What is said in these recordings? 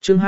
chương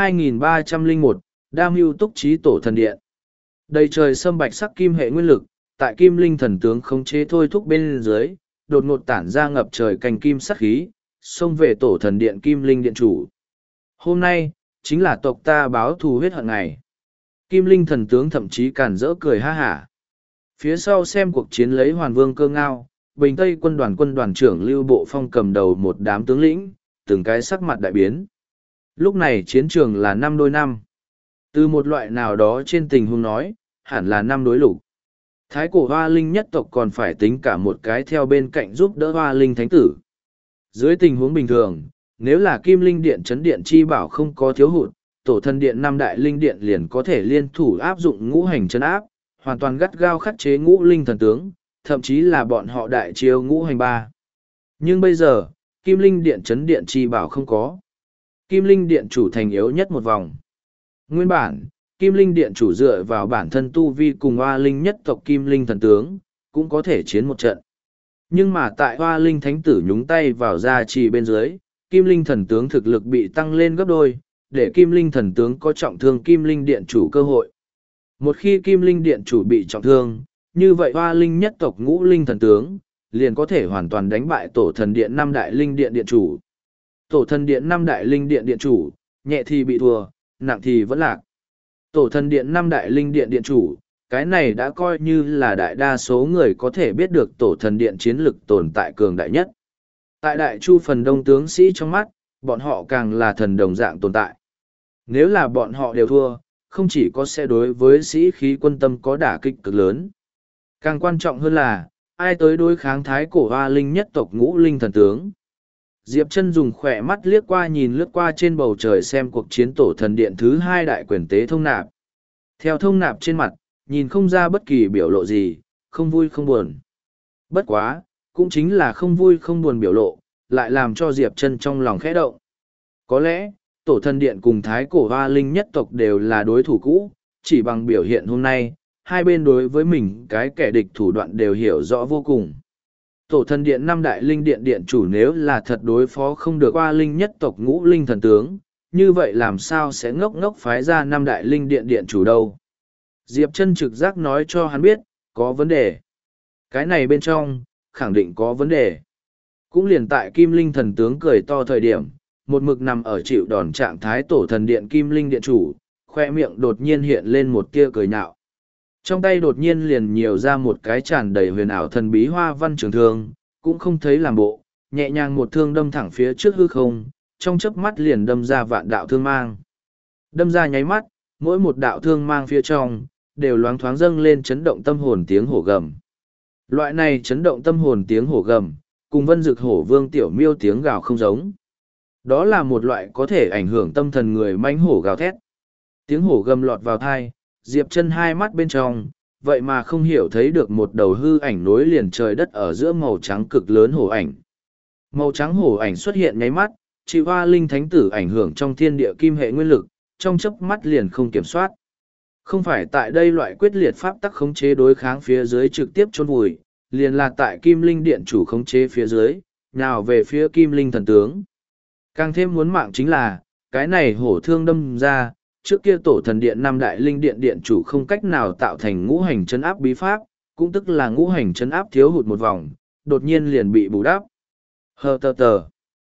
2301, Đam Mưu Túc Trí Tổ Thần Điện. Đầy trời sâm bạch sắc kim hệ nguyên lực, tại kim linh thần tướng khống chế thôi thúc bên dưới, đột ngột tản ra ngập trời cành kim sắc khí, xông về Tổ Thần Điện Kim Linh Điện Chủ. Hôm nay, chính là tộc ta báo thù huyết hận ngày. Kim Linh thần tướng thậm chí cản rỡ cười ha hả. Phía sau xem cuộc chiến lấy Hoàn Vương Cơ Ngao, Bình Tây quân đoàn trưởng Lưu Bộ Phong cầm đầu một đám tướng lĩnh, từng cái sắc mặt đại biến. Lúc này chiến trường là 5 đối 5. Từ một loại nào đó trên tình huống nói, hẳn là 5 đối lục. Thái cổ Hoa Linh nhất tộc còn phải tính cả một cái theo bên cạnh giúp đỡ Hoa Linh Thánh Tử. Dưới tình huống bình thường, nếu là Kim Linh Điện Chấn Điện chi bảo không có thiếu hụt, Tổ Thần Điện 5 đại linh điện liền có thể liên thủ áp dụng ngũ hành chấn áp, hoàn toàn gắt gao khắc chế ngũ linh thần tướng, thậm chí là bọn họ đại chiêu ngũ hành ba. Nhưng bây giờ, Kim Linh Điện Chấn Điện chi bảo không có. Kim Linh Điện chủ thành yếu nhất một vòng. Nguyên bản, Kim Linh Điện chủ dựa vào bản thân tu vi cùng Hoa Linh nhất tộc Kim Linh thần tướng, cũng có thể chiến một trận. Nhưng mà tại Hoa Linh Thánh Tử nhúng tay vào gia trì bên dưới, Kim Linh thần tướng thực lực bị tăng lên gấp đôi, để Kim Linh thần tướng có trọng thương Kim Linh Điện chủ cơ hội. Một khi Kim Linh Điện chủ bị trọng thương, như vậy Hoa Linh nhất tộc ngũ linh thần tướng, liền có thể hoàn toàn đánh bại Tổ Thần Điện 5 đại linh điện điện chủ. Tổ Thần Điện 5 đại linh điện điện chủ, nhẹ thì bị thua, nặng thì vẫn lạc. Tổ Thần Điện 5 đại linh điện điện chủ, cái này đã coi như là đại đa số người có thể biết được Tổ Thần Điện chiến lực tồn tại cường đại nhất. Tại Đại Chu phần đông tướng sĩ trong mắt, bọn họ càng là thần đồng dạng tồn tại. Nếu là bọn họ đều thua, không chỉ có sẽ đối với sĩ khí quân tâm có đả kích cực lớn. Càng quan trọng hơn là, ai tới đối kháng thái cổ Hoa Linh nhất tộc ngũ linh thần tướng. Diệp Chân dùng khỏe mắt liếc qua nhìn lướt qua trên bầu trời xem cuộc chiến Tổ Thần Điện thứ 2 đại quyền tế thông nạp. Theo thông nạp trên mặt, nhìn không ra bất kỳ biểu lộ gì, không vui không buồn. Bất quá, cũng chính là không vui không buồn biểu lộ, lại làm cho Diệp Chân trong lòng khẽ động. Có lẽ, Tổ Thần Điện cùng thái cổ Hoa Linh nhất tộc đều là đối thủ cũ, chỉ bằng biểu hiện hôm nay, hai bên đối với mình cái kẻ địch thủ đoạn đều hiểu rõ vô cùng. Tổ Thần Điện 5 đại linh điện điện chủ nếu là thật đối phó không được Hoa Linh nhất tộc ngũ linh thần tướng, như vậy làm sao sẽ ngốc ngốc phái ra 5 đại linh điện điện chủ đâu? Diệp Chân trực giác nói cho hắn biết, có vấn đề. Cái này bên trong, khẳng định có vấn đề. Cũng liền tại Kim Linh thần tướng cười to thời điểm, một mực nằm ở chịu đòn trạng thái Tổ Thần Điện Kim Linh điện chủ, khoe miệng đột nhiên hiện lên một tia cười nhạo. Trong tay đột nhiên liền nhiều ra một cái tràn đầy huyền ảo thần bí hoa văn trường thương, cũng không thấy làm bộ, nhẹ nhàng một thương đâm thẳng phía trước hư không, trong chớp mắt liền đâm ra vạn đạo thương mang. Đâm ra nháy mắt, mỗi một đạo thương mang phía trong, đều loáng thoáng dâng lên chấn động tâm hồn tiếng hổ gầm. Loại này chấn động tâm hồn tiếng hổ gầm, cùng Vân Dực Hổ Vương Tiểu Miêu tiếng gào không giống. Đó là một loại có thể ảnh hưởng tâm thần người mãnh hổ gào thét. Tiếng hổ gầm lọt vào thai, Diệp Chân hai mắt bên trong, vậy mà không hiểu thấy được một đầu hư ảnh nối liền trời đất ở giữa màu trắng cực lớn hổ ảnh. Màu trắng hổ ảnh xuất hiện nháy mắt, chịu Hoa Linh Thánh Tử ảnh hưởng trong thiên địa kim hệ nguyên lực, trong chớp mắt liền không kiểm soát. Không phải tại đây loại quyết liệt pháp tắc khống chế đối kháng phía dưới trực tiếp chôn vùi, liền là tại Kim Linh Điện chủ khống chế phía dưới, nào về phía Kim Linh thần tướng. Càng thêm muốn mạng chính là, cái này hổ thương đâm ra, trước kia Tổ Thần Điện 5 đại linh điện điện chủ không cách nào tạo thành ngũ hành chấn áp bí pháp, cũng tức là ngũ hành chấn áp thiếu hụt một vòng, đột nhiên liền bị bù đắp. Hờ tờ tờ.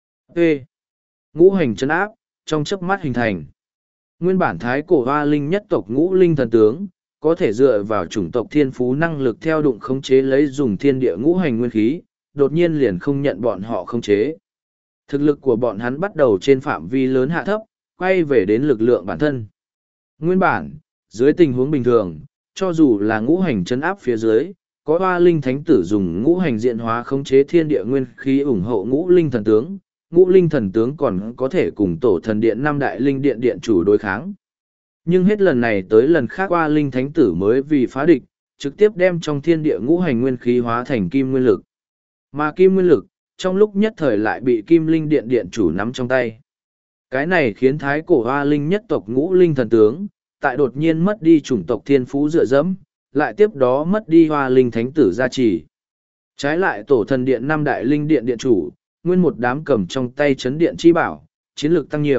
Ê. Ngũ hành chấn áp, trong chớp mắt hình thành. Nguyên bản thái cổ Hoa Linh nhất tộc ngũ linh thần tướng, có thể dựa vào chủng tộc thiên phú năng lực theo đụng khống chế lấy dùng thiên địa ngũ hành nguyên khí, đột nhiên liền không nhận bọn họ khống chế. Thực lực của bọn hắn bắt đầu trên phạm vi lớn hạ thấp, quay về đến lực lượng bản thân. Nguyên bản, dưới tình huống bình thường, cho dù là ngũ hành chấn áp phía dưới, có Hoa Linh Thánh Tử dùng ngũ hành diện hóa khống chế thiên địa nguyên khí ủng hộ ngũ linh thần tướng, ngũ linh thần tướng còn có thể cùng Tổ Thần Điện 5 đại linh điện điện chủ đối kháng. Nhưng hết lần này tới lần khác Hoa Linh Thánh Tử mới vì phá địch, trực tiếp đem trong thiên địa ngũ hành nguyên khí hóa thành kim nguyên lực. Mà kim nguyên lực, trong lúc nhất thời lại bị Kim Linh Điện điện chủ nắm trong tay. Cái này khiến thái cổ Hoa Linh nhất tộc ngũ linh thần tướng, tại đột nhiên mất đi chủng tộc thiên phú dựa dẫm, lại tiếp đó mất đi Hoa Linh Thánh Tử gia trì. Trái lại Tổ Thần Điện 5 đại linh điện điện chủ, nguyên một đám cầm trong tay chấn điện chi bảo, chiến lược tăng nhiều,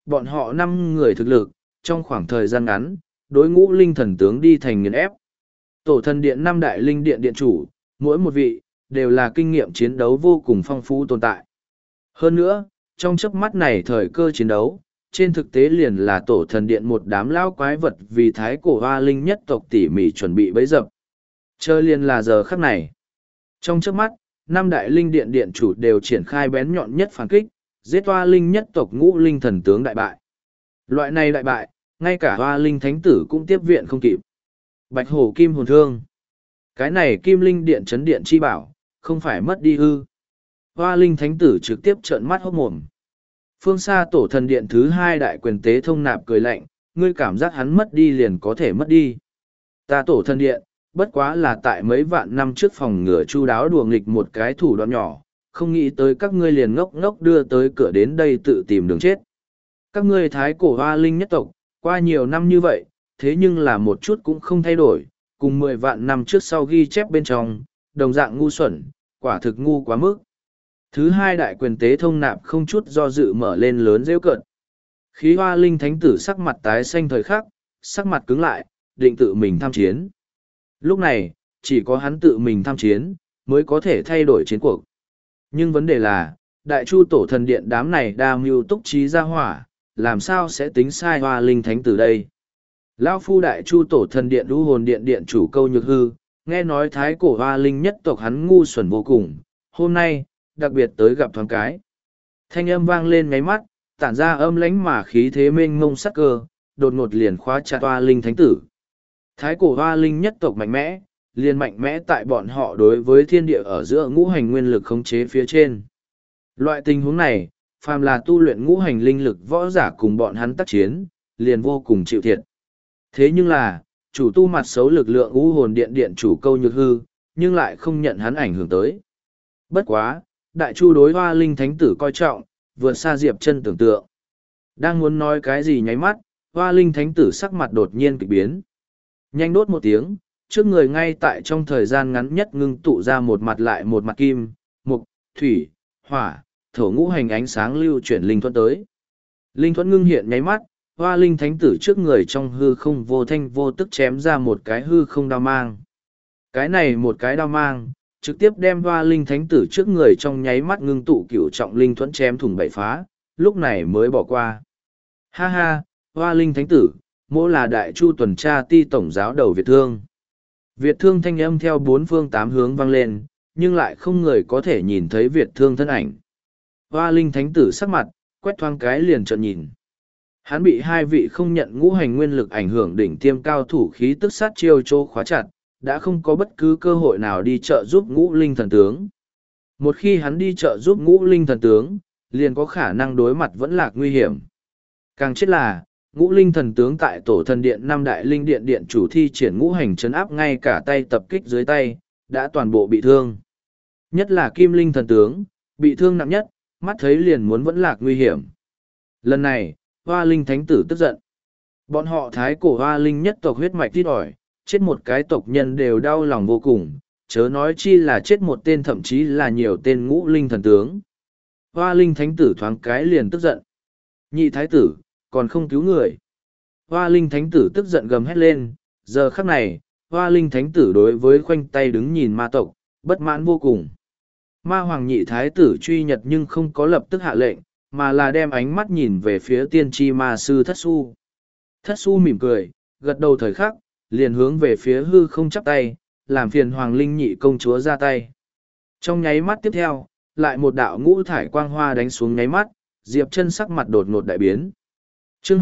bọn họ 5 người thực lực, trong khoảng thời gian ngắn, đối ngũ linh thần tướng đi thành nghiền ép. Tổ thần điện 5 đại linh điện điện chủ, mỗi một vị, đều là kinh nghiệm chiến đấu vô cùng phong phú tồn tại. Hơn nữa, trong chớp mắt này thời cơ chiến đấu, trên thực tế liền là tổ thần điện một đám lao quái vật vì thái cổ hoa linh nhất tộc tỉ mỉ chuẩn bị bấy dập. Chờ liền là giờ khắc này. Trong chớp mắt, 5 đại linh điện điện chủ đều triển khai bén nhọn nhất phản kích, giết hoa linh nhất tộc ngũ linh thần tướng đại bại. Loại này đại bại, ngay cả hoa linh thánh tử cũng tiếp viện không kịp. Bạch hổ kim hồn thương. Cái này kim linh điện chấn điện chi bảo, không phải mất đi ư. Hoa linh thánh tử trực tiếp trợn mắt hốt mồm. Phương xa tổ thần điện thứ 2 đại quyền tế thông nạp cười lạnh, ngươi cảm giác hắn mất đi liền có thể mất đi. Ta tổ thần điện, bất quá là tại mấy vạn năm trước phòng ngừa chu đáo đùa nghịch một cái thủ đoạn nhỏ, không nghĩ tới các ngươi liền ngốc ngốc đưa tới cửa đến đây tự tìm đường chết. Các ngươi thái cổ hoa linh nhất tộc, qua nhiều năm như vậy, thế nhưng là một chút cũng không thay đổi, cùng 10 vạn năm trước sau ghi chép bên trong, đồng dạng ngu xuẩn, quả thực ngu quá mức. Thứ 2 đại quyền tế thông nạp không chút do dự mở lên lớn rêu cợt. Khí hoa linh thánh tử sắc mặt tái xanh thời khắc, sắc mặt cứng lại, định tự mình tham chiến. Lúc này, chỉ có hắn tự mình tham chiến, mới có thể thay đổi chiến cuộc. Nhưng vấn đề là, đại chu tổ thần điện đám này đa mưu túc trí ra hỏa, làm sao sẽ tính sai hoa linh thánh tử đây? Lao phu đại chu tổ thần điện đu hồn điện điện chủ câu nhược hư, nghe nói thái cổ hoa linh nhất tộc hắn ngu xuẩn vô cùng, hôm nay, đặc biệt tới gặp thoáng cái. Thanh âm vang lên ngáy mắt, tản ra âm lánh mà khí thế mênh mông sắc cơ, đột ngột liền khóa chặt hoa linh thánh tử. Thái cổ hoa linh nhất tộc mạnh mẽ, liền mạnh mẽ tại bọn họ đối với thiên địa ở giữa ngũ hành nguyên lực khống chế phía trên. Loại tình huống này, phàm là tu luyện ngũ hành linh lực võ giả cùng bọn hắn tác chiến, liền vô cùng chịu thiệt. Thế nhưng là, chủ tu mặt xấu lực lượng ngũ hồn điện điện chủ câu nhược hư, nhưng lại không nhận hắn ảnh hưởng tới. Bất quá, đại chu đối hoa linh thánh tử coi trọng, vượt xa Diệp Chân tưởng tượng. Đang muốn nói cái gì nháy mắt, hoa linh thánh tử sắc mặt đột nhiên kịch biến. Nhanh đốt một tiếng, trước người ngay tại trong thời gian ngắn nhất ngưng tụ ra một mặt lại một mặt kim, mục, thủy, hỏa, thổ ngũ hành ánh sáng lưu chuyển linh thuẫn tới. Linh thuẫn ngưng hiện nháy mắt, hoa linh thánh tử trước người trong hư không vô thanh vô tức chém ra một cái hư không đao mang. Cái này một cái đao mang, trực tiếp đem hoa linh thánh tử trước người trong nháy mắt ngưng tụ cửu trọng linh thuẫn chém thủng bảy phá, lúc này mới bỏ qua. Ha ha, hoa linh thánh tử, mỗ là đại chu tuần tra ti tổng giáo đầu Việt Thương. Việt Thương thanh âm theo 4 phương 8 hướng vang lên, nhưng lại không người có thể nhìn thấy Việt Thương thân ảnh. Hoa linh thánh tử sắc mặt, quét thoáng cái liền trợn nhìn. Hắn bị 2 vị không nhận ngũ hành nguyên lực ảnh hưởng đỉnh tiêm cao thủ khí tức sát chiêu chô khóa chặt, đã không có bất cứ cơ hội nào đi trợ giúp ngũ linh thần tướng. Một khi hắn đi trợ giúp ngũ linh thần tướng, liền có khả năng đối mặt vẫn lạc nguy hiểm. Càng chết là, ngũ linh thần tướng tại tổ thần điện 5 đại linh điện điện chủ thi triển ngũ hành chấn áp ngay cả tay tập kích dưới tay, đã toàn bộ bị thương. Nhất là kim linh thần tướng, bị thương nặng nhất, mắt thấy liền muốn vẫn lạc nguy hiểm. Lần này, hoa linh thánh tử tức giận. Bọn họ thái cổ hoa linh nhất tộc huyết mạch tít ỏi, chết một cái tộc nhân đều đau lòng vô cùng, chớ nói chi là chết một tên thậm chí là nhiều tên ngũ linh thần tướng. Hoa linh thánh tử thoáng cái liền tức giận. Nhị thái tử, còn không cứu người. Hoa linh thánh tử tức giận gầm hét lên, giờ khắc này, hoa linh thánh tử đối với khoanh tay đứng nhìn ma tộc, bất mãn vô cùng. Ma hoàng nhị thái tử truy nhật nhưng không có lập tức hạ lệnh, mà là đem ánh mắt nhìn về phía tiên tri ma sư Thất Xu. Thất Xu mỉm cười, gật đầu thời khắc, liền hướng về phía hư không chắp tay, làm phiền hoàng linh nhị công chúa ra tay. Trong nháy mắt tiếp theo, lại một đạo ngũ thải quang hoa đánh xuống nháy mắt, Diệp Chân sắc mặt đột ngột đại biến. Chương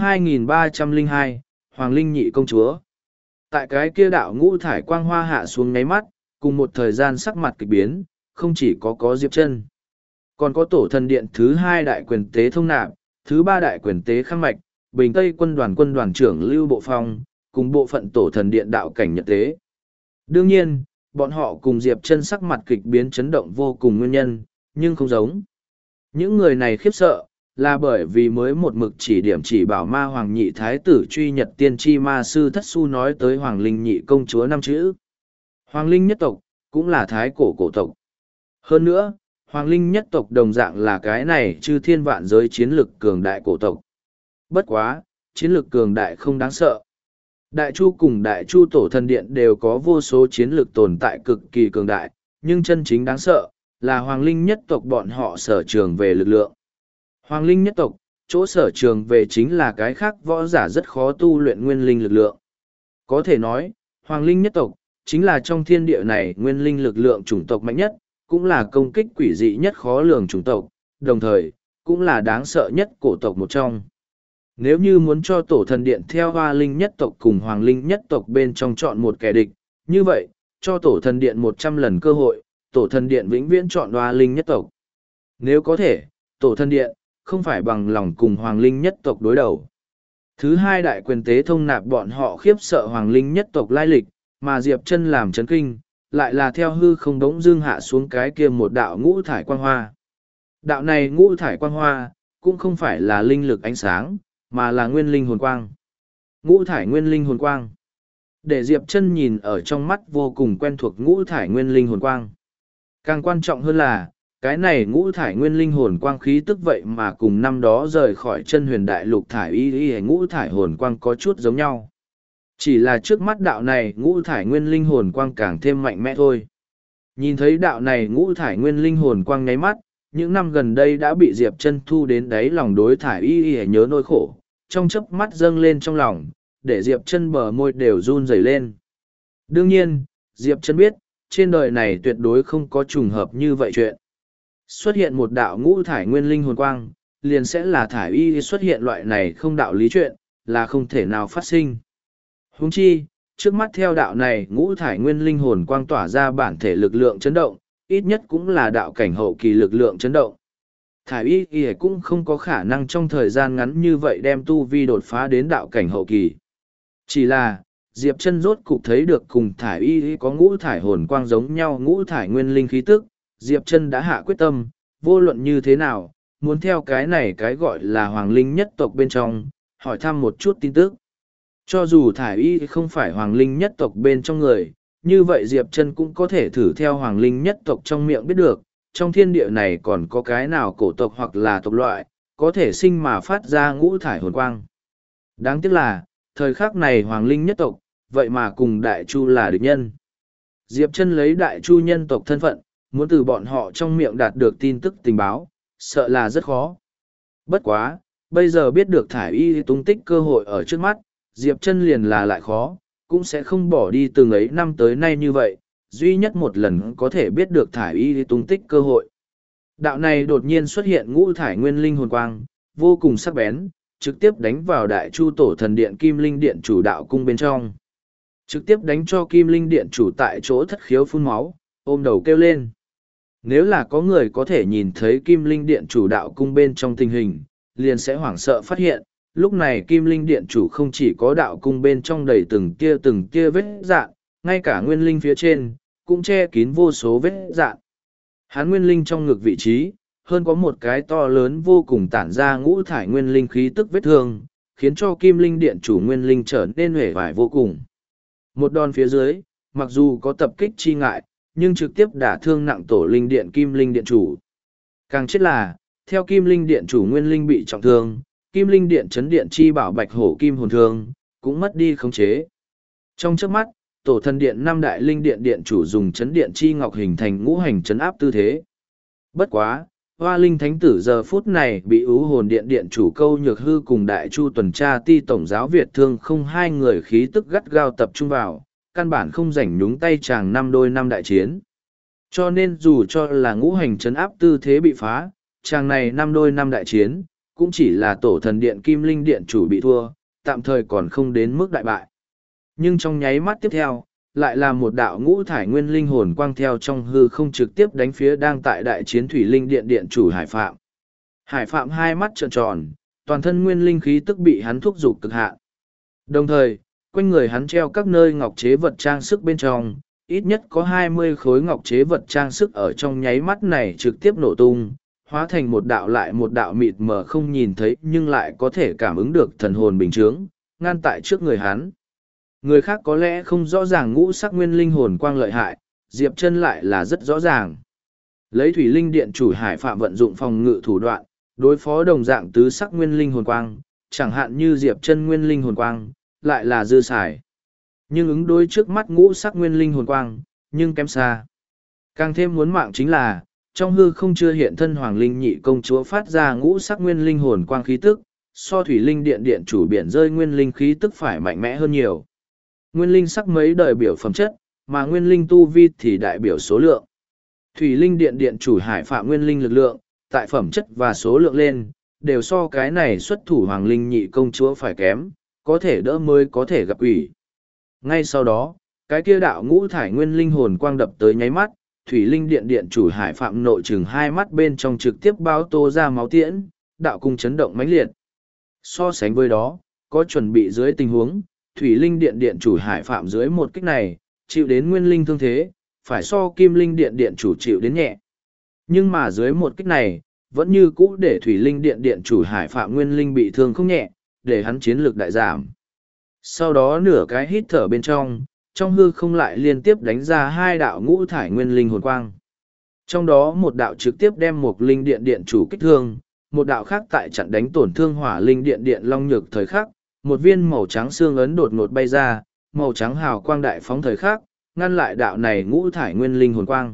2302, Hoàng Linh nhị công chúa. Tại cái kia đạo ngũ thải quang hoa hạ xuống nháy mắt, cùng một thời gian sắc mặt kịch biến, không chỉ có Diệp Chân, còn có tổ thần điện thứ 2 đại quyền tế thông nạp, thứ 3 đại quyền tế khang mạch, Bình Tây quân đoàn trưởng Lưu Bộ Phong, cùng bộ phận tổ thần điện đạo cảnh nhật tế. Đương nhiên, bọn họ cùng Diệp Chân sắc mặt kịch biến chấn động vô cùng nguyên nhân, nhưng không giống. Những người này khiếp sợ, là bởi vì mới một mực chỉ điểm chỉ bảo ma hoàng nhị thái tử truy nhật tiên tri ma sư Thất Xu nói tới Hoàng Linh nhị công chúa 5 chữ. Hoàng Linh nhất tộc, cũng là thái cổ tộc. Hơn nữa, Hoàng Linh nhất tộc đồng dạng là cái này chư thiên vạn giới chiến lực cường đại cổ tộc. Bất quá, chiến lược cường đại không đáng sợ. Đại Chu cùng Đại Chu Tổ Thần Điện đều có vô số chiến lược tồn tại cực kỳ cường đại, nhưng chân chính đáng sợ, là Hoàng Linh nhất tộc bọn họ sở trường về lực lượng. Hoàng Linh nhất tộc, chỗ sở trường về chính là cái khác võ giả rất khó tu luyện nguyên linh lực lượng. Có thể nói, Hoàng Linh nhất tộc, chính là trong thiên địa này nguyên linh lực lượng chủng tộc mạnh nhất, cũng là công kích quỷ dị nhất khó lường chủng tộc, đồng thời, cũng là đáng sợ nhất cổ tộc một trong. Nếu như muốn cho tổ thần điện theo Hoa Linh nhất tộc cùng Hoàng Linh nhất tộc bên trong chọn một kẻ địch, như vậy, cho tổ thần điện 100 lần cơ hội, tổ thần điện vĩnh viễn chọn Hoa Linh nhất tộc. Nếu có thể, tổ thần điện, không phải bằng lòng cùng Hoàng Linh nhất tộc đối đầu. Thứ hai đại quyền tế thông nạp bọn họ khiếp sợ Hoàng Linh nhất tộc lai lịch, mà Diệp Chân làm chấn kinh, lại là theo hư không đống dương hạ xuống cái kia một đạo ngũ thải quang hoa. Đạo này ngũ thải quang hoa, cũng không phải là linh lực ánh sáng, mà là nguyên linh hồn quang. Ngũ thải nguyên linh hồn quang. Để Diệp Chân nhìn ở trong mắt vô cùng quen thuộc ngũ thải nguyên linh hồn quang. Càng quan trọng hơn là, cái này ngũ thải nguyên linh hồn quang khí tức vậy mà cùng năm đó rời khỏi chân huyền đại lục thải y ngũ thải hồn quang có chút giống nhau. Chỉ là trước mắt đạo này ngũ thải nguyên linh hồn quang càng thêm mạnh mẽ thôi. Nhìn thấy đạo này ngũ thải nguyên linh hồn quang nháy mắt, những năm gần đây đã bị Diệp Chân thu đến đáy lòng đối thải y nhớ nỗi khổ, trong chớp mắt dâng lên trong lòng, để Diệp Chân bờ môi đều run rẩy lên. Đương nhiên, Diệp Chân biết, trên đời này tuyệt đối không có trùng hợp như vậy chuyện. Xuất hiện một đạo ngũ thải nguyên linh hồn quang, liền sẽ là thải y xuất hiện loại này không đạo lý chuyện, là không thể nào phát sinh. Huống chi, trước mắt theo đạo này ngũ thải nguyên linh hồn quang tỏa ra bản thể lực lượng chấn động, ít nhất cũng là đạo cảnh hậu kỳ lực lượng chấn động. Thải y cũng không có khả năng trong thời gian ngắn như vậy đem tu vi đột phá đến đạo cảnh hậu kỳ. Chỉ là, Diệp Chân rốt cục thấy được cùng thải y có ngũ thải hồn quang giống nhau ngũ thải nguyên linh khí tức, Diệp Chân đã hạ quyết tâm, vô luận như thế nào, muốn theo cái này cái gọi là Hoàng Linh nhất tộc bên trong, hỏi thăm một chút tin tức. Cho dù thải y không phải Hoàng Linh nhất tộc bên trong người, như vậy Diệp Chân cũng có thể thử theo Hoàng Linh nhất tộc trong miệng biết được, trong thiên địa này còn có cái nào cổ tộc hoặc là tộc loại, có thể sinh mà phát ra ngũ thải hồn quang. Đáng tiếc là, thời khắc này Hoàng Linh nhất tộc, vậy mà cùng Đại Chu là địch nhân. Diệp Chân lấy Đại Chu nhân tộc thân phận, muốn từ bọn họ trong miệng đạt được tin tức tình báo, sợ là rất khó. Bất quá, bây giờ biết được thải y tung tích cơ hội ở trước mắt, Diệp Chân liền là lại khó, cũng sẽ không bỏ đi từng ấy năm tới nay như vậy, duy nhất một lần có thể biết được thải y tung tích cơ hội. Đạo này đột nhiên xuất hiện ngũ thải nguyên linh hồn quang, vô cùng sắc bén, trực tiếp đánh vào Đại Chu Tổ Thần Điện Kim Linh Điện chủ đạo cung bên trong. Trực tiếp đánh cho Kim Linh Điện chủ tại chỗ thất khiếu phun máu, ôm đầu kêu lên. Nếu là có người có thể nhìn thấy Kim Linh Điện chủ đạo cung bên trong tình hình, liền sẽ hoảng sợ phát hiện, lúc này Kim Linh Điện chủ không chỉ có đạo cung bên trong đầy từng tia vết dạn, ngay cả nguyên linh phía trên, cũng che kín vô số vết dạn. Hắn nguyên linh trong ngực vị trí, hơn có một cái to lớn vô cùng tản ra ngũ thải nguyên linh khí tức vết thương, khiến cho Kim Linh Điện chủ nguyên linh trở nên uể oải vô cùng. Một đòn phía dưới, mặc dù có tập kích chi ngại, nhưng trực tiếp đả thương nặng tổ linh điện Kim Linh Điện chủ. Càng chết là, theo Kim Linh Điện chủ nguyên linh bị trọng thương, Kim Linh Điện chấn điện chi bảo bạch hổ kim hồn thương, cũng mất đi khống chế. Trong chớp mắt, tổ thần điện năm đại linh điện điện chủ dùng chấn điện chi ngọc hình thành ngũ hành chấn áp tư thế. Bất quá, Hoa Linh Thánh Tử giờ phút này bị ưu hồn điện điện chủ Câu Nhược Hư cùng Đại Chu tuần tra ti tổng giáo Việt Thương không hai người khí tức gắt gao tập trung vào, căn bản không rảnh nhúng tay chàng năm đôi năm đại chiến. Cho nên dù cho là ngũ hành chấn áp tư thế bị phá, chàng này năm đôi năm đại chiến, cũng chỉ là tổ thần điện Kim Linh Điện chủ bị thua, tạm thời còn không đến mức đại bại. Nhưng trong nháy mắt tiếp theo, lại là một đạo ngũ thải nguyên linh hồn quang theo trong hư không trực tiếp đánh phía đang tại đại chiến Thủy Linh Điện điện chủ Hải Phạm. Hải Phạm hai mắt trợn tròn, toàn thân nguyên linh khí tức bị hắn thúc giục cực hạn. Đồng thời, quanh người hắn treo các nơi ngọc chế vật trang sức bên trong, ít nhất có 20 khối ngọc chế vật trang sức ở trong nháy mắt này trực tiếp nổ tung, hóa thành một đạo lại một đạo mịt mờ không nhìn thấy nhưng lại có thể cảm ứng được thần hồn bình chướng, ngăn tại trước người hắn. Người khác có lẽ không rõ ràng ngũ sắc nguyên linh hồn quang lợi hại, Diệp Chân lại là rất rõ ràng. Lấy Thủy Linh Điện chủ Hải Phạm vận dụng phòng ngự thủ đoạn, đối phó đồng dạng tứ sắc nguyên linh hồn quang, chẳng hạn như Diệp Chân nguyên linh hồn quang, lại là dư xài. Nhưng ứng đối trước mắt ngũ sắc nguyên linh hồn quang, nhưng kém xa. Càng thêm muốn mạng chính là, trong hư không chưa hiện thân Hoàng Linh Nhị công chúa phát ra ngũ sắc nguyên linh hồn quang khí tức, so Thủy Linh Điện Điện chủ biển rơi nguyên linh khí tức phải mạnh mẽ hơn nhiều. Nguyên linh sắc mấy đời biểu phẩm chất, mà nguyên linh tu vi thì đại biểu số lượng. Thủy Linh Điện Điện chủ Hải Phạm nguyên linh lực lượng, tại phẩm chất và số lượng lên, đều so cái này xuất thủ Hoàng Linh Nhị công chúa phải kém, có thể đỡ mới có thể gặp quỷ. Ngay sau đó, cái kia đạo ngũ thải nguyên linh hồn quang đập tới nháy mắt, Thủy Linh Điện Điện chủ Hải Phạm nội trừng hai mắt bên trong trực tiếp bao tô ra máu tiễn, đạo cung chấn động mãnh liệt. So sánh với đó, có chuẩn bị dưới tình huống, Thủy Linh Điện Điện chủ Hải Phạm dưới một kích này, chịu đến nguyên linh thương thế, phải so Kim Linh Điện Điện chủ chịu đến nhẹ. Nhưng mà dưới một kích này, vẫn như cũ để Thủy Linh Điện Điện chủ Hải Phạm nguyên linh bị thương không nhẹ, để hắn chiến lược đại giảm. Sau đó nửa cái hít thở bên trong hư không lại liên tiếp đánh ra hai đạo ngũ thải nguyên linh hồn quang. Trong đó một đạo trực tiếp đem một linh điện điện chủ kích thương, một đạo khác tại chặn đánh tổn thương hỏa linh điện điện long nhược thời khắc, một viên màu trắng xương ấn đột ngột bay ra, màu trắng hào quang đại phóng thời khắc, ngăn lại đạo này ngũ thải nguyên linh hồn quang.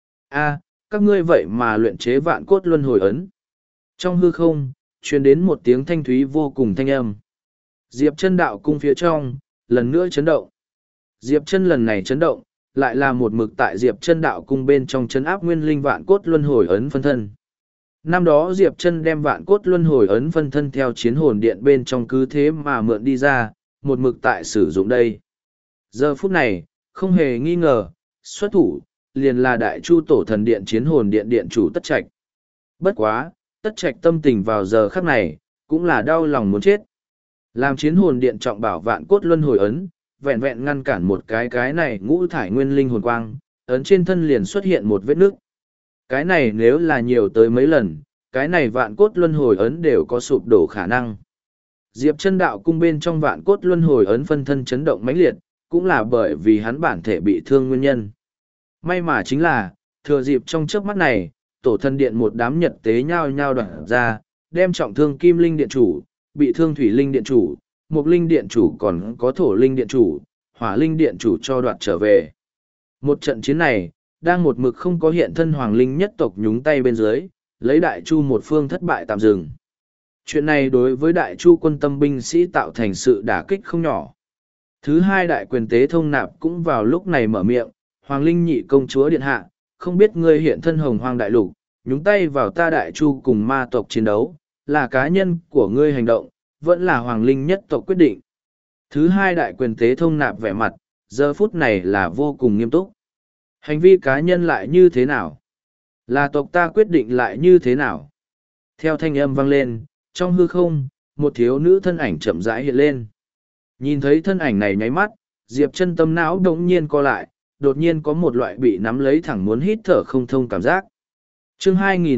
A, các ngươi vậy mà luyện chế vạn cốt luân hồi ấn. Trong hư không, truyền đến một tiếng thanh thúy vô cùng thanh âm. Diệp Chân đạo cung phía trong, lần nữa chấn động. Diệp Chân lần này chấn động, lại là một mực tại Diệp Chân đạo cung bên trong chấn áp nguyên linh vạn cốt luân hồi ấn phân thân. Năm đó Diệp Chân đem vạn cốt luân hồi ấn phân thân theo chiến hồn điện bên trong cứ thế mà mượn đi ra, một mực tại sử dụng đây. Giờ phút này, không hề nghi ngờ, xuất thủ, liền là đại chu tổ thần điện chiến hồn điện điện chủ Tất Trạch. Bất quá, Tất Trạch tâm tình vào giờ khắc này, cũng là đau lòng muốn chết. Làm chiến hồn điện trọng bảo vạn cốt luân hồi ấn, vẹn vẹn ngăn cản một cái này ngũ thải nguyên linh hồn quang, ấn trên thân liền xuất hiện một vết nước. Cái này nếu là nhiều tới mấy lần, cái này vạn cốt luân hồi ấn đều có sụp đổ khả năng. Diệp Chân đạo cung bên trong vạn cốt luân hồi ấn phân thân chấn động mãnh liệt, cũng là bởi vì hắn bản thể bị thương nguyên nhân. May mà chính là, thừa dịp trong chớp mắt này, tổ thần điện một đám nhật tế nhao nhao đoạn ra, đem trọng thương Kim Linh điện chủ, bị thương Thủy Linh điện chủ, Mộc Linh điện chủ còn có Thổ Linh điện chủ, Hỏa Linh điện chủ cho đoạt trở về. Một trận chiến này, đang một mực không có hiện thân Hoàng Linh nhất tộc nhúng tay bên dưới, lấy Đại Chu một phương thất bại tạm dừng. Chuyện này đối với Đại Chu quân tâm binh sĩ tạo thành sự đả kích không nhỏ. Thứ hai đại quyền tế thông nạp cũng vào lúc này mở miệng, Hoàng Linh nhị công chúa điện hạ, không biết ngươi hiện thân hồng hoang đại lục, nhúng tay vào ta Đại Chu cùng ma tộc chiến đấu, là cá nhân của ngươi hành động, vẫn là Hoàng Linh nhất tộc quyết định. Thứ hai đại quyền tế thông nạp vẻ mặt, giờ phút này là vô cùng nghiêm túc. Hành vi cá nhân lại như thế nào? Là tộc ta quyết định lại như thế nào? Theo thanh âm vang lên, trong hư không, một thiếu nữ thân ảnh chậm rãi hiện lên. Nhìn thấy thân ảnh này nháy mắt, Diệp Chân tâm não đống nhiên co lại, đột nhiên có một loại bị nắm lấy thẳng muốn hít thở không thông cảm giác. Chương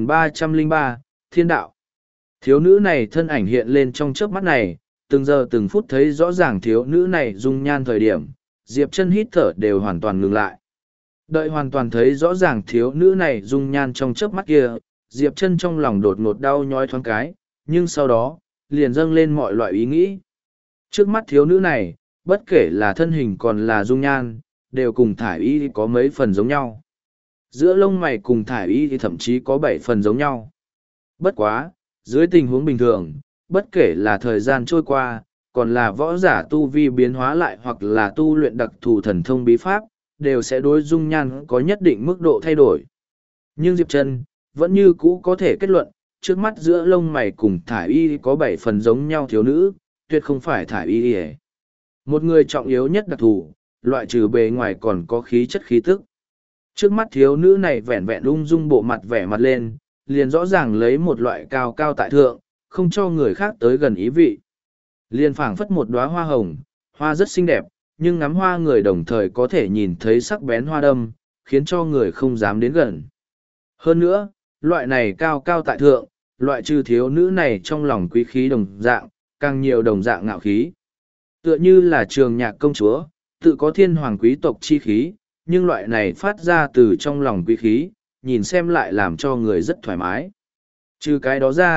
2303, Thiên đạo. Thiếu nữ này thân ảnh hiện lên trong chớp mắt này, từng giờ từng phút thấy rõ ràng thiếu nữ này dung nhan thời điểm, Diệp Chân hít thở đều hoàn toàn ngừng lại. Đợi hoàn toàn thấy rõ ràng thiếu nữ này dung nhan trong chớp mắt kia, Diệp Chân trong lòng đột ngột đau nhói thoáng cái, nhưng sau đó, liền dâng lên mọi loại ý nghĩ. Trước mắt thiếu nữ này, bất kể là thân hình còn là dung nhan, đều cùng thải y có mấy phần giống nhau. Giữa lông mày cùng thải y thì thậm chí có 7 phần giống nhau. Bất quá, dưới tình huống bình thường, bất kể là thời gian trôi qua, còn là võ giả tu vi biến hóa lại hoặc là tu luyện đặc thù thần thông bí pháp, đều sẽ đối dung nhan có nhất định mức độ thay đổi. Nhưng Diệp Chân vẫn như cũ có thể kết luận, trước mắt giữa lông mày cùng thải y có 7 phần giống nhau thiếu nữ, tuyệt không phải thải y. Một người trọng yếu nhất đặc thù, loại trừ bề ngoài còn có khí chất khí tức. Trước mắt thiếu nữ này vẹn vẹn ung dung bộ mặt vẻ mặt lên, liền rõ ràng lấy một loại cao cao tại thượng, không cho người khác tới gần ý vị. Liền phảng phất một đóa hoa hồng, hoa rất xinh đẹp, nhưng ngắm hoa người đồng thời có thể nhìn thấy sắc bén hoa đâm, khiến cho người không dám đến gần. Hơn nữa, loại này cao cao tại thượng, loại trừ thiếu nữ này trong lòng quý khí đồng dạng, càng nhiều đồng dạng ngạo khí. Tựa như là Trường Nhạc công chúa, tự có thiên hoàng quý tộc chi khí, nhưng loại này phát ra từ trong lòng quý khí, nhìn xem lại làm cho người rất thoải mái. Trừ cái đó ra,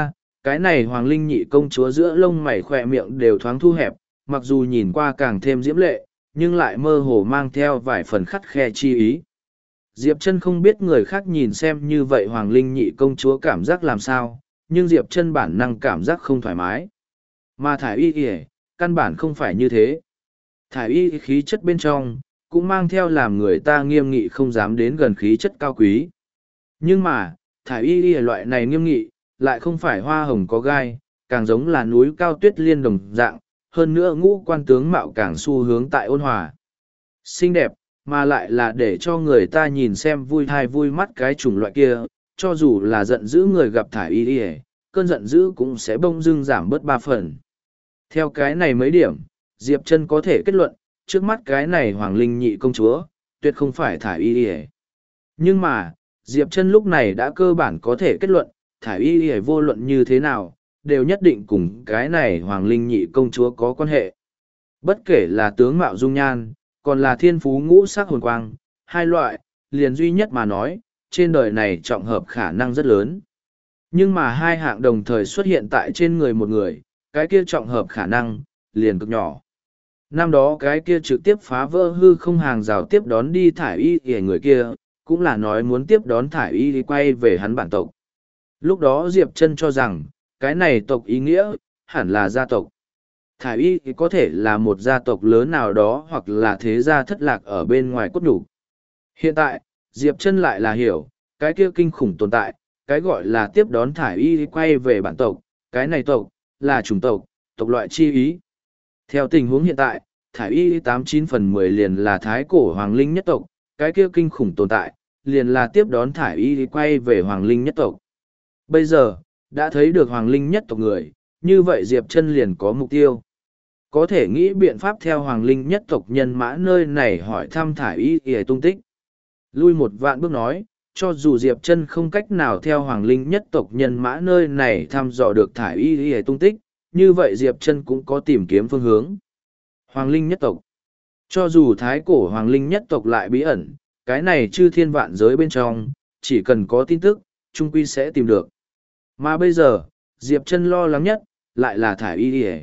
Cái này Hoàng Linh nhị công chúa giữa lông mày khỏe miệng đều thoáng thu hẹp, mặc dù nhìn qua càng thêm diễm lệ, nhưng lại mơ hồ mang theo vài phần khắt khe chi ý. Diệp Trân không biết người khác nhìn xem như vậy Hoàng Linh nhị công chúa cảm giác làm sao, nhưng Diệp Trân bản năng cảm giác không thoải mái. Mà thải y kìa, căn bản không phải như thế. Thải y khí chất bên trong, cũng mang theo làm người ta nghiêm nghị không dám đến gần khí chất cao quý. Nhưng mà, thải y loại này nghiêm nghị, lại không phải hoa hồng có gai, càng giống là núi cao tuyết liên đồng dạng, hơn nữa ngũ quan tướng mạo càng xu hướng tại ôn hòa. Xinh đẹp, mà lại là để cho người ta nhìn xem vui thai vui mắt cái chủng loại kia, cho dù là giận dữ người gặp thải y cơn giận dữ cũng sẽ bông dưng giảm bớt 3 phần. Theo cái này mấy điểm, Diệp Trân có thể kết luận, trước mắt cái này Hoàng Linh nhị công chúa, tuyệt không phải thải y. Nhưng mà, Diệp Trân lúc này đã cơ bản có thể kết luận, thải y vô luận như thế nào, đều nhất định cùng cái này Hoàng Linh nhị công chúa có quan hệ. Bất kể là tướng mạo dung nhan, còn là thiên phú ngũ sắc hồn quang, hai loại, liền duy nhất mà nói, trên đời này trọng hợp khả năng rất lớn. Nhưng mà hai hạng đồng thời xuất hiện tại trên người một người, cái kia trọng hợp khả năng, liền cực nhỏ. Năm đó cái kia trực tiếp phá vỡ hư không hàng rào tiếp đón đi thải y kìa người kia, cũng là nói muốn tiếp đón thải y đi quay về hắn bản tộc. Lúc đó Diệp Trân cho rằng, cái này tộc ý nghĩa, hẳn là gia tộc. Thải y thì có thể là một gia tộc lớn nào đó hoặc là thế gia thất lạc ở bên ngoài cốt nhục. Hiện tại, Diệp Trân lại là hiểu, cái kia kinh khủng tồn tại, cái gọi là tiếp đón thải y quay về bản tộc, cái này tộc, là chủng tộc, tộc loại chi ý. Theo tình huống hiện tại, thải y 89/10 liền là thái cổ hoàng linh nhất tộc, cái kia kinh khủng tồn tại, liền là tiếp đón thải y quay về hoàng linh nhất tộc. Bây giờ, đã thấy được hoàng linh nhất tộc người, như vậy Diệp Trân liền có mục tiêu. Có thể nghĩ biện pháp theo hoàng linh nhất tộc nhân mã nơi này hỏi thăm thải y y tung tích. Lui một vạn bước nói, cho dù Diệp Trân không cách nào theo hoàng linh nhất tộc nhân mã nơi này thăm dò được thải y y tung tích, như vậy Diệp Trân cũng có tìm kiếm phương hướng. Hoàng linh nhất tộc. Cho dù thái cổ hoàng linh nhất tộc lại bí ẩn, cái này chư thiên vạn giới bên trong, chỉ cần có tin tức, trung quy sẽ tìm được. Mà bây giờ, Diệp Trân lo lắng nhất, lại là thải y y.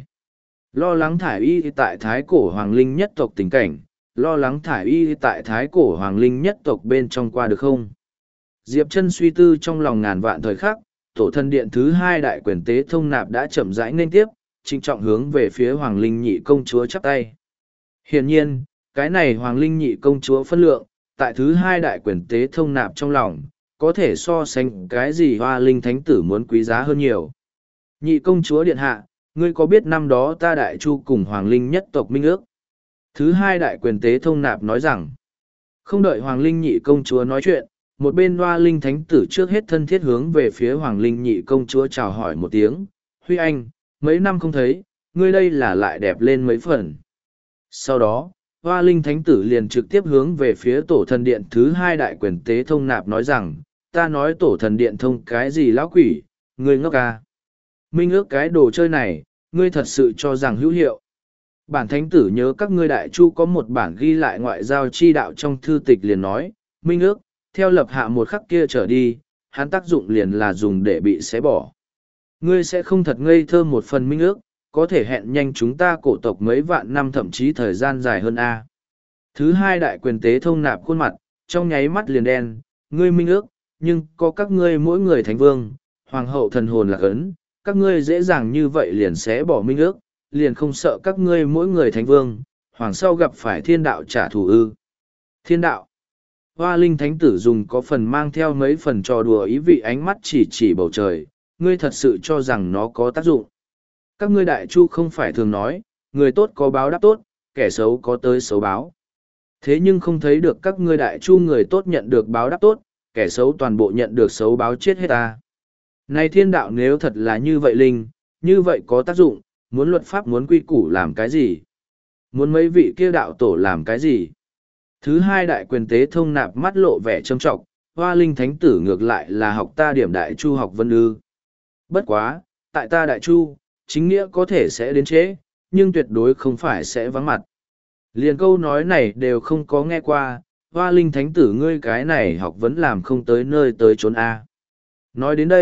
Lo lắng thải y tại thái cổ hoàng linh nhất tộc tình cảnh, lo lắng thải y tại thái cổ hoàng linh nhất tộc bên trong qua được không? Diệp Trân suy tư trong lòng ngàn vạn thời khắc, tổ thân điện thứ hai đại quyền tế thông nạp đã chậm rãi nên tiếp, trinh trọng hướng về phía hoàng linh nhị công chúa chắp tay. Hiển nhiên, cái này hoàng linh nhị công chúa phân lượng, tại thứ hai đại quyền tế thông nạp trong lòng, có thể so sánh cái gì hoa linh thánh tử muốn quý giá hơn nhiều. Nhị công chúa điện hạ, ngươi có biết năm đó ta đại chu cùng hoàng linh nhất tộc minh ước? Thứ hai đại quyền tế thông nạp nói rằng, không đợi hoàng linh nhị công chúa nói chuyện, một bên hoa linh thánh tử trước hết thân thiết hướng về phía hoàng linh nhị công chúa chào hỏi một tiếng. Huy Anh, mấy năm không thấy, ngươi đây là lại đẹp lên mấy phần. Sau đó, hoa linh thánh tử liền trực tiếp hướng về phía tổ thần điện thứ hai đại quyền tế thông nạp nói rằng, ta nói tổ thần điện thông cái gì lão quỷ, ngươi ngốc à. Minh ước cái đồ chơi này, ngươi thật sự cho rằng hữu hiệu. Bản thánh tử nhớ các ngươi đại chu có một bản ghi lại ngoại giao chi đạo trong thư tịch liền nói, minh ước, theo lập hạ một khắc kia trở đi, hắn tác dụng liền là dùng để bị xé bỏ. Ngươi sẽ không thật ngây thơ một phần minh ước, có thể hẹn nhanh chúng ta cổ tộc mấy vạn năm thậm chí thời gian dài hơn a. Thứ hai đại quyền tế thông nạp khuôn mặt, trong nháy mắt liền đen, ngươi minh ước, nhưng có các ngươi mỗi người thánh vương, hoàng hậu thần hồn lạc ấn, các ngươi dễ dàng như vậy liền sẽ bỏ minh ước, liền không sợ các ngươi mỗi người thánh vương, hoàng sau gặp phải thiên đạo trả thù ư. Thiên đạo. Hoa linh thánh tử dùng có phần mang theo mấy phần trò đùa ý vị ánh mắt chỉ bầu trời, ngươi thật sự cho rằng nó có tác dụng. Các ngươi đại chu không phải thường nói, người tốt có báo đáp tốt, kẻ xấu có tới xấu báo. Thế nhưng không thấy được các ngươi đại chu người tốt nhận được báo đáp tốt, kẻ xấu toàn bộ nhận được xấu báo chết hết ta. Này thiên đạo nếu thật là như vậy linh, như vậy có tác dụng, muốn luật pháp muốn quy củ làm cái gì? Muốn mấy vị kia đạo tổ làm cái gì? Thứ hai đại quyền tế thông nạp mắt lộ vẻ trâm trọng, hoa linh thánh tử ngược lại là học ta điểm đại chu học vân ư. Bất quá, tại ta đại chu, chính nghĩa có thể sẽ đến trễ, nhưng tuyệt đối không phải sẽ vắng mặt. Liền câu nói này đều không có nghe qua, hoa linh thánh tử ngươi cái này học vấn làm không tới nơi tới chốn A. Nói đến đây,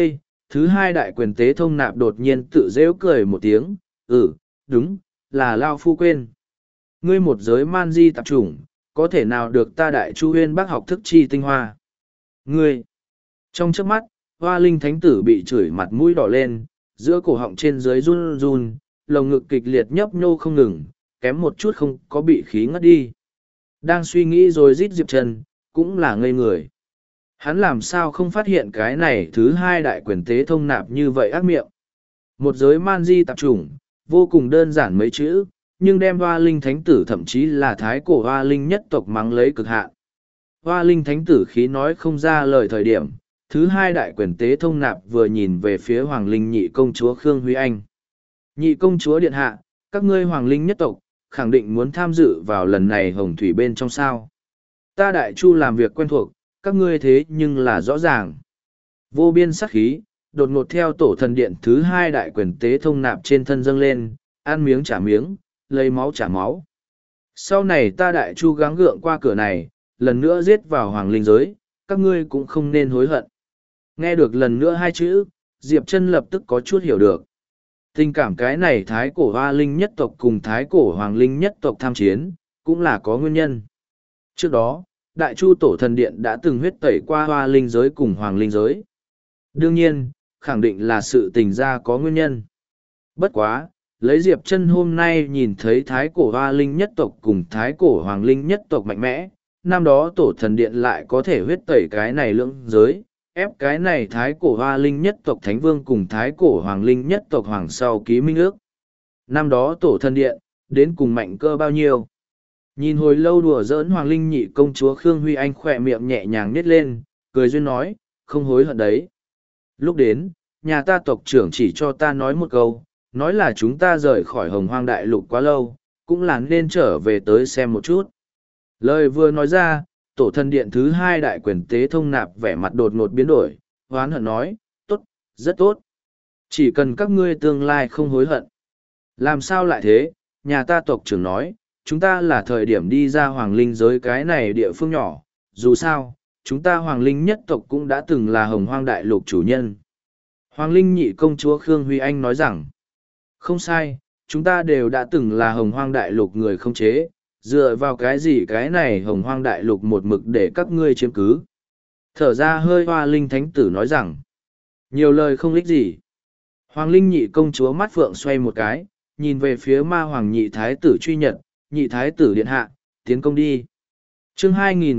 Thứ hai đại quyền tế thông nạp đột nhiên tự rêu cười một tiếng, đúng, là Lao Phu quên. Ngươi một giới man di tạp chủng, có thể nào được ta đại chu huyên bác học thức chi tinh hoa. Ngươi! Trong trước mắt, Hoa Linh Thánh Tử bị chửi mặt mũi đỏ lên, giữa cổ họng trên dưới run run, lồng ngực kịch liệt nhấp nhô không ngừng, kém một chút không có bị khí ngất đi. Đang suy nghĩ rồi rít Diệp Trần, cũng là ngây người. Hắn làm sao không phát hiện cái này thứ hai đại quyền tế thông nạp như vậy ác miệng. Một giới man di tạp chủng, vô cùng đơn giản mấy chữ, nhưng đem Hoa Linh Thánh Tử thậm chí là thái cổ Hoa Linh nhất tộc mắng lấy cực hạn. Hoa Linh Thánh Tử khí nói không ra lời thời điểm, thứ hai đại quyền tế thông nạp vừa nhìn về phía Hoàng Linh nhị công chúa Khương Huy Anh. Nhị công chúa điện hạ, các ngươi Hoàng Linh nhất tộc, khẳng định muốn tham dự vào lần này hồng thủy bên trong sao. Ta đại chu làm việc quen thuộc, các ngươi thế nhưng là rõ ràng. Vô biên sát khí, đột ngột theo tổ thần điện thứ hai đại quyền tế thông nạp trên thân dâng lên, ăn miếng trả miếng, lấy máu trả máu. Sau này ta đại chu gắng gượng qua cửa này, lần nữa giết vào hoàng linh giới, các ngươi cũng không nên hối hận. Nghe được lần nữa hai chữ, Diệp Chân lập tức có chút hiểu được. Tình cảm cái này thái cổ Hoa Linh nhất tộc cùng thái cổ Hoàng Linh nhất tộc tham chiến, cũng là có nguyên nhân. Trước đó, Đại Chu Tổ Thần Điện đã từng huyết tẩy qua Hoa Linh giới cùng Hoàng Linh giới. Đương nhiên, khẳng định là sự tình ra có nguyên nhân. Bất quá, lấy Diệp Chân hôm nay nhìn thấy thái cổ Hoa Linh nhất tộc cùng thái cổ Hoàng Linh nhất tộc mạnh mẽ, năm đó Tổ Thần Điện lại có thể huyết tẩy cái này lưỡng giới, ép cái này thái cổ Hoa Linh nhất tộc Thánh Vương cùng thái cổ Hoàng Linh nhất tộc Hoàng sau ký minh ước. Năm đó Tổ Thần Điện, đến cùng mạnh cơ bao nhiêu? Nhìn hồi lâu đùa giỡn Hoàng Linh nhị công chúa Khương Huy Anh khỏe miệng nhẹ nhàng nít lên, cười duyên nói, không hối hận đấy. Lúc đến, nhà ta tộc trưởng chỉ cho ta nói một câu, nói là chúng ta rời khỏi Hồng Hoang Đại Lục quá lâu, cũng là nên trở về tới xem một chút. Lời vừa nói ra, Tổ Thần Điện thứ hai đại quyền tế thông nạp vẻ mặt đột ngột biến đổi, hoán hận nói, tốt, rất tốt. Chỉ cần các ngươi tương lai không hối hận. Làm sao lại thế, nhà ta tộc trưởng nói, chúng ta là thời điểm đi ra Hoàng Linh giới cái này địa phương nhỏ, dù sao, chúng ta Hoàng Linh nhất tộc cũng đã từng là Hồng Hoang Đại Lục chủ nhân. Hoàng Linh nhị công chúa Khương Huy Anh nói rằng, không sai, chúng ta đều đã từng là Hồng Hoang Đại Lục người không chế, dựa vào cái gì cái này Hồng Hoang Đại Lục một mực để các ngươi chiếm cứ. Thở ra hơi Hoa Linh Thánh Tử nói rằng, nhiều lời không ích gì. Hoàng Linh nhị công chúa mắt phượng xoay một cái, nhìn về phía ma hoàng nhị thái tử truy nhật, nhị thái tử điện hạ, tiến công đi. Chương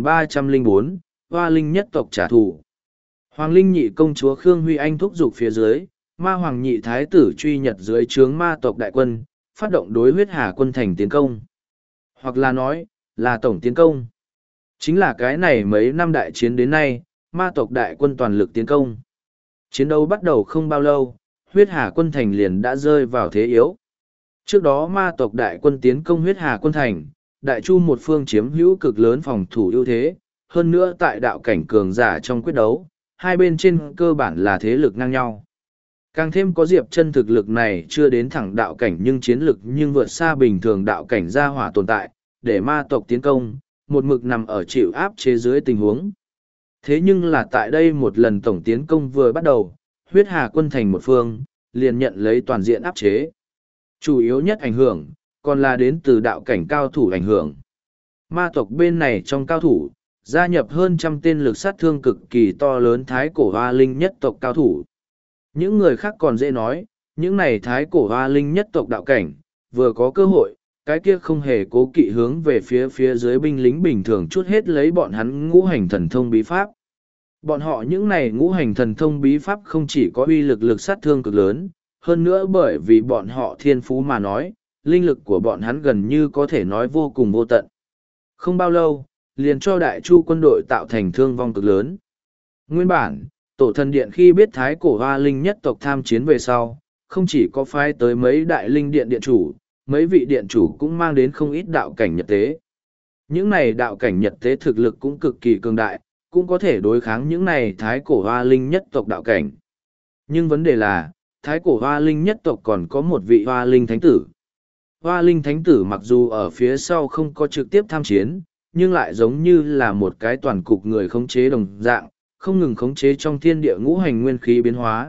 2304, Hoa Linh nhất tộc trả thù. Hoàng Linh nhị công chúa Khương Huy Anh thúc giục phía dưới, ma hoàng nhị thái tử truy nhật dưới trướng ma tộc đại quân, phát động đối huyết hà quân thành tiến công. Hoặc là nói, là tổng tiến công. Chính là cái này mấy năm đại chiến đến nay, ma tộc đại quân toàn lực tiến công. Chiến đấu bắt đầu không bao lâu, huyết hà quân thành liền đã rơi vào thế yếu. Trước đó ma tộc đại quân tiến công huyết hà quân thành, đại chu một phương chiếm hữu cực lớn phòng thủ ưu thế, hơn nữa tại đạo cảnh cường giả trong quyết đấu, hai bên trên cơ bản là thế lực ngang nhau. Càng thêm có Diệp Chân thực lực này chưa đến thẳng đạo cảnh nhưng chiến lực nhưng vượt xa bình thường đạo cảnh gia hỏa tồn tại, để ma tộc tiến công, một mực nằm ở chịu áp chế dưới tình huống. Thế nhưng là tại đây một lần tổng tiến công vừa bắt đầu, huyết hà quân thành một phương, liền nhận lấy toàn diện áp chế. Chủ yếu nhất ảnh hưởng, còn là đến từ đạo cảnh cao thủ ảnh hưởng. Ma tộc bên này trong cao thủ, gia nhập hơn 100 tên lực sát thương cực kỳ to lớn thái cổ Hoa Linh nhất tộc cao thủ. Những người khác còn dễ nói, những này thái cổ Hoa Linh nhất tộc đạo cảnh, vừa có cơ hội, cái kia không hề cố kỵ hướng về phía dưới binh lính bình thường chút hết lấy bọn hắn ngũ hành thần thông bí pháp. Bọn họ những này ngũ hành thần thông bí pháp không chỉ có uy lực sát thương cực lớn, hơn nữa bởi vì bọn họ thiên phú mà nói, linh lực của bọn hắn gần như có thể nói vô cùng vô tận. Không bao lâu, liền cho đại chu quân đội tạo thành thương vong cực lớn. Nguyên bản, Tổ Thần Điện khi biết thái cổ Hoa Linh nhất tộc tham chiến về sau, không chỉ có phái tới mấy đại linh điện điện chủ, mấy vị điện chủ cũng mang đến không ít đạo cảnh nhật tế. Những này đạo cảnh nhật tế thực lực cũng cực kỳ cường đại, cũng có thể đối kháng những này thái cổ Hoa Linh nhất tộc đạo cảnh. Nhưng vấn đề là, thái cổ Hoa Linh nhất tộc còn có một vị Hoa Linh Thánh Tử. Hoa Linh Thánh Tử mặc dù ở phía sau không có trực tiếp tham chiến, nhưng lại giống như là một cái toàn cục người khống chế đồng dạng, không ngừng khống chế trong thiên địa ngũ hành nguyên khí biến hóa,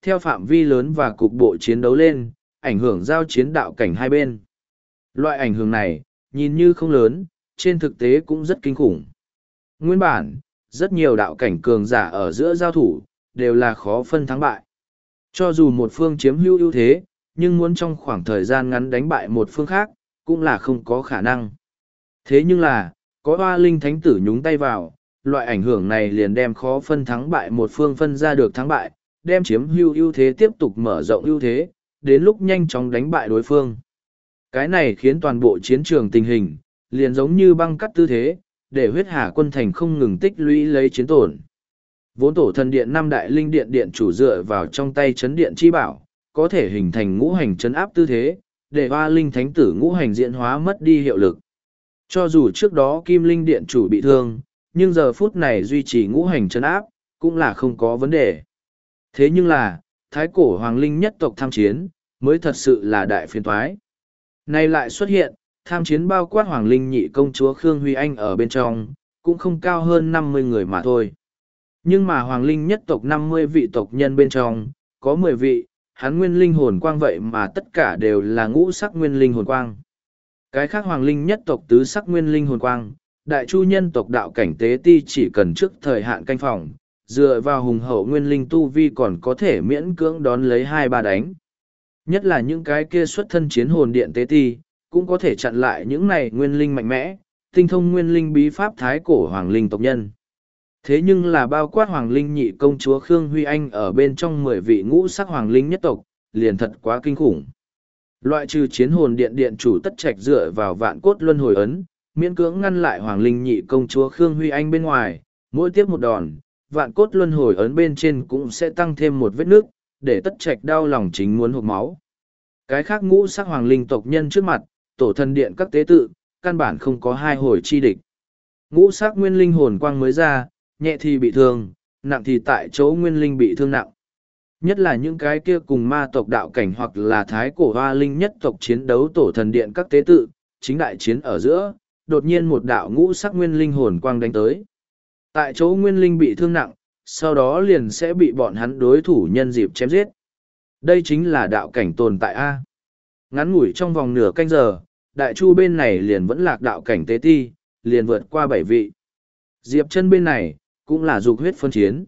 theo phạm vi lớn và cục bộ chiến đấu lên, ảnh hưởng giao chiến đạo cảnh hai bên. Loại ảnh hưởng này, nhìn như không lớn, trên thực tế cũng rất kinh khủng. Nguyên bản, rất nhiều đạo cảnh cường giả ở giữa giao thủ, đều là khó phân thắng bại. Cho dù một phương chiếm hữu ưu thế, nhưng muốn trong khoảng thời gian ngắn đánh bại một phương khác, cũng là không có khả năng. Thế nhưng là, có Hoa Linh Thánh Tử nhúng tay vào, loại ảnh hưởng này liền đem khó phân thắng bại một phương phân ra được thắng bại, đem chiếm hữu ưu thế tiếp tục mở rộng ưu thế, đến lúc nhanh chóng đánh bại đối phương. Cái này khiến toàn bộ chiến trường tình hình, liền giống như băng cắt tư thế, để huyết hà quân thành không ngừng tích lũy lấy chiến tổn. Vốn tổ thần điện năm đại linh điện điện chủ dựa vào trong tay chấn điện chi bảo, có thể hình thành ngũ hành chấn áp tư thế, để Hoa Linh Thánh Tử ngũ hành diễn hóa mất đi hiệu lực. Cho dù trước đó Kim Linh điện chủ bị thương, nhưng giờ phút này duy trì ngũ hành chấn áp, cũng là không có vấn đề. Thế nhưng là, thái cổ hoàng linh nhất tộc tham chiến, mới thật sự là đại phiền toái. Nay lại xuất hiện, tham chiến bao quát hoàng linh nhị công chúa Khương Huy Anh ở bên trong, cũng không cao hơn 50 người mà thôi. Nhưng mà hoàng linh nhất tộc 50 vị tộc nhân bên trong, có 10 vị, hắn nguyên linh hồn quang vậy mà tất cả đều là ngũ sắc nguyên linh hồn quang. Cái khác hoàng linh nhất tộc tứ sắc nguyên linh hồn quang, đại chu nhân tộc đạo cảnh tế ti chỉ cần trước thời hạn canh phòng, dựa vào hùng hậu nguyên linh tu vi còn có thể miễn cưỡng đón lấy 2-3 đánh. Nhất là những cái kia xuất thân chiến hồn điện tế ti, cũng có thể chặn lại những này nguyên linh mạnh mẽ, tinh thông nguyên linh bí pháp thái cổ hoàng linh tộc nhân. Thế nhưng là bao quát hoàng linh nhị công chúa Khương Huy Anh ở bên trong 10 vị ngũ sắc hoàng linh nhất tộc, liền thật quá kinh khủng. Loại trừ chiến hồn điện điện chủ tất trạch dựa vào vạn cốt luân hồi ấn, miễn cưỡng ngăn lại hoàng linh nhị công chúa Khương Huy Anh bên ngoài, mỗi tiếp một đòn, vạn cốt luân hồi ấn bên trên cũng sẽ tăng thêm một vết nước, để tất trạch đau lòng chính muốn hộp máu. Cái khác ngũ sắc hoàng linh tộc nhân trước mặt, tổ thần điện các tế tự, căn bản không có hai hồi chi địch. Ngũ sắc nguyên linh hồn quang mới ra, nhẹ thì bị thương, nặng thì tại chỗ nguyên linh bị thương nặng. Nhất là những cái kia cùng ma tộc đạo cảnh hoặc là thái cổ hoa linh nhất tộc chiến đấu tổ thần điện các tế tự, chính đại chiến ở giữa, đột nhiên một đạo ngũ sắc nguyên linh hồn quang đánh tới. Tại chỗ nguyên linh bị thương nặng, sau đó liền sẽ bị bọn hắn đối thủ nhân dịp chém giết. Đây chính là đạo cảnh tồn tại A. Ngắn ngủi trong vòng nửa canh giờ, đại chu bên này liền vẫn lạc đạo cảnh tế ti, liền vượt qua 7 vị. Diệp chân bên này, cũng là dục huyết phân chiến.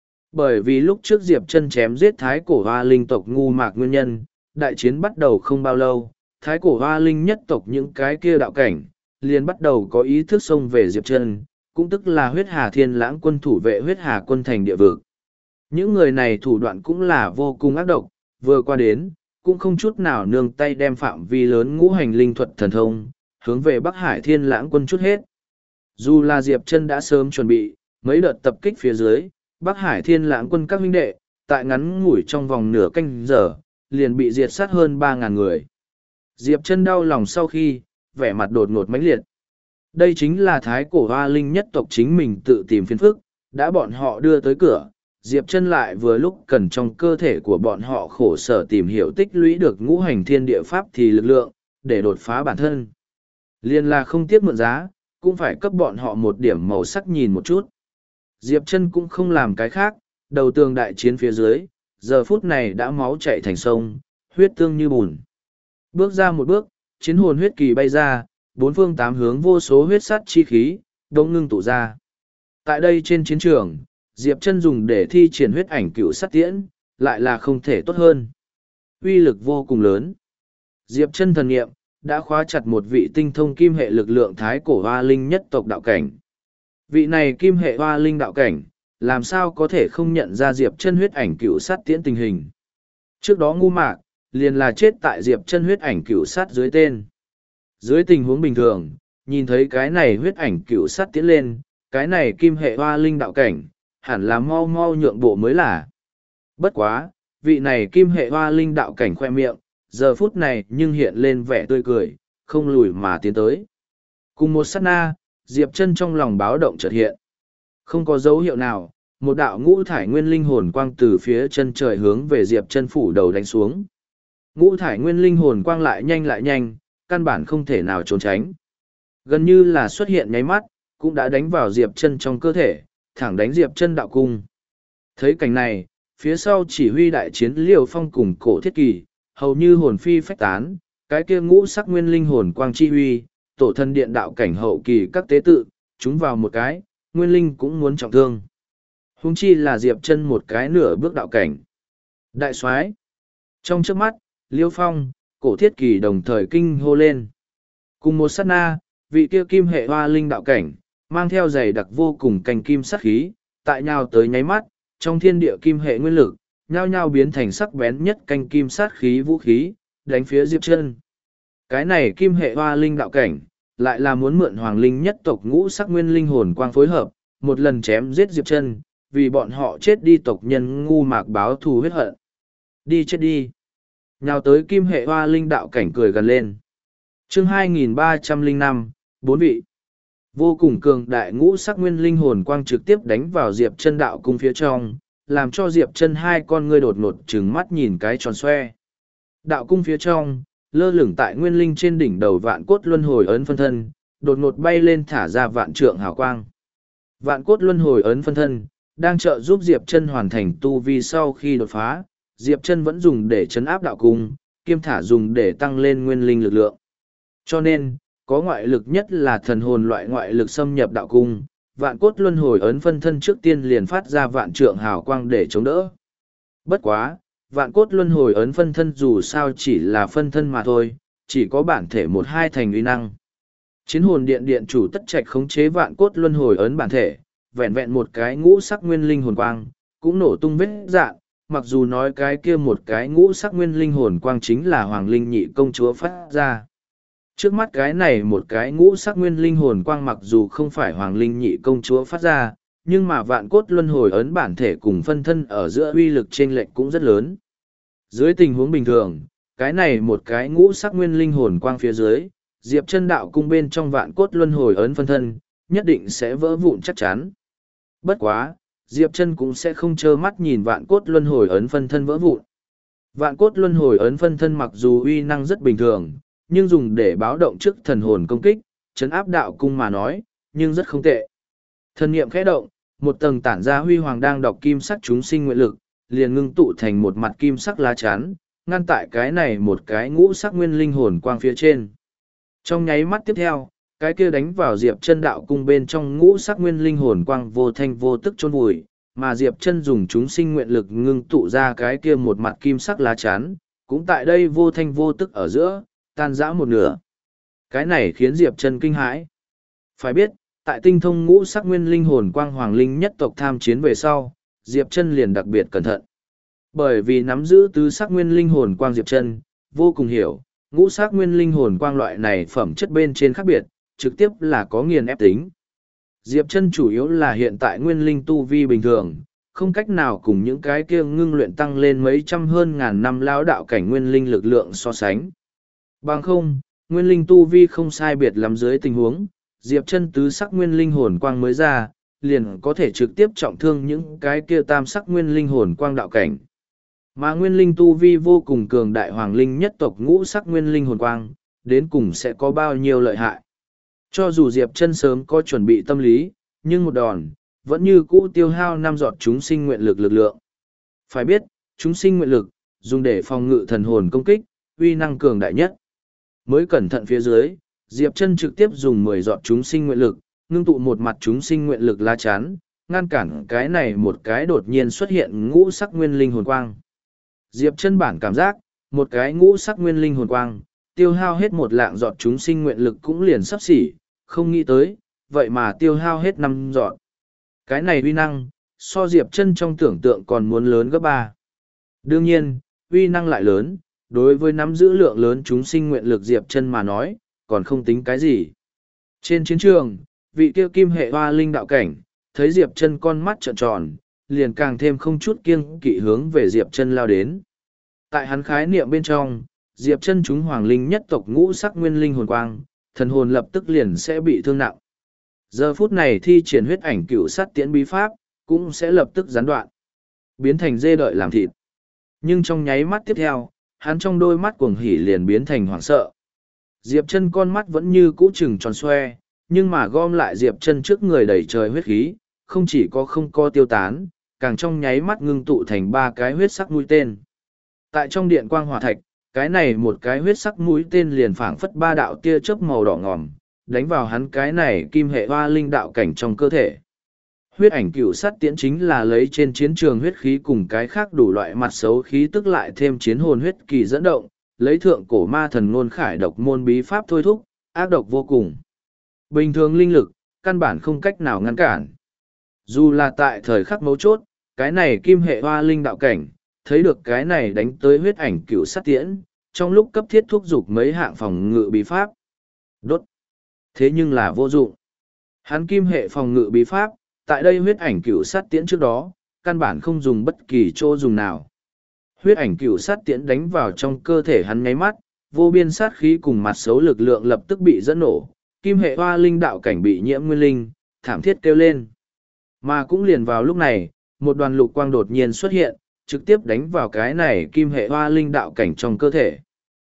Bởi vì lúc trước Diệp chân chém giết thái cổ hoa linh tộc ngu mạc nguyên nhân, đại chiến bắt đầu không bao lâu, thái cổ hoa linh nhất tộc những cái kia đạo cảnh, liền bắt đầu có ý thức xông về Diệp chân, cũng tức là huyết hà thiên lãng quân thủ vệ huyết hà quân thành địa vực. Những người này thủ đoạn cũng là vô cùng ác độc, vừa qua đến, cũng không chút nào nương tay đem phạm vi lớn ngũ hành linh thuật thần thông, hướng về Bắc Hải thiên lãng quân chút hết. Dù là Diệp chân đã sớm chuẩn bị, mấy đợt tập kích phía dưới, Bắc Hải thiên lãng quân các huynh đệ, tại ngắn ngủi trong vòng nửa canh giờ, liền bị diệt sát hơn 3.000 người. Diệp chân đau lòng sau khi, vẻ mặt đột ngột mãnh liệt. Đây chính là thái cổ hoa linh nhất tộc chính mình tự tìm phiền phức, đã bọn họ đưa tới cửa, Diệp chân lại vừa lúc cần trong cơ thể của bọn họ khổ sở tìm hiểu tích lũy được ngũ hành thiên địa pháp thì lực lượng, để đột phá bản thân. Liên là không tiếc mượn giá, cũng phải cấp bọn họ một điểm màu sắc nhìn một chút. Diệp chân cũng không làm cái khác, đầu tường đại chiến phía dưới, giờ phút này đã máu chảy thành sông, huyết tương như bùn. Bước ra một bước, chiến hồn huyết kỳ bay ra, bốn phương tám hướng vô số huyết sắt chi khí, đông ngưng tụ ra. Tại đây trên chiến trường, Diệp chân dùng để thi triển huyết ảnh cựu sát tiễn, lại là không thể tốt hơn. Uy lực vô cùng lớn. Diệp chân thần nghiệm, đã khóa chặt một vị tinh thông kim hệ lực lượng thái cổ hoa linh nhất tộc đạo cảnh. Vị này kim hệ hoa linh đạo cảnh, làm sao có thể không nhận ra Diệp chân huyết ảnh cựu sát tiễn tình hình. Trước đó ngu mạc, liền là chết tại Diệp chân huyết ảnh cựu sát dưới tên. Dưới tình huống bình thường, nhìn thấy cái này huyết ảnh cựu sát tiễn lên, cái này kim hệ hoa linh đạo cảnh, hẳn là mau mau nhượng bộ mới là. Bất quá, vị này kim hệ hoa linh đạo cảnh khoe miệng, giờ phút này nhưng hiện lên vẻ tươi cười, không lùi mà tiến tới. Cùng một sát na, Diệp chân trong lòng báo động chợt hiện. Không có dấu hiệu nào, một đạo ngũ thải nguyên linh hồn quang từ phía chân trời hướng về Diệp chân phủ đầu đánh xuống. Ngũ thải nguyên linh hồn quang lại nhanh, căn bản không thể nào trốn tránh. Gần như là xuất hiện nháy mắt, cũng đã đánh vào Diệp chân trong cơ thể, thẳng đánh Diệp chân đạo cung. Thấy cảnh này, Phía sau chỉ huy đại chiến Liêu Phong cùng Cổ Thiết Kỳ, hầu như hồn phi phách tán, cái kia ngũ sắc nguyên linh hồn quang chi huy, tổ thân điện đạo cảnh hậu kỳ các tế tự, chúng vào một cái, nguyên linh cũng muốn trọng thương. Huống chi là Diệp Chân một cái nửa bước đạo cảnh. Đại soái. Trong trước mắt, Liêu Phong, Cổ Thiết Kỳ đồng thời kinh hô lên. Cùng một sát na, vị kia kim hệ hoa linh đạo cảnh, mang theo dày đặc vô cùng cành kim sắc khí, tại nhào tới nháy mắt, trong thiên địa kim hệ nguyên lực, nhao nhao biến thành sắc bén nhất canh kim sát khí vũ khí, đánh phía Diệp Chân. Cái này kim hệ hoa linh đạo cảnh, lại là muốn mượn hoàng linh nhất tộc ngũ sắc nguyên linh hồn quang phối hợp, một lần chém giết Diệp Chân, vì bọn họ chết đi tộc nhân ngu mạc báo thù huyết hận. Đi chết đi. Nhào tới kim hệ hoa linh đạo cảnh cười gần lên. Chương 2305, 4 vị. Vô cùng cường đại ngũ sắc nguyên linh hồn quang trực tiếp đánh vào Diệp Chân đạo cung phía trong, làm cho Diệp Chân hai con ngươi đột ngột trừng mắt nhìn cái tròn xoe. Đạo cung phía trong, lơ lửng tại nguyên linh trên đỉnh đầu vạn cốt luân hồi ấn phân thân, đột ngột bay lên thả ra vạn trượng hào quang. Vạn cốt luân hồi ấn phân thân, đang trợ giúp Diệp Chân hoàn thành tu vi sau khi đột phá, Diệp Chân vẫn dùng để chấn áp đạo cung, kiêm thả dùng để tăng lên nguyên linh lực lượng. Cho nên, có ngoại lực nhất là thần hồn loại ngoại lực xâm nhập đạo cung, vạn cốt luân hồi ấn phân thân trước tiên liền phát ra vạn trượng hào quang để chống đỡ. Bất quá, vạn cốt luân hồi ấn phân thân dù sao chỉ là phân thân mà thôi, chỉ có bản thể một hai thành uy năng. Chiến hồn điện điện chủ Tất Trạch khống chế vạn cốt luân hồi ấn bản thể, vẹn vẹn một cái ngũ sắc nguyên linh hồn quang, cũng nổ tung vết dạn, mặc dù nói cái kia một cái ngũ sắc nguyên linh hồn quang chính là Hoàng Linh Nhị công chúa phát ra. Trước mắt cái này một cái ngũ sắc nguyên linh hồn quang mặc dù không phải Hoàng Linh Nhị công chúa phát ra, nhưng mà vạn cốt luân hồi ấn bản thể cùng phân thân ở giữa uy lực chênh lệch cũng rất lớn. Dưới tình huống bình thường, cái này một cái ngũ sắc nguyên linh hồn quang phía dưới, Diệp Chân đạo cung bên trong vạn cốt luân hồi ấn phân thân, nhất định sẽ vỡ vụn chắc chắn. Bất quá, Diệp Chân cũng sẽ không trơ mắt nhìn vạn cốt luân hồi ấn phân thân vỡ vụn. Vạn cốt luân hồi ấn phân thân mặc dù uy năng rất bình thường, nhưng dùng để báo động trước thần hồn công kích, trấn áp đạo cung mà nói, nhưng rất không tệ. Thần niệm khẽ động, một tầng tản ra huy hoàng đang đọc kim sắc chúng sinh nguyện lực, liền ngưng tụ thành một mặt kim sắc lá chắn, ngăn tại cái này một cái ngũ sắc nguyên linh hồn quang phía trên. Trong nháy mắt tiếp theo, cái kia đánh vào Diệp Chân đạo cung bên trong ngũ sắc nguyên linh hồn quang vô thanh vô tức chôn vùi, mà Diệp Chân dùng chúng sinh nguyện lực ngưng tụ ra cái kia một mặt kim sắc lá chắn, cũng tại đây vô thanh vô tức ở giữa, tan rã một nửa. Cái này khiến Diệp Chân kinh hãi. Phải biết, tại tinh thông ngũ sắc nguyên linh hồn quang hoàng linh nhất tộc tham chiến về sau, Diệp Chân liền đặc biệt cẩn thận. Bởi vì nắm giữ tứ sắc nguyên linh hồn quang Diệp Chân vô cùng hiểu, ngũ sắc nguyên linh hồn quang loại này phẩm chất bên trên khác biệt, trực tiếp là có nghiền ép tính. Diệp Chân chủ yếu là hiện tại nguyên linh tu vi bình thường, không cách nào cùng những cái kia ngưng luyện tăng lên mấy trăm hơn ngàn năm lão đạo cảnh nguyên linh lực lượng so sánh. Bằng không, nguyên linh tu vi không sai biệt lắm dưới tình huống, Diệp Chân tứ sắc nguyên linh hồn quang mới ra, liền có thể trực tiếp trọng thương những cái kia tam sắc nguyên linh hồn quang đạo cảnh. Mà nguyên linh tu vi vô cùng cường đại hoàng linh nhất tộc ngũ sắc nguyên linh hồn quang, đến cùng sẽ có bao nhiêu lợi hại. Cho dù Diệp Chân sớm có chuẩn bị tâm lý, nhưng một đòn, vẫn như cũ tiêu hao 5 giọt chúng sinh nguyện lực lực lượng. Phải biết, chúng sinh nguyện lực, dùng để phòng ngự thần hồn công kích, uy năng cường đại nhất. Mới cẩn thận phía dưới, Diệp Chân trực tiếp dùng 10 giọt chúng sinh nguyện lực, ngưng tụ một mặt chúng sinh nguyện lực lá chắn, ngăn cản cái này một cái đột nhiên xuất hiện ngũ sắc nguyên linh hồn quang. Diệp Chân bản cảm giác, một cái ngũ sắc nguyên linh hồn quang, tiêu hao hết một lạng giọt chúng sinh nguyện lực cũng liền sắp xỉ, không nghĩ tới, vậy mà tiêu hao hết 5 giọt. Cái này uy năng, so Diệp Chân trong tưởng tượng còn muốn lớn gấp 3. Đương nhiên, uy năng lại lớn, đối với nắm giữ lượng lớn chúng sinh nguyện lực Diệp Chân mà nói, còn không tính cái gì. Trên chiến trường, vị kia kim hệ hoa linh đạo cảnh, thấy Diệp Chân con mắt trợn tròn, liền càng thêm không chút kiêng kỵ hướng về Diệp Chân lao đến. Tại hắn khái niệm bên trong, Diệp Chân chúng hoàng linh nhất tộc ngũ sắc nguyên linh hồn quang, thần hồn lập tức liền sẽ bị thương nặng. Giờ phút này thi triển huyết ảnh cựu sát tiễn bí pháp, cũng sẽ lập tức gián đoạn, biến thành dê đợi làm thịt. Nhưng trong nháy mắt tiếp theo, hắn trong đôi mắt cuồng hỉ liền biến thành hoảng sợ. Diệp Chân con mắt vẫn như cũ trừng tròn xoe, nhưng mà gom lại Diệp Chân trước người đầy trời huyết khí, không chỉ có không co tiêu tán, càng trong nháy mắt ngưng tụ thành ba cái huyết sắc mũi tên. Tại trong điện quang hỏa thạch, cái này một cái huyết sắc mũi tên liền phảng phất ba đạo tia chớp màu đỏ ngòm, đánh vào hắn cái này kim hệ hoa linh đạo cảnh trong cơ thể. Huyết ảnh cửu sát tiễn chính là lấy trên chiến trường huyết khí cùng cái khác đủ loại mặt xấu khí tức lại thêm chiến hồn huyết kỳ dẫn động, lấy thượng cổ ma thần ngôn khải độc môn bí pháp thôi thúc, ác độc vô cùng. Bình thường linh lực, căn bản không cách nào ngăn cản. Dù là tại thời khắc mấu chốt, cái này kim hệ hoa linh đạo cảnh, thấy được cái này đánh tới huyết ảnh cửu sát tiễn, trong lúc cấp thiết thúc giục mấy hạng phòng ngự bí pháp. Đốt. Thế nhưng là vô dụng. Hắn kim hệ phòng ngự bí pháp, tại đây huyết ảnh cửu sát tiễn trước đó, căn bản không dùng bất kỳ chỗ dùng nào. Huyết ảnh cửu sát tiễn đánh vào trong cơ thể hắn nháy mắt, vô biên sát khí cùng mặt xấu lực lượng lập tức bị dẫn nổ, kim hệ hoa linh đạo cảnh bị nhiễm nguyên linh, thảm thiết kêu lên. Mà cũng liền vào lúc này, một đoàn lục quang đột nhiên xuất hiện, trực tiếp đánh vào cái này kim hệ hoa linh đạo cảnh trong cơ thể.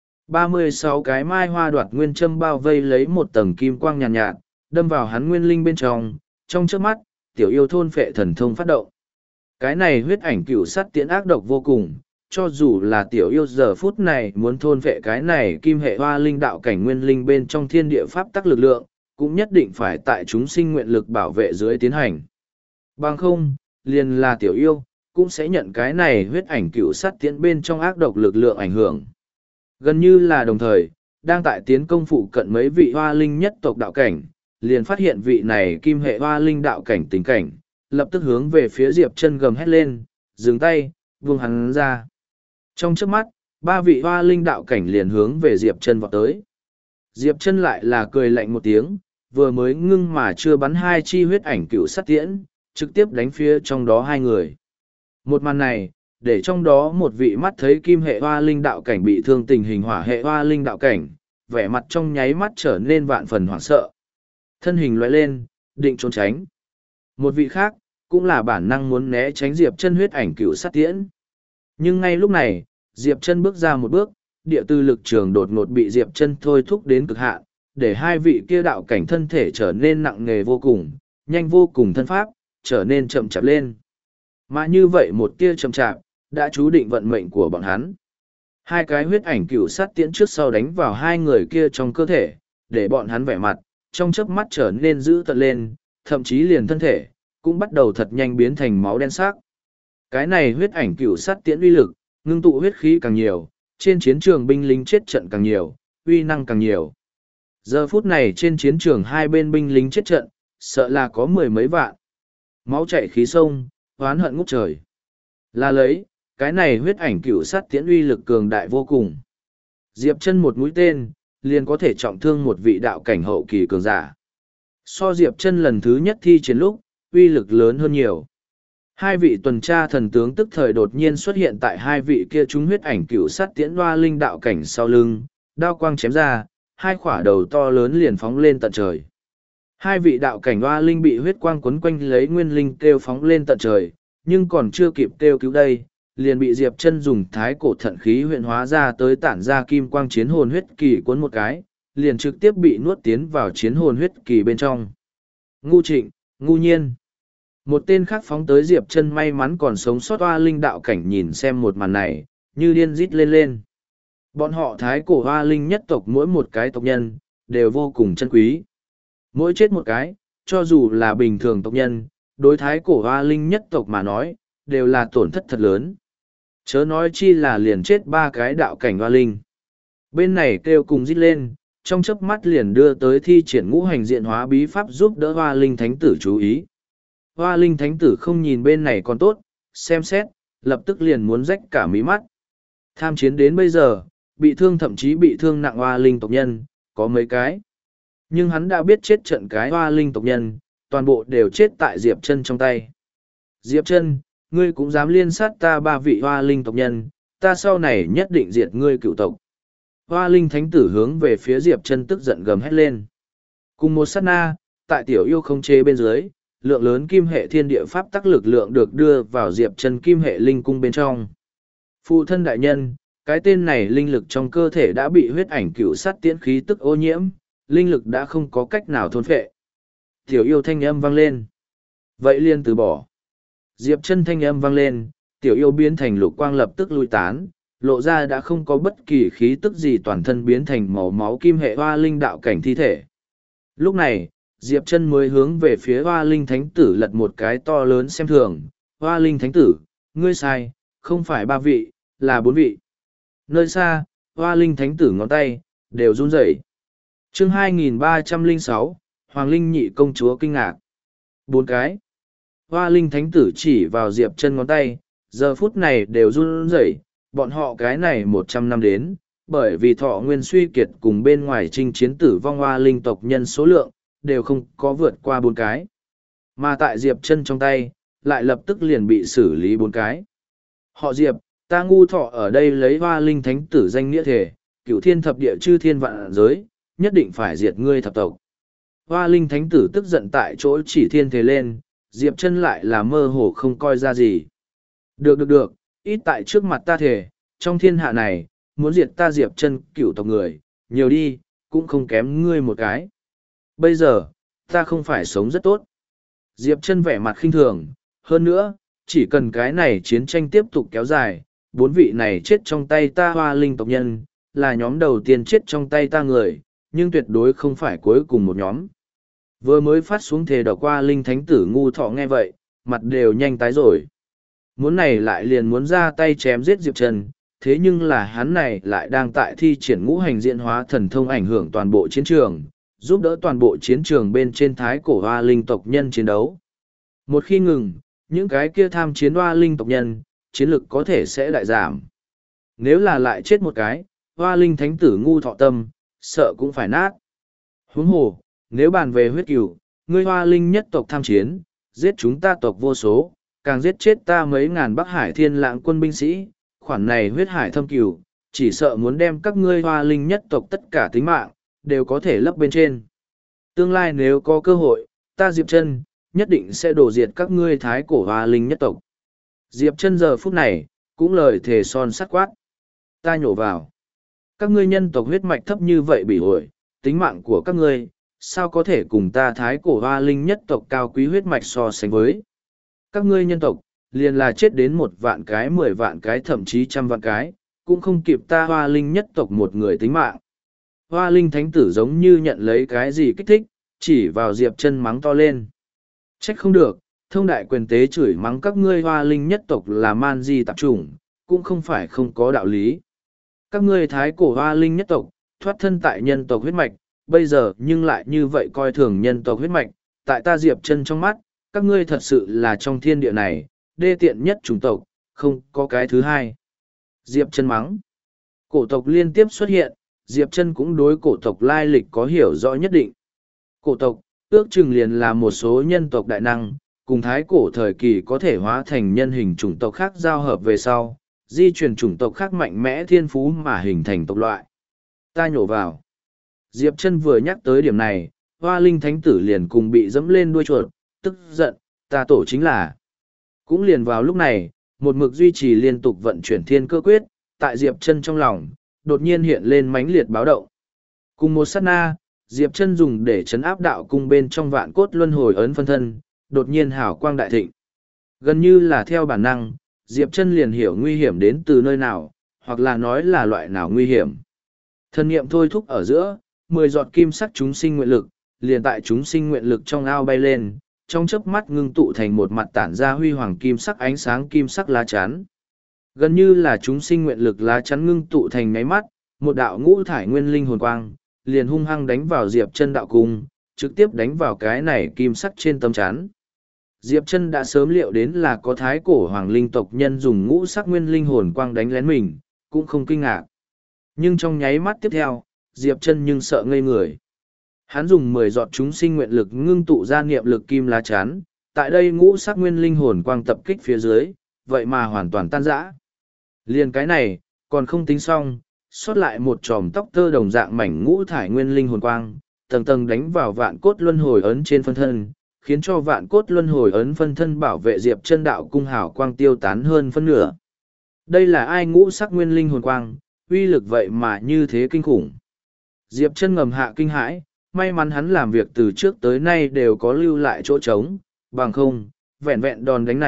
36 cái mai hoa đoạt nguyên châm bao vây lấy một tầng kim quang nhàn nhạt, đâm vào hắn nguyên linh bên trong chớp mắt, tiểu yêu thôn phệ thần thông phát động. Cái này huyết ảnh cửu sát tiễn ác độc vô cùng, cho dù là tiểu yêu giờ phút này muốn thôn phệ cái này kim hệ hoa linh đạo cảnh nguyên linh bên trong thiên địa pháp tắc lực lượng, cũng nhất định phải tại chúng sinh nguyện lực bảo vệ dưới tiến hành. Bằng không, liền là tiểu yêu, cũng sẽ nhận cái này huyết ảnh cửu sát tiễn bên trong ác độc lực lượng ảnh hưởng. Gần như là đồng thời, đang tại tiến công phụ cận mấy vị hoa linh nhất tộc đạo cảnh, liền phát hiện vị này kim hệ hoa linh đạo cảnh tình cảnh, lập tức hướng về phía Diệp Chân gầm hét lên, dừng tay, buông hắn ra. Trong chớp mắt, ba vị hoa linh đạo cảnh liền hướng về Diệp Chân vọt tới. Diệp Chân lại là cười lạnh một tiếng, vừa mới ngưng mà chưa bắn hai chi huyết ảnh cửu sát tiễn, trực tiếp đánh phía trong đó hai người. Một màn này, để trong đó một vị mắt thấy kim hệ hoa linh đạo cảnh bị thương tình hình hỏa hệ hoa linh đạo cảnh, vẻ mặt trong nháy mắt trở nên vạn phần hoảng sợ. Thân hình lóe lên, định trốn tránh. Một vị khác, cũng là bản năng muốn né tránh Diệp Chân huyết ảnh cửu sát tiễn. Nhưng ngay lúc này, Diệp Chân bước ra một bước, địa tư lực trường đột ngột bị Diệp Chân thôi thúc đến cực hạn, để hai vị kia đạo cảnh thân thể trở nên nặng nề vô cùng, nhanh vô cùng thân pháp, trở nên chậm chạp lên. Mà như vậy một tia chậm chạp, đã chú định vận mệnh của bọn hắn. Hai cái huyết ảnh cửu sát tiễn trước sau đánh vào hai người kia trong cơ thể, để bọn hắn vẻ mặt, trong chớp mắt trở nên dữ tợn lên, thậm chí liền thân thể, cũng bắt đầu thật nhanh biến thành máu đen sắc. Cái này huyết ảnh cửu sát tiễn uy lực, ngưng tụ huyết khí càng nhiều, trên chiến trường binh lính chết trận càng nhiều, uy năng càng nhiều. Giờ phút này trên chiến trường hai bên binh lính chết trận, sợ là có mười mấy vạn. Máu chảy khí sông, oán hận ngút trời. Là lấy, cái này huyết ảnh cửu sát tiễn uy lực cường đại vô cùng. Diệp Chân một mũi tên, liền có thể trọng thương một vị đạo cảnh hậu kỳ cường giả. So Diệp Chân lần thứ nhất thi chiến lúc, uy lực lớn hơn nhiều. Hai vị tuần tra thần tướng tức thời đột nhiên xuất hiện tại hai vị kia trúng huyết ảnh cửu sát tiễn hoa linh đạo cảnh sau lưng, đao quang chém ra, hai khỏa đầu to lớn liền phóng lên tận trời. Hai vị đạo cảnh hoa linh bị huyết quang quấn quanh lấy nguyên linh kêu phóng lên tận trời, nhưng còn chưa kịp kêu cứu đây, liền bị Diệp Chân dùng thái cổ thận khí huyện hóa ra tới tản ra kim quang chiến hồn huyết kỳ cuốn một cái, liền trực tiếp bị nuốt tiến vào chiến hồn huyết kỳ bên trong. Ngu Trịnh, ngu nhiên. Một tên khác phóng tới Diệp Chân may mắn còn sống sót hoa linh đạo cảnh nhìn xem một màn này, như điên rít lên lên. Bọn họ thái cổ hoa linh nhất tộc mỗi một cái tộc nhân, đều vô cùng chân quý. Mỗi chết một cái, cho dù là bình thường tộc nhân, đối thái cổ hoa linh nhất tộc mà nói, đều là tổn thất thật lớn. Chớ nói chi là liền chết ba cái đạo cảnh hoa linh. Bên này kêu cùng rít lên, trong chớp mắt liền đưa tới thi triển ngũ hành diện hóa bí pháp giúp đỡ hoa linh thánh tử chú ý. Hoa linh thánh tử không nhìn bên này còn tốt, xem xét, lập tức liền muốn rách cả mí mắt. Tham chiến đến bây giờ, bị thương thậm chí bị thương nặng hoa linh tộc nhân, có mấy cái. Nhưng hắn đã biết chết trận cái hoa linh tộc nhân, toàn bộ đều chết tại Diệp Chân trong tay. Diệp Chân, ngươi cũng dám liên sát ta ba vị hoa linh tộc nhân, ta sau này nhất định diệt ngươi cựu tộc. Hoa linh thánh tử hướng về phía Diệp Chân tức giận gầm hét lên. Cùng một sát na, tại tiểu yêu không chế bên dưới, lượng lớn kim hệ thiên địa pháp tắc lực lượng được đưa vào Diệp Chân kim hệ linh cung bên trong. Phụ thân đại nhân, cái tên này linh lực trong cơ thể đã bị huyết ảnh cửu sát tiễn khí tức ô nhiễm, linh lực đã không có cách nào thôn phệ. Tiểu yêu thanh âm vang lên. Vậy liền từ bỏ. Diệp Chân thanh âm vang lên, tiểu yêu biến thành lục quang lập tức lui tán, lộ ra đã không có bất kỳ khí tức gì, toàn thân biến thành màu máu kim hệ hoa linh đạo cảnh thi thể. Lúc này, Diệp Chân mới hướng về phía hoa linh thánh tử lật một cái to lớn xem thường. Hoa linh thánh tử, ngươi sai, không phải 3 vị, là 4 vị. Nơi xa, hoa linh thánh tử ngón tay, đều run rẩy. Chương 2306, Hoàng Linh nhị công chúa kinh ngạc. 4 cái. Hoa linh thánh tử chỉ vào Diệp Chân ngón tay, giờ phút này đều run rẩy, bọn họ cái này 100 năm đến, bởi vì thọ nguyên suy kiệt cùng bên ngoài chinh chiến tử vong hoa linh tộc nhân số lượng, đều không có vượt qua 4 cái. Mà tại Diệp Chân trong tay, lại lập tức liền bị xử lý 4 cái. Họ Diệp, ta ngu thọ ở đây lấy hoa linh thánh tử danh nghĩa thể, cửu thiên thập địa chư thiên vạn giới, nhất định phải diệt ngươi thập tộc. Hoa linh thánh tử tức giận tại chỗ chỉ thiên thể lên, Diệp Chân lại là mơ hồ không coi ra gì. Được, ít tại trước mặt ta thể, trong thiên hạ này, muốn diệt ta Diệp Chân cửu tộc người, nhiều đi, cũng không kém ngươi một cái. Bây giờ, ta không phải sống rất tốt. Diệp Chân vẻ mặt khinh thường, hơn nữa, chỉ cần cái này chiến tranh tiếp tục kéo dài, 4 vị này chết trong tay ta hoa linh tộc nhân, là nhóm đầu tiên chết trong tay ta người, nhưng tuyệt đối không phải cuối cùng một nhóm. Vừa mới phát xuống thề độc qua linh thánh tử ngu thọ nghe vậy, mặt đều nhanh tái rồi. Muốn này lại liền muốn ra tay chém giết Diệp Chân, thế nhưng là hắn này lại đang tại thi triển ngũ hành diễn hóa thần thông ảnh hưởng toàn bộ chiến trường, giúp đỡ toàn bộ chiến trường bên trên thái cổ hoa linh tộc nhân chiến đấu. Một khi ngừng, những cái kia tham chiến hoa linh tộc nhân, chiến lực có thể sẽ đại giảm. Nếu là lại chết một cái, hoa linh thánh tử ngu thọ tâm, sợ cũng phải nát. Huống hồ, nếu bàn về huyết cửu, ngươi hoa linh nhất tộc tham chiến, giết chúng ta tộc vô số, càng giết chết ta mấy ngàn Bắc Hải Thiên Lãng quân binh sĩ, khoản này huyết hải thâm cửu, chỉ sợ muốn đem các ngươi hoa linh nhất tộc tất cả tính mạng, đều có thể lấp bên trên. Tương lai nếu có cơ hội, ta Diệp Chân nhất định sẽ đổ diệt các ngươi thái cổ hoa linh nhất tộc. Diệp Chân giờ phút này, cũng lời thề son sắt quát. Ta nhổ vào. Các ngươi nhân tộc huyết mạch thấp như vậy bị ổi, tính mạng của các ngươi, sao có thể cùng ta thái cổ hoa linh nhất tộc cao quý huyết mạch so sánh với. Các ngươi nhân tộc, liền là chết đến 1 vạn cái 10 vạn cái thậm chí 100 vạn cái, cũng không kịp ta hoa linh nhất tộc một người tính mạng. Hoa linh thánh tử giống như nhận lấy cái gì kích thích, chỉ vào Diệp Chân mắng to lên. Trách không được, thông đại quyền tế chửi mắng các ngươi hoa linh nhất tộc là man di tạp chủng, cũng không phải không có đạo lý. Các ngươi thái cổ hoa linh nhất tộc, thoát thân tại nhân tộc huyết mạch, bây giờ nhưng lại như vậy coi thường nhân tộc huyết mạch, tại ta Diệp Chân trong mắt, các ngươi thật sự là trong thiên địa này, đê tiện nhất chủng tộc, không có cái thứ hai. Diệp Chân mắng. Cổ tộc liên tiếp xuất hiện, Diệp Chân cũng đối cổ tộc lai lịch có hiểu rõ nhất định. Cổ tộc, ước chừng liền là một số nhân tộc đại năng, cùng thái cổ thời kỳ có thể hóa thành nhân hình chủng tộc khác giao hợp về sau, di truyền chủng tộc khác mạnh mẽ thiên phú mà hình thành tộc loại. Ta nhổ vào. Diệp Chân vừa nhắc tới điểm này, hoa linh thánh tử liền cùng bị dẫm lên đuôi chuột, tức giận, ta tổ chính là. Cũng liền vào lúc này, một mực duy trì liên tục vận chuyển thiên cơ quyết, tại Diệp Chân trong lòng, đột nhiên hiện lên mãnh liệt báo động. Cùng một sát na, Diệp Chân dùng để chấn áp đạo cung bên trong vạn cốt luân hồi ấn phân thân, đột nhiên hào quang đại thịnh. Gần như là theo bản năng, Diệp Chân liền hiểu nguy hiểm đến từ nơi nào, hoặc là nói là loại nào nguy hiểm. Thần niệm thôi thúc ở giữa, 10 giọt kim sắc chúng sinh nguyện lực, liền tại chúng sinh nguyện lực trong ao bay lên, trong chớp mắt ngưng tụ thành một mặt tản ra huy hoàng kim sắc ánh sáng kim sắc lá chắn. Gần như là chúng sinh nguyện lực lá chắn ngưng tụ thành nháy mắt, một đạo ngũ thải nguyên linh hồn quang, liền hung hăng đánh vào Diệp Chân đạo cung, trực tiếp đánh vào cái này kim sắc trên tấm chắn. Diệp Chân đã sớm liệu đến là có thái cổ hoàng linh tộc nhân dùng ngũ sắc nguyên linh hồn quang đánh lén mình, cũng không kinh ngạc. Nhưng trong nháy mắt tiếp theo, Diệp Chân nhưng sợ ngây người. Hắn dùng 10 giọt chúng sinh nguyện lực ngưng tụ ra niệm lực kim lá chắn, tại đây ngũ sắc nguyên linh hồn quang tập kích phía dưới, vậy mà hoàn toàn tan rã. Liền cái này, còn không tính xong, sót lại một chòm tóc tơ đồng dạng mảnh ngũ thải nguyên linh hồn quang, tầng tầng đánh vào vạn cốt luân hồi ấn trên phân thân, khiến cho vạn cốt luân hồi ấn phân thân bảo vệ Diệp Chân đạo cung hào quang tiêu tán hơn phân nửa. Đây là ai ngũ sắc nguyên linh hồn quang, uy lực vậy mà như thế kinh khủng. Diệp Chân ngầm hạ kinh hãi, may mắn hắn làm việc từ trước tới nay đều có lưu lại chỗ trống, bằng không, vẹn vẹn đòn đánh này,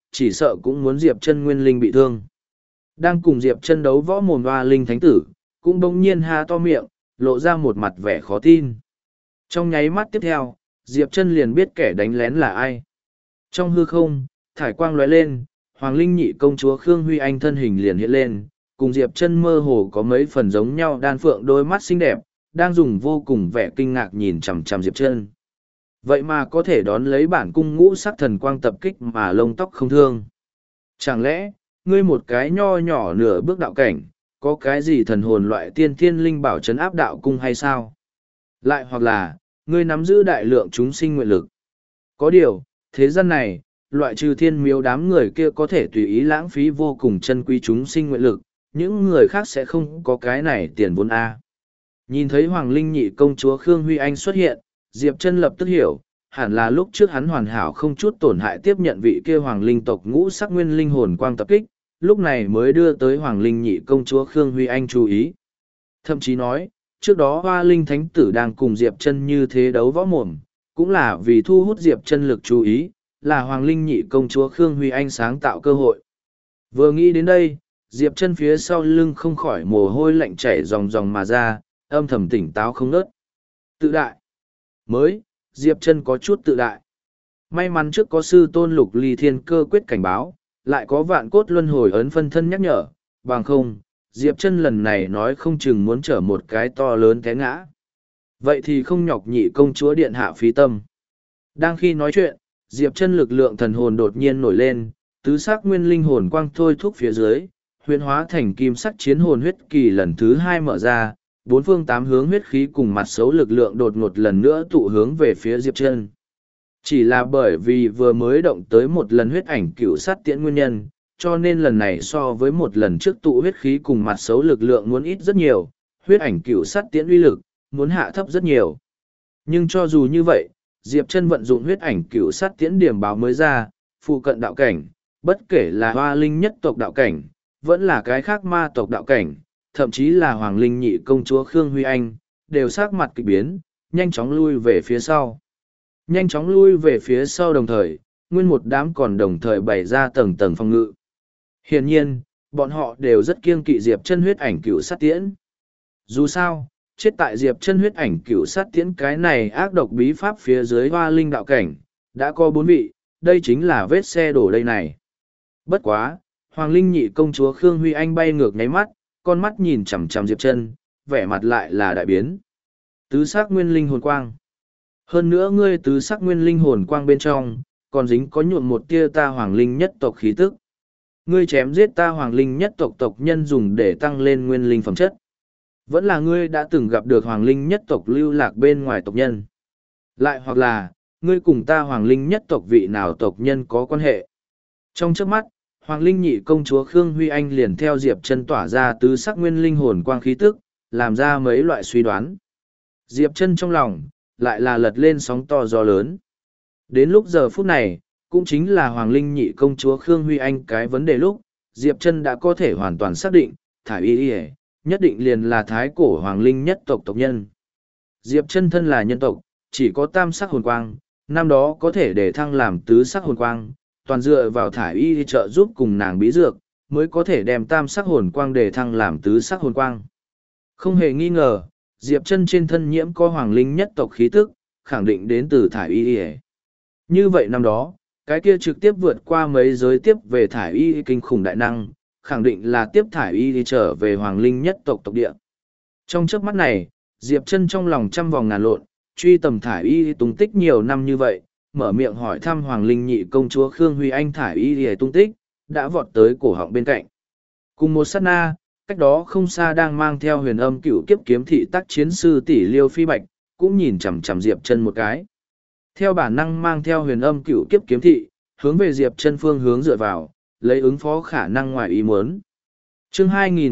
chỉ sợ cũng muốn Diệp Chân nguyên linh bị thương. Đang cùng Diệp Chân đấu võ mồm Hoa Linh Thánh Tử, cũng bỗng nhiên há to miệng, lộ ra một mặt vẻ khó tin. Trong nháy mắt tiếp theo, Diệp Chân liền biết kẻ đánh lén là ai. Trong hư không, thải quang lóe lên, Hoàng Linh Nhị công chúa Khương Huy Anh thân hình liền hiện lên, cùng Diệp Chân mơ hồ có mấy phần giống nhau, đan phượng đôi mắt xinh đẹp, đang dùng vô cùng vẻ kinh ngạc nhìn chằm chằm Diệp Chân. Vậy mà có thể đón lấy bản cung ngũ sắc thần quang tập kích mà lông tóc không thương. Chẳng lẽ, ngươi một cái nho nhỏ nửa bước đạo cảnh, có cái gì thần hồn loại tiên thiên linh bảo trấn áp đạo cung hay sao? Lại hoặc là, ngươi nắm giữ đại lượng chúng sinh nguyện lực. Có điều, thế gian này, loại trừ thiên miếu đám người kia có thể tùy ý lãng phí vô cùng chân quý chúng sinh nguyện lực, những người khác sẽ không có cái này tiền vốn A. Nhìn thấy Hoàng Linh Nhị công chúa Khương Huy Anh xuất hiện, Diệp Chân lập tức hiểu, hẳn là lúc trước hắn hoàn hảo không chút tổn hại tiếp nhận vị kia Hoàng Linh tộc ngũ sắc nguyên linh hồn quang tập kích, lúc này mới đưa tới Hoàng Linh Nhị công chúa Khương Huy Anh chú ý. Thậm chí nói, trước đó Hoa Linh Thánh Tử đang cùng Diệp Chân như thế đấu võ mồm, cũng là vì thu hút Diệp Chân lực chú ý, là Hoàng Linh Nhị công chúa Khương Huy Anh sáng tạo cơ hội. Vừa nghĩ đến đây, Diệp Chân phía sau lưng không khỏi mồ hôi lạnh chảy ròng ròng mà ra, âm thầm tỉnh táo không ngớt. Tự đại. Mới, Diệp Chân có chút tự đại. May mắn trước có sư tôn Lục Ly Thiên Cơ quyết cảnh báo, lại có vạn cốt luân hồi ấn phân thân nhắc nhở, bằng không, Diệp Chân lần này nói không chừng muốn trở một cái to lớn té ngã. Vậy thì không nhọc Nhị công chúa điện hạ phí tâm. Đang khi nói chuyện, Diệp Chân lực lượng thần hồn đột nhiên nổi lên, tứ sắc nguyên linh hồn quang thôi thúc phía dưới, huyễn hóa thành kim sắc chiến hồn huyết kỳ lần thứ 2 mở ra, bốn phương tám hướng huyết khí cùng mặt xấu lực lượng đột ngột lần nữa tụ hướng về phía Diệp Chân. Chỉ là bởi vì vừa mới động tới một lần huyết ảnh cửu sát tiễn nguyên nhân, cho nên lần này so với một lần trước tụ huyết khí cùng mặt xấu lực lượng muốn ít rất nhiều, huyết ảnh cửu sát tiễn uy lực muốn hạ thấp rất nhiều. Nhưng cho dù như vậy, Diệp Chân vận dụng huyết ảnh cửu sát tiễn điểm báo mới ra, phụ cận đạo cảnh, bất kể là Hoa Linh nhất tộc đạo cảnh, vẫn là cái khác ma tộc đạo cảnh, thậm chí là Hoàng Linh Nhị công chúa Khương Huy Anh, đều sắc mặt kịch biến, nhanh chóng lui về phía sau. Nhanh chóng lui về phía sau đồng thời, nguyên một đám còn đồng thời bày ra tầng tầng phòng ngự. Hiển nhiên, bọn họ đều rất kiêng kỵ Diệp Chân huyết ảnh cửu sát tiễn. Dù sao, chết tại Diệp Chân huyết ảnh cửu sát tiễn cái này ác độc bí pháp phía dưới Hoa Linh đạo cảnh, đã có 4 vị, đây chính là vết xe đổ đây này. Bất quá, Hoàng Linh Nhị công chúa Khương Huy Anh bay ngược nháy mắt, con mắt nhìn chằm chằm Diệp Chân, vẻ mặt lại là đại biến. Tứ sắc nguyên linh hồn quang. Hơn nữa ngươi tứ sắc nguyên linh hồn quang bên trong, còn dính có nhuộm một tia ta Hoàng Linh nhất tộc khí tức. Ngươi chém giết ta Hoàng Linh nhất tộc tộc nhân dùng để tăng lên nguyên linh phẩm chất. Vẫn là ngươi đã từng gặp được Hoàng Linh nhất tộc lưu lạc bên ngoài tộc nhân. Lại hoặc là, ngươi cùng ta Hoàng Linh nhất tộc vị nào tộc nhân có quan hệ. Trong chớp mắt, Hoàng Linh Nhị công chúa Khương Huy Anh liền theo Diệp Chân tỏa ra tứ sắc nguyên linh hồn quang khí tức, làm ra mấy loại suy đoán. Diệp Chân trong lòng, lại là lật lên sóng to gió lớn. Đến lúc giờ phút này, cũng chính là Hoàng Linh Nhị công chúa Khương Huy Anh cái vấn đề lúc, Diệp Chân đã có thể hoàn toàn xác định, thải y nhất định liền là thái cổ Hoàng Linh nhất tộc tộc nhân. Diệp Chân thân là nhân tộc, chỉ có tam sắc hồn quang, năm đó có thể để thăng làm tứ sắc hồn quang, toàn dựa vào thải y trợ giúp cùng nàng bí dược, mới có thể đem tam sắc hồn quang để thăng làm tứ sắc hồn quang. Không hề nghi ngờ, Diệp Chân trên thân nhiễm có Hoàng Linh nhất tộc khí tức, khẳng định đến từ thải y. Như vậy năm đó, cái kia trực tiếp vượt qua mấy giới tiếp về thải y kinh khủng đại năng, khẳng định là tiếp thải y đi trở về Hoàng Linh nhất tộc tộc địa. Trong chớp mắt này, Diệp Chân trong lòng trăm vòng ngàn lộn, truy tầm thải y tung tích nhiều năm như vậy, mở miệng hỏi thăm Hoàng Linh Nhị công chúa Khương Huy Anh thải y tung tích, đã vọt tới cổ họng bên cạnh. Cùng một sát na, cách đó không xa đang mang theo huyền âm cửu kiếp kiếm thị tác chiến sư tỷ Liêu Phi Bạch, cũng nhìn chằm chằm Diệp Chân một cái. Theo bản năng mang theo huyền âm cửu kiếp kiếm thị, hướng về Diệp Chân phương hướng dựa vào, lấy ứng phó khả năng ngoài ý muốn. Chương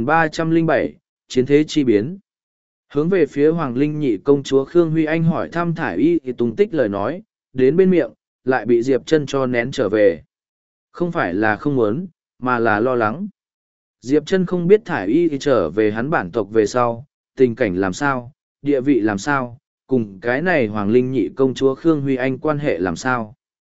2307, Chiến thế chi biến. Hướng về phía Hoàng Linh Nhị công chúa Khương Huy Anh hỏi thăm thải y thì tung tích lời nói, đến bên miệng, lại bị Diệp Chân cho nén trở về. Không phải là không muốn, mà là lo lắng. Diệp Chân không biết thải y thì trở về hắn bản tộc về sau, tình cảnh làm sao, địa vị làm sao, cùng cái này Hoàng Linh Nhị công chúa Khương Huy Anh quan hệ làm sao.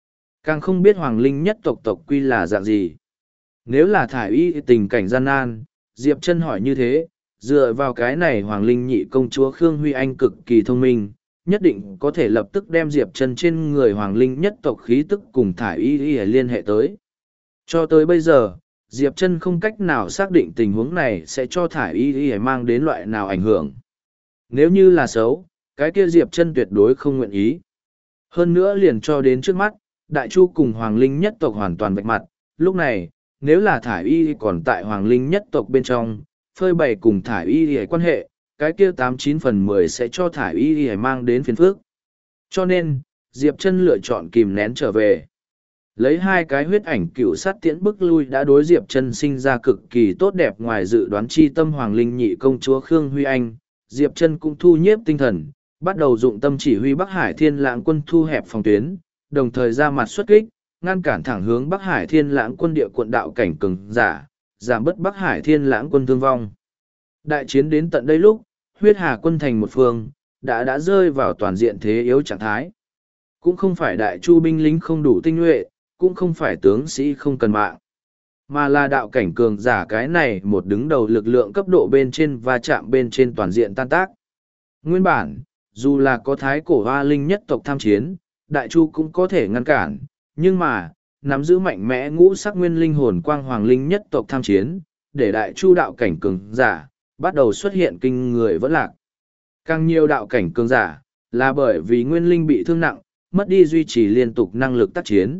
Càng không biết hoàng linh nhất tộc tộc quy là dạng gì. Nếu là thải y tình cảnh gian nan, Diệp Chân hỏi như thế, dựa vào cái này hoàng linh nhị công chúa Khương Huy Anh cực kỳ thông minh, nhất định có thể lập tức đem Diệp Chân trên người hoàng linh nhất tộc khí tức cùng thải y liên hệ tới. Cho tới bây giờ, Diệp Chân không cách nào xác định tình huống này sẽ cho thải y mang đến loại nào ảnh hưởng. Nếu như là xấu, cái kia Diệp Chân tuyệt đối không nguyện ý. Hơn nữa liền cho đến trước mắt, Đại Chu cùng Hoàng Linh nhất tộc hoàn toàn vạch mặt, lúc này, nếu là thải y còn tại Hoàng Linh nhất tộc bên trong, phơi bày cùng thải y quan hệ, cái kia 89/10 sẽ cho thải y mang đến phiền phức. Cho nên, Diệp Chân lựa chọn kìm nén trở về. Lấy hai cái huyết ảnh cựu sát tiễn bức lui đã đối Diệp Chân sinh ra cực kỳ tốt đẹp ngoài dự đoán chi tâm Hoàng Linh nhị công chúa Khương Huy Anh, Diệp Chân cũng thu nhiếp tinh thần, bắt đầu dụng tâm chỉ huy Bắc Hải Thiên Lãng quân thu hẹp phòng tuyến, đồng thời ra mặt xuất kích, ngăn cản thẳng hướng Bắc Hải Thiên Lãng quân địa quận đạo cảnh cường giả, giảm bớt Bắc Hải Thiên Lãng quân thương vong. Đại chiến đến tận đây lúc, huyết hà quân thành một phương, đã rơi vào toàn diện thế yếu trạng thái. Cũng không phải Đại Chu binh lính không đủ tinh nhuệ, cũng không phải tướng sĩ không cần mạng, mà là đạo cảnh cường giả cái này một đứng đầu lực lượng cấp độ bên trên và chạm bên trên toàn diện tan tác. Nguyên bản, dù là có thái cổ hoa linh nhất tộc tham chiến, Đại Chu cũng có thể ngăn cản, nhưng mà, nắm giữ mạnh mẽ ngũ sắc nguyên linh hồn quang hoàng linh nhất tộc tham chiến, để Đại Chu đạo cảnh cường giả, bắt đầu xuất hiện kinh người vẫn lạc. Càng nhiều đạo cảnh cường giả, là bởi vì nguyên linh bị thương nặng, mất đi duy trì liên tục năng lực tác chiến.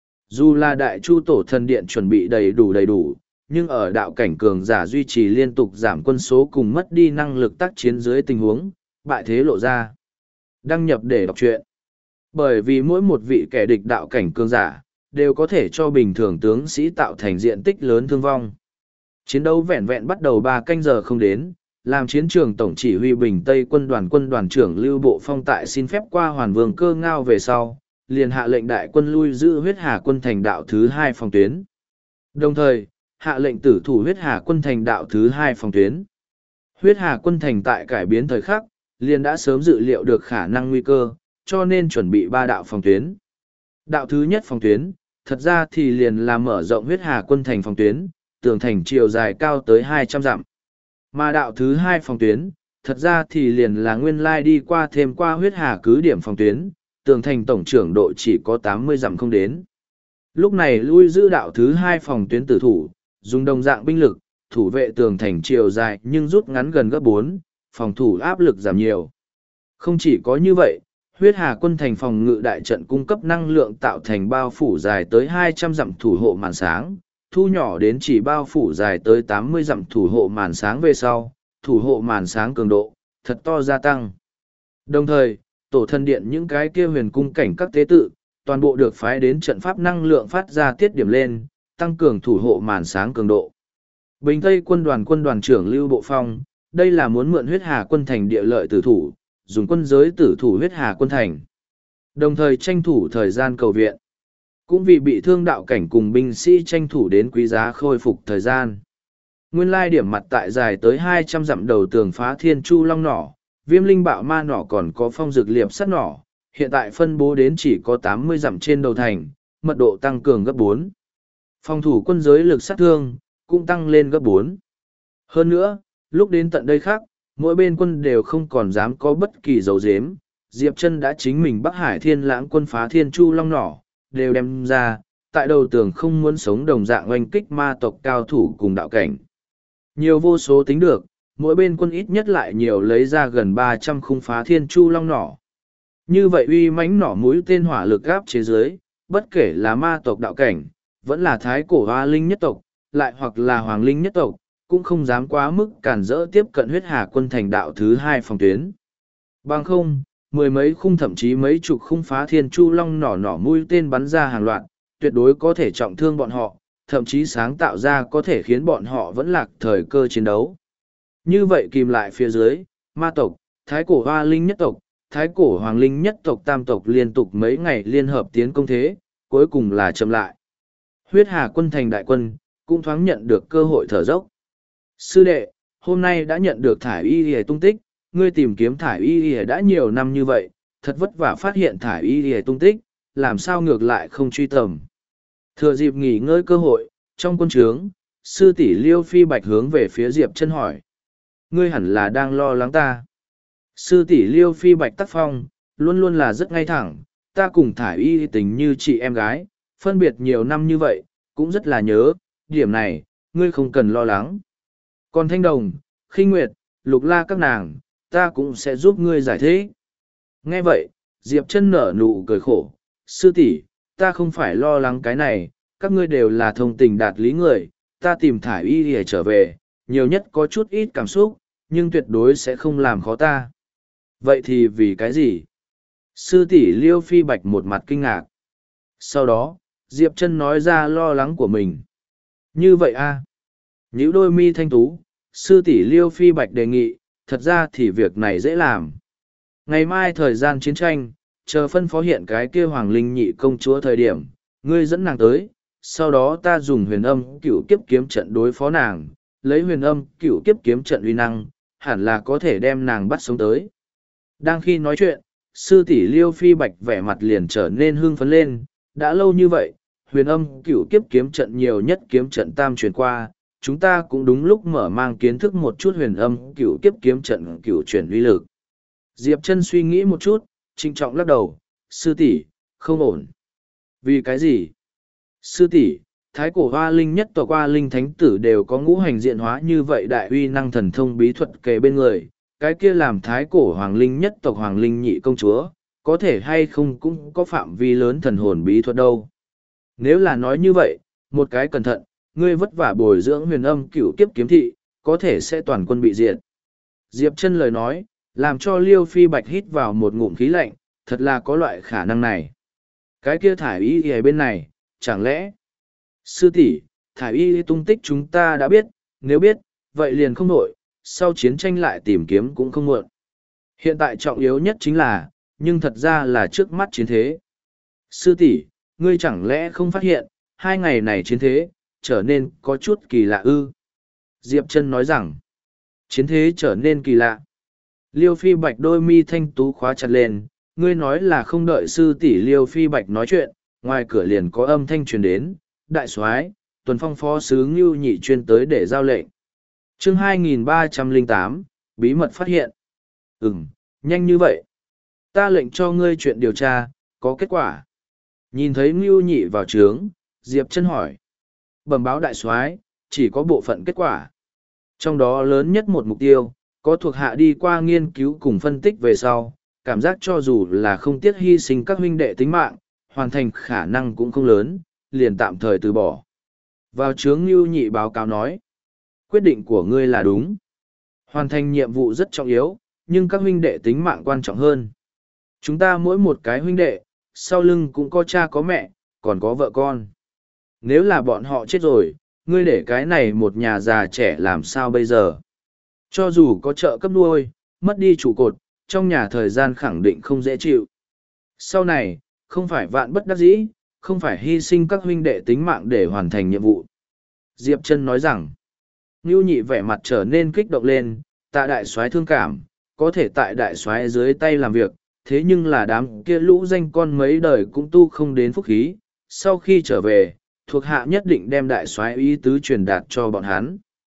Dù là Đại Chu tổ thần điện chuẩn bị đầy đủ, nhưng ở đạo cảnh cường giả duy trì liên tục giảm quân số cùng mất đi năng lực tác chiến dưới tình huống, bại thế lộ ra. Đăng nhập để đọc truyện. Bởi vì mỗi một vị kẻ địch đạo cảnh cường giả, đều có thể cho bình thường tướng sĩ tạo thành diện tích lớn thương vong. Chiến đấu vẹn vẹn bắt đầu 3 canh giờ không đến, làm chiến trường tổng chỉ huy Bình Tây quân đoàn trưởng Lưu Bộ Phong tại xin phép qua Hoàn Vương Cơ Ngao về sau, liền hạ lệnh đại quân lui giữ huyết hà quân thành đạo thứ 2 phòng tuyến. Đồng thời, hạ lệnh tử thủ huyết hà quân thành đạo thứ 2 phòng tuyến. Huyết hà quân thành tại cải biến thời khắc, liền đã sớm dự liệu được khả năng nguy cơ, cho nên chuẩn bị 3 đạo phòng tuyến. Đạo thứ nhất phòng tuyến, thật ra thì liền là mở rộng huyết hà quân thành phòng tuyến, tường thành chiều dài cao tới 200 dặm. Mà đạo thứ 2 phòng tuyến, thật ra thì liền là nguyên lai đi qua thêm qua huyết hà cứ điểm phòng tuyến, tường thành tổng trưởng độ chỉ có 80 dặm không đến. Lúc này lui giữ đạo thứ 2 phòng tuyến tử thủ, dùng đồng dạng binh lực, thủ vệ tường thành chiều dài nhưng rút ngắn gần gấp 4, phòng thủ áp lực giảm nhiều. Không chỉ có như vậy, huyết hà quân thành phòng ngự đại trận cung cấp năng lượng tạo thành bao phủ dài tới 200 dặm thủ hộ màn sáng, thu nhỏ đến chỉ bao phủ dài tới 80 dặm thủ hộ màn sáng về sau, thủ hộ màn sáng cường độ, thật to gia tăng. Đồng thời, tổ thần điện những cái kia huyền cung cảnh các tế tự, toàn bộ được phái đến trận pháp năng lượng phát ra tiết điểm lên, tăng cường thủ hộ màn sáng cường độ. Bình Tây quân đoàn trưởng Lưu Bộ Phong, đây là muốn mượn huyết hà quân thành địa lợi tử thủ, dùng quân giới tử thủ huyết hà quân thành. Đồng thời tranh thủ thời gian cầu viện. Cũng vì bị thương đạo cảnh cùng binh sĩ tranh thủ đến quý giá khôi phục thời gian. Nguyên lai điểm mặt tại dài tới 200 dặm đầu tường phá thiên chu long nỏ, viêm linh bạo ma nỏ còn có phong dược liệp sắt nỏ, hiện tại phân bố đến chỉ có 80 dặm trên đầu thành, mật độ tăng cường gấp 4. Phòng thủ quân giới lực sát thương, cũng tăng lên gấp 4. Hơn nữa, lúc đến tận đây khác, mỗi bên quân đều không còn dám có bất kỳ dấu dếm. Diệp Chân đã chính mình Bắc Hải Thiên Lãng quân phá thiên chu long nỏ, đều đem ra, tại đầu tường không muốn sống đồng dạng oanh kích ma tộc cao thủ cùng đạo cảnh. Nhiều vô số tính được, mỗi bên quân ít nhất lại nhiều lấy ra gần 300 khung phá thiên chu long nỏ. Như vậy uy mãnh nỏ mũi tên hỏa lực áp chế dưới, bất kể là ma tộc đạo cảnh, vẫn là thái cổ hoa linh nhất tộc, lại hoặc là hoàng linh nhất tộc, cũng không dám quá mức cản rỡ tiếp cận huyết hà quân thành đạo thứ 2 phòng tuyến. Bằng không, mười mấy khung thậm chí mấy chục khung phá thiên chu long nỏ mũi tên bắn ra hàng loạt, tuyệt đối có thể trọng thương bọn họ, thậm chí sáng tạo ra có thể khiến bọn họ vẫn lạc thời cơ chiến đấu. Như vậy kìm lại phía dưới, ma tộc, thái cổ hoa linh nhất tộc, thái cổ hoàng linh nhất tộc tam tộc liên tục mấy ngày liên hợp tiến công thế, cuối cùng là chậm lại. Huyết hà quân thành đại quân, cũng thoáng nhận được cơ hội thở dốc. Sư đệ, hôm nay đã nhận được thải y hề tung tích, ngươi tìm kiếm thải y hề đã nhiều năm như vậy, thật vất vả phát hiện thải y hề tung tích, làm sao ngược lại không truy tầm. Thừa dịp nghỉ ngơi cơ hội, trong quân trướng, sư tỷ Liêu Phi Bạch hướng về phía Diệp Chân hỏi. Ngươi hẳn là đang lo lắng ta. Sư tỷ Liêu Phi Bạch tác phong, luôn luôn là rất ngay thẳng, ta cùng thải y tình như chị em gái, phân biệt nhiều năm như vậy, cũng rất là nhớ, điểm này, ngươi không cần lo lắng. Còn Thanh Đồng, Khinh Nguyệt, Lục La các nàng, ta cũng sẽ giúp ngươi giải thích. Nghe vậy, Diệp Chân nở nụ cười khổ, sư tỷ, ta không phải lo lắng cái này, các ngươi đều là thông tình đạt lý người, ta tìm thải y để trở về, nhiều nhất có chút ít cảm xúc, nhưng tuyệt đối sẽ không làm khó ta. Vậy thì vì cái gì? Sư tỷ Liêu Phi Bạch một mặt kinh ngạc. Sau đó, Diệp Chân nói ra lo lắng của mình. Như vậy a? Nhíu đôi mi thanh tú, sư tỷ Liêu Phi Bạch đề nghị, thật ra thì việc này dễ làm. Ngày mai thời gian chiến tranh, chờ phân phó hiện cái kia Hoàng Linh Nhị công chúa thời điểm, ngươi dẫn nàng tới, sau đó ta dùng huyền âm cửu kiếp kiếm trận đối phó nàng, lấy huyền âm cửu kiếp kiếm trận uy năng, hẳn là có thể đem nàng bắt sống tới. Đang khi nói chuyện, sư tỷ Liêu Phi Bạch vẻ mặt liền trở nên hưng phấn lên, đã lâu như vậy, huyền âm cửu kiếp kiếm trận nhiều nhất kiếm trận tam truyền qua, chúng ta cũng đúng lúc mở mang kiến thức một chút huyền âm cửu kiếp kiếm trận cửu truyền uy lực. Diệp Chân suy nghĩ một chút, trịnh trọng lắc đầu, sư tỷ, không ổn. Vì cái gì? Sư tỷ, thái cổ hoa linh nhất tộc hoa linh thánh tử đều có ngũ hành diện hóa như vậy đại uy năng thần thông bí thuật kề bên người, cái kia làm thái cổ hoàng linh nhất tộc hoàng linh nhị công chúa, có thể hay không cũng có phạm vi lớn thần hồn bí thuật đâu. Nếu là nói như vậy, một cái cẩn thận, ngươi vất vả bồi dưỡng huyền âm cửu kiếp kiếm thị, có thể sẽ toàn quân bị diệt. Diệp Chân lời nói, làm cho Liêu Phi Bạch hít vào một ngụm khí lạnh, thật là có loại khả năng này. Cái kia thải y ở bên này, chẳng lẽ? Sư tỷ, thải y tung tích chúng ta đã biết, nếu biết, vậy liền không nổi, sau chiến tranh lại tìm kiếm cũng không muộn. Hiện tại trọng yếu nhất chính là, nhưng thật ra là trước mắt chiến thế. Sư tỷ, ngươi chẳng lẽ không phát hiện, 2 ngày này chiến thế, trở nên có chút kỳ lạ ư? Diệp Chân nói rằng, chiến thế trở nên kỳ lạ. Liêu Phi Bạch đôi mi thanh tú khóa chặt lên, ngươi nói là không đợi sư tỷ Liêu Phi Bạch nói chuyện, ngoài cửa liền có âm thanh truyền đến, đại soái, Tuần Phong phó sứ Ngưu Nhị chuyên tới để giao lệnh. Chương 2308, bí mật phát hiện. Nhanh như vậy. Ta lệnh cho ngươi chuyện điều tra, có kết quả. Nhìn thấy Ngưu Nhị vào trướng, Diệp Chân hỏi. Bẩm báo đại soái, chỉ có bộ phận kết quả. Trong đó lớn nhất một mục tiêu, có thuộc hạ đi qua nghiên cứu cùng phân tích về sau, cảm giác cho dù là không tiếc hy sinh các huynh đệ tính mạng, hoàn thành khả năng cũng không lớn, liền tạm thời từ bỏ. Vào trướng Ngưu Nhị báo cáo nói, quyết định của ngươi là đúng. Hoàn thành nhiệm vụ rất trọng yếu, nhưng các huynh đệ tính mạng quan trọng hơn. Chúng ta mỗi một cái huynh đệ, sau lưng cũng có cha có mẹ, còn có vợ con. Nếu là bọn họ chết rồi, ngươi để cái này một nhà già trẻ làm sao bây giờ? Cho dù có trợ cấp nuôi, mất đi trụ cột, trong nhà thời gian khẳng định không dễ chịu. Sau này, không phải vạn bất đắc dĩ, không phải hy sinh các huynh đệ tính mạng để hoàn thành nhiệm vụ. Diệp Chân nói rằng, Ngưu Nhị vẻ mặt trở nên kích động lên, tạ đại soái thương cảm, có thể tại đại soái dưới tay làm việc, thế nhưng là đám kia lũ danh con mấy đời cũng tu không đến phúc khí, sau khi trở về, thuộc hạ nhất định đem đại soái ý tứ truyền đạt cho bọn hắn.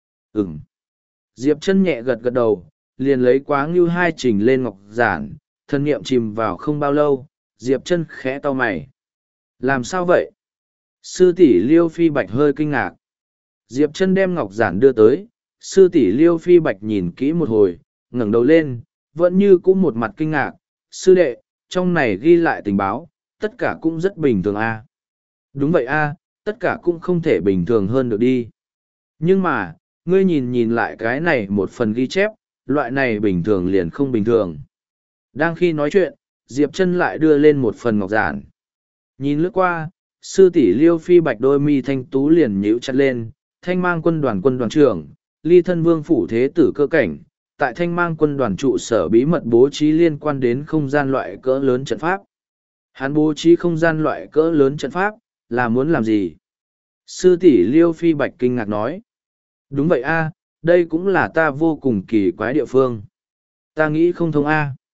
Diệp Chân nhẹ gật gật đầu, liền lấy quá Ngưu hai trình lên ngọc giản, thân niệm chìm vào không bao lâu, Diệp Chân khẽ cau mày. Làm sao vậy? Sư tỷ Liêu Phi Bạch hơi kinh ngạc. Diệp Chân đem ngọc giản đưa tới, sư tỷ Liêu Phi Bạch nhìn kỹ một hồi, ngẩng đầu lên, vẫn như cũ một mặt kinh ngạc. Sư đệ, trong này ghi lại tình báo, tất cả cũng rất bình thường a. Đúng vậy a, tất cả cũng không thể bình thường hơn được đi. Nhưng mà, ngươi nhìn lại cái này một phần ghi chép, loại này bình thường liền không bình thường. Đang khi nói chuyện, Diệp Chân lại đưa lên một phần ngọc giản. Nhìn lướt qua, sư tỷ Liêu Phi Bạch đôi mi thanh tú liền nhíu chặt lên, Thanh Mang quân đoàn trưởng, Ly Thân Vương phủ thế tử cơ cảnh, tại Thanh Mang quân đoàn trụ sở bí mật bố trí liên quan đến không gian loại cỡ lớn trận pháp. Hắn bố trí không gian loại cỡ lớn trận pháp, là muốn làm gì? Sư tỷ Liêu Phi Bạch kinh ngạc nói. Đúng vậy a, đây cũng là ta vô cùng kỳ quái địa phương. Ta nghĩ không thông a.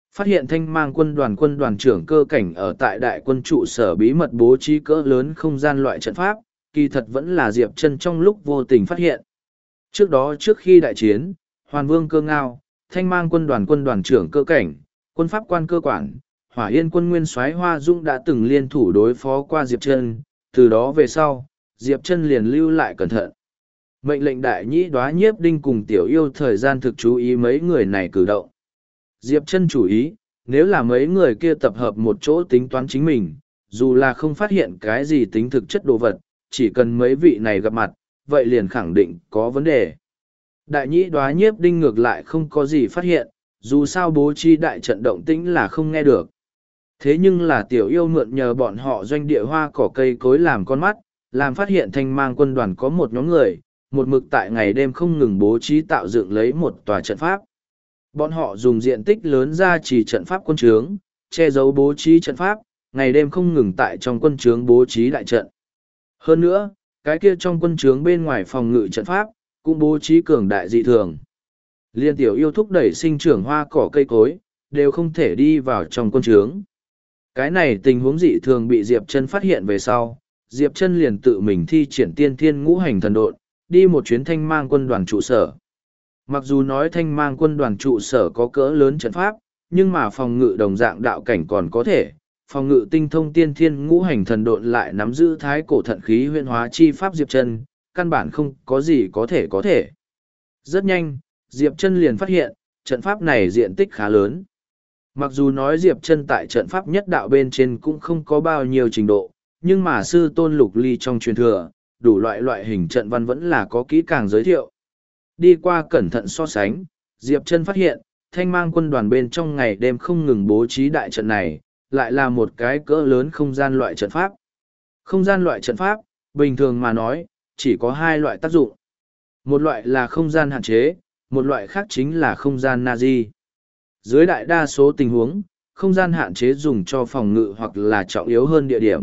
Phát hiện thanh mang quân đoàn trưởng cơ cảnh ở tại đại quân trụ sở bí mật bố trí cỡ lớn không gian loại trận pháp, kỳ thật vẫn là Diệp Chân trong lúc vô tình phát hiện. Trước đó trước khi đại chiến, Hoàn Vương Cơ Ngao, thanh mang quân đoàn trưởng cơ cảnh, quân pháp quan cơ quản, Hỏa Yên quân nguyên soái Hoa Dung đã từng liên thủ đối phó qua Diệp Chân, từ đó về sau, Diệp Chân liền lưu lại cẩn thận. Mệnh lệnh đại nhĩ đoá nhiếp đinh cùng tiểu yêu thời gian thực chú ý mấy người này cử động. Diệp Chân chủ ý, nếu là mấy người kia tập hợp một chỗ tính toán chính mình, dù là không phát hiện cái gì tính thực chất đồ vật, chỉ cần mấy vị này gặp mặt, vậy liền khẳng định có vấn đề. Đại nhĩ đoá nhiếp đinh ngược lại không có gì phát hiện, dù sao bố trí đại trận động tĩnh là không nghe được. Thế nhưng là tiểu yêu mượn nhờ bọn họ doanh địa hoa cỏ cây cối làm con mắt, làm phát hiện thanh mang quân đoàn có một nhóm người, một mực tại ngày đêm không ngừng bố trí tạo dựng lấy một tòa trận pháp. Bọn họ dùng diện tích lớn ra chỉ trận pháp quân trướng, che giấu bố trí trận pháp, ngày đêm không ngừng tại trong quân trướng bố trí đại trận. Hơn nữa, cái kia trong quân trướng bên ngoài phòng ngự trận pháp, cũng bố trí cường đại dị thường. Liên tiểu yêu thúc đẩy sinh trưởng hoa cỏ cây cối, đều không thể đi vào trong quân trướng. Cái này tình huống dị thường bị Diệp Chân phát hiện về sau, Diệp Chân liền tự mình thi triển tiên thiên ngũ hành thần độn, đi một chuyến thanh mang quân đoàn trụ sở. Mặc dù nói thanh mang quân đoàn trụ sở có cỡ lớn trận pháp, nhưng mà phòng ngự đồng dạng đạo cảnh còn có thể, phòng ngự tinh thông tiên thiên ngũ hành thần độn lại nắm giữ thái cổ thận khí huyễn hóa chi pháp Diệp Chân, căn bản không có gì có thể. Rất nhanh, Diệp Chân liền phát hiện, trận pháp này diện tích khá lớn. Mặc dù nói Diệp Chân tại trận pháp nhất đạo bên trên cũng không có bao nhiêu trình độ, nhưng mà sư tôn Lục Ly trong truyền thừa, đủ loại hình trận văn vẫn là có kỹ càng giới thiệu. Đi qua cẩn thận so sánh, Diệp Chân phát hiện, thanh mang quân đoàn bên trong ngày đêm không ngừng bố trí đại trận này, lại là một cái cỡ lớn không gian loại trận pháp. Không gian loại trận pháp, bình thường mà nói, chỉ có hai loại tác dụng. Một loại là không gian hạn chế, một loại khác chính là không gian Nazi. Dưới đại đa số tình huống, không gian hạn chế dùng cho phòng ngự hoặc là trọng yếu hơn địa điểm.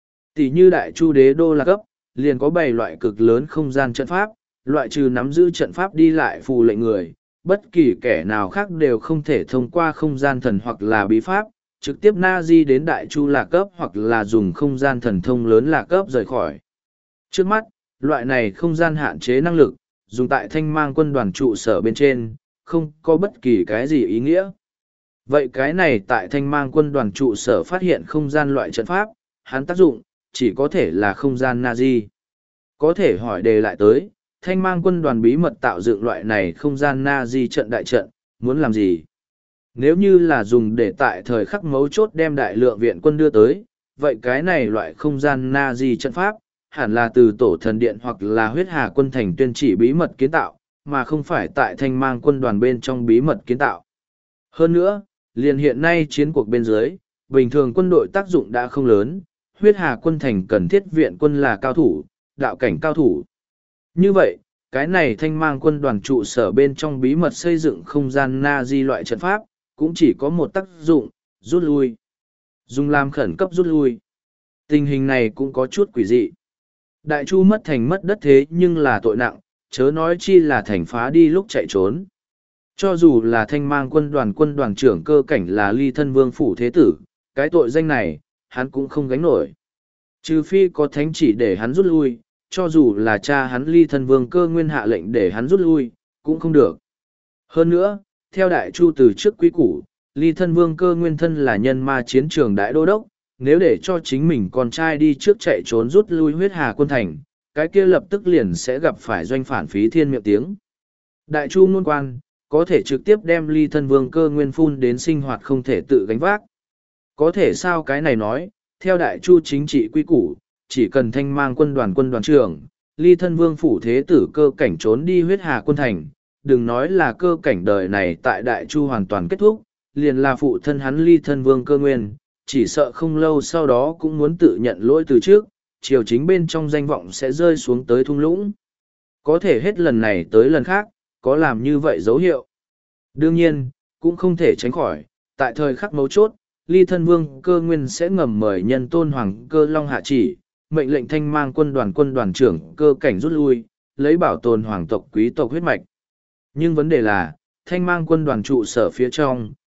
Tỷ như Đại Chu Đế Đô là cấp, liền có 7 loại cực lớn không gian trận pháp, loại trừ nắm giữ trận pháp đi lại phù lệnh người, bất kỳ kẻ nào khác đều không thể thông qua không gian thần hoặc là bí pháp, trực tiếp Nazi đến Đại Chu là cấp hoặc là dùng không gian thần thông lớn là cấp rời khỏi. Trước mắt, loại này không gian hạn chế năng lực, dùng tại thanh mang quân đoàn trụ sở bên trên, không có bất kỳ cái gì ý nghĩa. Vậy cái này tại thanh mang quân đoàn trụ sở phát hiện không gian loại trận pháp, hắn tác dụng, chỉ có thể là không gian Nazi. Có thể hỏi đề lại tới, thanh mang quân đoàn bí mật tạo dựng loại này không gian Nazi trận đại trận, muốn làm gì? Nếu như là dùng để tại thời khắc mấu chốt đem đại lượng viện quân đưa tới, vậy cái này loại không gian Nazi trận pháp, hẳn là từ tổ thần điện hoặc là huyết hà quân thành tuyên chỉ bí mật kiến tạo, mà không phải tại thanh mang quân đoàn bên trong bí mật kiến tạo. Hơn nữa, liền hiện nay chiến cuộc bên dưới, bình thường quân đội tác dụng đã không lớn, huyết hà quân thành cần thiết viện quân là cao thủ, đạo cảnh cao thủ. Như vậy, cái này thanh mang quân đoàn trụ sở bên trong bí mật xây dựng không gian Nazi loại trận pháp, cũng chỉ có một tác dụng, rút lui. Dùng làm khẩn cấp rút lui. Tình hình này cũng có chút quỷ dị. Đại Chu mất thành mất đất thế nhưng là tội nặng, chớ nói chi là thành phá đi lúc chạy trốn. Cho dù là thanh mang quân đoàn trưởng cơ cảnh là ly thân vương phủ thế tử, cái tội danh này, hắn cũng không gánh nổi. Trừ phi có thánh chỉ để hắn rút lui, cho dù là cha hắn ly thân vương cơ nguyên hạ lệnh để hắn rút lui, cũng không được. Hơn nữa, theo Đại Chu từ trước quý củ, ly thân vương cơ nguyên thân là nhân ma chiến trường đại đô đốc, nếu để cho chính mình con trai đi trước chạy trốn rút lui huyết hà quân thành, cái kia lập tức liền sẽ gặp phải doanh phản phí thiên miệng tiếng. Đại Chu ngôn quan, có thể trực tiếp đem ly thân vương cơ nguyên phun đến sinh hoạt không thể tự gánh vác. Có thể sao cái này nói, theo Đại Chu chính trị quy củ, chỉ cần thanh mang quân đoàn trưởng, ly thân vương phủ thế tử cơ cảnh trốn đi huyết hà quân thành, đừng nói là cơ cảnh đời này tại Đại Chu hoàn toàn kết thúc, liền là phụ thân hắn ly thân vương cơ nguyên, chỉ sợ không lâu sau đó cũng muốn tự nhận lỗi từ trước, triều chính bên trong danh vọng sẽ rơi xuống tới thung lũng. Có thể hết lần này tới lần khác, có làm như vậy dấu hiệu. Đương nhiên, cũng không thể tránh khỏi, tại thời khắc mấu chốt, ly thân vương cơ nguyên sẽ ngầm mời nhân tôn hoàng cơ long hạ chỉ, mệnh lệnh thanh mang quân đoàn trưởng cơ cảnh rút lui, lấy bảo tồn hoàng tộc quý tộc huyết mạch. Nhưng vấn đề là, thanh mang quân đoàn trụ sở phía trong,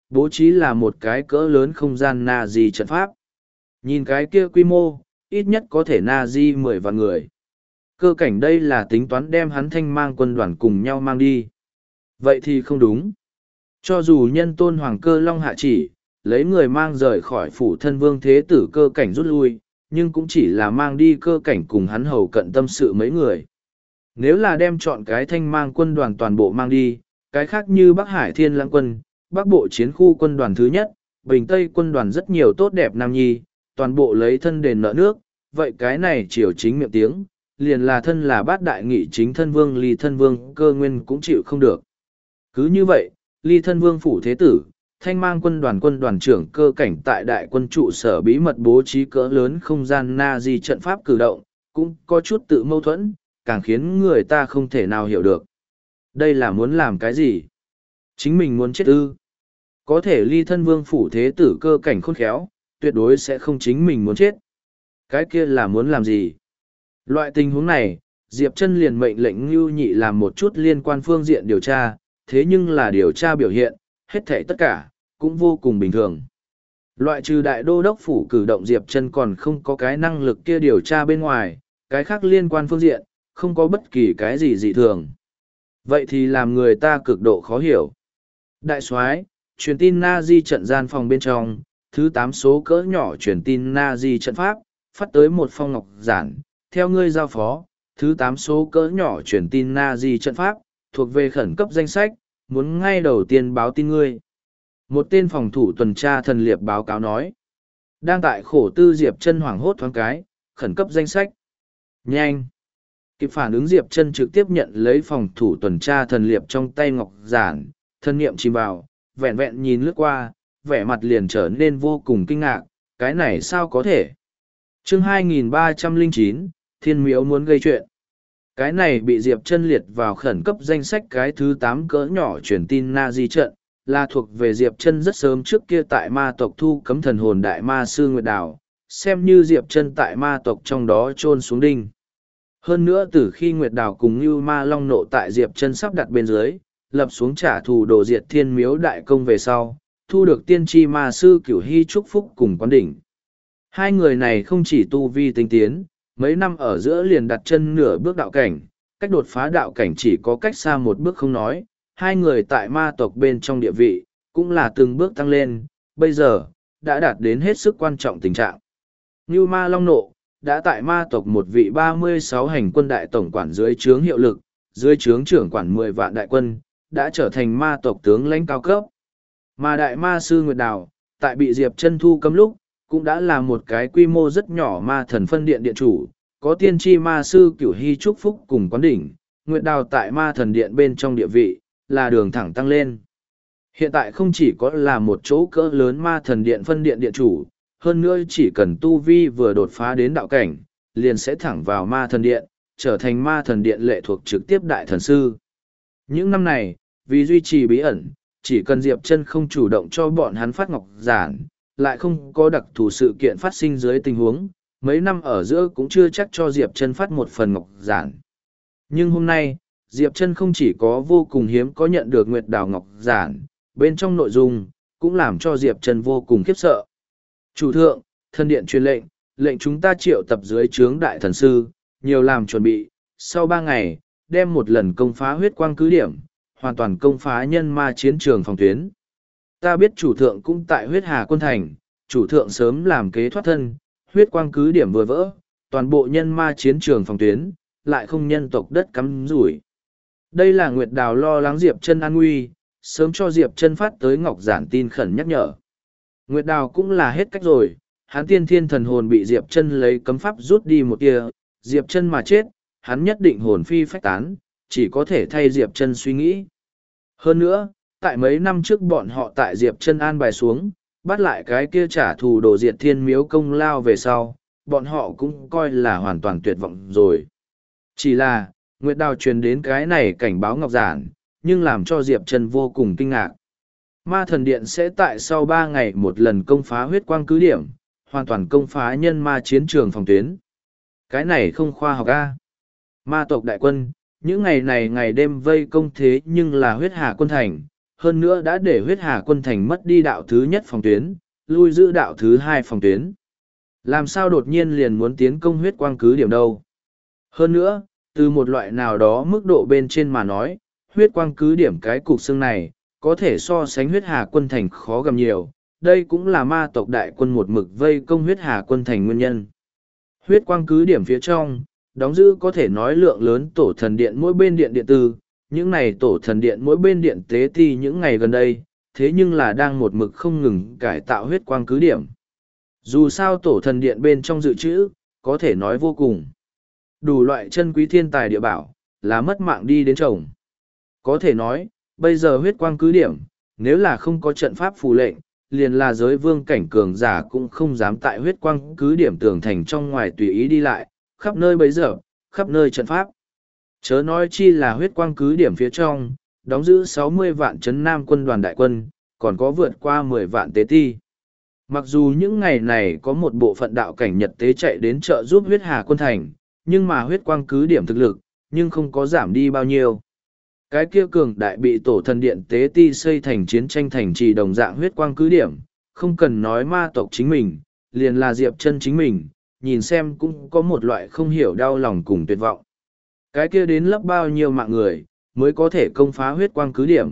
bố trí là một cái cỡ lớn không gian Na-di trận pháp. Nhìn cái kia quy mô, ít nhất có thể Na-di 10 vạn người. Cơ cảnh đây là tính toán đem hắn Thanh Mang quân đoàn cùng nhau mang đi. Vậy thì không đúng. Cho dù nhân tôn hoàng cơ long hạ chỉ, lấy người mang rời khỏi phủ thân vương thế tử cơ cảnh rút lui, nhưng cũng chỉ là mang đi cơ cảnh cùng hắn hầu cận tâm sự mấy người. Nếu là đem chọn cái Thanh Mang quân đoàn toàn bộ mang đi, cái khác như Bắc Hải Thiên Lãng quân, Bắc Bộ chiến khu quân đoàn thứ nhất, Bình Tây quân đoàn rất nhiều tốt đẹp nam nhi, toàn bộ lấy thân đền nợ nước, vậy cái này triều chính miệng tiếng, liền là thân là bát đại nghị chính thân vương Ly thân vương cơ nguyên cũng chịu không được. Cứ như vậy, Ly thân vương phủ thế tử, Thanh Mang quân đoàn trưởng cơ cảnh tại đại quân trụ sở bí mật bố trí cỡ lớn không gian Na-di trận pháp cử động, cũng có chút tự mâu thuẫn, càng khiến người ta không thể nào hiểu được. Đây là muốn làm cái gì? Chính mình muốn chết ư? Có thể Ly thân vương phủ thế tử cơ cảnh khôn khéo, tuyệt đối sẽ không chính mình muốn chết. Cái kia là muốn làm gì? Loại tình huống này, Diệp Chân liền mệnh lệnh Ngưu Nhị làm một chút liên quan phương diện điều tra, thế nhưng là điều tra biểu hiện, hết thảy tất cả, cũng vô cùng bình thường. Loại trừ đại đô đốc phủ cử động Diệp Chân còn không có cái năng lực kia điều tra bên ngoài, cái khác liên quan phương diện, không có bất kỳ cái gì dị thường. Vậy thì làm người ta cực độ khó hiểu. Đại soái, truyền tin Na-di trận gian phòng bên trong, thứ 8 số cỡ nhỏ truyền tin Na-di trận pháp, phát tới một phong ngọc giản, theo ngươi giao phó, thứ 8 số cỡ nhỏ truyền tin Na-di trận pháp, thuộc về khẩn cấp danh sách, muốn ngay đầu tiên báo tin ngươi. Một tên phòng thủ tuần tra thần liệp báo cáo nói. Đang tại khổ tư Diệp Chân hoảng hốt thoáng cái, khẩn cấp danh sách. Nhanh! Kịp phản ứng Diệp Chân trực tiếp nhận lấy phòng thủ tuần tra thần liệp trong tay ngọc giản, thân niệm chìm vào, vẹn vẹn nhìn lướt qua, vẻ mặt liền trở nên vô cùng kinh ngạc, cái này sao có thể? Chương 2309, Thiên Miếu muốn gây chuyện. Cái này bị Diệp Chân liệt vào khẩn cấp danh sách cái thứ 8 cỡ nhỏ truyền tin Na-di trận, là thuộc về Diệp Chân rất sớm trước kia tại ma tộc thu cấm thần hồn đại ma sư Nguyệt Đào, xem như Diệp Chân tại ma tộc trong đó chôn xuống đinh. Hơn nữa từ khi Nguyệt Đào cùng Nưu Ma Long nộ tại Diệp Chân sắp đặt bên dưới, lập xuống trả thù đồ diệt Thiên Miếu đại công về sau, thu được tiên tri ma sư Cửu Hy chúc phúc cùng quán đỉnh. Hai người này không chỉ tu vi tinh tiến, mấy năm ở giữa liền đặt chân nửa bước đạo cảnh, cách đột phá đạo cảnh chỉ có cách xa một bước không nói, hai người tại ma tộc bên trong địa vị, cũng là từng bước tăng lên, bây giờ, đã đạt đến hết sức quan trọng tình trạng. Như Ma Long nộ, đã tại ma tộc một vị 36 hành quân đại tổng quản dưới trướng hiệu lực, dưới trướng trưởng quản 10 vạn đại quân, đã trở thành ma tộc tướng lãnh cao cấp. Mà đại ma sư Nguyệt Đào, tại bị Diệp Chân thu cấm lúc, cũng đã là một cái quy mô rất nhỏ ma thần phân điện điện chủ, có tiên tri ma sư Cửu Hy chúc phúc cùng quán đỉnh, Nguyệt Đào tại ma thần điện bên trong địa vị, là đường thẳng tăng lên. Hiện tại không chỉ có là một chỗ cỡ lớn ma thần điện phân điện điện chủ, hơn nữa chỉ cần tu vi vừa đột phá đến đạo cảnh, liền sẽ thẳng vào ma thần điện, trở thành ma thần điện lệ thuộc trực tiếp đại thần sư. Những năm này, vì duy trì bí ẩn, chỉ cần Diệp Chân không chủ động cho bọn hắn phát ngọc giản, lại không có đặc thù sự kiện phát sinh dưới tình huống, mấy năm ở giữa cũng chưa chắc cho Diệp Chân phát một phần ngọc giản. Nhưng hôm nay, Diệp Chân không chỉ có vô cùng hiếm có nhận được Nguyệt Đào ngọc giản, bên trong nội dung, cũng làm cho Diệp Chân vô cùng khiếp sợ. Chủ thượng, thần điện truyền lệnh, lệnh chúng ta triệu tập dưới trướng đại thần sư, nhiều làm chuẩn bị, sau 3 ngày, đem một lần công phá huyết quang cứ điểm, hoàn toàn công phá nhân ma chiến trường phòng tuyến. Ta biết chủ thượng cũng tại huyết hà quân thành, chủ thượng sớm làm kế thoát thân, huyết quang cứ điểm vừa vỡ, toàn bộ nhân ma chiến trường phòng tuyến, lại không nhân tộc đất cắm rủi. Đây là Nguyệt Đào lo lắng Diệp Chân an nguy, sớm cho Diệp Chân phát tới ngọc giản tin khẩn nhắc nhở. Nguyệt Đào cũng là hết cách rồi, hắn tiên thiên thần hồn bị Diệp Chân lấy cấm pháp rút đi một tia, Diệp Chân mà chết, hắn nhất định hồn phi phách tán, chỉ có thể thay Diệp Chân suy nghĩ. Hơn nữa, tại mấy năm trước bọn họ tại Diệp Chân an bài xuống, bắt lại cái kia trả thù đồ diệt Thiên Miếu công lao về sau, bọn họ cũng coi là hoàn toàn tuyệt vọng rồi. Chỉ là, Nguyệt Đào truyền đến cái này cảnh báo ngọc giản, nhưng làm cho Diệp Chân vô cùng kinh ngạc. Ma thần điện sẽ tại sau 3 ngày một lần công phá huyết quang cứ điểm, hoàn toàn công phá nhân ma chiến trường phòng tuyến. Cái này không khoa học a. Ma tộc đại quân, những ngày này ngày đêm vây công thế nhưng là huyết hà quân thành, hơn nữa đã để huyết hà quân thành mất đi đạo thứ nhất phòng tuyến, lui giữ đạo thứ hai phòng tuyến. Làm sao đột nhiên liền muốn tiến công huyết quang cứ điểm đâu? Hơn nữa, từ một loại nào đó mức độ bên trên mà nói, huyết quang cứ điểm cái cục xương này, có thể so sánh huyết hà quân thành khó gầm nhiều, đây cũng là ma tộc đại quân một mực vây công huyết hà quân thành nguyên nhân. Huyết quang cứ điểm phía trong, đóng giữ có thể nói lượng lớn tổ thần điện mỗi bên điện điện tử, những này tổ thần điện mỗi bên điện tế ti những ngày gần đây, thế nhưng là đang một mực không ngừng cải tạo huyết quang cứ điểm. Dù sao tổ thần điện bên trong dự trữ, có thể nói vô cùng. Đủ loại chân quý thiên tài địa bảo, là mất mạng đi đến chồng. Có thể nói, bây giờ huyết quang cứ điểm, nếu là không có trận pháp phù lệnh, liền là giới vương cảnh cường giả cũng không dám tại huyết quang cứ điểm tường thành trong ngoài tùy ý đi lại, khắp nơi bấy giờ, khắp nơi trận pháp. Chớ nói chi là huyết quang cứ điểm phía trong, đóng giữ 60 vạn trấn nam quân đoàn đại quân, còn có vượt qua 10 vạn tế ti. Mặc dù những ngày này có một bộ phận đạo cảnh nhật tế chạy đến trợ giúp huyết hà quân thành, nhưng mà huyết quang cứ điểm thực lực, nhưng không có giảm đi bao nhiêu. Cái kia cường đại bị tổ thần điện tế ti xây thành chiến tranh thành trì đồng dạng huyết quang cứ điểm, không cần nói ma tộc chính mình, liền là Diệp Chân chính mình, nhìn xem cũng có một loại không hiểu đau lòng cùng tuyệt vọng. Cái kia đến lấp bao nhiêu mạng người, mới có thể công phá huyết quang cứ điểm.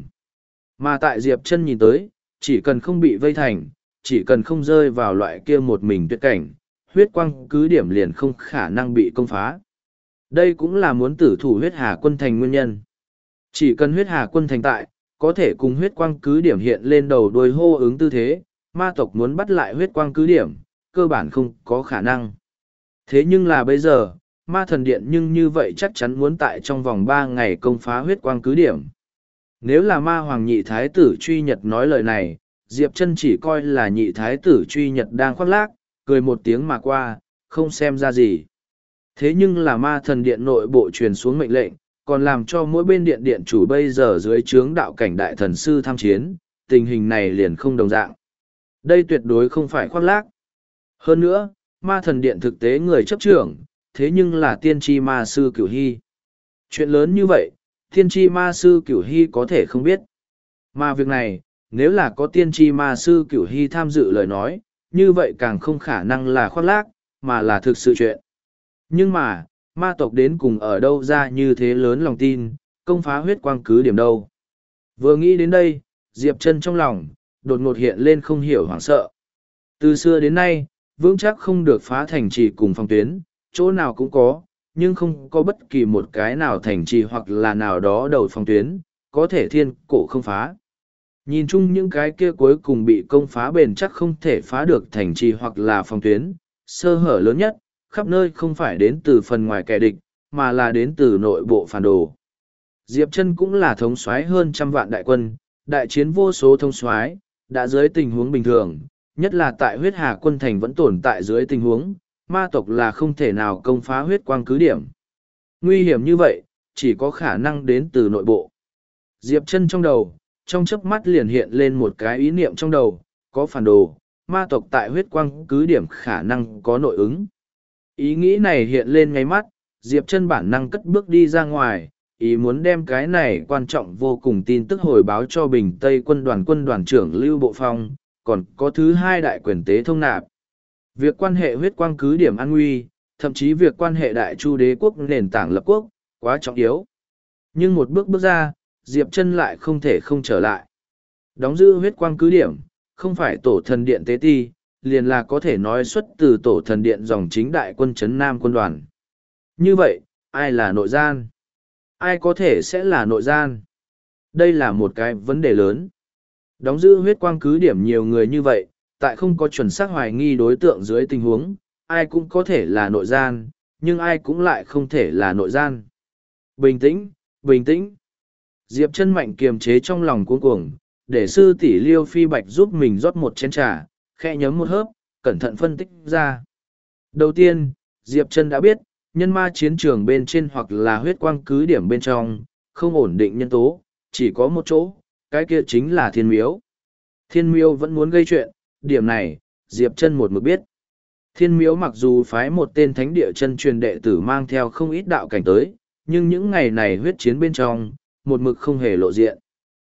Mà tại Diệp Chân nhìn tới, chỉ cần không bị vây thành, chỉ cần không rơi vào loại kia một mình tuyệt cảnh, huyết quang cứ điểm liền không khả năng bị công phá. Đây cũng là muốn tử thủ huyết hà quân thành nguyên nhân. Chỉ cần huyết hà quân thành tại, có thể cùng huyết quang cứ điểm hiện lên đầu đuôi hô ứng tư thế, ma tộc muốn bắt lại huyết quang cứ điểm, cơ bản không có khả năng. Thế nhưng là bây giờ, ma thần điện nhưng như vậy chắc chắn muốn tại trong vòng 3 ngày công phá huyết quang cứ điểm. Nếu là ma hoàng nhị thái tử truy nhật nói lời này, Diệp Chân chỉ coi là nhị thái tử truy nhật đang khoác lác, cười một tiếng mà qua, không xem ra gì. Thế nhưng là ma thần điện nội bộ truyền xuống mệnh lệnh, còn làm cho mỗi bên điện điện chủ bây giờ dưới trướng đạo cảnh đại thần sư tham chiến, tình hình này liền không đồng dạng. Đây tuyệt đối không phải khoác lác. Hơn nữa, ma thần điện thực tế người chấp trưởng, thế nhưng là tiên tri ma sư Cửu Hy. Chuyện lớn như vậy, tiên tri ma sư Cửu Hy có thể không biết. Mà việc này, nếu là có tiên tri ma sư Cửu Hy tham dự lời nói, như vậy càng không khả năng là khoác lác, mà là thực sự chuyện. Nhưng mà, ma tộc đến cùng ở đâu ra như thế lớn lòng tin, công phá huyết quang cứ điểm đâu. Vừa nghĩ đến đây, Diệp Chân trong lòng, đột ngột hiện lên không hiểu hoảng sợ. Từ xưa đến nay, vững chắc không được phá thành trì cùng phòng tuyến, chỗ nào cũng có, nhưng không có bất kỳ một cái nào thành trì hoặc là nào đó đầu phòng tuyến, có thể thiên cổ không phá. Nhìn chung những cái kia cuối cùng bị công phá bền chắc không thể phá được thành trì hoặc là phòng tuyến, sơ hở lớn nhất, khắp nơi không phải đến từ phần ngoài kẻ địch, mà là đến từ nội bộ phản đồ. Diệp Chân cũng là thống soái hơn 100 vạn đại quân, đại chiến vô số thống soái, đã dưới tình huống bình thường, nhất là tại huyết hà quân thành vẫn tồn tại dưới tình huống, ma tộc là không thể nào công phá huyết quang cứ điểm. Nguy hiểm như vậy, chỉ có khả năng đến từ nội bộ. Diệp Chân trong đầu, trong chớp mắt liền hiện lên một cái ý niệm trong đầu, có phản đồ, ma tộc tại huyết quang cứ điểm khả năng có nội ứng. Ý nghĩ này hiện lên ngay mắt, Diệp Chân bản năng cất bước đi ra ngoài, ý muốn đem cái này quan trọng vô cùng tin tức hồi báo cho Bình Tây quân đoàn trưởng Lưu Bộ Phong, còn có thứ hai đại quyền tế thông nạp. Việc quan hệ huyết quang cứ điểm an nguy, thậm chí việc quan hệ đại chu đế quốc nền tảng lập quốc, quá trọng yếu. Nhưng một bước ra, Diệp Chân lại không thể không trở lại. Đóng giữ huyết quang cứ điểm, không phải tổ thần điện tế ti, liền là có thể nói xuất từ tổ thần điện dòng chính đại quân trấn nam quân đoàn. Như vậy, ai là nội gian? Ai có thể sẽ là nội gian? Đây là một cái vấn đề lớn. Đóng giữ huyết quang cứ điểm nhiều người như vậy, tại không có chuẩn xác hoài nghi đối tượng dưới tình huống, ai cũng có thể là nội gian, nhưng ai cũng lại không thể là nội gian. Bình tĩnh, bình tĩnh. Diệp Chân mạnh kiềm chế trong lòng cuống cuồng, để sư tỷ Liêu Phi Bạch giúp mình rót một chén trà, khẽ nhấm một hớp, cẩn thận phân tích ra. Đầu tiên, Diệp Chân đã biết, nhân ma chiến trường bên trên hoặc là huyết quang cứ điểm bên trong, không ổn định nhân tố, chỉ có một chỗ, cái kia chính là Thiên Miếu. Thiên Miếu vẫn muốn gây chuyện, điểm này, Diệp Chân một mực biết. Thiên Miếu mặc dù phái một tên thánh địa chân truyền đệ tử mang theo không ít đạo cảnh tới, nhưng những ngày này huyết chiến bên trong, một mực không hề lộ diện.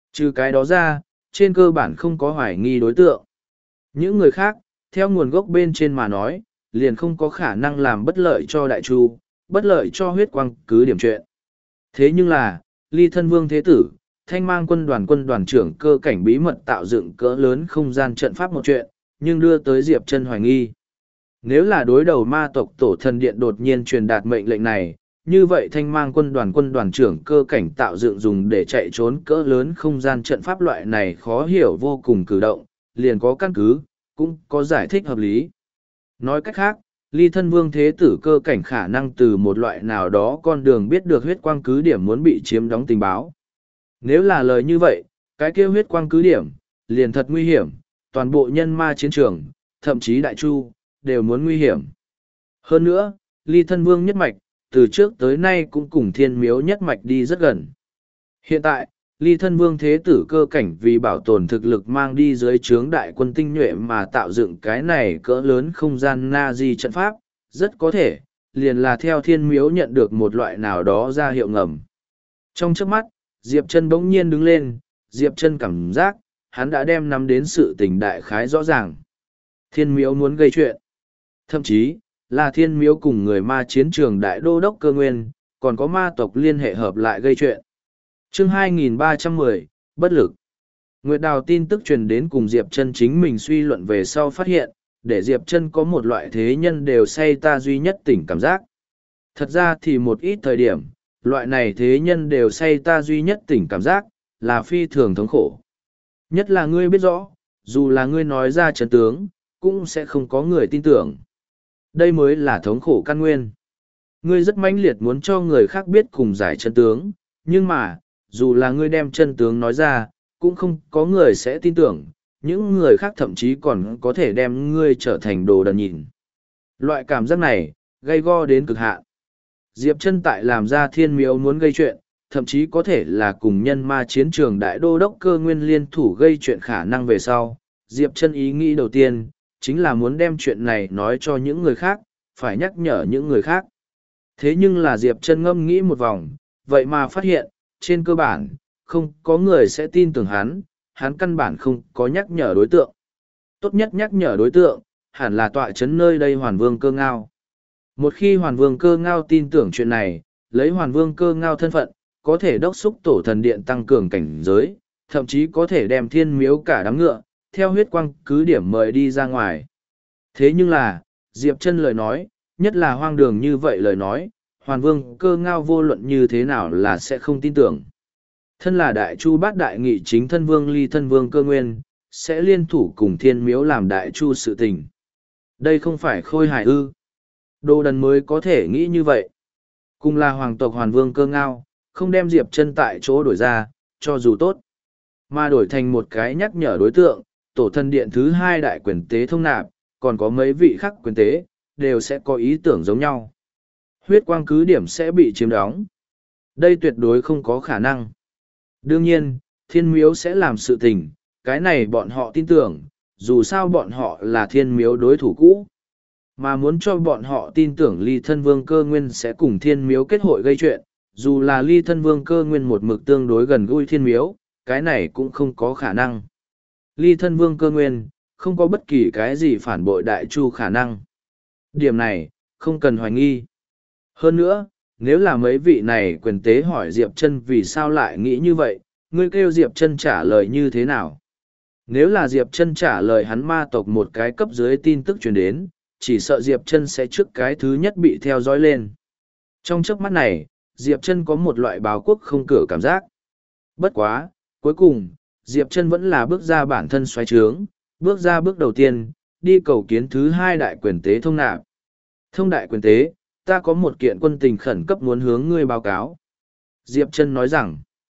Trừ cái đó ra, trên cơ bản không có hoài nghi đối tượng. Những người khác, theo nguồn gốc bên trên mà nói, liền không có khả năng làm bất lợi cho Đại Chu, bất lợi cho huyết quang cứ điểm chuyện. Thế nhưng là, Ly Thân Vương Thế Tử, Thanh Mang quân đoàn trưởng cơ cảnh bí mật tạo dựng cỡ lớn không gian trận pháp một chuyện, nhưng đưa tới Diệp Chân hoài nghi. Nếu là đối đầu ma tộc tổ thần điện đột nhiên truyền đạt mệnh lệnh này, như vậy Thanh Mang quân đoàn trưởng cơ cảnh tạo dựng dùng để chạy trốn cỡ lớn không gian trận pháp loại này khó hiểu vô cùng cử động, liền có căn cứ, cũng có giải thích hợp lý. Nói cách khác, Ly Thân Vương Thế Tử cơ cảnh khả năng từ một loại nào đó con đường biết được huyết quang cứ điểm muốn bị chiếm đóng tình báo. Nếu là lời như vậy, cái kêu huyết quang cứ điểm, liền thật nguy hiểm, toàn bộ nhân ma chiến trường, thậm chí Đại Chu, đều muốn nguy hiểm. Hơn nữa, Ly Thân Vương nhất mạch, từ trước tới nay cũng cùng Thiên Miếu nhất mạch đi rất gần. Hiện tại, Ly Thân Vương Thế Tử cơ cảnh vì bảo tồn thực lực mang đi dưới trướng đại quân tinh nhuệ mà tạo dựng cái này cỡ lớn không gian na-di trận pháp, rất có thể, liền là theo Thiên Miếu nhận được một loại nào đó ra hiệu ngầm. Trong chớp mắt, Diệp Chân bỗng nhiên đứng lên, Diệp Chân cảm giác, hắn đã đem nắm đến sự tình đại khái rõ ràng. Thiên Miếu muốn gây chuyện. Thậm chí, là Thiên Miếu cùng người ma chiến trường đại đô đốc cơ nguyên, còn có ma tộc liên hệ hợp lại gây chuyện. Chương 2310, bất lực. Nguyệt Đào tin tức truyền đến cùng Diệp Chân chính mình suy luận về sau phát hiện, để Diệp Chân có một loại thế nhân đều say ta duy nhất tỉnh cảm giác. Thật ra thì một ít thời điểm, loại này thế nhân đều say ta duy nhất tỉnh cảm giác, là phi thường thống khổ. Nhất là ngươi biết rõ, dù là ngươi nói ra chân tướng, cũng sẽ không có người tin tưởng. Đây mới là thống khổ căn nguyên. Ngươi rất mãnh liệt muốn cho người khác biết cùng giải chân tướng, nhưng mà, dù là ngươi đem chân tướng nói ra, cũng không có người sẽ tin tưởng, những người khác thậm chí còn có thể đem ngươi trở thành đồ đần nhìn. Loại cảm giác này, gay go đến cực hạn. Diệp Chân tại làm ra Thiên Miếu muốn gây chuyện, thậm chí có thể là cùng nhân ma chiến trường đại đô đốc cơ nguyên liên thủ gây chuyện khả năng về sau. Diệp Chân ý nghĩ đầu tiên, chính là muốn đem chuyện này nói cho những người khác, phải nhắc nhở những người khác. Thế nhưng là Diệp Chân ngâm nghĩ một vòng, vậy mà phát hiện, trên cơ bản, không có người sẽ tin tưởng hắn căn bản không có nhắc nhở đối tượng. Tốt nhất nhắc nhở đối tượng, hẳn là tọa chấn nơi đây Hoàn Vương Cơ Ngao. Một khi Hoàn Vương Cơ Ngao tin tưởng chuyện này, lấy Hoàn Vương Cơ Ngao thân phận, có thể đốc xúc tổ thần điện tăng cường cảnh giới, thậm chí có thể đem Thiên Miếu cả đám ngựa, theo huyết quang cứ điểm mời đi ra ngoài. Thế nhưng là, Diệp Chân lời nói, nhất là hoang đường như vậy lời nói, Hoàn Vương Cơ Ngao vô luận như thế nào là sẽ không tin tưởng. Thân là Đại Chu bát đại nghị chính thân vương Ly Thân Vương Cơ Nguyên, sẽ liên thủ cùng Thiên Miếu làm Đại Chu sự tình. Đây không phải khôi hài ư. Đồ đần mới có thể nghĩ như vậy. Cùng là hoàng tộc Hoàn Vương Cơ Ngao, không đem Diệp Chân tại chỗ đổi ra, cho dù tốt. Mà đổi thành một cái nhắc nhở đối tượng, tổ thần điện thứ hai đại quyền tế thông nạp, còn có mấy vị khác quyền tế, đều sẽ có ý tưởng giống nhau. Huyết quang cứ điểm sẽ bị chiếm đóng. Đây tuyệt đối không có khả năng. Đương nhiên, Thiên Miếu sẽ làm sự tình, cái này bọn họ tin tưởng, dù sao bọn họ là Thiên Miếu đối thủ cũ. Mà muốn cho bọn họ tin tưởng Ly Thân Vương Cơ Nguyên sẽ cùng Thiên Miếu kết hội gây chuyện, dù là Ly Thân Vương Cơ Nguyên một mực tương đối gần gũi Thiên Miếu, cái này cũng không có khả năng. Ly Thân Vương Cơ Nguyên, không có bất kỳ cái gì phản bội Đại Chu khả năng. Điểm này, không cần hoài nghi. Hơn nữa, nếu là mấy vị này quyền tế hỏi Diệp Chân vì sao lại nghĩ như vậy, ngươi kêu Diệp Chân trả lời như thế nào? Nếu là Diệp Chân trả lời hắn ma tộc một cái cấp dưới tin tức truyền đến, chỉ sợ Diệp Chân sẽ trước cái thứ nhất bị theo dõi lên. Trong chớp mắt này, Diệp Chân có một loại báo quốc không cửa cảm giác. Bất quá, cuối cùng, Diệp Chân vẫn là bước ra bản thân xoáy trướng, bước ra bước đầu tiên, đi cầu kiến thứ hai đại quyền tế thông nạp. Thông đại quyền tế, ta có một kiện quân tình khẩn cấp muốn hướng ngươi báo cáo. Diệp Chân nói rằng,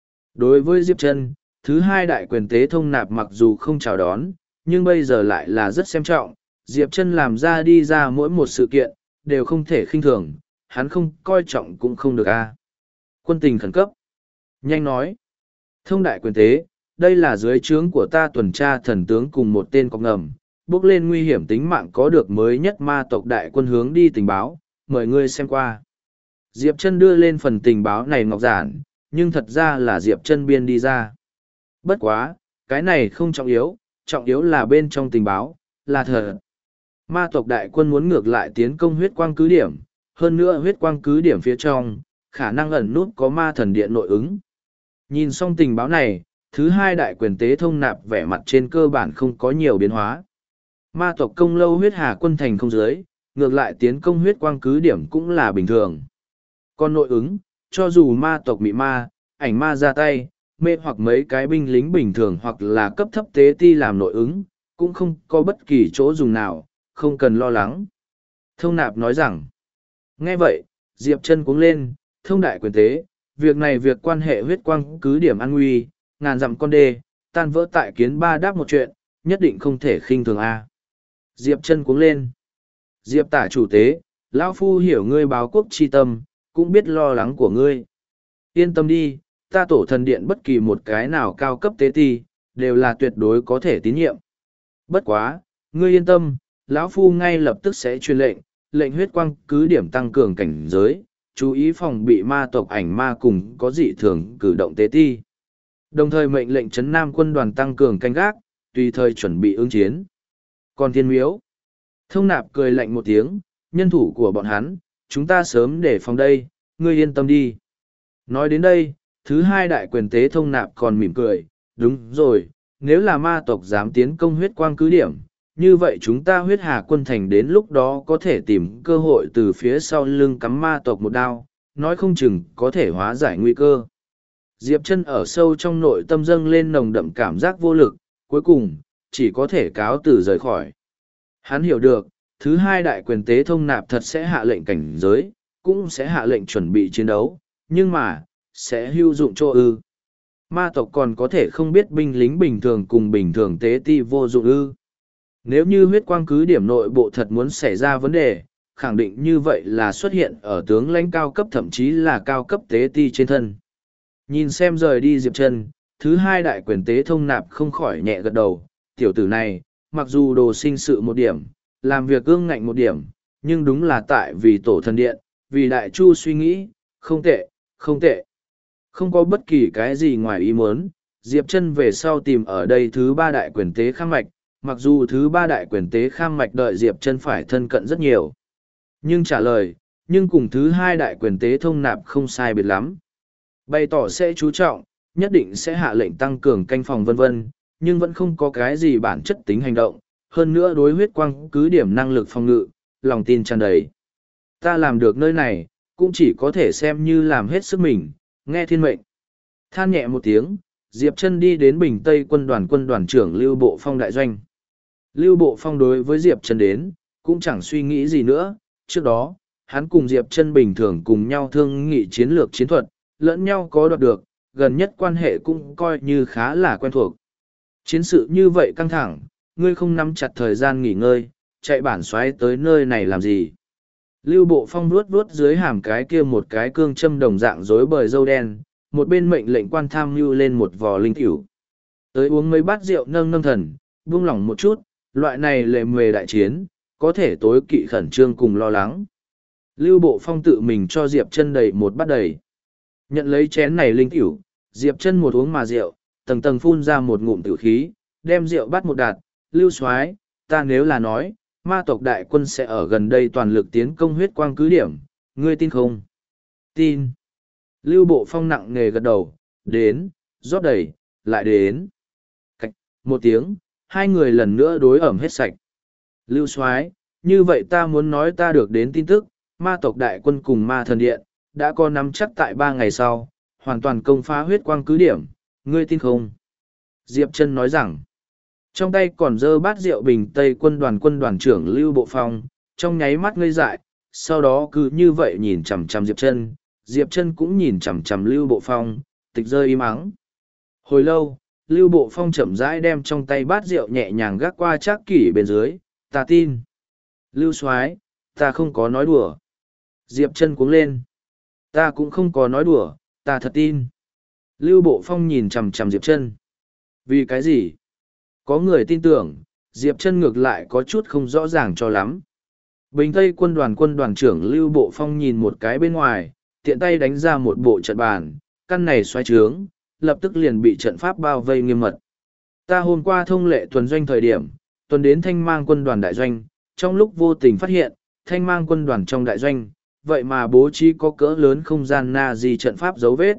đối với Diệp Chân, thứ hai đại quyền tế thông nạp mặc dù không chào đón, nhưng bây giờ lại là rất xem trọng. Diệp Chân làm ra đi ra mỗi một sự kiện, đều không thể khinh thường, hắn không coi trọng cũng không được a. Quân tình khẩn cấp. Nhanh nói. Thông đại quyền tế, đây là dưới trướng của ta tuần tra thần tướng cùng một tên cọc ngầm, bước lên nguy hiểm tính mạng có được mới nhất ma tộc đại quân hướng đi tình báo, mời ngươi xem qua. Diệp Chân đưa lên phần tình báo này ngọc giản, nhưng thật ra là Diệp Chân biên đi ra. Bất quá, cái này không trọng yếu là bên trong tình báo, là thật. Ma tộc đại quân muốn ngược lại tiến công huyết quang cứ điểm, hơn nữa huyết quang cứ điểm phía trong, khả năng ẩn nút có ma thần điện nội ứng. Nhìn xong tình báo này, thứ hai đại quyền tế thông nạp vẻ mặt trên cơ bản không có nhiều biến hóa. Ma tộc công lâu huyết hà quân thành không dưới, ngược lại tiến công huyết quang cứ điểm cũng là bình thường. Còn nội ứng, cho dù ma tộc bị ma, ảnh ma ra tay, mê hoặc mấy cái binh lính bình thường hoặc là cấp thấp tế ti làm nội ứng, cũng không có bất kỳ chỗ dùng nào, không cần lo lắng. Thông nạp nói rằng, nghe vậy, Diệp chân cuống lên, thông đại quyền tế, việc này việc quan hệ huyết quang cứ điểm an nguy, ngàn dặm con đê, tan vỡ tại kiến ba đáp một chuyện, nhất định không thể khinh thường a. Diệp chân cuống lên. Diệp tả chủ tế, lão phu hiểu ngươi báo quốc chi tâm, cũng biết lo lắng của ngươi. Yên tâm đi, ta tổ thần điện bất kỳ một cái nào cao cấp tế ti, đều là tuyệt đối có thể tín nhiệm. Bất quá, ngươi yên tâm, lão phu ngay lập tức sẽ truyền lệnh, lệnh huyết quang cứ điểm tăng cường cảnh giới, chú ý phòng bị ma tộc ảnh ma cùng có dị thường cử động tế ti. Đồng thời mệnh lệnh trấn Nam quân đoàn tăng cường canh gác, tùy thời chuẩn bị ứng chiến. Còn thiên miếu, thông nạp cười lạnh một tiếng, nhân thủ của bọn hắn, chúng ta sớm để phòng đây, ngươi yên tâm đi. Nói đến đây, thứ hai đại quyền tế thông nạp còn mỉm cười, đúng rồi, nếu là ma tộc dám tiến công huyết quang cứ điểm, như vậy chúng ta huyết hà quân thành đến lúc đó có thể tìm cơ hội từ phía sau lưng cắm ma tộc một đao, nói không chừng có thể hóa giải nguy cơ. Diệp chân ở sâu trong nội tâm dâng lên nồng đậm cảm giác vô lực, cuối cùng, chỉ có thể cáo từ rời khỏi. Hắn hiểu được, thứ hai đại quyền tế thông nạp thật sẽ hạ lệnh cảnh giới, cũng sẽ hạ lệnh chuẩn bị chiến đấu, nhưng mà, sẽ hữu dụng cho ư. Ma tộc còn có thể không biết binh lính bình thường cùng bình thường tế ti vô dụng ư. Nếu như huyết quang cứ điểm nội bộ thật muốn xảy ra vấn đề, khẳng định như vậy là xuất hiện ở tướng lãnh cao cấp thậm chí là cao cấp tế ti trên thân. Nhìn xem rời đi Diệp chân, thứ hai đại quyền tế thông nạp không khỏi nhẹ gật đầu, tiểu tử này, mặc dù đồ sinh sự một điểm, làm việc ương ngạnh một điểm, nhưng đúng là tại vì tổ thần điện, vì đại chu suy nghĩ, không tệ, không tệ. Không có bất kỳ cái gì ngoài ý muốn, Diệp chân về sau tìm ở đây thứ ba đại quyền tế kham mạch, mặc dù thứ ba đại quyền tế kham mạch đợi Diệp chân phải thân cận rất nhiều. Nhưng trả lời, nhưng cùng thứ hai đại quyền tế thông nạp không sai biệt lắm. Bày tỏ sẽ chú trọng, nhất định sẽ hạ lệnh tăng cường canh phòng vân vân, nhưng vẫn không có cái gì bản chất tính hành động, hơn nữa đối huyết quang cứ điểm năng lực phòng ngự, lòng tin tràn đầy. Ta làm được nơi này, cũng chỉ có thể xem như làm hết sức mình, nghe thiên mệnh. Than nhẹ một tiếng, Diệp chân đi đến Bình Tây quân đoàn trưởng Lưu Bộ Phong đại doanh. Lưu Bộ Phong đối với Diệp chân đến, cũng chẳng suy nghĩ gì nữa, trước đó, hắn cùng Diệp chân bình thường cùng nhau thương nghị chiến lược chiến thuật, lẫn nhau có đoạt được, gần nhất quan hệ cũng coi như khá là quen thuộc. Chiến sự như vậy căng thẳng, ngươi không nắm chặt thời gian nghỉ ngơi, chạy bản xoáy tới nơi này làm gì. Lưu Bộ Phong vuốt vuốt dưới hàm cái kia một cái cương châm đồng dạng rối bời râu đen, một bên mệnh lệnh quan tham mưu lên một vò linh cửu. Tới uống mấy bát rượu nâng nâng thần, buông lỏng một chút, loại này lề mề đại chiến, có thể tối kỵ khẩn trương cùng lo lắng. Lưu Bộ Phong tự mình cho Diệp chân đầy một bát đầy. Nhận lấy chén này linh cửu, Diệp chân một uống mà rượu, tầng tầng phun ra một ngụm tử khí, đem rượu bắt một đạt, Lưu Soái, ta nếu là nói, ma tộc đại quân sẽ ở gần đây toàn lực tiến công huyết quang cứ điểm, ngươi tin không? Tin. Lưu Bộ Phong nặng nề gật đầu, đến, rót đầy, lại đến. Cách, một tiếng, hai người lần nữa đối ẩm hết sạch. Lưu Soái, như vậy ta muốn nói ta được đến tin tức, ma tộc đại quân cùng ma thần điện, đã có nắm chắc tại 3 ngày sau, hoàn toàn công phá huyết quang cứ điểm, ngươi tin không? Diệp chân nói rằng, trong tay còn dơ bát rượu Bình Tây quân đoàn trưởng Lưu Bộ Phong, trong nháy mắt ngây dại, sau đó cứ như vậy nhìn chằm chằm Diệp chân cũng nhìn chằm chằm Lưu Bộ Phong, tịch rơi im ắng. Hồi lâu, Lưu Bộ Phong chậm rãi đem trong tay bát rượu nhẹ nhàng gác qua Trác Kỷ bên dưới, ta tin. Lưu Soái, ta không có nói đùa. Diệp chân cuống lên. Ta cũng không có nói đùa, ta thật tin. Lưu Bộ Phong nhìn chằm chằm Diệp chân. Vì cái gì? Có người tin tưởng, Diệp chân ngược lại có chút không rõ ràng cho lắm. Bình Tây quân đoàn trưởng Lưu Bộ Phong nhìn một cái bên ngoài, tiện tay đánh ra một bộ trận bàn, căn này xoay trướng, lập tức liền bị trận pháp bao vây nghiêm mật. Ta hôm qua thông lệ tuần doanh thời điểm, tuần đến thanh mang quân đoàn đại doanh, trong lúc vô tình phát hiện, thanh mang quân đoàn trong đại doanh, vậy mà bố trí có cỡ lớn không gian na di trận pháp dấu vết.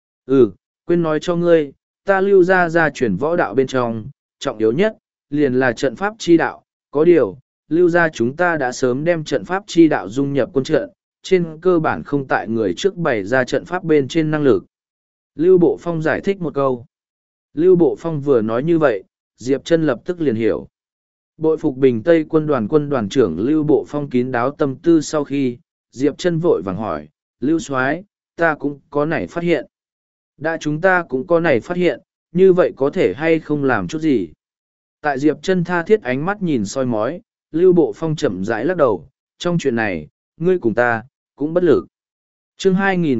Quên nói cho ngươi, ta lưu ra chuyển võ đạo bên trong, trọng yếu nhất, liền là trận pháp chi đạo, có điều, lưu ra chúng ta đã sớm đem trận pháp chi đạo dung nhập quân trận, trên cơ bản không tại người trước bày ra trận pháp bên trên năng lực. Lưu Bộ Phong giải thích một câu. Lưu Bộ Phong vừa nói như vậy, Diệp Chân lập tức liền hiểu. Bội phục Bình Tây quân đoàn trưởng Lưu Bộ Phong kín đáo tâm tư sau khi, Diệp Chân vội vàng hỏi, Lưu Soái, ta cũng có này phát hiện. Đã chúng ta cũng có này phát hiện, như vậy có thể hay không làm chút gì? Tại Diệp Chân tha thiết ánh mắt nhìn soi mói, Lưu Bộ Phong chậm rãi lắc đầu, trong chuyện này, ngươi cùng ta, cũng bất lực. Chương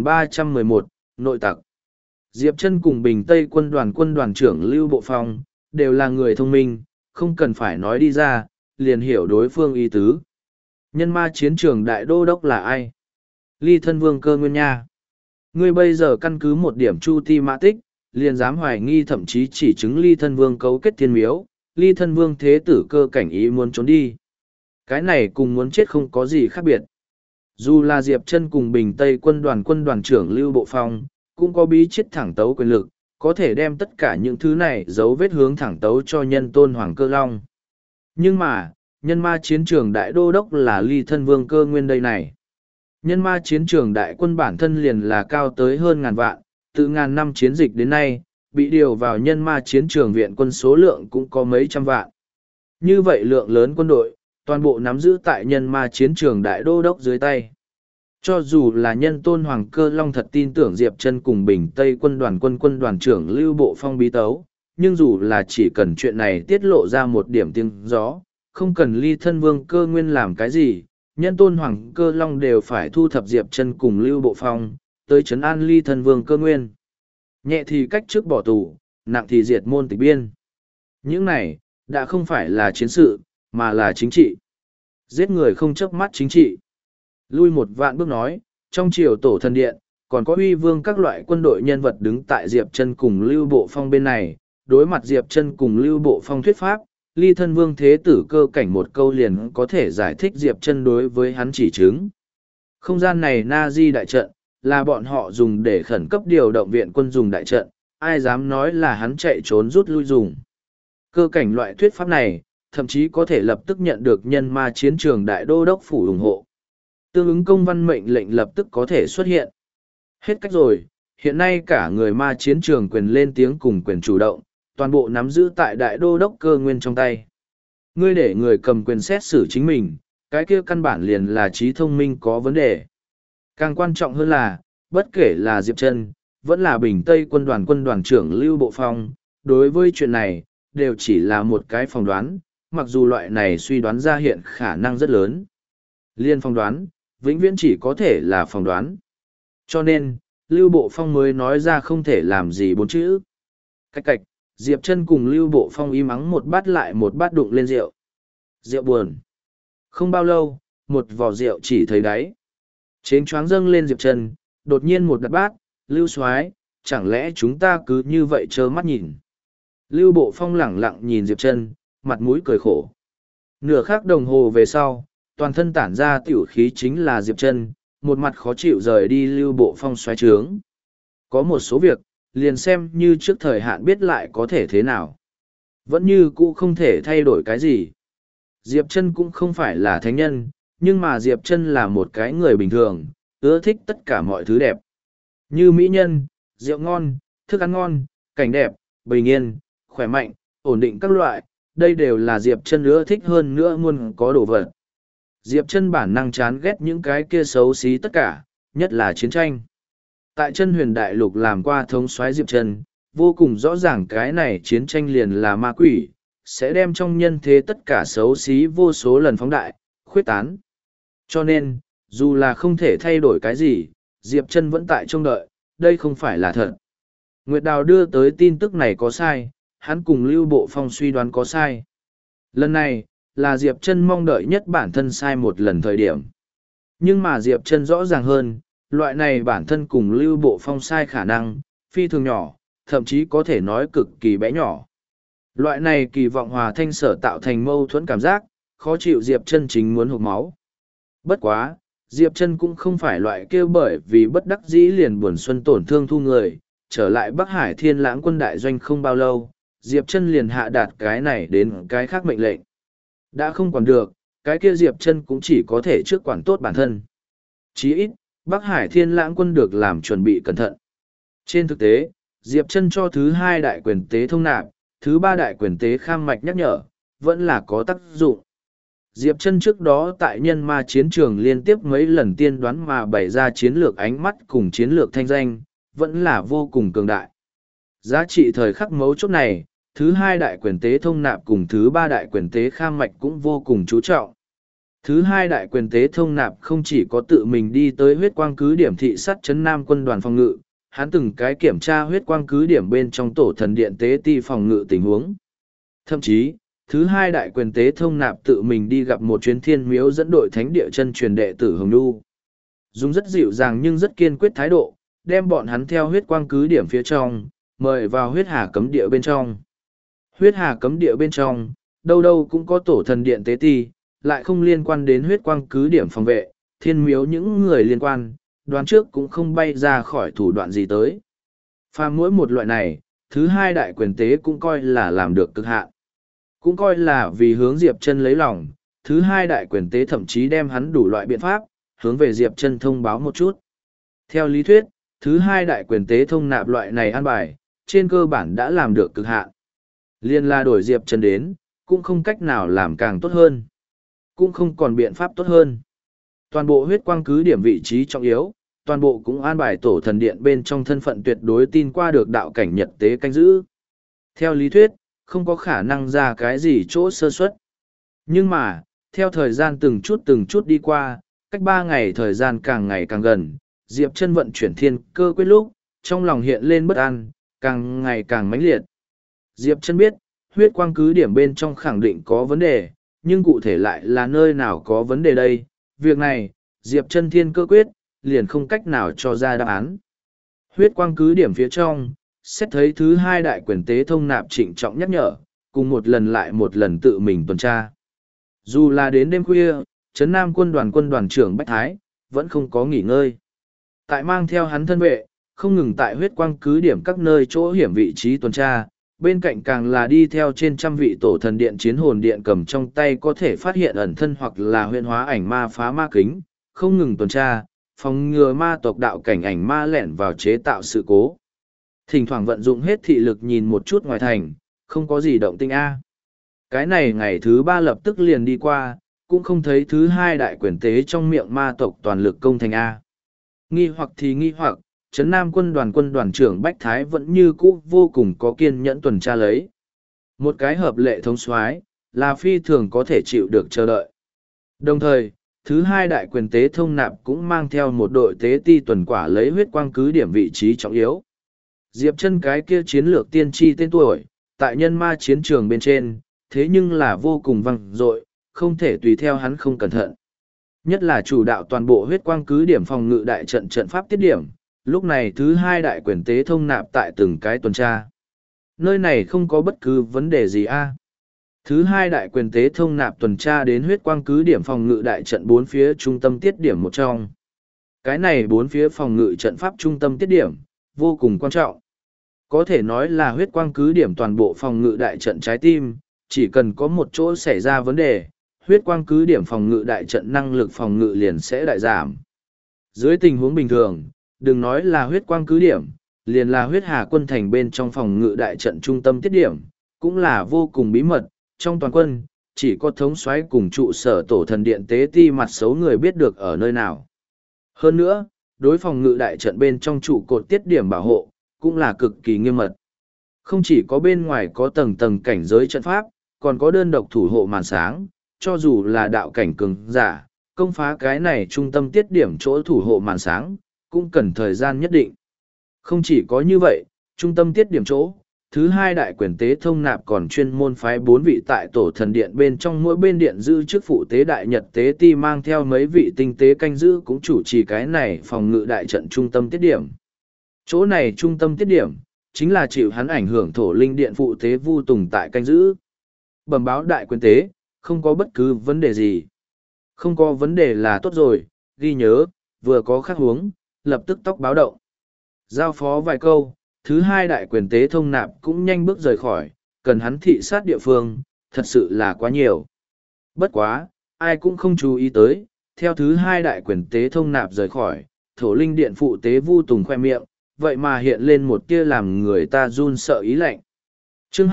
2311, Nội tặc. Diệp Chân cùng Bình Tây quân đoàn trưởng Lưu Bộ Phong, đều là người thông minh, không cần phải nói đi ra, liền hiểu đối phương ý tứ. Nhân ma chiến trường đại đô đốc là ai? Ly Thân Vương Cơ Nguyên nha. Ngươi bây giờ căn cứ một điểm chu ti mã tích, liền dám hoài nghi thậm chí chỉ chứng Ly Thân Vương cấu kết thiên miếu, Ly Thân Vương thế tử Cơ Cảnh ý muốn trốn đi. Cái này cùng muốn chết không có gì khác biệt. Dù là Diệp Chân cùng Bình Tây quân đoàn trưởng Lưu Bộ Phong, cũng có bí chết thẳng tấu quyền lực, có thể đem tất cả những thứ này dấu vết hướng thẳng tấu cho nhân tôn Hoàng Cơ Long. Nhưng mà, nhân ma chiến trường đại đô đốc là Ly Thân Vương Cơ Nguyên đây này. Nhân ma chiến trường đại quân bản thân liền là cao tới hơn ngàn vạn, từ ngàn năm chiến dịch đến nay, bị điều vào nhân ma chiến trường viện quân số lượng cũng có mấy trăm vạn. Như vậy lượng lớn quân đội, toàn bộ nắm giữ tại nhân ma chiến trường đại đô đốc dưới tay. Cho dù là nhân tôn Hoàng Cơ Long thật tin tưởng Diệp Chân cùng Bình Tây quân đoàn trưởng Lưu Bộ Phong bí tấu, nhưng dù là chỉ cần chuyện này tiết lộ ra một điểm tiếng gió, không cần Ly Thân Vương Cơ Nguyên làm cái gì, nhân tôn Hoàng Cơ Long đều phải thu thập Diệp Chân cùng Lưu Bộ Phong, tới trấn an Ly Thân Vương Cơ Nguyên. Nhẹ thì cách chức bỏ tù, nặng thì diệt môn tịch biên. Những này, đã không phải là chiến sự, mà là chính trị. Giết người không chớp mắt chính trị. Lui một vạn bước nói, trong triều tổ thần điện, còn có uy vương các loại quân đội nhân vật đứng tại Diệp Chân cùng Lưu Bộ Phong bên này, đối mặt Diệp Chân cùng Lưu Bộ Phong thuyết pháp, Ly Thân Vương thế tử Cơ Cảnh một câu liền có thể giải thích Diệp Chân đối với hắn chỉ chứng. Không gian này na di đại trận, là bọn họ dùng để khẩn cấp điều động viện quân dùng đại trận, ai dám nói là hắn chạy trốn rút lui dùng. Cơ Cảnh loại thuyết pháp này, thậm chí có thể lập tức nhận được nhân ma chiến trường đại đô đốc phủ ủng hộ. Tương ứng công văn mệnh lệnh lập tức có thể xuất hiện. Hết cách rồi, hiện nay cả người ma chiến trường quyền lên tiếng cùng quyền chủ động, toàn bộ nắm giữ tại đại đô đốc Cơ Nguyên trong tay. Ngươi để người cầm quyền xét xử chính mình, cái kia căn bản liền là trí thông minh có vấn đề. Càng quan trọng hơn là, bất kể là Diệp Chân, vẫn là Bình Tây quân đoàn trưởng Lưu Bộ Phong, đối với chuyện này, đều chỉ là một cái phỏng đoán, mặc dù loại này suy đoán ra hiện khả năng rất lớn. Liên phỏng đoán, vĩnh viễn chỉ có thể là phỏng đoán. Cho nên, Lưu Bộ Phong mới nói ra không thể làm gì bốn chữ. Cách cạch, Diệp Chân cùng Lưu Bộ Phong im ắng một bát lại một bát đụng lên rượu. Rượu buồn. Không bao lâu, một vò rượu chỉ thấy đáy. Chén choáng dâng lên Diệp Chân, đột nhiên một đặt bát, Lưu Soái, chẳng lẽ chúng ta cứ như vậy trơ mắt nhìn. Lưu Bộ Phong lẳng lặng nhìn Diệp Chân, mặt mũi cười khổ. Nửa khắc đồng hồ về sau, toàn thân tản ra tiểu khí chính là Diệp Chân, một mặt khó chịu rời đi Lưu Bộ Phong xoáy trướng. Có một số việc, liền xem như trước thời hạn biết lại có thể thế nào. Vẫn như cũ không thể thay đổi cái gì. Diệp Chân cũng không phải là thánh nhân, nhưng mà Diệp Chân là một cái người bình thường, ưa thích tất cả mọi thứ đẹp. Như mỹ nhân, rượu ngon, thức ăn ngon, cảnh đẹp, bình yên, khỏe mạnh, ổn định các loại, đây đều là Diệp Chân ưa thích hơn nữa muốn có đồ vật. Diệp Chân bản năng chán ghét những cái kia xấu xí tất cả, nhất là chiến tranh. Tại Chân Huyền Đại Lục làm qua thống soái Diệp Chân, vô cùng rõ ràng cái này chiến tranh liền là ma quỷ, sẽ đem trong nhân thế tất cả xấu xí vô số lần phóng đại, khuyết tán. Cho nên, dù là không thể thay đổi cái gì, Diệp Chân vẫn tại trông đợi, đây không phải là thật. Nguyệt Đào đưa tới tin tức này có sai, hắn cùng Lưu Bộ Phong suy đoán có sai. Lần này, là Diệp Chân mong đợi nhất bản thân sai một lần thời điểm. Nhưng mà Diệp Chân rõ ràng hơn, loại này bản thân cùng Lưu Bộ Phong sai khả năng, phi thường nhỏ, thậm chí có thể nói cực kỳ bé nhỏ. Loại này kỳ vọng hòa thanh sở tạo thành mâu thuẫn cảm giác, khó chịu Diệp Chân chính muốn hộc máu. Bất quá, Diệp Chân cũng không phải loại kêu bởi vì bất đắc dĩ liền buồn xuân tổn thương thu người, trở lại Bắc Hải Thiên Lãng quân đại doanh không bao lâu, Diệp Chân liền hạ đạt cái này đến cái khác mệnh lệnh. Đã không quản được, cái kia Diệp Chân cũng chỉ có thể trước quản tốt bản thân. Chí ít, Bắc Hải Thiên Lãng quân được làm chuẩn bị cẩn thận. Trên thực tế, Diệp Chân cho thứ hai đại quyền tế thông nạp, thứ ba đại quyền tế kham mạch nhắc nhở, vẫn là có tác dụng. Diệp Chân trước đó tại nhân ma chiến trường liên tiếp mấy lần tiên đoán mà bày ra chiến lược ánh mắt cùng chiến lược thanh danh, vẫn là vô cùng cường đại. Giá trị thời khắc mấu chốt này, thứ hai đại quyền tế thông nạp cùng thứ ba đại quyền tế kham mạch cũng vô cùng chú trọng. Thứ hai đại quyền tế thông nạp không chỉ có tự mình đi tới huyết quang cứ điểm thị sát trấn Nam quân đoàn phòng ngự, hắn từng cái kiểm tra huyết quang cứ điểm bên trong tổ thần điện tế ti phòng ngự tình huống. Thậm chí, thứ hai đại quyền tế thông nạp tự mình đi gặp một chuyến thiên miếu dẫn đội thánh địa chân truyền đệ tử Hồng Nhu. Dùng rất dịu dàng nhưng rất kiên quyết thái độ, đem bọn hắn theo huyết quang cứ điểm phía trong, mời vào huyết hà cấm địa bên trong. Huyết hà cấm địa bên trong, đâu đâu cũng có tổ thần điện tế ti, lại không liên quan đến huyết quang cứ điểm phòng vệ, thiên miếu những người liên quan, đoán trước cũng không bay ra khỏi thủ đoạn gì tới. Pha mỗi một loại này, thứ hai đại quyền tế cũng coi là làm được cực hạn. Cũng coi là vì hướng Diệp Chân lấy lòng, thứ hai đại quyền tế thậm chí đem hắn đủ loại biện pháp, hướng về Diệp Chân thông báo một chút. Theo lý thuyết, thứ hai đại quyền tế thông nạp loại này an bài, trên cơ bản đã làm được cực hạn. Liên la đổi Diệp Chân đến, cũng không cách nào làm càng tốt hơn. Cũng không còn biện pháp tốt hơn. Toàn bộ huyết quang cứ điểm vị trí trọng yếu, toàn bộ cũng an bài tổ thần điện bên trong thân phận tuyệt đối tin qua được đạo cảnh nhật tế canh giữ. Theo lý thuyết, không có khả năng ra cái gì chỗ sơ suất. Nhưng mà, theo thời gian từng chút đi qua, cách 3 ngày thời gian càng ngày càng gần, Diệp Chân vận chuyển thiên cơ quyết lúc, trong lòng hiện lên bất an, càng ngày càng mãnh liệt. Diệp Chân biết, huyết quang cứ điểm bên trong khẳng định có vấn đề, nhưng cụ thể lại là nơi nào có vấn đề đây? Việc này, Diệp Chân thiên cơ quyết, liền không cách nào cho ra đáp án. Huyết quang cứ điểm phía trong, xét thấy thứ hai đại quyền tế thông nạp trịnh trọng nhắc nhở, cùng một lần lại một lần tự mình tuần tra. Dù là đến đêm khuya, Trấn Nam quân đoàn trưởng Bách Thái, vẫn không có nghỉ ngơi. Tại mang theo hắn thân vệ, không ngừng tại huyết quang cứ điểm các nơi chỗ hiểm vị trí tuần tra, bên cạnh càng là đi theo trên trăm vị tổ thần điện chiến hồn điện cầm trong tay có thể phát hiện ẩn thân hoặc là huyễn hóa ảnh ma phá ma kính, không ngừng tuần tra, phòng ngừa ma tộc đạo cảnh ảnh ma lẻn vào chế tạo sự cố. Thỉnh thoảng vận dụng hết thị lực nhìn một chút ngoài thành, không có gì động tinh A. Cái này ngày thứ 3 lập tức liền đi qua, cũng không thấy thứ hai đại quyền tế trong miệng ma tộc toàn lực công thành A. Nghi hoặc thì nghi hoặc, Trấn Nam quân đoàn trưởng Bách Thái vẫn như cũ vô cùng có kiên nhẫn tuần tra lấy. Một cái hợp lệ thống soái là phi thường có thể chịu được chờ đợi. Đồng thời, thứ hai đại quyền tế thông nạp cũng mang theo một đội tế ti tuần quả lấy huyết quang cứ điểm vị trí trọng yếu. Diệp Chân cái kia chiến lược tiên tri tên tuổi, tại nhân ma chiến trường bên trên, thế nhưng là vô cùng vang dội, không thể tùy theo hắn không cẩn thận. Nhất là chủ đạo toàn bộ huyết quang cứ điểm phòng ngự đại trận trận pháp tiết điểm, lúc này thứ hai đại quyền tế thông nạp tại từng cái tuần tra. Nơi này không có bất cứ vấn đề gì a. Thứ hai đại quyền tế thông nạp tuần tra đến huyết quang cứ điểm phòng ngự đại trận 4 phía trung tâm tiết điểm một trong. Cái này 4 phía phòng ngự trận pháp trung tâm tiết điểm, vô cùng quan trọng. Có thể nói là huyết quang cứ điểm toàn bộ phòng ngự đại trận trái tim, chỉ cần có một chỗ xảy ra vấn đề, huyết quang cứ điểm phòng ngự đại trận năng lực phòng ngự liền sẽ đại giảm. Dưới tình huống bình thường, đừng nói là huyết quang cứ điểm, liền là huyết hà quân thành bên trong phòng ngự đại trận trung tâm tiết điểm, cũng là vô cùng bí mật, trong toàn quân, chỉ có thống soái cùng trụ sở tổ thần điện tế ti mặt xấu người biết được ở nơi nào. Hơn nữa, đối phòng ngự đại trận bên trong trụ cột tiết điểm bảo hộ, cũng là cực kỳ nghiêm mật. Không chỉ có bên ngoài có tầng tầng cảnh giới trận pháp, còn có đơn độc thủ hộ màn sáng, cho dù là đạo cảnh cường giả, công phá cái này trung tâm tiết điểm chỗ thủ hộ màn sáng, cũng cần thời gian nhất định. Không chỉ có như vậy, trung tâm tiết điểm chỗ, thứ hai đại quyền tế thông nạp còn chuyên môn phái 4 vị tại tổ thần điện bên trong mỗi bên điện giữ chức phụ tế đại nhật tế ti mang theo mấy vị tinh tế canh giữ cũng chủ trì cái này phòng ngự đại trận trung tâm tiết điểm. Chỗ này trung tâm tiết điểm, chính là chịu hắn ảnh hưởng thổ linh điện phụ tế Vu Tùng tại canh giữ. Bẩm báo đại quyền tế, không có bất cứ vấn đề gì. Không có vấn đề là tốt rồi, ghi nhớ, vừa có khắc huống, lập tức tóc báo động. Giao phó vài câu, thứ hai đại quyền tế Thông Nạp cũng nhanh bước rời khỏi, cần hắn thị sát địa phương, thật sự là quá nhiều. Bất quá, ai cũng không chú ý tới, theo thứ hai đại quyền tế Thông Nạp rời khỏi, thổ linh điện phụ tế Vu Tùng khoe miệng, vậy mà hiện lên một tia làm người ta run sợ ý lạnh. Chương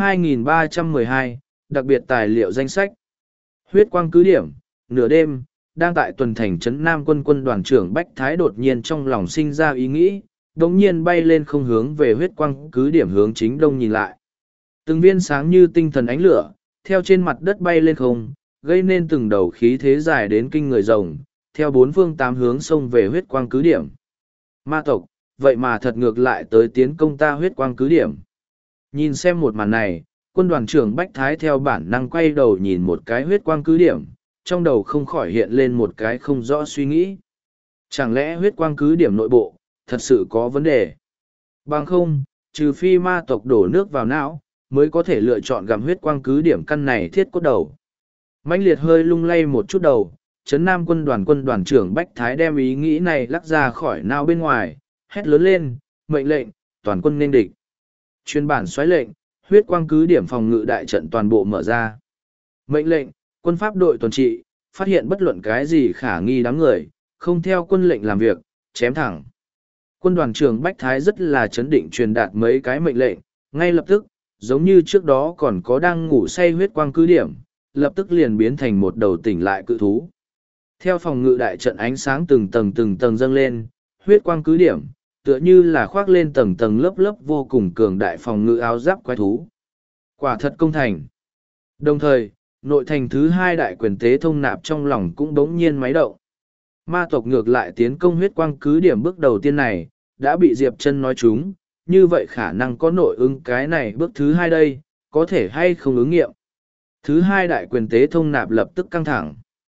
2312, đặc biệt tài liệu danh sách. Huyết quang cứ điểm, nửa đêm, đang tại tuần thành trấn Nam quân đoàn trưởng Bách Thái đột nhiên trong lòng sinh ra ý nghĩ, đống nhiên bay lên không hướng về huyết quang cứ điểm hướng chính đông nhìn lại. Từng viên sáng như tinh thần ánh lửa, theo trên mặt đất bay lên không, gây nên từng đầu khí thế dài đến kinh người rồng, theo bốn phương tám hướng xông về huyết quang cứ điểm. Ma tộc, vậy mà thật ngược lại tới tiến công ta huyết quang cứ điểm. Nhìn xem một màn này, quân đoàn trưởng Bách Thái theo bản năng quay đầu nhìn một cái huyết quang cứ điểm, trong đầu không khỏi hiện lên một cái không rõ suy nghĩ. Chẳng lẽ huyết quang cứ điểm nội bộ, thật sự có vấn đề? Bằng không, trừ phi ma tộc đổ nước vào não, mới có thể lựa chọn gặm huyết quang cứ điểm căn này thiết cốt đầu. Mãnh liệt hơi lung lay một chút đầu, Trấn Nam quân đoàn trưởng Bách Thái đem ý nghĩ này lắc ra khỏi não bên ngoài, hét lớn lên, mệnh lệnh, toàn quân nên địch. Chuyên bản xoáy lệnh, huyết quang cứ điểm phòng ngự đại trận toàn bộ mở ra. Mệnh lệnh, quân pháp đội tuần trị, phát hiện bất luận cái gì khả nghi đám người, không theo quân lệnh làm việc, chém thẳng. Quân đoàn trưởng Bách Thái rất là chấn định truyền đạt mấy cái mệnh lệnh, ngay lập tức, giống như trước đó còn có đang ngủ say huyết quang cứ điểm, lập tức liền biến thành một đầu tỉnh lại cự thú. Theo phòng ngự đại trận ánh sáng từng tầng dâng lên, huyết quang cứ điểm, tựa như là khoác lên tầng tầng lớp lớp vô cùng cường đại phòng ngự áo giáp quái thú. Quả thật công thành. Đồng thời, nội thành thứ hai đại quyền tế Thông Nạp trong lòng cũng bỗng nhiên máy động. Ma tộc ngược lại tiến công huyết quang cứ điểm bước đầu tiên này, đã bị Diệp Chân nói trúng, như vậy khả năng có nội ứng cái này bước thứ hai đây, có thể hay không ứng nghiệm. Thứ hai đại quyền tế Thông Nạp lập tức căng thẳng.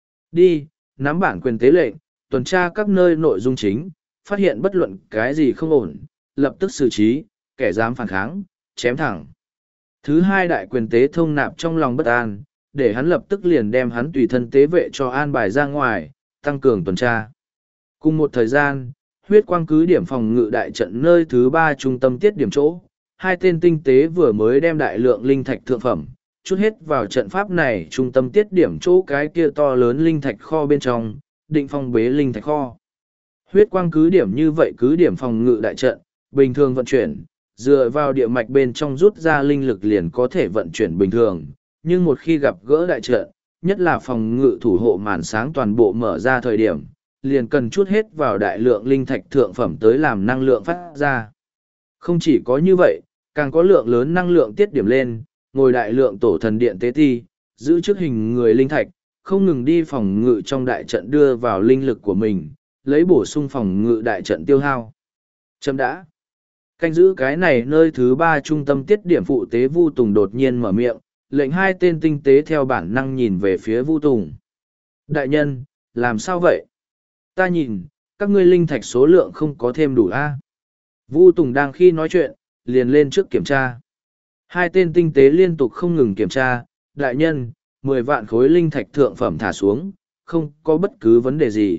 Đi, nắm bản quyền tế lệnh, tuần tra các nơi nội dung chính, phát hiện bất luận cái gì không ổn, lập tức xử trí, kẻ dám phản kháng, chém thẳng. Thứ hai đại quyền tế Thông Nạp trong lòng bất an, để hắn lập tức liền đem hắn tùy thân tế vệ cho an bài ra ngoài, tăng cường tuần tra. Cùng một thời gian, huyết quang cứ điểm phòng ngự đại trận nơi thứ ba trung tâm tiết điểm chỗ, hai tên tinh tế vừa mới đem đại lượng linh thạch thượng phẩm, chút hết vào trận pháp này trung tâm tiết điểm chỗ cái kia to lớn linh thạch kho bên trong, định phong bế linh thạch kho. Huyết quang cứ điểm như vậy cứ điểm phòng ngự đại trận, bình thường vận chuyển, dựa vào địa mạch bên trong rút ra linh lực liền có thể vận chuyển bình thường, nhưng một khi gặp gỡ đại trận, nhất là phòng ngự thủ hộ màn sáng toàn bộ mở ra thời điểm, liền cần chút hết vào đại lượng linh thạch thượng phẩm tới làm năng lượng phát ra. Không chỉ có như vậy, càng có lượng lớn năng lượng tiết điểm lên, ngồi đại lượng tổ thần điện tế ti, giữ trước hình người linh thạch, không ngừng đi phòng ngự trong đại trận đưa vào linh lực của mình, lấy bổ sung phòng ngự đại trận tiêu hao. Chấm đã. Canh giữ cái này nơi thứ ba trung tâm tiết điểm phụ tế Vu Tùng đột nhiên mở miệng, lệnh hai tên tinh tế theo bản năng nhìn về phía Vu Tùng. Đại nhân, làm sao vậy? Ta nhìn, các ngươi linh thạch số lượng không có thêm đủ a. Vu Tùng đang khi nói chuyện, liền lên trước kiểm tra. Hai tên tinh tế liên tục không ngừng kiểm tra, đại nhân, 10 vạn khối linh thạch thượng phẩm thả xuống, không có bất cứ vấn đề gì.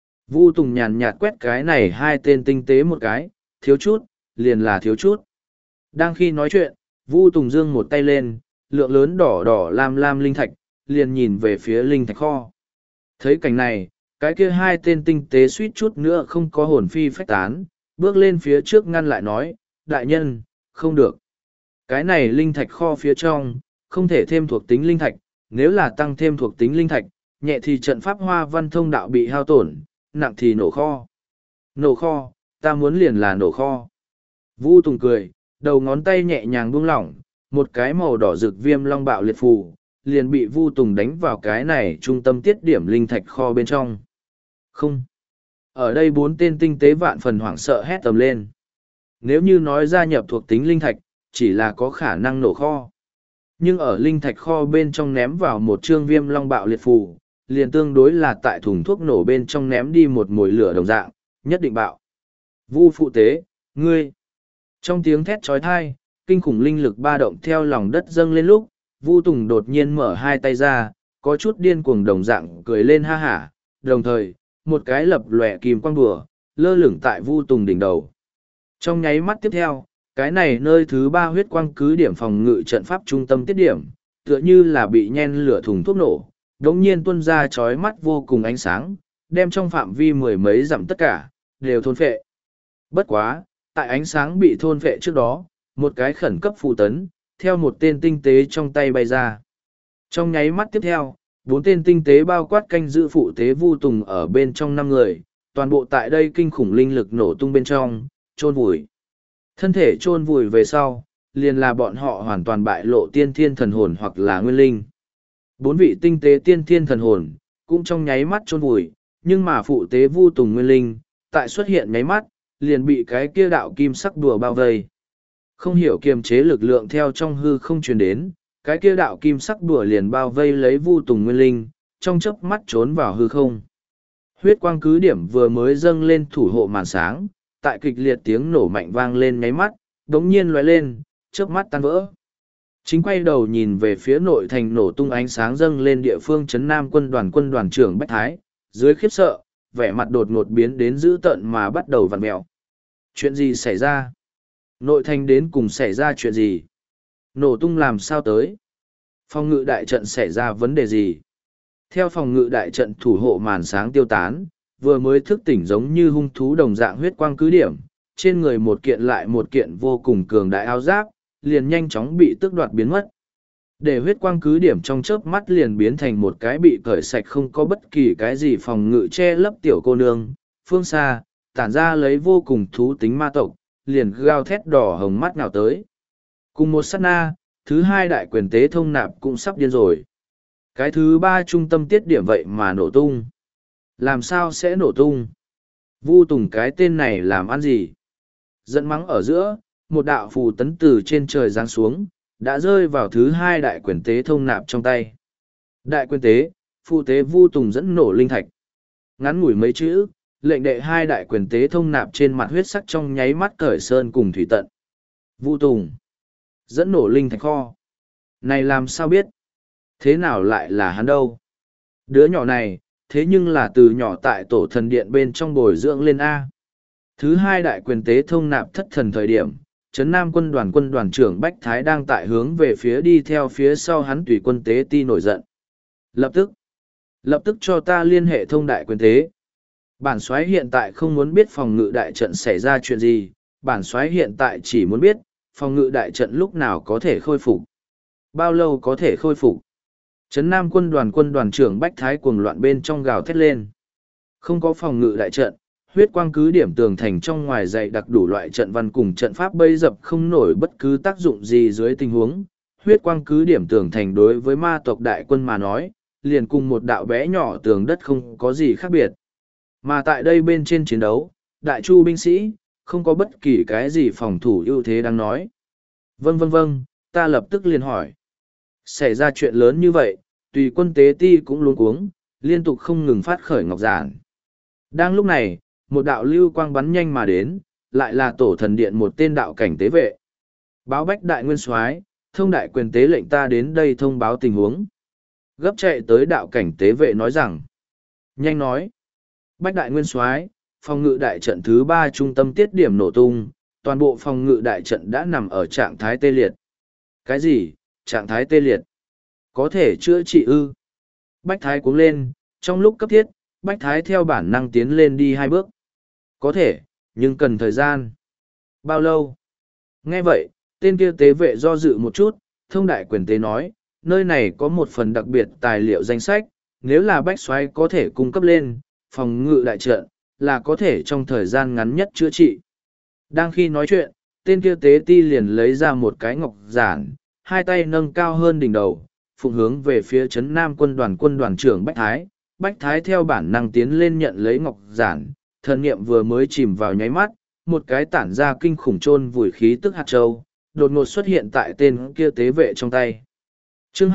Vu Tùng nhàn nhạt quét cái này hai tên tinh tế một cái, thiếu chút, liền là thiếu chút. Đang khi nói chuyện, Vu Tùng giương một tay lên, lượng lớn đỏ đỏ lam lam linh thạch, liền nhìn về phía linh thạch kho. Thấy cảnh này, cái kia hai tên tinh tế suýt chút nữa không có hồn phi phách tán, bước lên phía trước ngăn lại nói, đại nhân, không được. Cái này linh thạch kho phía trong, không thể thêm thuộc tính linh thạch, nếu là tăng thêm thuộc tính linh thạch, nhẹ thì trận pháp hoa văn thông đạo bị hao tổn, nặng thì nổ kho. Nổ kho, ta muốn liền là nổ kho. Vu Tùng cười, đầu ngón tay nhẹ nhàng buông lỏng, một cái màu đỏ rực viêm long bạo liệt phù, liền bị Vu Tùng đánh vào cái này trung tâm tiết điểm linh thạch kho bên trong. Không. Ở đây bốn tên tinh tế vạn phần hoảng sợ hét tầm lên. Nếu như nói gia nhập thuộc tính linh thạch, chỉ là có khả năng nổ kho. Nhưng ở linh thạch kho bên trong ném vào một chương viêm long bạo liệt phù, liền tương đối là tại thùng thuốc nổ bên trong ném đi một mồi lửa đồng dạng, nhất định bạo. Vu phụ tế, ngươi, Trong tiếng thét trói thai, kinh khủng linh lực ba động theo lòng đất dâng lên lúc, Vu Tùng đột nhiên mở hai tay ra, có chút điên cuồng đồng dạng cười lên ha hả, đồng thời, một cái lập lòe kìm quang đùa, lơ lửng tại Vu Tùng đỉnh đầu. Trong nháy mắt tiếp theo, cái này nơi thứ ba huyết quang cứ điểm phòng ngự trận pháp trung tâm tiết điểm, tựa như là bị nhen lửa thùng thuốc nổ, đống nhiên tuôn ra chói mắt vô cùng ánh sáng, đem trong phạm vi mười mấy dặm tất cả, đều thôn phệ. Bất quá, tại ánh sáng bị thôn phệ trước đó, một cái khẩn cấp phụ tấn, theo một tên tinh tế trong tay bay ra. Trong nháy mắt tiếp theo, 4 tên tinh tế bao quát canh giữ phụ tế Vu Tùng ở bên trong 5 người, toàn bộ tại đây kinh khủng linh lực nổ tung bên trong, chôn vùi. Thân thể chôn vùi về sau, liền là bọn họ hoàn toàn bại lộ tiên thiên thần hồn hoặc là nguyên linh. 4 vị tinh tế tiên thiên thần hồn, cũng trong nháy mắt chôn vùi, nhưng mà phụ tế Vu Tùng nguyên linh, tại xuất hiện nháy mắt, liền bị cái kia đạo kim sắc đùa bao vây. Không hiểu kiềm chế lực lượng theo trong hư không truyền đến, cái kia đạo kim sắc đùa liền bao vây lấy Vu Tùng nguyên linh, trong chớp mắt trốn vào hư không. Huyết quang cứ điểm vừa mới dâng lên thủ hộ màn sáng, tại kịch liệt tiếng nổ mạnh vang lên nháy mắt, đống nhiên lóe lên, chớp mắt tan vỡ. Chính quay đầu nhìn về phía nội thành nổ tung ánh sáng dâng lên địa phương trấn Nam quân đoàn trưởng Bách Thái, dưới khiếp sợ, vẻ mặt đột ngột biến đến dữ tợn mà bắt đầu vặn mèo. Chuyện gì xảy ra? Nội thành đến cùng xảy ra chuyện gì? Nổ tung làm sao tới? Phòng ngự đại trận xảy ra vấn đề gì? Theo phòng ngự đại trận thủ hộ màn sáng tiêu tán, vừa mới thức tỉnh giống như hung thú đồng dạng huyết quang cứ điểm, trên người một kiện lại một kiện vô cùng cường đại áo giáp, liền nhanh chóng bị tước đoạt biến mất. Để huyết quang cứ điểm trong chớp mắt liền biến thành một cái bị cởi sạch không có bất kỳ cái gì phòng ngự che lấp tiểu cô nương, phương xa, tản ra lấy vô cùng thú tính ma tộc, liền gào thét đỏ hồng mắt nào tới. Cùng một sát na, thứ hai đại quyền tế thông nạp cũng sắp điên rồi. Cái thứ ba trung tâm tiết điểm vậy mà nổ tung. Làm sao sẽ nổ tung? Vu Tùng cái tên này làm ăn gì? Giận mắng ở giữa, một đạo phù tấn từ trên trời giáng xuống, đã rơi vào thứ hai đại quyền tế thông nạp trong tay. Đại quyền tế, phù tế Vu Tùng dẫn nổ linh thạch. Ngắn ngủi mấy chữ, lệnh đệ hai đại quyền tế thông nạp trên mặt huyết sắc trong nháy mắt cởi sơn cùng thủy tận. Vu Tùng dẫn nổ linh thạch kho. Này làm sao biết? Thế nào lại là hắn đâu? Đứa nhỏ này, thế nhưng là từ nhỏ tại tổ thần điện bên trong bồi dưỡng lên A. Thứ hai đại quyền tế thông nạp thất thần thời điểm, Trấn Nam quân đoàn trưởng Bách Thái đang tại hướng về phía đi theo phía sau hắn tùy quân tế ti nổi giận. Lập tức cho ta liên hệ thông đại quyền tế. Bản soái hiện tại không muốn biết phòng ngự đại trận xảy ra chuyện gì, bản soái hiện tại chỉ muốn biết, phòng ngự đại trận lúc nào có thể khôi phục. Bao lâu có thể khôi phục. Trấn Nam quân đoàn trưởng Bách Thái cuồng loạn bên trong gào thét lên. Không có phòng ngự đại trận, huyết quang cứ điểm tường thành trong ngoài dày đặc đủ loại trận văn cùng trận pháp bây dập không nổi bất cứ tác dụng gì dưới tình huống. Huyết quang cứ điểm tường thành đối với ma tộc đại quân mà nói, liền cùng một đạo bé nhỏ tường đất không có gì khác biệt. Mà tại đây bên trên chiến đấu, đại chu binh sĩ, không có bất kỳ cái gì phòng thủ ưu thế đang nói. Vâng, ta lập tức liền hỏi. Xảy ra chuyện lớn như vậy, tùy quân tế ti cũng luống cuống, liên tục không ngừng phát khởi ngọc giản. Đang lúc này, một đạo lưu quang bắn nhanh mà đến, lại là tổ thần điện một tên đạo cảnh tế vệ. Báo Bách đại nguyên soái, thông đại quyền tế lệnh ta đến đây thông báo tình huống. Gấp chạy tới đạo cảnh tế vệ nói rằng. Nhanh nói. Bách đại nguyên soái, phòng ngự đại trận thứ 3 trung tâm tiết điểm nổ tung, toàn bộ phòng ngự đại trận đã nằm ở trạng thái tê liệt. Cái gì? Trạng thái tê liệt? Có thể chữa trị ư? Bách Thái cuống lên, trong lúc cấp thiết, Bách Thái theo bản năng tiến lên đi 2 bước. Có thể, nhưng cần thời gian. Bao lâu? Nghe vậy, tên kia tế vệ do dự một chút, thông đại quyền tế nói, nơi này có một phần đặc biệt tài liệu danh sách, nếu là Bách Soái có thể cung cấp lên, phòng ngự đại trận, là có thể trong thời gian ngắn nhất chữa trị. Đang khi nói chuyện, tên kia tế ti liền lấy ra một cái ngọc giản, hai tay nâng cao hơn đỉnh đầu, phụng hướng về phía Trấn Nam quân đoàn trưởng Bách Thái. Bách Thái theo bản năng tiến lên nhận lấy ngọc giản, thần niệm vừa mới chìm vào nháy mắt, một cái tản ra kinh khủng chôn vùi khí tức hạt châu, đột ngột xuất hiện tại tên kia tế vệ trong tay. Chương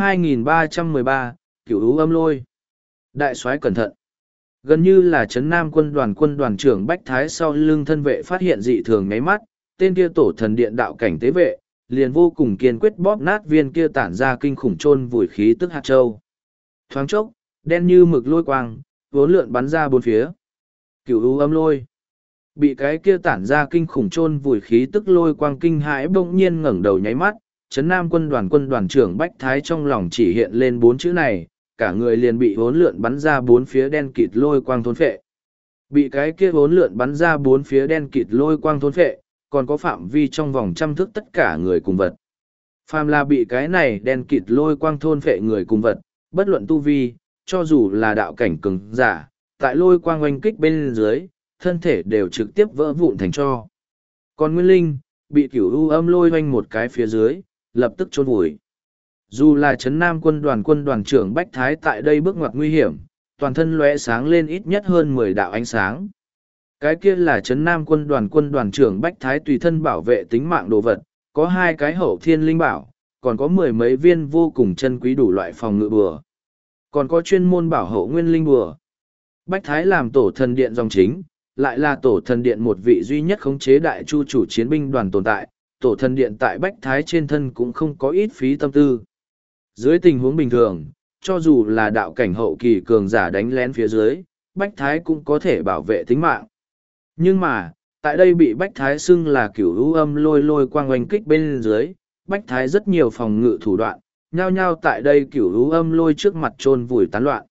2313, Cửu Ú Âm Lôi. Đại soái cẩn thận. Gần như là Trấn Nam quân đoàn trưởng Bách Thái sau lưng thân vệ phát hiện dị thường nháy mắt, tên kia tổ thần điện đạo cảnh tế vệ, liền vô cùng kiên quyết bóp nát viên kia tản ra kinh khủng chôn vùi khí tức hạt châu. Thoáng chốc, đen như mực lôi quang, vốn lượn bắn ra bốn phía. Cửu u âm lôi. Bị cái kia tản ra kinh khủng chôn vùi khí tức lôi quang kinh hãi bỗng nhiên ngẩng đầu nháy mắt, Trấn Nam quân đoàn trưởng Bách Thái trong lòng chỉ hiện lên bốn chữ này, cả người liền bị vốn lượn bắn ra bốn phía đen kịt lôi quang thôn phệ. Bị cái kia vốn lượn bắn ra bốn phía đen kịt lôi quang thôn phệ, còn có phạm vi trong vòng trăm thước tất cả người cùng vật. Phàm là bị cái này đen kịt lôi quang thôn phệ người cùng vật, bất luận tu vi, cho dù là đạo cảnh cường giả, tại lôi quang oanh kích bên dưới, thân thể đều trực tiếp vỡ vụn thành tro. Còn Nguyên Linh, bị cửu u âm lôi oanh một cái phía dưới, lập tức chôn vùi. Dù là Trấn Nam quân đoàn trưởng Bách Thái tại đây bước ngoặt nguy hiểm, toàn thân lóe sáng lên ít nhất hơn 10 đạo ánh sáng. Cái kia là Trấn Nam quân đoàn trưởng Bách Thái tùy thân bảo vệ tính mạng đồ vật, có 2 cái hậu thiên linh bảo, còn có 10 mấy viên vô cùng chân quý đủ loại phòng ngự bùa. Còn có chuyên môn bảo hộ nguyên linh bùa. Bách Thái làm tổ thần điện dòng chính, lại là tổ thần điện một vị duy nhất khống chế đại chu chủ chiến binh đoàn tồn tại, tổ thần điện tại Bách Thái trên thân cũng không có ít phí tâm tư. Dưới tình huống bình thường, cho dù là đạo cảnh hậu kỳ cường giả đánh lén phía dưới, Bách Thái cũng có thể bảo vệ tính mạng. Nhưng mà, tại đây bị Bách Thái xưng là cửu u âm lôi quang oanh kích bên dưới, Bách Thái rất nhiều phòng ngự thủ đoạn, nhao nhao tại đây cửu u âm lôi trước mặt chôn vùi tán loạn.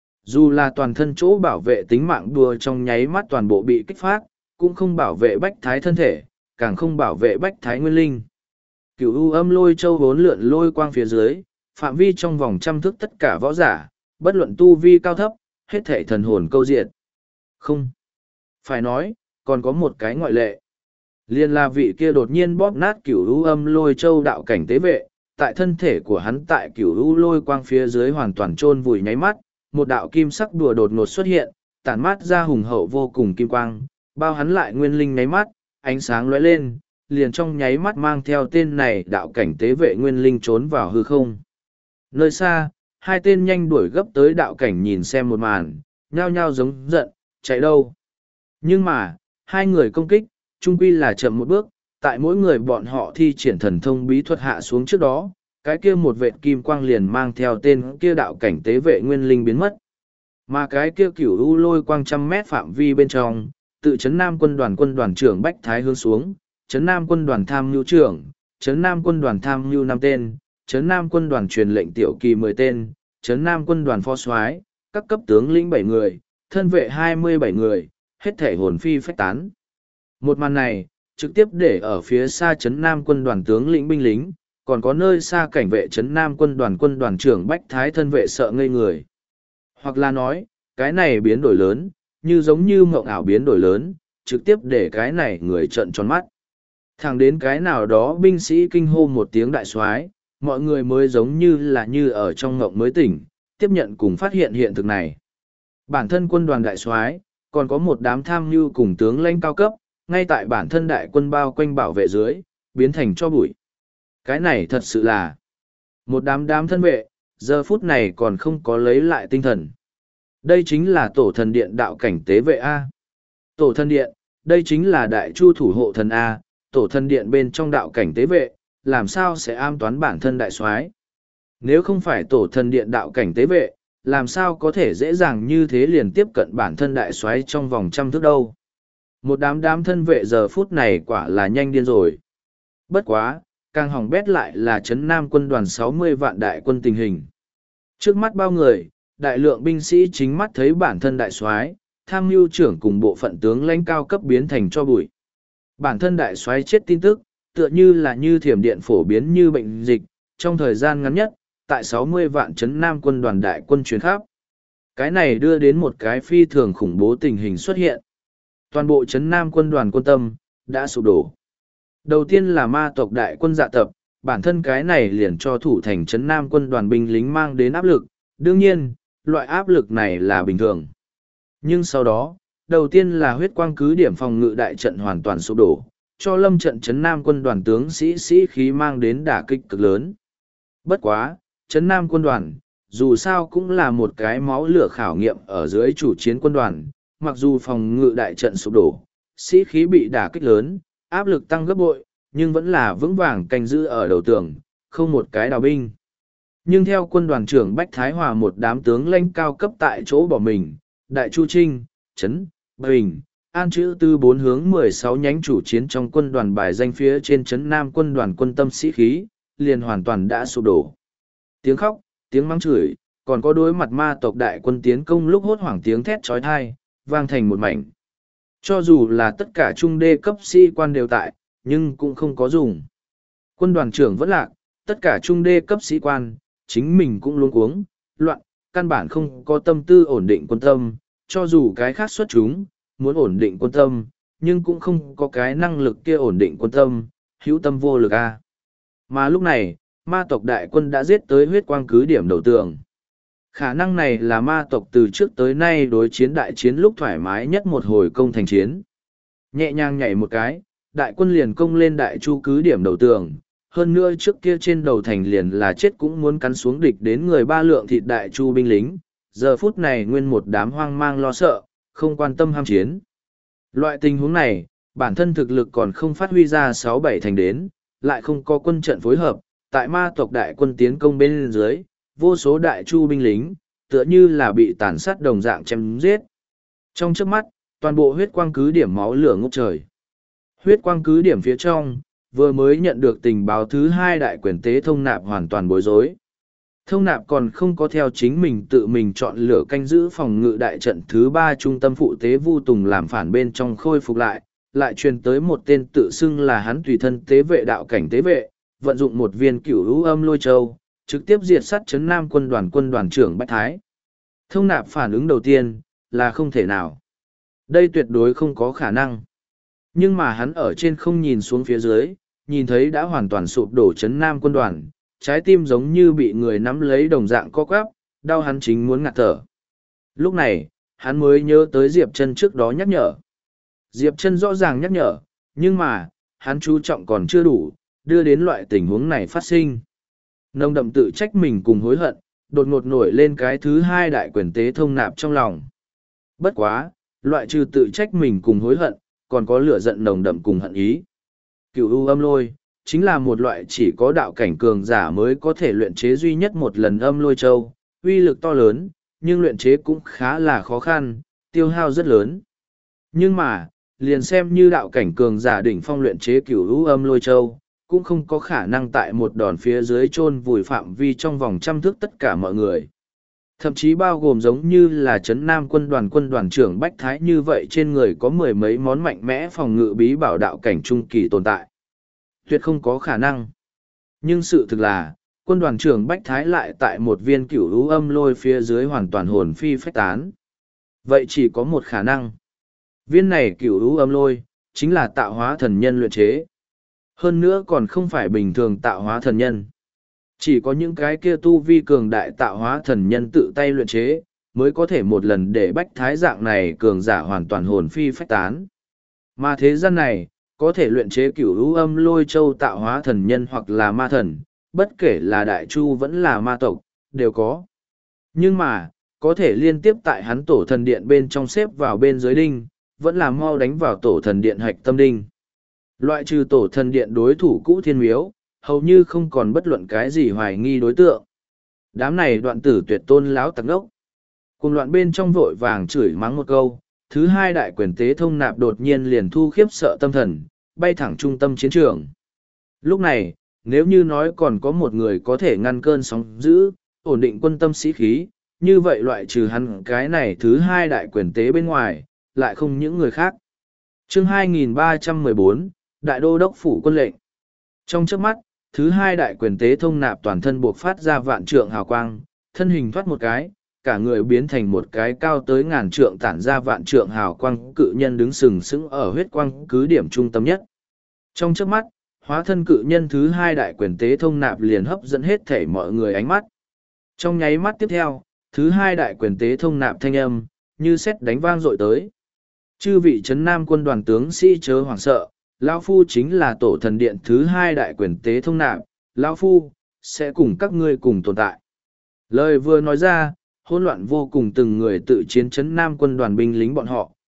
Dù là toàn thân chỗ bảo vệ tính mạng đùa trong nháy mắt toàn bộ bị kích phát, cũng không bảo vệ Bách Thái thân thể, càng không bảo vệ Bách Thái nguyên linh. Cửu u âm lôi châu vốn lượn lôi quang phía dưới, phạm vi trong vòng trăm thước tất cả võ giả, bất luận tu vi cao thấp, hết thể thần hồn câu diệt. Không. Phải nói, còn có một cái ngoại lệ. Liên là vị kia đột nhiên bóp nát cửu u âm lôi châu đạo cảnh tế vệ, tại thân thể của hắn tại cửu u lôi quang phía dưới hoàn toàn chôn vùi nháy mắt, một đạo kim sắc đùa đột ngột xuất hiện, tản mát ra hùng hậu vô cùng kim quang, bao hắn lại nguyên linh nháy mắt, ánh sáng lóe lên, liền trong nháy mắt mang theo tên này đạo cảnh tế vệ nguyên linh trốn vào hư không. Nơi xa, 2 tên nhanh đuổi gấp tới đạo cảnh nhìn xem một màn, nhao nhao giống giận, chạy đâu. Nhưng mà, 2 người công kích, chung quy là chậm một bước, tại mỗi người bọn họ thi triển thần thông bí thuật hạ xuống trước đó, cái kia một vệt kim quang liền mang theo tên kia đạo cảnh tế vệ nguyên linh biến mất. Mà cái kia cửu u lôi quang trăm mét phạm vi bên trong, tự Trấn Nam quân đoàn trưởng Bách Thái hướng xuống, Trấn Nam quân đoàn tham mưu trưởng, Trấn Nam quân đoàn tham mưu 5 tên, Trấn Nam quân đoàn truyền lệnh tiểu kỳ 10 tên, Trấn Nam quân đoàn phó soái, các cấp tướng lĩnh 7 người, thân vệ 27 người, hết thể hồn phi phách tán. Một màn này, trực tiếp để ở phía xa Trấn Nam quân đoàn tướng lĩnh binh lính, còn có nơi xa cảnh vệ Trấn Nam quân đoàn trưởng Bách Thái thân vệ sợ ngây người. Hoặc là nói, cái này biến đổi lớn, như giống như mộng ảo biến đổi lớn, trực tiếp để cái này người trợn tròn mắt. Thẳng đến cái nào đó binh sĩ kinh hô một tiếng đại soái, mọi người mới giống như ở trong ngộng mới tỉnh, tiếp nhận cùng phát hiện hiện thực này. Bản thân quân đoàn đại soái, còn có một đám tham mưu cùng tướng lãnh cao cấp, ngay tại bản thân đại quân bao quanh bảo vệ dưới, biến thành cho bụi. Cái này thật sự là một đám thân vệ, giờ phút này còn không có lấy lại tinh thần. Đây chính là tổ thần điện đạo cảnh tế vệ A. Tổ thần điện, đây chính là đại chu thủ hộ thần A, tổ thần điện bên trong đạo cảnh tế vệ, làm sao sẽ am toán bản thân đại soái? Nếu không phải tổ thần điện đạo cảnh tế vệ, làm sao có thể dễ dàng như thế liền tiếp cận bản thân đại soái trong vòng trăm thước đâu? Một đám thân vệ giờ phút này quả là nhanh điên rồi. Bất quá, càng hỏng bét lại là Trấn Nam quân đoàn 60 vạn đại quân tình hình. Trước mắt bao người, đại lượng binh sĩ chính mắt thấy bản thân đại soái, tham mưu trưởng cùng bộ phận tướng lãnh cao cấp biến thành cho bụi. Bản thân đại soái chết tin tức, tựa như là như thiểm điện phổ biến như bệnh dịch, trong thời gian ngắn nhất, tại 60 vạn Trấn Nam quân đoàn đại quân chuyến khắp. Cái này đưa đến một cái phi thường khủng bố tình hình xuất hiện. Toàn bộ Trấn Nam quân đoàn quân tâm, đã sụp đổ. Đầu tiên là ma tộc đại quân dạ tập, bản thân cái này liền cho thủ thành Trấn Nam quân đoàn binh lính mang đến áp lực, đương nhiên, loại áp lực này là bình thường. Nhưng sau đó, đầu tiên là huyết quang cứ điểm phòng ngự đại trận hoàn toàn sụp đổ, cho lâm trận Trấn Nam quân đoàn tướng sĩ khí mang đến đả kích cực lớn. Bất quá, Trấn Nam quân đoàn, dù sao cũng là một cái máu lửa khảo nghiệm ở dưới chủ chiến quân đoàn, mặc dù phòng ngự đại trận sụp đổ, sĩ khí bị đả kích lớn, áp lực tăng gấp bội, nhưng vẫn là vững vàng canh giữ ở đầu tường, không một cái đào binh. Nhưng theo quân đoàn trưởng Bách Thái Hòa một đám tướng lãnh cao cấp tại chỗ bỏ mình, Đại Chu Trinh, Trấn, Bình, An chữ tư bốn hướng 16 nhánh chủ chiến trong quân đoàn bài danh phía trên Trấn Nam quân đoàn quân tâm sĩ khí, liền hoàn toàn đã sụp đổ. Tiếng khóc, tiếng mắng chửi, còn có đối mặt ma tộc đại quân tiến công lúc hốt hoảng tiếng thét trói thai, vang thành một mảnh. Cho dù là tất cả trung đê cấp sĩ quan đều tại, nhưng cũng không có dùng. Quân đoàn trưởng vẫn lạc, tất cả trung đê cấp sĩ quan, chính mình cũng luống cuống, loạn, căn bản không có tâm tư ổn định quân tâm, cho dù cái khác xuất chúng, muốn ổn định quân tâm, nhưng cũng không có cái năng lực kia ổn định quân tâm, hữu tâm vô lực a. Mà lúc này, ma tộc đại quân đã giết tới huyết quang cứ điểm đầu tường. Khả năng này là ma tộc từ trước tới nay đối chiến đại chiến lúc thoải mái nhất một hồi công thành chiến. Nhẹ nhàng nhảy một cái, đại quân liền công lên đại chu cứ điểm đầu tường. Hơn nữa trước kia trên đầu thành liền là chết cũng muốn cắn xuống địch đến người ba lượng thịt đại chu binh lính. Giờ phút này nguyên một đám hoang mang lo sợ, không quan tâm ham chiến. Loại tình huống này, bản thân thực lực còn không phát huy ra 6-7 thành đến, lại không có quân trận phối hợp, tại ma tộc đại quân tiến công bên dưới, vô số đại chu binh lính, tựa như là bị tàn sát đồng dạng chém giết. Trong chớp mắt, toàn bộ huyết quang cứ điểm máu lửa ngút trời. Huyết quang cứ điểm phía trong, vừa mới nhận được tình báo thứ hai đại quyền tế thông nạp hoàn toàn bối rối. Thông nạp còn không có theo chính mình tự mình chọn lựa canh giữ phòng ngự đại trận thứ ba trung tâm phụ tế Vu Tùng làm phản bên trong khôi phục lại truyền tới một tên tự xưng là hắn tùy thân tế vệ đạo cảnh tế vệ, vận dụng một viên cửu hữu âm lôi châu, trực tiếp diệt sát Trấn Nam quân đoàn trưởng Bách Thái. Thông nạp phản ứng đầu tiên là không thể nào. Đây tuyệt đối không có khả năng. Nhưng mà hắn ở trên không nhìn xuống phía dưới, nhìn thấy đã hoàn toàn sụp đổ Trấn Nam quân đoàn, trái tim giống như bị người nắm lấy đồng dạng co quắp, đau hắn chính muốn ngạt thở. Lúc này, hắn mới nhớ tới Diệp Chân trước đó nhắc nhở. Diệp Chân rõ ràng nhắc nhở, nhưng mà, hắn chú trọng còn chưa đủ, đưa đến loại tình huống này phát sinh. Nồng đậm tự trách mình cùng hối hận, đột ngột nổi lên cái thứ hai đại quyền tế thông nạp trong lòng. Bất quá, loại trừ tự trách mình cùng hối hận, còn có lửa giận nồng đậm cùng hận ý. Cửu u âm lôi, chính là một loại chỉ có đạo cảnh cường giả mới có thể luyện chế duy nhất một lần âm lôi châu, uy lực to lớn, nhưng luyện chế cũng khá là khó khăn, tiêu hao rất lớn. Nhưng mà, liền xem như đạo cảnh cường giả đỉnh phong luyện chế cửu u âm lôi châu, cũng không có khả năng tại một đòn phía dưới chôn vùi phạm vi trong vòng trăm thước tất cả mọi người. Thậm chí bao gồm giống như là Trấn Nam quân đoàn trưởng Bách Thái như vậy trên người có mười mấy món mạnh mẽ phòng ngự bí bảo đạo cảnh trung kỳ tồn tại. Tuyệt không có khả năng. Nhưng sự thực là, quân đoàn trưởng Bách Thái lại tại một viên cửu lũ âm lôi phía dưới hoàn toàn hồn phi phách tán. Vậy chỉ có một khả năng. Viên này cửu lũ âm lôi, chính là tạo hóa thần nhân luyện chế. Hơn nữa còn không phải bình thường tạo hóa thần nhân. Chỉ có những cái kia tu vi cường đại tạo hóa thần nhân tự tay luyện chế, mới có thể một lần để Bách Thái dạng này cường giả hoàn toàn hồn phi phách tán. Mà thế gian này, có thể luyện chế cửu lũ âm lôi châu tạo hóa thần nhân hoặc là ma thần, bất kể là đại chu vẫn là ma tộc, đều có. Nhưng mà, có thể liên tiếp tại hắn tổ thần điện bên trong xếp vào bên dưới đinh, vẫn là mau đánh vào tổ thần điện hạch tâm đinh. Loại trừ tổ thần điện đối thủ cũ thiên miếu, hầu như không còn bất luận cái gì hoài nghi đối tượng. Đám này đoạn tử tuyệt tôn láo tặc ốc. Cùng loạn bên trong vội vàng chửi mắng một câu, thứ hai đại quyền tế thông nạp đột nhiên liền thu khiếp sợ tâm thần, bay thẳng trung tâm chiến trường. Lúc này, nếu như nói còn có một người có thể ngăn cơn sóng dữ, ổn định quân tâm sĩ khí, như vậy loại trừ hắn cái này thứ hai đại quyền tế bên ngoài, lại không những người khác. Chương 2314, Đại Đô Đốc Phủ Quân lệnh. Trong trước mắt, thứ hai đại quyền tế thông nạp toàn thân buộc phát ra vạn trượng hào quang, thân hình thoát một cái, cả người biến thành một cái cao tới ngàn trượng tản ra vạn trượng hào quang cự nhân đứng sừng sững ở huyết quang cứ điểm trung tâm nhất. Trong trước mắt, hóa thân cự nhân thứ hai đại quyền tế thông nạp liền hấp dẫn hết thể mọi người ánh mắt. Trong nháy mắt tiếp theo, thứ hai đại quyền tế thông nạp thanh âm, như sét đánh vang dội tới. Chư vị Trấn Nam quân đoàn tướng sĩ chớ hoảng sợ, Lão Phu chính là tổ thần điện thứ hai đại quyền tế thông nạp, Lão Phu, sẽ cùng các ngươi cùng tồn tại. Lời vừa nói ra, hỗn loạn vô cùng từng người tự chiến Trấn Nam quân đoàn binh lính bọn họ,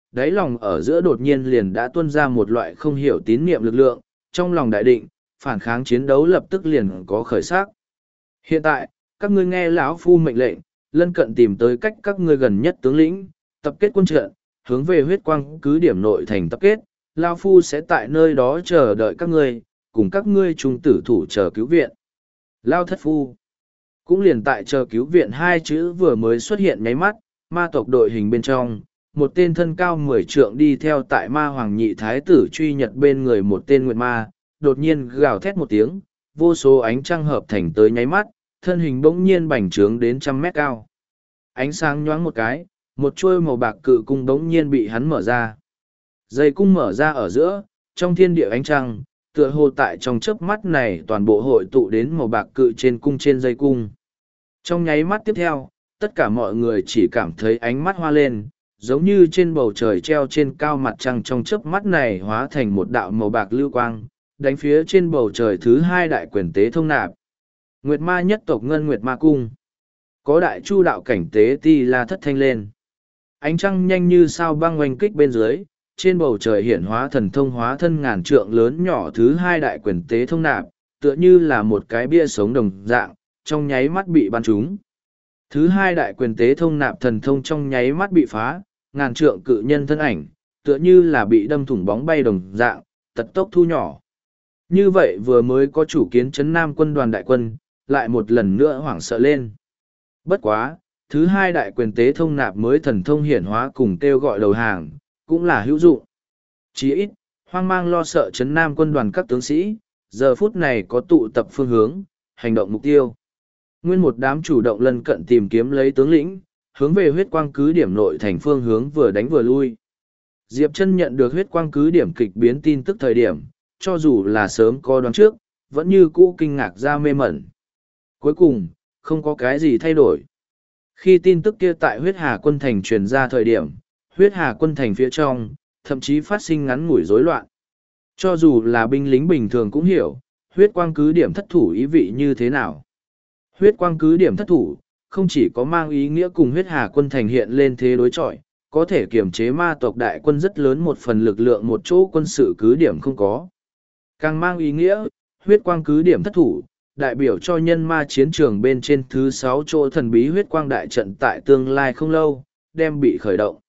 đáy lòng ở giữa đột nhiên liền đã tuôn ra một loại không hiểu tín niệm lực lượng, trong lòng đại định, phản kháng chiến đấu lập tức liền có khởi sắc. Hiện tại, các ngươi nghe lão phu mệnh lệnh, lân cận tìm tới cách các ngươi gần nhất tướng lĩnh, tập kết quân trận, hướng về huyết quang cứ điểm nội thành tập kết, lão phu sẽ tại nơi đó chờ đợi các ngươi, cùng các ngươi trung tử thủ chờ cứu viện. Lao thất phu. Cũng liền tại chờ cứu viện hai chữ vừa mới xuất hiện nháy mắt, ma tộc đội hình bên trong, một tên thân cao 10 trượng đi theo tại ma hoàng nhị thái tử truy nhật bên người một tên nguyệt ma, đột nhiên gào thét một tiếng, vô số ánh trăng hợp thành tới nháy mắt, thân hình bỗng nhiên bành trướng đến 100 mét cao. Ánh sáng nhoáng một cái, một chuôi màu bạc cự cung bỗng nhiên bị hắn mở ra. Dây cung mở ra ở giữa, trong thiên địa ánh trăng, tựa hồ tại trong chớp mắt này toàn bộ hội tụ đến màu bạc cự trên cung trên dây cung. Trong nháy mắt tiếp theo, tất cả mọi người chỉ cảm thấy ánh mắt hoa lên, giống như trên bầu trời treo trên cao mặt trăng trong chớp mắt này hóa thành một đạo màu bạc lưu quang, đánh phía trên bầu trời thứ hai đại quyền tế thông nạp. Nguyệt ma nhất tộc Ngân Nguyệt Ma Cung. Có đại chu đạo cảnh tế ti la thất thanh lên. Ánh trăng nhanh như sao băng oanh kích bên dưới, trên bầu trời hiển hóa thần thông hóa thân ngàn trượng lớn nhỏ thứ hai đại quyền tế thông nạp, tựa như là một cái bia sống đồng dạng, trong nháy mắt bị bắn trúng. Thứ hai đại quyền tế thông nạp thần thông trong nháy mắt bị phá, ngàn trượng cự nhân thân ảnh, tựa như là bị đâm thủng bóng bay đồng dạng, tật tốc thu nhỏ. Như vậy vừa mới có chủ kiến trấn Nam quân đoàn đại quân, lại một lần nữa hoảng sợ lên. Bất quá, thứ hai đại quyền tế thông nạp mới thần thông hiển hóa cùng kêu gọi đầu hàng, cũng là hữu dụng. Chỉ ít, hoang mang lo sợ trấn Nam quân đoàn các tướng sĩ, giờ phút này có tụ tập phương hướng, hành động mục tiêu. Nguyên một đám chủ động lân cận tìm kiếm lấy tướng lĩnh, hướng về huyết quang cứ điểm nội thành phương hướng vừa đánh vừa lui. Diệp Chân nhận được huyết quang cứ điểm kịch biến tin tức thời điểm, cho dù là sớm có đoán trước, vẫn như cũ kinh ngạc ra mê mẩn. Cuối cùng, không có cái gì thay đổi. Khi tin tức kia tại huyết hà quân thành truyền ra thời điểm, huyết hà quân thành phía trong, thậm chí phát sinh ngắn ngủi rối loạn. Cho dù là binh lính bình thường cũng hiểu, huyết quang cứ điểm thất thủ ý vị như thế nào. Huyết quang cứ điểm thất thủ, không chỉ có mang ý nghĩa cùng huyết hà quân thành hiện lên thế đối chọi, có thể kiềm chế ma tộc đại quân rất lớn một phần lực lượng một chỗ quân sự cứ điểm không có. Càng mang ý nghĩa, huyết quang cứ điểm thất thủ, đại biểu cho nhân ma chiến trường bên trên thứ 6 chỗ thần bí huyết quang đại trận tại tương lai không lâu, đem bị khởi động.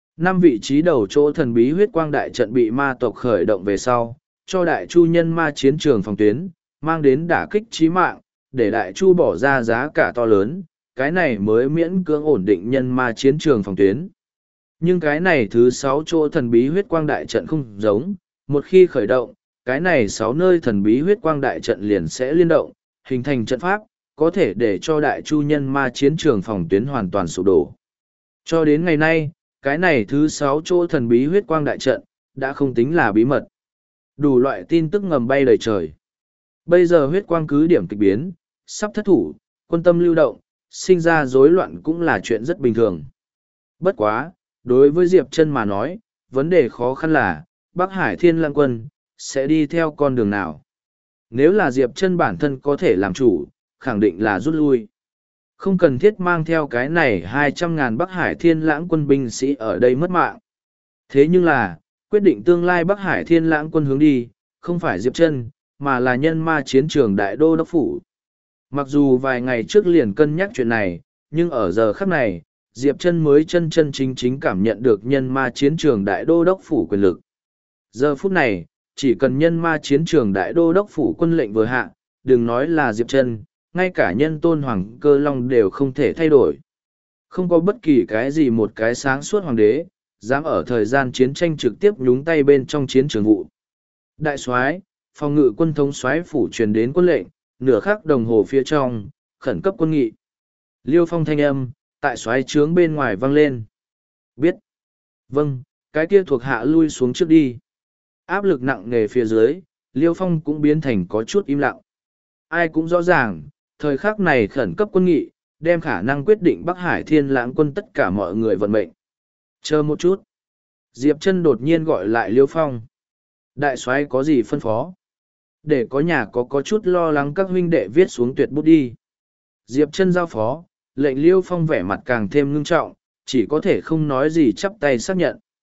5 vị trí đầu chỗ thần bí huyết quang đại trận bị ma tộc khởi động về sau, cho đại chu nhân ma chiến trường phòng tuyến, mang đến đả kích chí mạng, để đại chu bỏ ra giá cả to lớn, cái này mới miễn cưỡng ổn định nhân ma chiến trường phòng tuyến. Nhưng cái này thứ 6 chỗ thần bí huyết quang đại trận không giống, một khi khởi động, cái này 6 nơi thần bí huyết quang đại trận liền sẽ liên động, hình thành trận pháp, có thể để cho đại chu nhân ma chiến trường phòng tuyến hoàn toàn sụp đổ. Cho đến ngày nay, cái này thứ 6 chỗ thần bí huyết quang đại trận, đã không tính là bí mật. Đủ loại tin tức ngầm bay đầy trời. Bây giờ huyết quang cứ điểm kịch biến, sắp thất thủ, quân tâm lưu động, sinh ra rối loạn cũng là chuyện rất bình thường. Bất quá, đối với Diệp Chân mà nói, vấn đề khó khăn là, Bắc Hải Thiên Lang quân, sẽ đi theo con đường nào? Nếu là Diệp Chân bản thân có thể làm chủ, khẳng định là rút lui. Không cần thiết mang theo cái này 200.000 Bắc Hải Thiên Lãng quân binh sĩ ở đây mất mạng. Thế nhưng là, quyết định tương lai Bắc Hải Thiên Lãng quân hướng đi, không phải Diệp Chân, mà là nhân ma chiến trường đại đô đốc phủ. Mặc dù vài ngày trước liền cân nhắc chuyện này, nhưng ở giờ khắc này, Diệp Chân mới chân chân chính chính cảm nhận được nhân ma chiến trường đại đô đốc phủ quyền lực. Giờ phút này, chỉ cần nhân ma chiến trường đại đô đốc phủ quân lệnh vừa hạ, đừng nói là Diệp Chân, ngay cả nhân tôn hoàng cơ long đều không thể thay đổi. Không có bất kỳ cái gì một cái sáng suốt hoàng đế, dám ở thời gian chiến tranh trực tiếp nhúng tay bên trong chiến trường vụ. Đại soái, phòng ngự quân thống soái phủ truyền đến quân lệnh, nửa khắc đồng hồ phía trong, khẩn cấp quân nghị. Liêu Phong thanh âm, tại soái trướng bên ngoài vang lên. Biết. Vâng, cái kia thuộc hạ lui xuống trước đi. Áp lực nặng nề phía dưới, Liêu Phong cũng biến thành có chút im lặng. Ai cũng rõ ràng, thời khắc này khẩn cấp quân nghị, đem khả năng quyết định Bắc Hải Thiên Lãng quân tất cả mọi người vận mệnh. Chờ một chút. Diệp Chân đột nhiên gọi lại Liêu Phong. Đại soái có gì phân phó? Để có nhà có chút lo lắng các huynh đệ viết xuống tuyệt bút đi. Diệp Chân giao phó, lệnh Liêu Phong vẻ mặt càng thêm ngưng trọng, chỉ có thể không nói gì chắp tay xác nhận.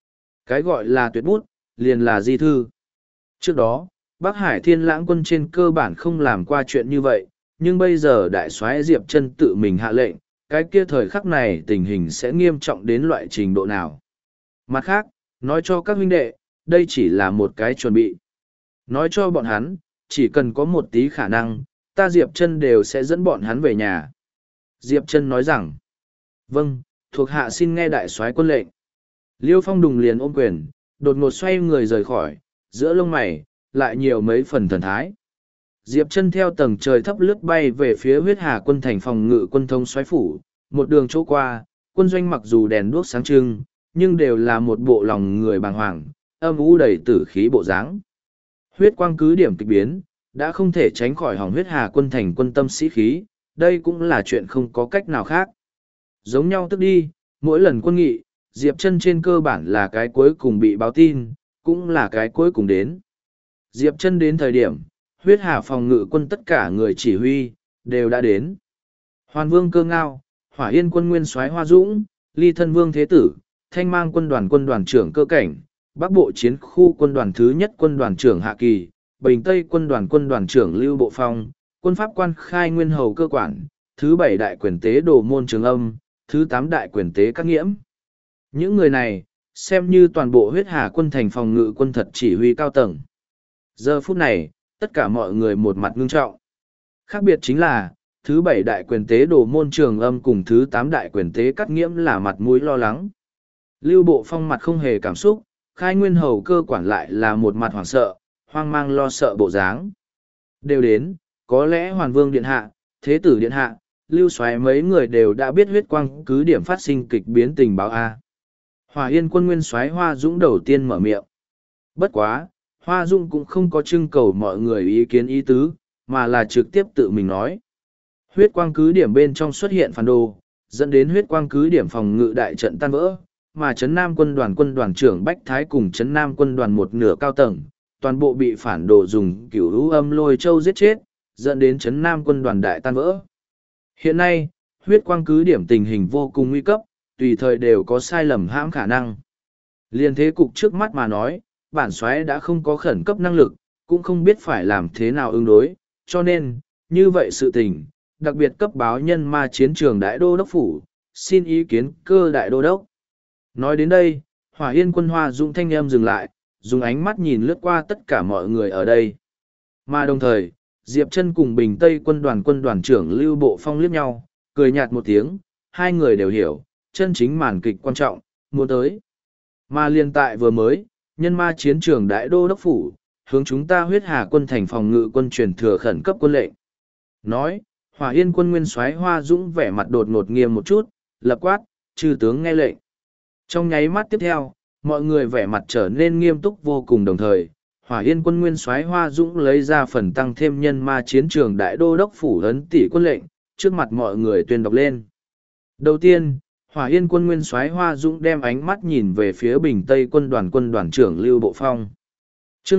Cái gọi là tuyệt bút, liền là di thư. Trước đó, Bắc Hải Thiên Lãng quân trên cơ bản không làm qua chuyện như vậy, nhưng bây giờ đại soái Diệp Chân tự mình hạ lệnh, cái kia thời khắc này tình hình sẽ nghiêm trọng đến loại trình độ nào. Mặt khác, nói cho các huynh đệ, đây chỉ là một cái chuẩn bị. Nói cho bọn hắn, chỉ cần có một tí khả năng, ta Diệp Chân đều sẽ dẫn bọn hắn về nhà. Diệp Chân nói rằng, vâng, thuộc hạ xin nghe đại soái quân lệnh. Liêu Phong đùng liền ôm quyền, đột ngột xoay người rời khỏi, giữa lông mày, lại nhiều mấy phần thần thái. Diệp Chân theo tầng trời thấp lướt bay về phía huyết hà quân thành phòng ngự quân thống soái phủ, một đường chỗ qua, quân doanh mặc dù đèn đuốc sáng trưng, nhưng đều là một bộ lòng người bàng hoàng, âm u đầy tử khí bộ dáng. Huyết quang cứ điểm kịch biến, đã không thể tránh khỏi hỏng huyết hà quân thành quân tâm sĩ khí, đây cũng là chuyện không có cách nào khác. Giống nhau tức đi, mỗi lần quân nghị, Diệp Chân trên cơ bản là cái cuối cùng bị báo tin, cũng là cái cuối cùng đến. Diệp Chân đến thời điểm, huyết hà phòng ngự quân tất cả người chỉ huy, đều đã đến. Hoàn Vương Cơ Ngao, Hỏa Yên quân nguyên soái Hoa Dũng, Ly Thân Vương Thế Tử, Thanh Mang quân đoàn trưởng Cơ Cảnh, Bắc Bộ chiến khu quân đoàn thứ nhất quân đoàn trưởng Hạ Kỳ, Bình Tây quân đoàn trưởng Lưu Bộ Phong, quân pháp quan Khai Nguyên Hầu Cơ Quản, thứ 7 đại quyền tế Đồ Môn Trường Âm, thứ 8 đại quyền tế Các Nghiễm. Những người này, xem như toàn bộ huyết hà quân thành phòng ngự quân thật chỉ huy cao tầng. Giờ phút này, tất cả mọi người một mặt ngưng trọng. Khác biệt chính là, thứ 7 đại quyền tế Đồ Môn Trường Âm cùng thứ 8 đại quyền tế Cắt Nghiễm là mặt mũi lo lắng. Lưu Bộ Phong mặt không hề cảm xúc, Khai Nguyên Hầu Cơ Quản lại là một mặt hoảng sợ, hoang mang lo sợ bộ dáng. Đều đến, có lẽ Hoàn Vương Điện Hạ, Thế Tử Điện Hạ, Lưu Soái mấy người đều đã biết huyết quang cứ điểm phát sinh kịch biến tình báo A. Hỏa Yên quân nguyên soái Hoa Dũng đầu tiên mở miệng. Bất quá, Hoa Dũng cũng không có trưng cầu mọi người ý kiến ý tứ, mà là trực tiếp tự mình nói. Huyết quang cứ điểm bên trong xuất hiện phản đồ, dẫn đến huyết quang cứ điểm phòng ngự đại trận tan vỡ, mà Trấn Nam quân đoàn trưởng Bách Thái cùng Trấn Nam quân đoàn một nửa cao tầng, toàn bộ bị phản đồ dùng cửu lũ âm lôi châu giết chết, dẫn đến Trấn Nam quân đoàn đại tan vỡ. Hiện nay, huyết quang cứ điểm tình hình vô cùng nguy cấp, tùy thời đều có sai lầm hãm khả năng. Liên thế cục trước mắt mà nói, bản soái đã không có khẩn cấp năng lực, cũng không biết phải làm thế nào ứng đối, cho nên, như vậy sự tình, đặc biệt cấp báo nhân ma chiến trường đại đô đốc phủ, xin ý kiến Cơ đại đô đốc. Nói đến đây, Hỏa Yên quân Hoa Dũng thanh âm dừng lại, dùng ánh mắt nhìn lướt qua tất cả mọi người ở đây. Mà đồng thời, Diệp Chân cùng Bình Tây quân đoàn trưởng Lưu Bộ Phong liếc nhau, cười nhạt một tiếng, hai người đều hiểu, chân chính màn kịch quan trọng, muốn tới. Mà liên tại vừa mới, nhân ma chiến trường đại đô đốc phủ, hướng chúng ta huyết hà quân thành phòng ngự quân truyền thừa khẩn cấp quân lệnh. Nói, Hỏa Yên quân nguyên soái Hoa Dũng vẻ mặt đột ngột nghiêm một chút, lập quát, chư tướng nghe lệnh. Trong nháy mắt tiếp theo, mọi người vẻ mặt trở nên nghiêm túc vô cùng đồng thời. Hỏa Yên quân nguyên soái Hoa Dũng lấy ra phần tăng thêm nhân ma chiến trường đại đô đốc phủ ấn tỷ quân lệnh, trước mặt mọi người tuyên đọc lên. Đầu tiên, Hỏa Yên quân nguyên soái Hoa Dũng đem ánh mắt nhìn về phía Bình Tây quân đoàn trưởng Lưu Bộ Phong. Chương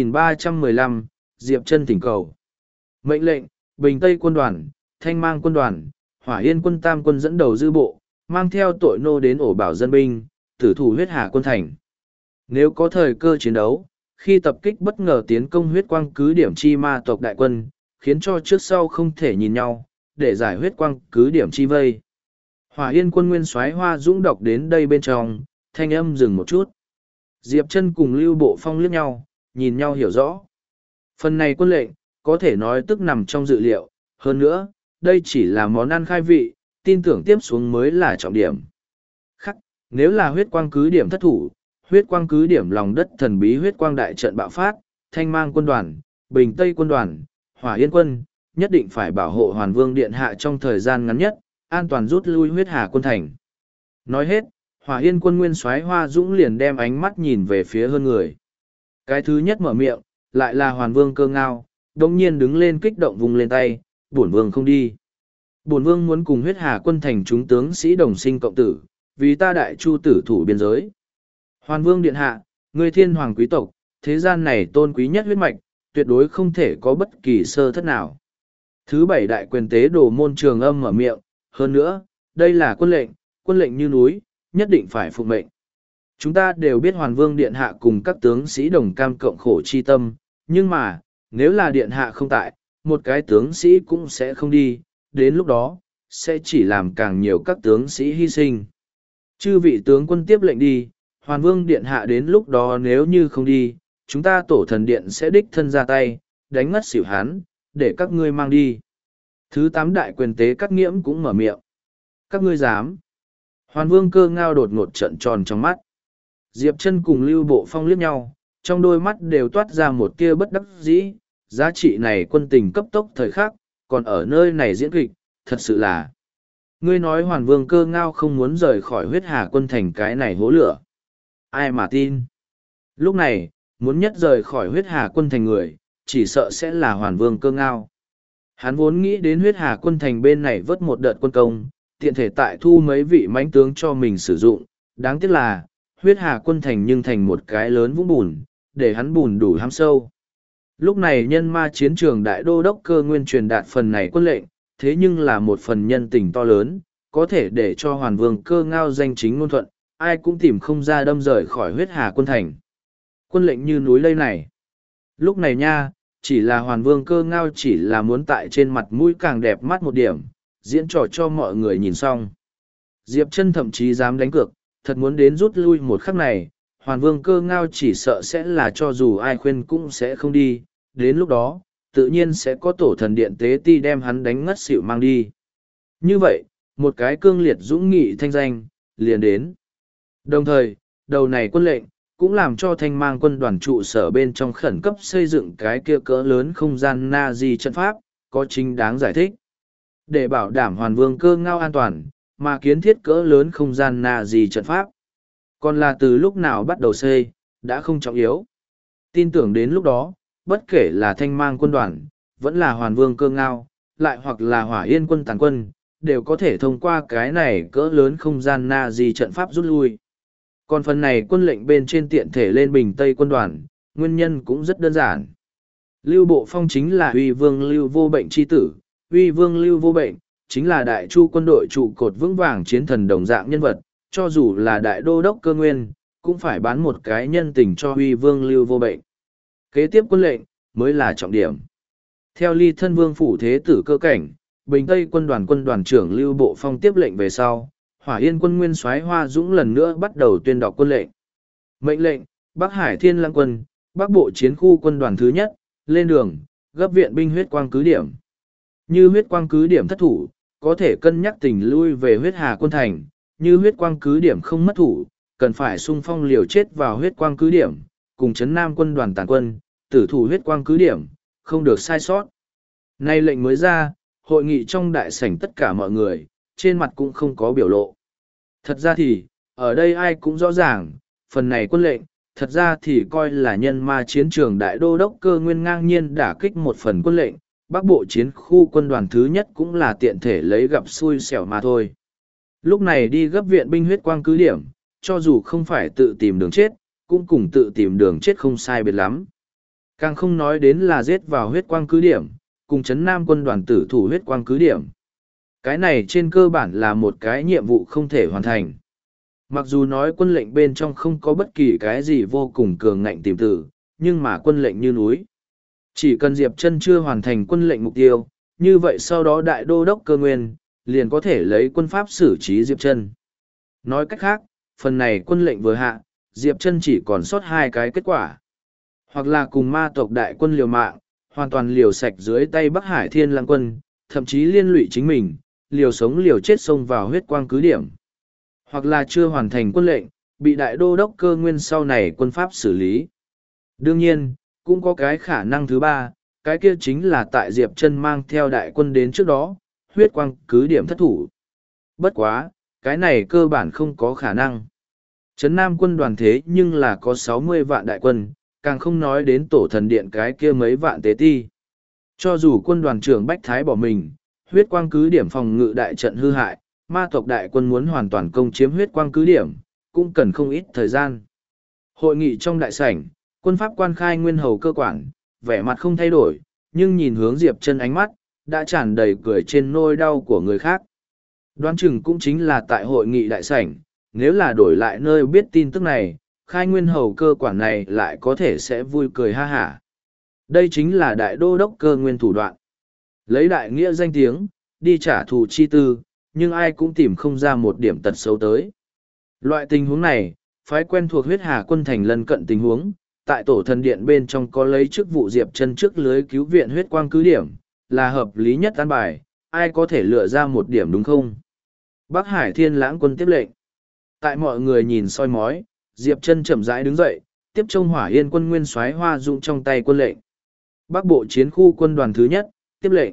2315, Diệp Chân thỉnh cầu. Mệnh lệnh, Bình Tây quân đoàn, Thanh Mang quân đoàn, Hỏa Yên quân tam quân dẫn đầu dư bộ, mang theo tội nô đến ổ bảo dân binh, tử thủ huyết hà quân thành. Nếu có thời cơ chiến đấu, khi tập kích bất ngờ tiến công huyết quang cứ điểm chi ma tộc đại quân, khiến cho trước sau không thể nhìn nhau, để giải huyết quang cứ điểm chi vây. Hỏa Yên quân nguyên soái Hoa Dũng đọc đến đây bên trong, thanh âm dừng một chút. Diệp Chân cùng Lưu Bộ Phong liếc nhau, nhìn nhau hiểu rõ. Phần này quân lệnh, có thể nói tức nằm trong dự liệu, hơn nữa, đây chỉ là món ăn khai vị, tin tưởng tiếp xuống mới là trọng điểm. Khắc, nếu là huyết quang cứ điểm thất thủ, huyết quang cứ điểm lòng đất thần bí huyết quang đại trận bạo phát, Thanh Mang quân đoàn, Bình Tây quân đoàn, Hỏa Yên quân, nhất định phải bảo hộ Hoàn Vương Điện Hạ trong thời gian ngắn nhất, an toàn rút lui huyết hà quân thành. Nói hết, Hỏa Yên quân nguyên soái Hoa Dũng liền đem ánh mắt nhìn về phía hơn người. Cái thứ nhất mở miệng, lại là Hoàn Vương Cơ Ngao, đồng nhiên đứng lên kích động vùng lên tay, bổn vương không đi. Bổn vương muốn cùng huyết hà quân thành chúng tướng sĩ đồng sinh cộng tử, vì ta đại chu tử thủ biên giới. Hoàn Vương Điện Hạ, người thiên hoàng quý tộc, thế gian này tôn quý nhất huyết mạch, tuyệt đối không thể có bất kỳ sơ thất nào. Thứ 7 đại quyền tế Đồ Môn Trường Âm mở miệng, hơn nữa, đây là quân lệnh như núi, nhất định phải phục mệnh. Chúng ta đều biết Hoàn Vương Điện Hạ cùng các tướng sĩ đồng cam cộng khổ chi tâm, nhưng mà, nếu là Điện Hạ không tại, một cái tướng sĩ cũng sẽ không đi, đến lúc đó, sẽ chỉ làm càng nhiều các tướng sĩ hy sinh. Chư vị tướng quân tiếp lệnh đi, Hoàn Vương Điện Hạ đến lúc đó nếu như không đi, chúng ta Tổ Thần Điện sẽ đích thân ra tay, đánh ngất xỉu hắn, để các ngươi mang đi. Thứ 8 đại quyền tế Cát Nghiễm cũng mở miệng. Các ngươi dám. Hoàn Vương Cơ Ngao đột ngột trợn tròn trong mắt. Diệp Chân cùng Lưu Bộ Phong liếc nhau, trong đôi mắt đều toát ra một tia bất đắc dĩ, giá trị này quân tình cấp tốc thời khắc, còn ở nơi này diễn kịch, thật sự là. Ngươi nói Hoàn Vương Cơ Ngao không muốn rời khỏi huyết hà quân thành cái này hố lửa. Ai mà tin? Lúc này, muốn nhất rời khỏi huyết hà quân thành người, chỉ sợ sẽ là Hoàn Vương Cơ Ngao. Hắn vốn nghĩ đến huyết hà quân thành bên này vớt một đợt quân công, tiện thể tại thu mấy vị mãnh tướng cho mình sử dụng, đáng tiếc là, huyết hà quân thành nhưng thành một cái lớn vũng bùn, để hắn bùn đủ hám sâu. Lúc này nhân ma chiến trường đại đô đốc Cơ Nguyên truyền đạt phần này quân lệnh, thế nhưng là một phần nhân tình to lớn, có thể để cho Hoàn Vương Cơ Ngao danh chính ngôn thuận, ai cũng tìm không ra đâm rời khỏi huyết hà quân thành. Quân lệnh như núi lây này. Lúc này nha, chỉ là Hoàn Vương Cơ Ngao chỉ là muốn tại trên mặt mũi càng đẹp mắt một điểm, diễn trò cho mọi người nhìn xong. Diệp Chân thậm chí dám đánh cược, thật muốn đến rút lui một khắc này, Hoàn Vương Cơ Ngao chỉ sợ sẽ là cho dù ai khuyên cũng sẽ không đi, đến lúc đó, tự nhiên sẽ có Tổ Thần Điện tế ti đem hắn đánh ngất xỉu mang đi. Như vậy, một cái cương liệt dũng nghị thanh danh, liền đến. Đồng thời, đầu này quân lệnh, cũng làm cho thanh mang quân đoàn trụ sở bên trong khẩn cấp xây dựng cái kia cỡ lớn không gian Na-di trận pháp, có chính đáng giải thích. Để bảo đảm Hoàn Vương Cơ Ngao an toàn, mà kiến thiết cỡ lớn không gian Na-di trận pháp. Còn là từ lúc nào bắt đầu xây, đã không trọng yếu. Tin tưởng đến lúc đó, bất kể là thanh mang quân đoàn, vẫn là Hoàn Vương Cơ Ngao, lại hoặc là Hỏa Yên quân tàn quân, đều có thể thông qua cái này cỡ lớn không gian Na-di trận pháp rút lui. Còn phần này quân lệnh bên trên tiện thể lên Bình Tây quân đoàn, nguyên nhân cũng rất đơn giản. Lưu Bộ Phong chính là Uy Vương Lưu Vô Bệnh chi tử, Uy Vương Lưu Vô Bệnh, chính là đại chu quân đội trụ cột vững vàng chiến thần đồng dạng nhân vật, cho dù là đại đô đốc Cơ Nguyên, cũng phải bán một cái nhân tình cho Uy Vương Lưu Vô Bệnh. Kế tiếp quân lệnh, mới là trọng điểm. Theo Ly Thân Vương phủ thế tử Cơ Cảnh, Bình Tây quân đoàn trưởng Lưu Bộ Phong tiếp lệnh về sau, Hỏa Yên quân nguyên soái Hoa Dũng lần nữa bắt đầu tuyên đọc quân lệnh. Mệnh lệnh, Bắc Hải Thiên Lang quân, Bắc Bộ chiến khu quân đoàn thứ nhất, lên đường, gấp viện binh huyết quang cứ điểm. Như huyết quang cứ điểm thất thủ, có thể cân nhắc tình lui về huyết hà quân thành, như huyết quang cứ điểm không mất thủ, cần phải xung phong liều chết vào huyết quang cứ điểm, cùng chấn Nam quân đoàn tàn quân, tử thủ huyết quang cứ điểm, không được sai sót. Nay lệnh mới ra, hội nghị trong đại sảnh tất cả mọi người, trên mặt cũng không có biểu lộ. Thật ra thì, ở đây ai cũng rõ ràng, phần này quân lệnh, thật ra thì coi là nhân ma chiến trường đại đô đốc Cơ Nguyên ngang nhiên đả kích một phần quân lệnh, Bắc Bộ chiến khu quân đoàn thứ nhất cũng là tiện thể lấy gặp xui xẻo mà thôi. Lúc này đi gấp viện binh huyết quang cứ điểm, cho dù không phải tự tìm đường chết, cũng cùng tự tìm đường chết không sai biệt lắm. Càng không nói đến là giết vào huyết quang cứ điểm, cùng chấn Nam quân đoàn tử thủ huyết quang cứ điểm. Cái này trên cơ bản là một cái nhiệm vụ không thể hoàn thành. Mặc dù nói quân lệnh bên trong không có bất kỳ cái gì vô cùng cường ngạnh tìm tử, nhưng mà quân lệnh như núi. Chỉ cần Diệp Chân chưa hoàn thành quân lệnh mục tiêu, như vậy sau đó đại đô đốc Cơ Nguyên, liền có thể lấy quân pháp xử trí Diệp Chân. Nói cách khác, phần này quân lệnh vừa hạ, Diệp Chân chỉ còn sót hai cái kết quả. Hoặc là cùng ma tộc đại quân liều mạng, hoàn toàn liều sạch dưới tay Bắc Hải Thiên Lang quân, thậm chí liên lụy chính mình, liều sống liều chết xông vào huyết quang cứ điểm. Hoặc là chưa hoàn thành quân lệnh, bị đại đô đốc Cơ Nguyên sau này quân pháp xử lý. Đương nhiên, cũng có cái khả năng thứ ba, cái kia chính là tại Diệp Chân mang theo đại quân đến trước đó, huyết quang cứ điểm thất thủ. Bất quá, cái này cơ bản không có khả năng. Trấn Nam quân đoàn thế nhưng là có 60 vạn đại quân, càng không nói đến Tổ Thần Điện cái kia mấy vạn tế ti. Cho dù quân đoàn trưởng Bách Thái bỏ mình, huyết quang cứ điểm phòng ngự đại trận hư hại, ma tộc đại quân muốn hoàn toàn công chiếm huyết quang cứ điểm, cũng cần không ít thời gian. Hội nghị trong đại sảnh, quân pháp quan khai nguyên hầu cơ quản, vẻ mặt không thay đổi, nhưng nhìn hướng Diệp Chân ánh mắt, đã tràn đầy cười trên nỗi đau của người khác. Đoán chừng cũng chính là tại hội nghị đại sảnh, nếu là đổi lại nơi biết tin tức này, khai nguyên hầu cơ quản này lại có thể sẽ vui cười ha hả. Đây chính là đại đô đốc cơ nguyên thủ đoạn. Lấy đại nghĩa danh tiếng, đi trả thù chi tư, nhưng ai cũng tìm không ra một điểm tật xấu tới. Loại tình huống này, phái quen thuộc huyết hà quân thành lân cận tình huống, tại tổ thần điện bên trong có lấy chức vụ Diệp Chân trước lưới cứu viện huyết quang cứ điểm, là hợp lý nhất an bài, ai có thể lựa ra một điểm đúng không? Bắc Hải Thiên Lãng quân tiếp lệnh. Tại mọi người nhìn soi mói, Diệp Chân chậm rãi đứng dậy, tiếp trông Hỏa Yên quân nguyên soái Hoa Dũng trong tay quân lệnh. Bắc bộ chiến khu quân đoàn thứ nhất, tiếp lệnh.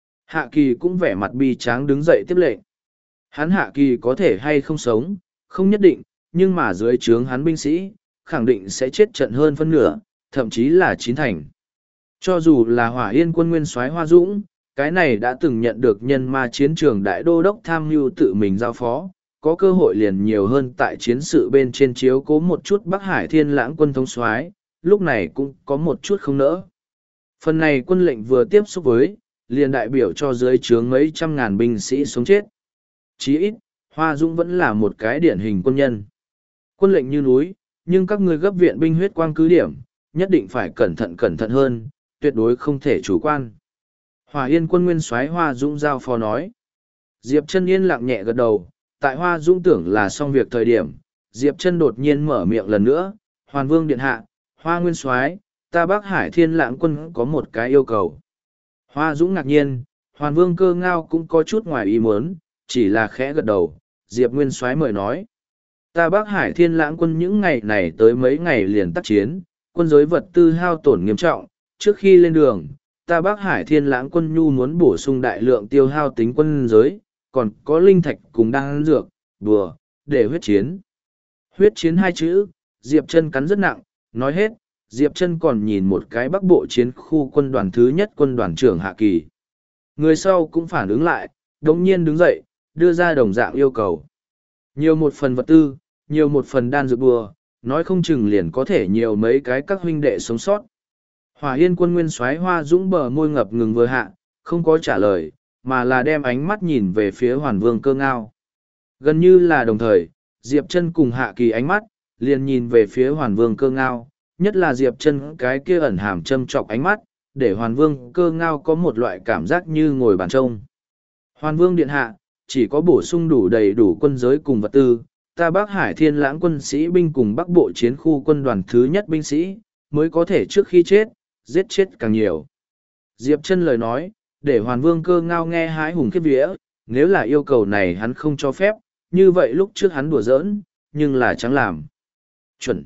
Hạ Kỳ cũng vẻ mặt bi tráng đứng dậy tiếp lệnh. Hắn Hạ Kỳ có thể hay không sống, không nhất định, nhưng mà dưới trướng hắn binh sĩ, khẳng định sẽ chết trận hơn phân nửa, thậm chí là chín thành. Cho dù là Hỏa Yên quân nguyên soái Hoa Dũng, cái này đã từng nhận được nhân ma chiến trường đại đô đốc tham mưu tự mình giao phó, có cơ hội liền nhiều hơn tại chiến sự bên trên chiếu cố một chút Bắc Hải Thiên Lãng quân thống soái, lúc này cũng có một chút không nỡ. Phần này quân lệnh vừa tiếp xúc với, liền đại biểu cho dưới trướng mấy trăm ngàn binh sĩ sống chết. Chí ít, Hoa Dũng vẫn là một cái điển hình quân nhân. Quân lệnh như núi, nhưng các ngươi gấp viện binh huyết quang cứ điểm, nhất định phải cẩn thận hơn, tuyệt đối không thể chủ quan. Hỏa Yên quân nguyên soái Hoa Dũng giao phó nói. Diệp Chân yên lặng nhẹ gật đầu, tại Hoa Dũng tưởng là xong việc thời điểm, Diệp Chân đột nhiên mở miệng lần nữa, Hoàn Vương điện hạ, Hoa nguyên soái, ta Bắc Hải Thiên Lãng quân có một cái yêu cầu. Hoa Dũng ngạc nhiên, Hoàn Vương Cơ Ngao cũng có chút ngoài ý muốn, chỉ là khẽ gật đầu, Diệp nguyên soái mời nói. Ta Bắc Hải Thiên Lãng quân những ngày này tới mấy ngày liền tác chiến, quân giới vật tư hao tổn nghiêm trọng, trước khi lên đường, ta Bắc Hải Thiên Lãng quân nhu muốn bổ sung đại lượng tiêu hao tính quân giới, còn có linh thạch cùng đan dược, bùa, để huyết chiến. Huyết chiến hai chữ, Diệp Chân cắn rất nặng, nói hết, Diệp Chân còn nhìn một cái bắc bộ chiến khu quân đoàn thứ nhất quân đoàn trưởng Hạ Kỳ. Người sau cũng phản ứng lại, đống nhiên đứng dậy, đưa ra đồng dạng yêu cầu. Nhiều một phần vật tư, nhiều một phần đan dược bùa, nói không chừng liền có thể nhiều mấy cái các huynh đệ sống sót. Hỏa Yên quân nguyên soái Hoa Dũng bờ môi ngập ngừng vừa hạ, không có trả lời, mà là đem ánh mắt nhìn về phía Hoàn Vương Cơ Ngao. Gần như là đồng thời, Diệp Chân cùng Hạ Kỳ ánh mắt, liền nhìn về phía Hoàn Vương Cơ Ngao, nhất là Diệp Chân cái kia ẩn hàm châm chọc ánh mắt, để Hoàn Vương Cơ Ngao có một loại cảm giác như ngồi bàn trông. Hoàn Vương điện hạ, chỉ có bổ sung đủ đầy đủ quân giới cùng vật tư, ta Bắc Hải Thiên Lãng quân sĩ binh cùng Bắc bộ chiến khu quân đoàn thứ nhất binh sĩ, mới có thể trước khi chết, giết chết càng nhiều. Diệp Chân lời nói, để Hoàn Vương Cơ Ngao nghe hái hùng khiếp vía, nếu là yêu cầu này hắn không cho phép, như vậy lúc trước hắn đùa giỡn, nhưng là chẳng làm. Chuẩn.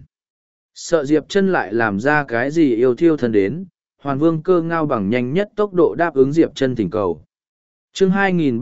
Sợ Diệp Chân lại làm ra cái gì yêu thiêu thân đến, Hoàn Vương Cơ Ngao bằng nhanh nhất tốc độ đáp ứng Diệp Chân thỉnh cầu. Chương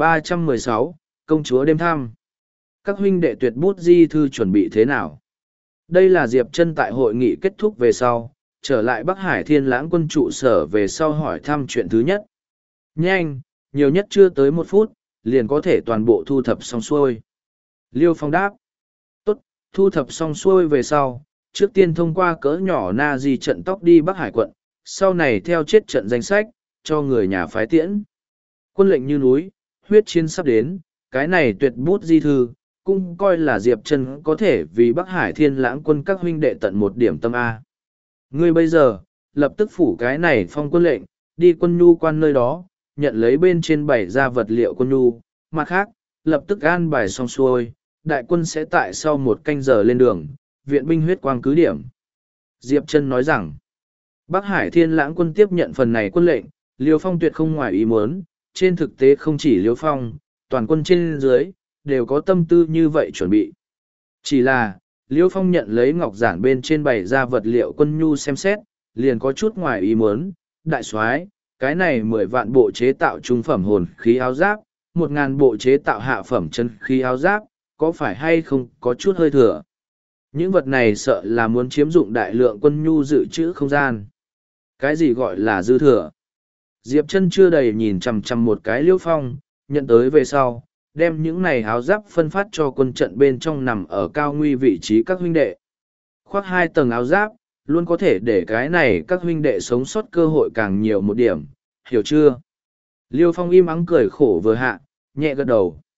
2316, Công chúa đêm thăm. Các huynh đệ tuyệt bút di thư chuẩn bị thế nào? Đây là Diệp Chân tại hội nghị kết thúc về sau, trở lại Bắc Hải Thiên Lãng quân trụ sở về sau hỏi thăm chuyện thứ nhất. Nhanh, nhiều nhất chưa tới 1 phút, liền có thể toàn bộ thu thập xong xuôi. Liêu Phong đáp. Tốt, thu thập xong xuôi về sau, trước tiên thông qua cỡ nhỏ na di trận tóc đi Bắc Hải quận, sau này theo chết trận danh sách, cho người nhà phái tiễn. Quân lệnh như núi, huyết chiến sắp đến, cái này tuyệt bút di thư, cũng coi là Diệp Chân có thể vì Bắc Hải Thiên Lãng quân các huynh đệ tận một điểm tâm A. Ngươi bây giờ, lập tức phủ cái này phong quân lệnh, đi quân nhu quan nơi đó, nhận lấy bên trên bày ra vật liệu quân nhu, mặt khác, lập tức an bài xong xuôi, đại quân sẽ tại sau 1 canh giờ lên đường, viện binh huyết quang cứ điểm. Diệp Chân nói rằng, Bắc Hải Thiên Lãng quân tiếp nhận phần này quân lệnh, Liêu Phong tuyệt không ngoài ý muốn, trên thực tế không chỉ Liêu Phong, toàn quân trên dưới, đều có tâm tư như vậy chuẩn bị. Chỉ là, Liêu Phong nhận lấy ngọc giản bên trên bày ra vật liệu quân nhu xem xét, liền có chút ngoài ý muốn, đại soái, cái này 10 vạn bộ chế tạo trung phẩm hồn khí áo giáp, 1.000 bộ chế tạo hạ phẩm chân khí áo giáp, có phải hay không có chút hơi thừa. Những vật này sợ là muốn chiếm dụng đại lượng quân nhu dự trữ không gian. Cái gì gọi là dư thừa? Diệp Chân chưa đầy nhìn chằm chằm một cái Liêu Phong, nhận tới về sau, đem những này áo giáp phân phát cho quân trận bên trong nằm ở cao nguy vị trí các huynh đệ. Khoác 2 tầng áo giáp, luôn có thể để cái này các huynh đệ sống sót cơ hội càng nhiều một điểm, hiểu chưa? Liêu Phong im ắng cười khổ vừa hạ, nhẹ gật đầu.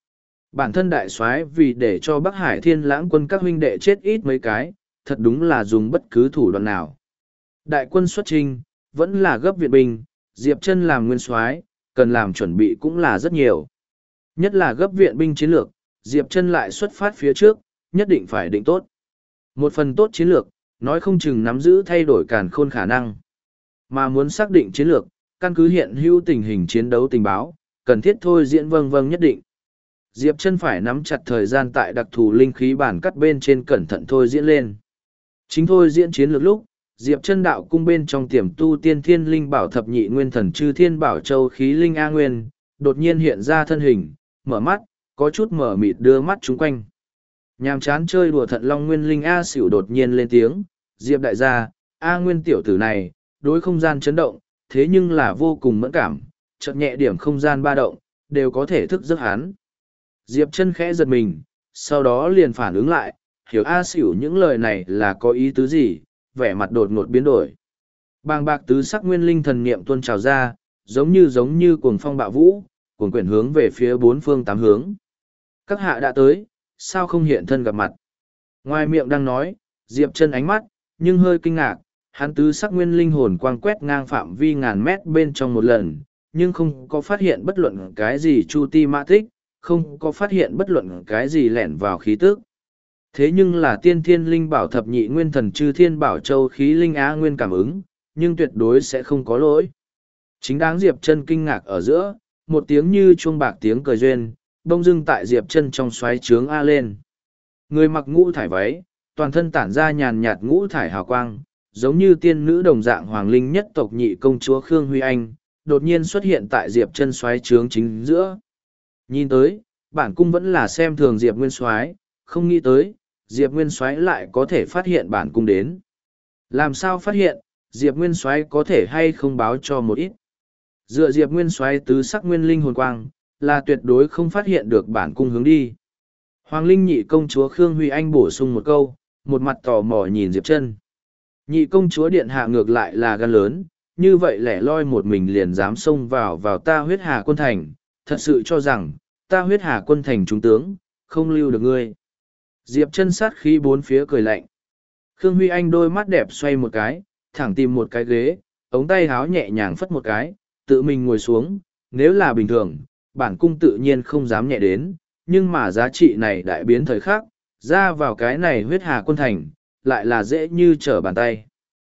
Bản thân đại soái vì để cho Bắc Hải Thiên Lãng quân các huynh đệ chết ít mấy cái, thật đúng là dùng bất cứ thủ đoạn nào. Đại quân xuất chinh, vẫn là gấp viện binh, Diệp Chân làm nguyên soái, cần làm chuẩn bị cũng là rất nhiều. Nhất là gấp viện binh chiến lược, Diệp Chân lại xuất phát phía trước, nhất định phải định tốt. Một phần tốt chiến lược, nói không chừng nắm giữ thay đổi càn khôn khả năng. Mà muốn xác định chiến lược, căn cứ hiện hữu tình hình chiến đấu tình báo, cần thiết thôi diễn vâng nhất định. Diệp Chân phải nắm chặt thời gian tại đặc thù linh khí bản cắt bên trên cẩn thận thôi diễn lên. Chính thôi diễn chiến lược lúc, Diệp Chân đạo cung bên trong tiềm tu tiên thiên linh bảo thập nhị nguyên thần chư thiên bảo châu khí linh A Nguyên, đột nhiên hiện ra thân hình, mở mắt, có chút mở mịt đưa mắt chúng quanh. Nhàm chán chơi đùa thận long nguyên linh A xỉu đột nhiên lên tiếng, Diệp đại gia, A Nguyên tiểu tử này, đối không gian chấn động, thế nhưng là vô cùng mẫn cảm, chợt nhẹ điểm không gian ba động, đều có thể thức giấc hắn. Diệp Chân khẽ giật mình, sau đó liền phản ứng lại, hiểu A xỉu những lời này là có ý tứ gì, vẻ mặt đột ngột biến đổi. Bàng bạc tứ sắc nguyên linh thần niệm tuôn trào ra, giống như cuồng phong bạo vũ, cuồng quyển hướng về phía bốn phương tám hướng. Các hạ đã tới, sao không hiện thân gặp mặt? Ngoài miệng đang nói, Diệp Chân ánh mắt, nhưng hơi kinh ngạc, hắn tứ sắc nguyên linh hồn quang quét ngang phạm vi ngàn mét bên trong một lần, nhưng không có phát hiện bất luận cái gì chu ti mã tích, không có phát hiện bất luận cái gì lẻn vào khí tức. Thế nhưng là tiên thiên linh bảo thập nhị nguyên thần chư thiên bảo châu khí linh á nguyên cảm ứng, nhưng tuyệt đối sẽ không có lỗi. Chính đáng Diệp Chân kinh ngạc ở giữa, một tiếng như chuông bạc tiếng cười duyên, bông dưng tại Diệp Chân trong xoáy trướng A lên. Người mặc ngũ thải váy, toàn thân tản ra nhàn nhạt ngũ thải hào quang, giống như tiên nữ đồng dạng hoàng linh nhất tộc nhị công chúa Khương Huy Anh, đột nhiên xuất hiện tại Diệp Chân xoáy trướng chính giữa. Nhìn tới, bản cung vẫn là xem thường Diệp Nguyên Soái, không nghĩ tới, Diệp Nguyên Soái lại có thể phát hiện bản cung đến. Làm sao phát hiện, Diệp Nguyên Soái có thể hay không báo cho một ít. Dựa Diệp Nguyên Soái tứ sắc nguyên linh hồn quang, là tuyệt đối không phát hiện được bản cung hướng đi. Hoàng linh nhị công chúa Khương Huy Anh bổ sung một câu, một mặt tò mò nhìn Diệp Chân. Nhị công chúa điện hạ ngược lại là gan lớn, như vậy lẻ loi một mình liền dám xông vào ta huyết hà quân thành, thật sự cho rằng, ta huyết hà quân thành trung tướng, không lưu được ngươi. Diệp Chân sát khí bốn phía cười lạnh. Khương Huy Anh đôi mắt đẹp xoay một cái, thẳng tìm một cái ghế, ống tay háo nhẹ nhàng phất một cái, tự mình ngồi xuống, nếu là bình thường, bản cung tự nhiên không dám nhẹ đến, nhưng mà giá trị này đại biến thời khắc, ra vào cái này huyết hà quân thành, lại là dễ như trở bàn tay.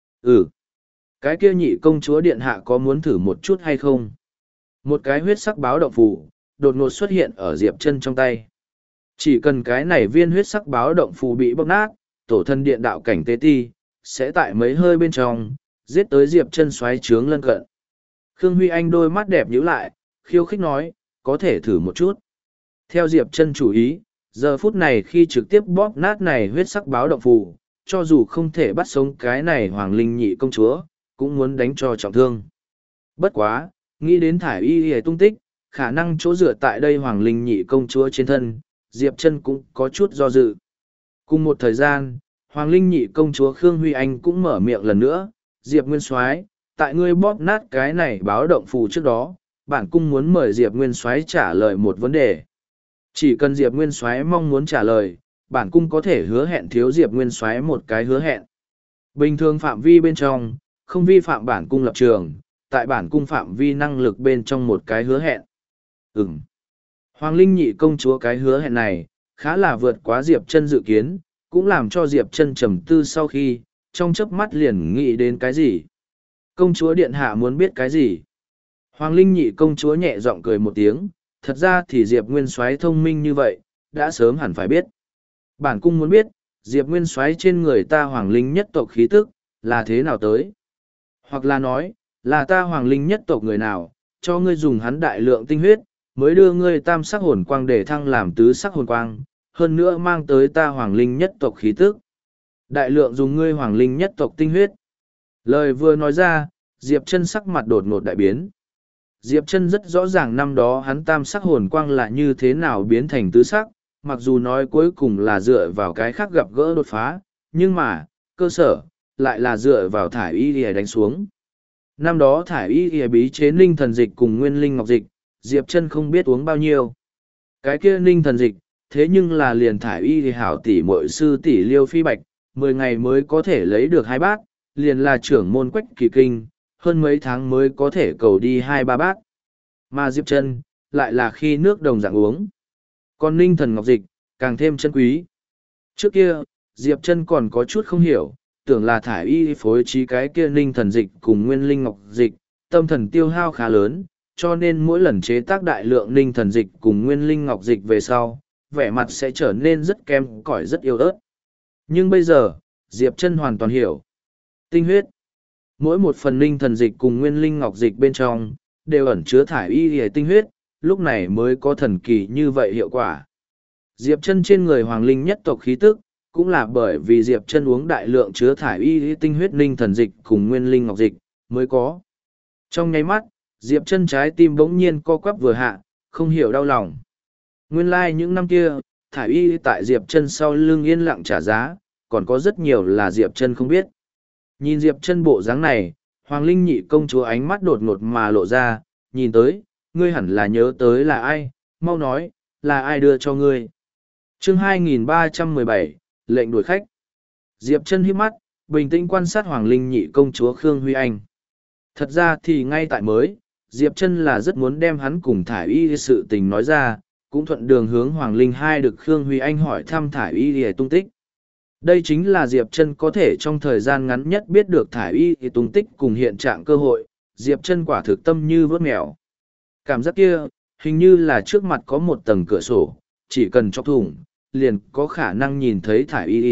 Cái kia nhị công chúa điện hạ có muốn thử một chút hay không? Một cái huyết sắc báo động phù, đột ngột xuất hiện ở Diệp Chân trong tay. Chỉ cần cái này viên huyết sắc báo động phù bị bóc nát, tổ thân điện đạo cảnh tế ti, sẽ tại mấy hơi bên trong, giết tới Diệp Chân xoáy trướng lân cận. Khương Huy Anh đôi mắt đẹp nhíu lại, khiêu khích nói, có thể thử một chút. Theo Diệp Chân chủ ý, giờ phút này khi trực tiếp bóp nát này huyết sắc báo động phù, cho dù không thể bắt sống cái này hoàng linh nhị công chúa, cũng muốn đánh cho trọng thương. Bất quá, nghĩ đến thải y hề tung tích, khả năng chỗ dựa tại đây hoàng linh nhị công chúa trên thân, Diệp Chân cũng có chút do dự. Cùng một thời gian, hoàng linh nhị công chúa Khương Huy Anh cũng mở miệng lần nữa, Diệp Nguyên Soái, tại ngươi bóp nát cái này báo động phù trước đó, bản cung muốn mời Diệp Nguyên Soái trả lời một vấn đề. Chỉ cần Diệp Nguyên Soái mong muốn trả lời, bản cung có thể hứa hẹn thiếu Diệp Nguyên Soái một cái hứa hẹn. Bình thường phạm vi bên trong, không vi phạm bản cung lập trường, tại bản cung phạm vi năng lực bên trong một cái hứa hẹn. Hoàng Linh nhị công chúa cái hứa hẹn này, khá là vượt quá Diệp Chân dự kiến, cũng làm cho Diệp Chân trầm tư sau khi, trong chớp mắt liền nghĩ đến cái gì. Công chúa điện hạ muốn biết cái gì? Hoàng Linh nhị công chúa nhẹ giọng cười một tiếng, thật ra thì Diệp Nguyên Soái thông minh như vậy, đã sớm hẳn phải biết. Bản cung muốn biết, Diệp Nguyên Soái trên người ta Hoàng Linh nhất tộc khí tức, là thế nào tới? Hoặc là nói, là ta Hoàng Linh nhất tộc người nào, cho ngươi dùng hắn đại lượng tinh huyết, mới đưa ngươi tam sắc hồn quang để thăng làm tứ sắc hồn quang, hơn nữa mang tới ta Hoàng Linh nhất tộc khí tức. Đại lượng dùng ngươi Hoàng Linh nhất tộc tinh huyết. Lời vừa nói ra, Diệp Chân sắc mặt đột ngột đại biến. Diệp Chân rất rõ ràng năm đó hắn tam sắc hồn quang là như thế nào biến thành tứ sắc, mặc dù nói cuối cùng là dựa vào cái khác gặp gỡ đột phá, nhưng mà, cơ sở, lại là dựa vào thải y lìa đánh xuống. Năm đó thải y lìa bí chế linh thần dịch cùng nguyên linh ngọc dịch, Diệp Chân không biết uống bao nhiêu. Cái kia ninh thần dịch, thế nhưng là liền thải y thì hảo tỷ muội sư tỷ Liêu Phi Bạch, 10 ngày mới có thể lấy được 2 bát, liền là trưởng môn Quách Kỳ Kinh, hơn mấy tháng mới có thể cầu đi 2-3 bát. Mà Diệp Chân lại là khi nước đồng dạng uống. Còn ninh thần ngọc dịch, càng thêm chân quý. Trước kia, Diệp Chân còn có chút không hiểu, tưởng là thải y phối trí cái kia ninh thần dịch cùng nguyên linh ngọc dịch, tâm thần tiêu hao khá lớn, cho nên mỗi lần chế tác đại lượng ninh thần dịch cùng nguyên linh ngọc dịch về sau, vẻ mặt sẽ trở nên rất kém cỏi rất yếu ớt. Nhưng bây giờ, Diệp Chân hoàn toàn hiểu. Tinh huyết. Mỗi một phần ninh thần dịch cùng nguyên linh ngọc dịch bên trong, đều ẩn chứa thải y hề tinh huyết, lúc này mới có thần kỳ như vậy hiệu quả. Diệp Chân trên người hoàng linh nhất tộc khí tức, cũng là bởi vì Diệp Chân uống đại lượng chứa thải y tinh huyết ninh thần dịch cùng nguyên linh ngọc dịch, mới có. Trong nháy mắt, Diệp Chân trái tim bỗng nhiên co quắp vừa hạ, không hiểu đau lòng. Nguyên lai những năm kia, thải y tại Diệp Chân sau lưng yên lặng trả giá, còn có rất nhiều là Diệp Chân không biết. Nhìn Diệp Chân bộ dáng này, Hoàng Linh Nhị công chúa ánh mắt đột ngột mà lộ ra, nhìn tới, ngươi hẳn là nhớ tới là ai, mau nói, là ai đưa cho ngươi. Chương 2317, lệnh đuổi khách. Diệp Chân híp mắt, bình tĩnh quan sát Hoàng Linh Nhị công chúa Khương Huy Anh. Thật ra thì ngay tại mới, Diệp Chân là rất muốn đem hắn cùng thải y sự tình nói ra, cũng thuận đường hướng Hoàng Linh hai được Khương Huy Anh hỏi thăm thải y tung tích. Đây chính là Diệp Chân có thể trong thời gian ngắn nhất biết được thải y tung tích cùng hiện trạng cơ hội, Diệp Chân quả thực tâm như vớt mèo. Cảm giác kia, hình như là trước mặt có một tầng cửa sổ, chỉ cần chọc thủng, liền có khả năng nhìn thấy thải y.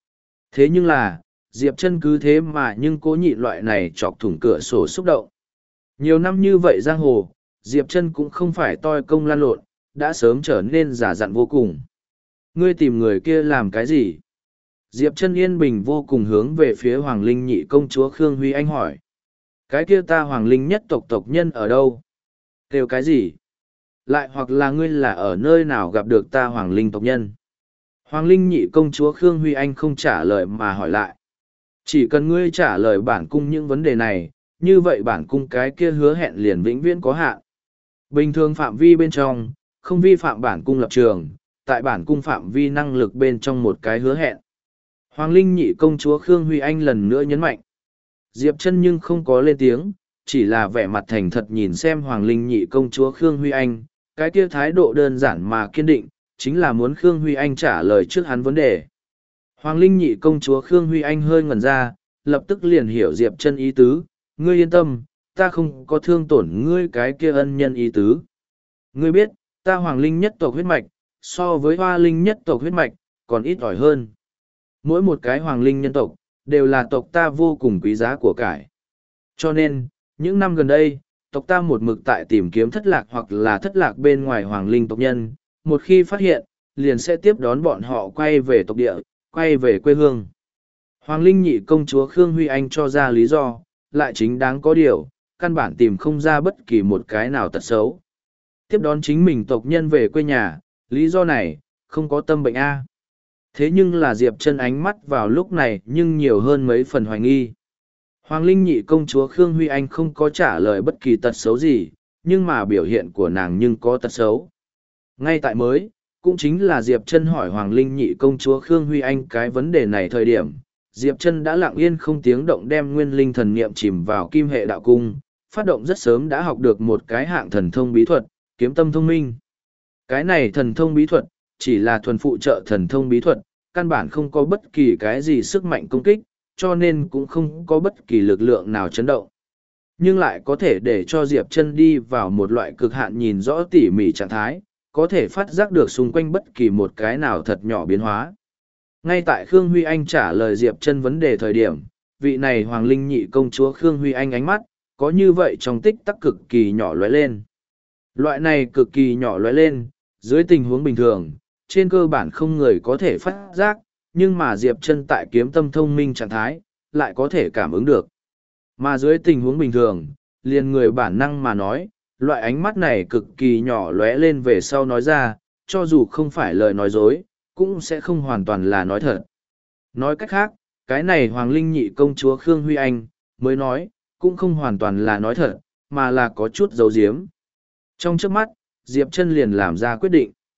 Thế nhưng là, Diệp Chân cứ thế mà nhưng cố nhịn loại này chọc thủng cửa sổ xúc động. Nhiều năm như vậy giang hồ, Diệp Chân cũng không phải toi công lan lộn, đã sớm trở nên giả dặn vô cùng. Ngươi tìm người kia làm cái gì? Diệp Chân yên bình vô cùng hướng về phía Hoàng Linh Nhị công chúa Khương Huy Anh hỏi. Cái kia ta Hoàng Linh nhất tộc tộc nhân ở đâu? Kêu cái gì? Lại hoặc là ngươi là ở nơi nào gặp được ta Hoàng Linh tộc nhân? Hoàng Linh Nhị công chúa Khương Huy Anh không trả lời mà hỏi lại. Chỉ cần ngươi trả lời bản cung những vấn đề này, như vậy bản cung cái kia hứa hẹn liền vĩnh viễn có hạn. Bình thường phạm vi bên trong, không vi phạm bản cung lập trường, tại bản cung phạm vi năng lực bên trong một cái hứa hẹn. Hoàng Linh Nhị công chúa Khương Huy Anh lần nữa nhấn mạnh. Diệp Chân nhưng không có lên tiếng, chỉ là vẻ mặt thành thật nhìn xem Hoàng Linh Nhị công chúa Khương Huy Anh, cái kia thái độ đơn giản mà kiên định, chính là muốn Khương Huy Anh trả lời trước hắn vấn đề. Hoàng Linh Nhị công chúa Khương Huy Anh hơi ngẩn ra, lập tức liền hiểu Diệp Chân ý tứ, ngươi yên tâm, ta không có thương tổn ngươi cái kia ân nhân ý tứ. Ngươi biết, ta Hoàng Linh nhất tộc huyết mạch, so với Hoa Linh nhất tộc huyết mạch, còn ít ỏi hơn. Mỗi một cái Hoàng Linh nhân tộc, đều là tộc ta vô cùng quý giá của cải. Cho nên, những năm gần đây, tộc ta một mực tại tìm kiếm thất lạc hoặc là thất lạc bên ngoài Hoàng Linh tộc nhân, một khi phát hiện, liền sẽ tiếp đón bọn họ quay về tộc địa, quay về quê hương. Hoàng Linh Nhị công chúa Khương Huy Anh cho ra lý do, lại chính đáng có điều, căn bản tìm không ra bất kỳ một cái nào tật xấu. Tiếp đón chính mình tộc nhân về quê nhà, lý do này, không có tâm bệnh A. Thế nhưng là Diệp Chân ánh mắt vào lúc này nhưng nhiều hơn mấy phần hoài nghi. Hoàng Linh Nhị công chúa Khương Huy Anh không có trả lời bất kỳ tật xấu gì, nhưng mà biểu hiện của nàng nhưng có tật xấu. Ngay tại mới, cũng chính là Diệp Chân hỏi Hoàng Linh Nhị công chúa Khương Huy Anh cái vấn đề này thời điểm, Diệp Chân đã lặng yên không tiếng động đem nguyên linh thần niệm chìm vào kim hệ đạo cung, phát động rất sớm đã học được một cái hạng thần thông bí thuật, kiếm tâm thông minh. Cái này thần thông bí thuật, chỉ là thuần phụ trợ thần thông bí thuật, căn bản không có bất kỳ cái gì sức mạnh công kích, cho nên cũng không có bất kỳ lực lượng nào chấn động. Nhưng lại có thể để cho Diệp Chân đi vào một loại cực hạn nhìn rõ tỉ mỉ trạng thái, có thể phát giác được xung quanh bất kỳ một cái nào thật nhỏ biến hóa. Ngay tại Khương Huy Anh trả lời Diệp Chân vấn đề thời điểm, vị này Hoàng Linh Nhị công chúa Khương Huy Anh ánh mắt, có như vậy trong tích tắc cực kỳ nhỏ lóe lên. Loại này cực kỳ nhỏ lóe lên, dưới tình huống bình thường, trên cơ bản không người có thể phát giác, nhưng mà Diệp Chân tại kiếm tâm thông minh trạng thái, lại có thể cảm ứng được. Mà dưới tình huống bình thường, liền người bản năng mà nói, loại ánh mắt này cực kỳ nhỏ lóe lên về sau nói ra, cho dù không phải lời nói dối, cũng sẽ không hoàn toàn là nói thật. Nói cách khác, cái này Hoàng Linh Nhị công chúa Khương Huy Anh, mới nói, cũng không hoàn toàn là nói thật, mà là có chút giấu giếm. Trong chớp mắt, Diệp Chân liền làm ra quyết định.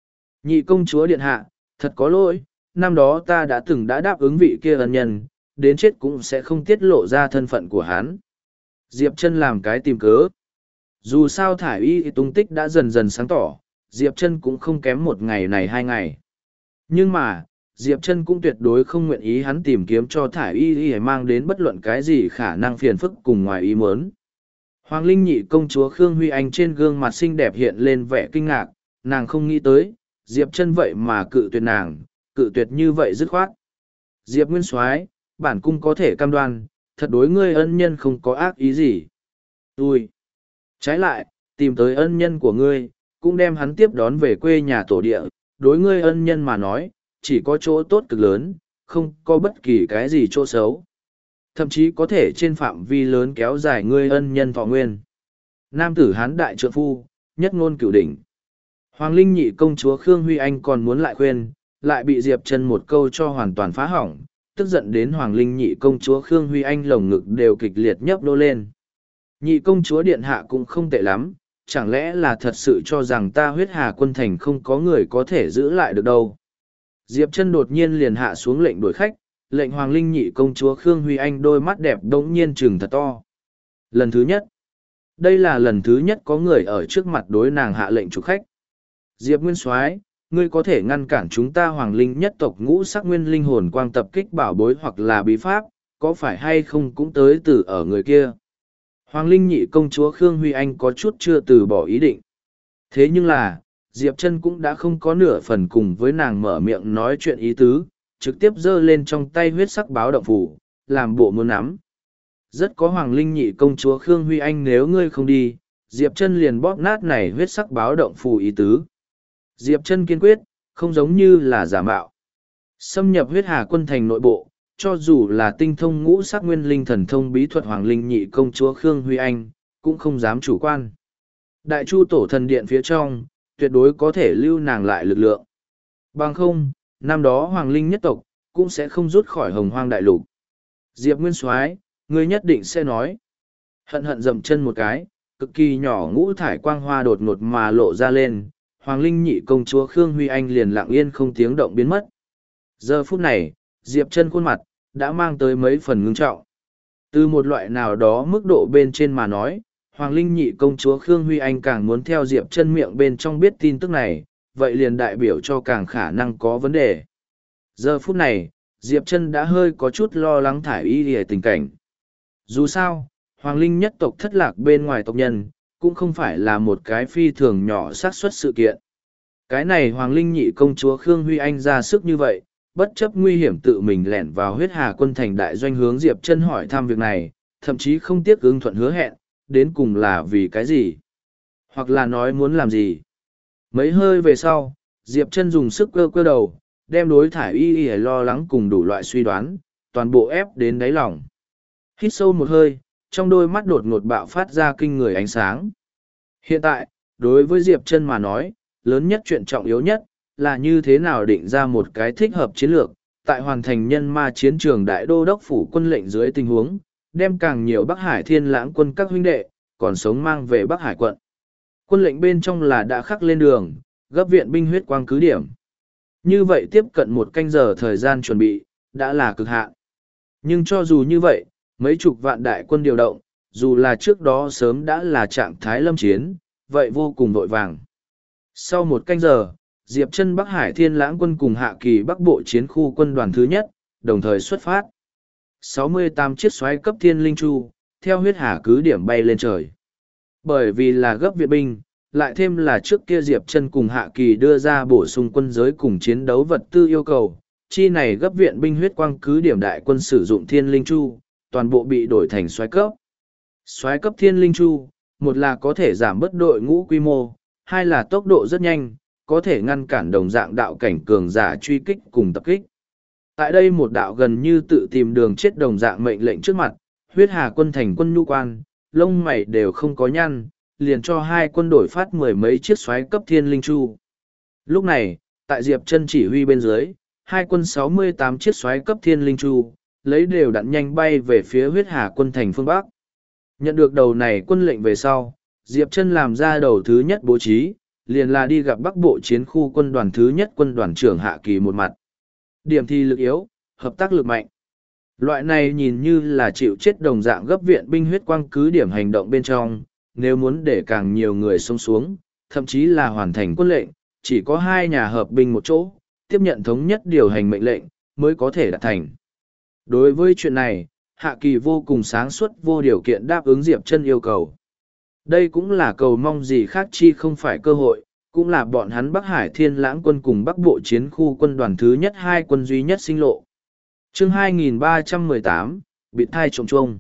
Nhị công chúa điện hạ, thật có lỗi, năm đó ta đã từng đã đáp ứng vị kia ân nhân, đến chết cũng sẽ không tiết lộ ra thân phận của hắn. Diệp Trân làm cái tìm cớ. Dù sao thải y tung tích đã dần dần sáng tỏ, Diệp Trân cũng không kém một ngày này 2 ngày. Nhưng mà, Diệp Trân cũng tuyệt đối không nguyện ý hắn tìm kiếm cho thải y mang đến bất luận cái gì khả năng phiền phức cùng ngoài ý muốn. Hoàng Linh nhị công chúa Khương Huy Anh trên gương mặt xinh đẹp hiện lên vẻ kinh ngạc, nàng không nghĩ tới, Diệp Trân vậy mà cự tuyệt nàng, cự tuyệt như vậy dứt khoát. Diệp Nguyên Soái, bản cung có thể cam đoan, thật đối ngươi ân nhân không có ác ý gì. Ui! Trái lại, tìm tới ân nhân của ngươi, cũng đem hắn tiếp đón về quê nhà tổ địa, đối ngươi ân nhân mà nói, chỉ có chỗ tốt cực lớn, không có bất kỳ cái gì chỗ xấu. Thậm chí có thể trên phạm vi lớn kéo dài ngươi ân nhân thọ nguyên. Nam tử hán đại trượng phu, nhất ngôn cửu đỉnh. Hoàng Linh nhị công chúa Khương Huy Anh còn muốn lại khuyên, lại bị Diệp Trân một câu cho hoàn toàn phá hỏng, tức giận đến Hoàng Linh nhị công chúa Khương Huy Anh lồng ngực đều kịch liệt nhấp đô lên. Nhị công chúa điện hạ cũng không tệ lắm, chẳng lẽ là thật sự cho rằng ta huyết hà quân thành không có người có thể giữ lại được đâu. Diệp Trân đột nhiên liền hạ xuống lệnh đuổi khách, lệnh Hoàng Linh nhị công chúa Khương Huy Anh đôi mắt đẹp đống nhiên trừng thật to. Lần thứ nhất. Đây là lần thứ nhất có người ở trước mặt đối nàng hạ lệnh chủ khách. Diệp Nguyên Soái, ngươi có thể ngăn cản chúng ta Hoàng Linh nhất tộc ngũ sắc nguyên linh hồn quang tập kích bảo bối hoặc là bí pháp, có phải hay không cũng tới từ ở người kia. Hoàng Linh nhị công chúa Khương Huy Anh có chút chưa từ bỏ ý định. Thế nhưng là, Diệp Trân cũng đã không có nửa phần cùng với nàng mở miệng nói chuyện ý tứ, trực tiếp giơ lên trong tay huyết sắc báo động phủ, làm bộ muốn nắm. Rất có Hoàng Linh nhị công chúa Khương Huy Anh nếu ngươi không đi, Diệp Trân liền bóp nát này huyết sắc báo động phù ý tứ. Diệp Trân kiên quyết, không giống như là giả mạo. Xâm nhập huyết hà quân thành nội bộ, cho dù là tinh thông ngũ sắc nguyên linh thần thông bí thuật Hoàng Linh nhị công chúa Khương Huy Anh, cũng không dám chủ quan. Đại chu tổ thần điện phía trong, tuyệt đối có thể lưu nàng lại lực lượng. Bằng không, năm đó Hoàng Linh nhất tộc, cũng sẽ không rút khỏi hồng hoang đại lục. Diệp Nguyên Soái, ngươi nhất định sẽ nói. Hận hận dậm chân một cái, cực kỳ nhỏ ngũ thải quang hoa đột ngột mà lộ ra lên, Hoàng Linh nhị công chúa Khương Huy Anh liền lặng yên không tiếng động biến mất. Giờ phút này, Diệp Trân khuôn mặt, đã mang tới mấy phần ngưng trọng. Từ một loại nào đó mức độ bên trên mà nói, Hoàng Linh nhị công chúa Khương Huy Anh càng muốn theo Diệp Trân miệng bên trong biết tin tức này, vậy liền đại biểu cho càng khả năng có vấn đề. Giờ phút này, Diệp Trân đã hơi có chút lo lắng thải y về tình cảnh. Dù sao, Hoàng Linh nhất tộc thất lạc bên ngoài tộc nhân, cũng không phải là một cái phi thường nhỏ xác suất sự kiện. Cái này Hoàng Linh nhị công chúa Khương Huy Anh ra sức như vậy, bất chấp nguy hiểm tự mình lẻn vào huyết hà quân thành đại doanh hướng Diệp Trân hỏi thăm việc này, thậm chí không tiếc ứng thuận hứa hẹn, đến cùng là vì cái gì? Hoặc là nói muốn làm gì? Mấy hơi về sau, Diệp Trân dùng sức cơ đầu, đem đối thải y lo lắng cùng đủ loại suy đoán, toàn bộ ép đến đáy lòng. Hít sâu một hơi, trong đôi mắt đột ngột bạo phát ra kinh người ánh sáng. Hiện tại, đối với Diệp Trân mà nói, lớn nhất chuyện trọng yếu nhất, là như thế nào định ra một cái thích hợp chiến lược, tại hoàn thành nhân ma chiến trường đại đô đốc phủ quân lệnh dưới tình huống, đem càng nhiều Bắc Hải Thiên Lãng quân các huynh đệ, còn sống mang về Bắc Hải quận. Quân lệnh bên trong là đã khắc lên đường, gấp viện binh huyết quang cứ điểm. Như vậy tiếp cận 1 canh giờ thời gian chuẩn bị, đã là cực hạn. Nhưng cho dù như vậy, mấy chục vạn đại quân điều động, dù là trước đó sớm đã là trạng thái lâm chiến, vậy vô cùng vội vàng. Sau 1 canh giờ, Diệp Trân Bắc Hải Thiên Lãng quân cùng Hạ Kỳ Bắc Bộ chiến khu quân đoàn thứ nhất, đồng thời xuất phát. 68 chiếc xoáy cấp thiên linh chu, theo huyết hà cứ điểm bay lên trời. Bởi vì là gấp viện binh, lại thêm là trước kia Diệp Trân cùng Hạ Kỳ đưa ra bổ sung quân giới cùng chiến đấu vật tư yêu cầu, chi này gấp viện binh huyết quang cứ điểm đại quân sử dụng thiên linh chu, toàn bộ bị đổi thành xoáy cấp. Xoáy cấp thiên linh chu, một là có thể giảm bớt đội ngũ quy mô, hai là tốc độ rất nhanh, có thể ngăn cản đồng dạng đạo cảnh cường giả truy kích cùng tập kích. Tại đây một đạo gần như tự tìm đường chết đồng dạng mệnh lệnh trước mặt, huyết hà quân thành quân nhu quan, lông mày đều không có nhăn, liền cho hai quân đổi phát 10 mấy chiếc xoáy cấp thiên linh chu. Lúc này, tại Diệp Trân chỉ huy bên dưới, hai quân 68 chiếc xoáy cấp thiên linh chu, lấy đều đặn nhanh bay về phía huyết hà quân thành phương Bắc. Nhận được đầu này quân lệnh về sau, Diệp Trân làm ra đầu thứ nhất bố trí, liền là đi gặp Bắc Bộ chiến khu quân đoàn thứ nhất quân đoàn trưởng Hạ Kỳ một mặt. Điểm thì lực yếu, hợp tác lực mạnh. Loại này nhìn như là chịu chết đồng dạng gấp viện binh huyết quang cứ điểm hành động bên trong, nếu muốn để càng nhiều người sống xuống, thậm chí là hoàn thành quân lệnh, chỉ có hai nhà hợp binh một chỗ, tiếp nhận thống nhất điều hành mệnh lệnh, mới có thể đạt thành. Đối với chuyện này, Hạ Kỳ vô cùng sáng suốt vô điều kiện đáp ứng Diệp Chân yêu cầu. Đây cũng là cầu mong gì khác chi không phải cơ hội, cũng là bọn hắn Bắc Hải Thiên Lãng quân cùng Bắc Bộ chiến khu quân đoàn thứ nhất hai quân duy nhất sinh lộ. Chương 2318, bị thai trộm chuông.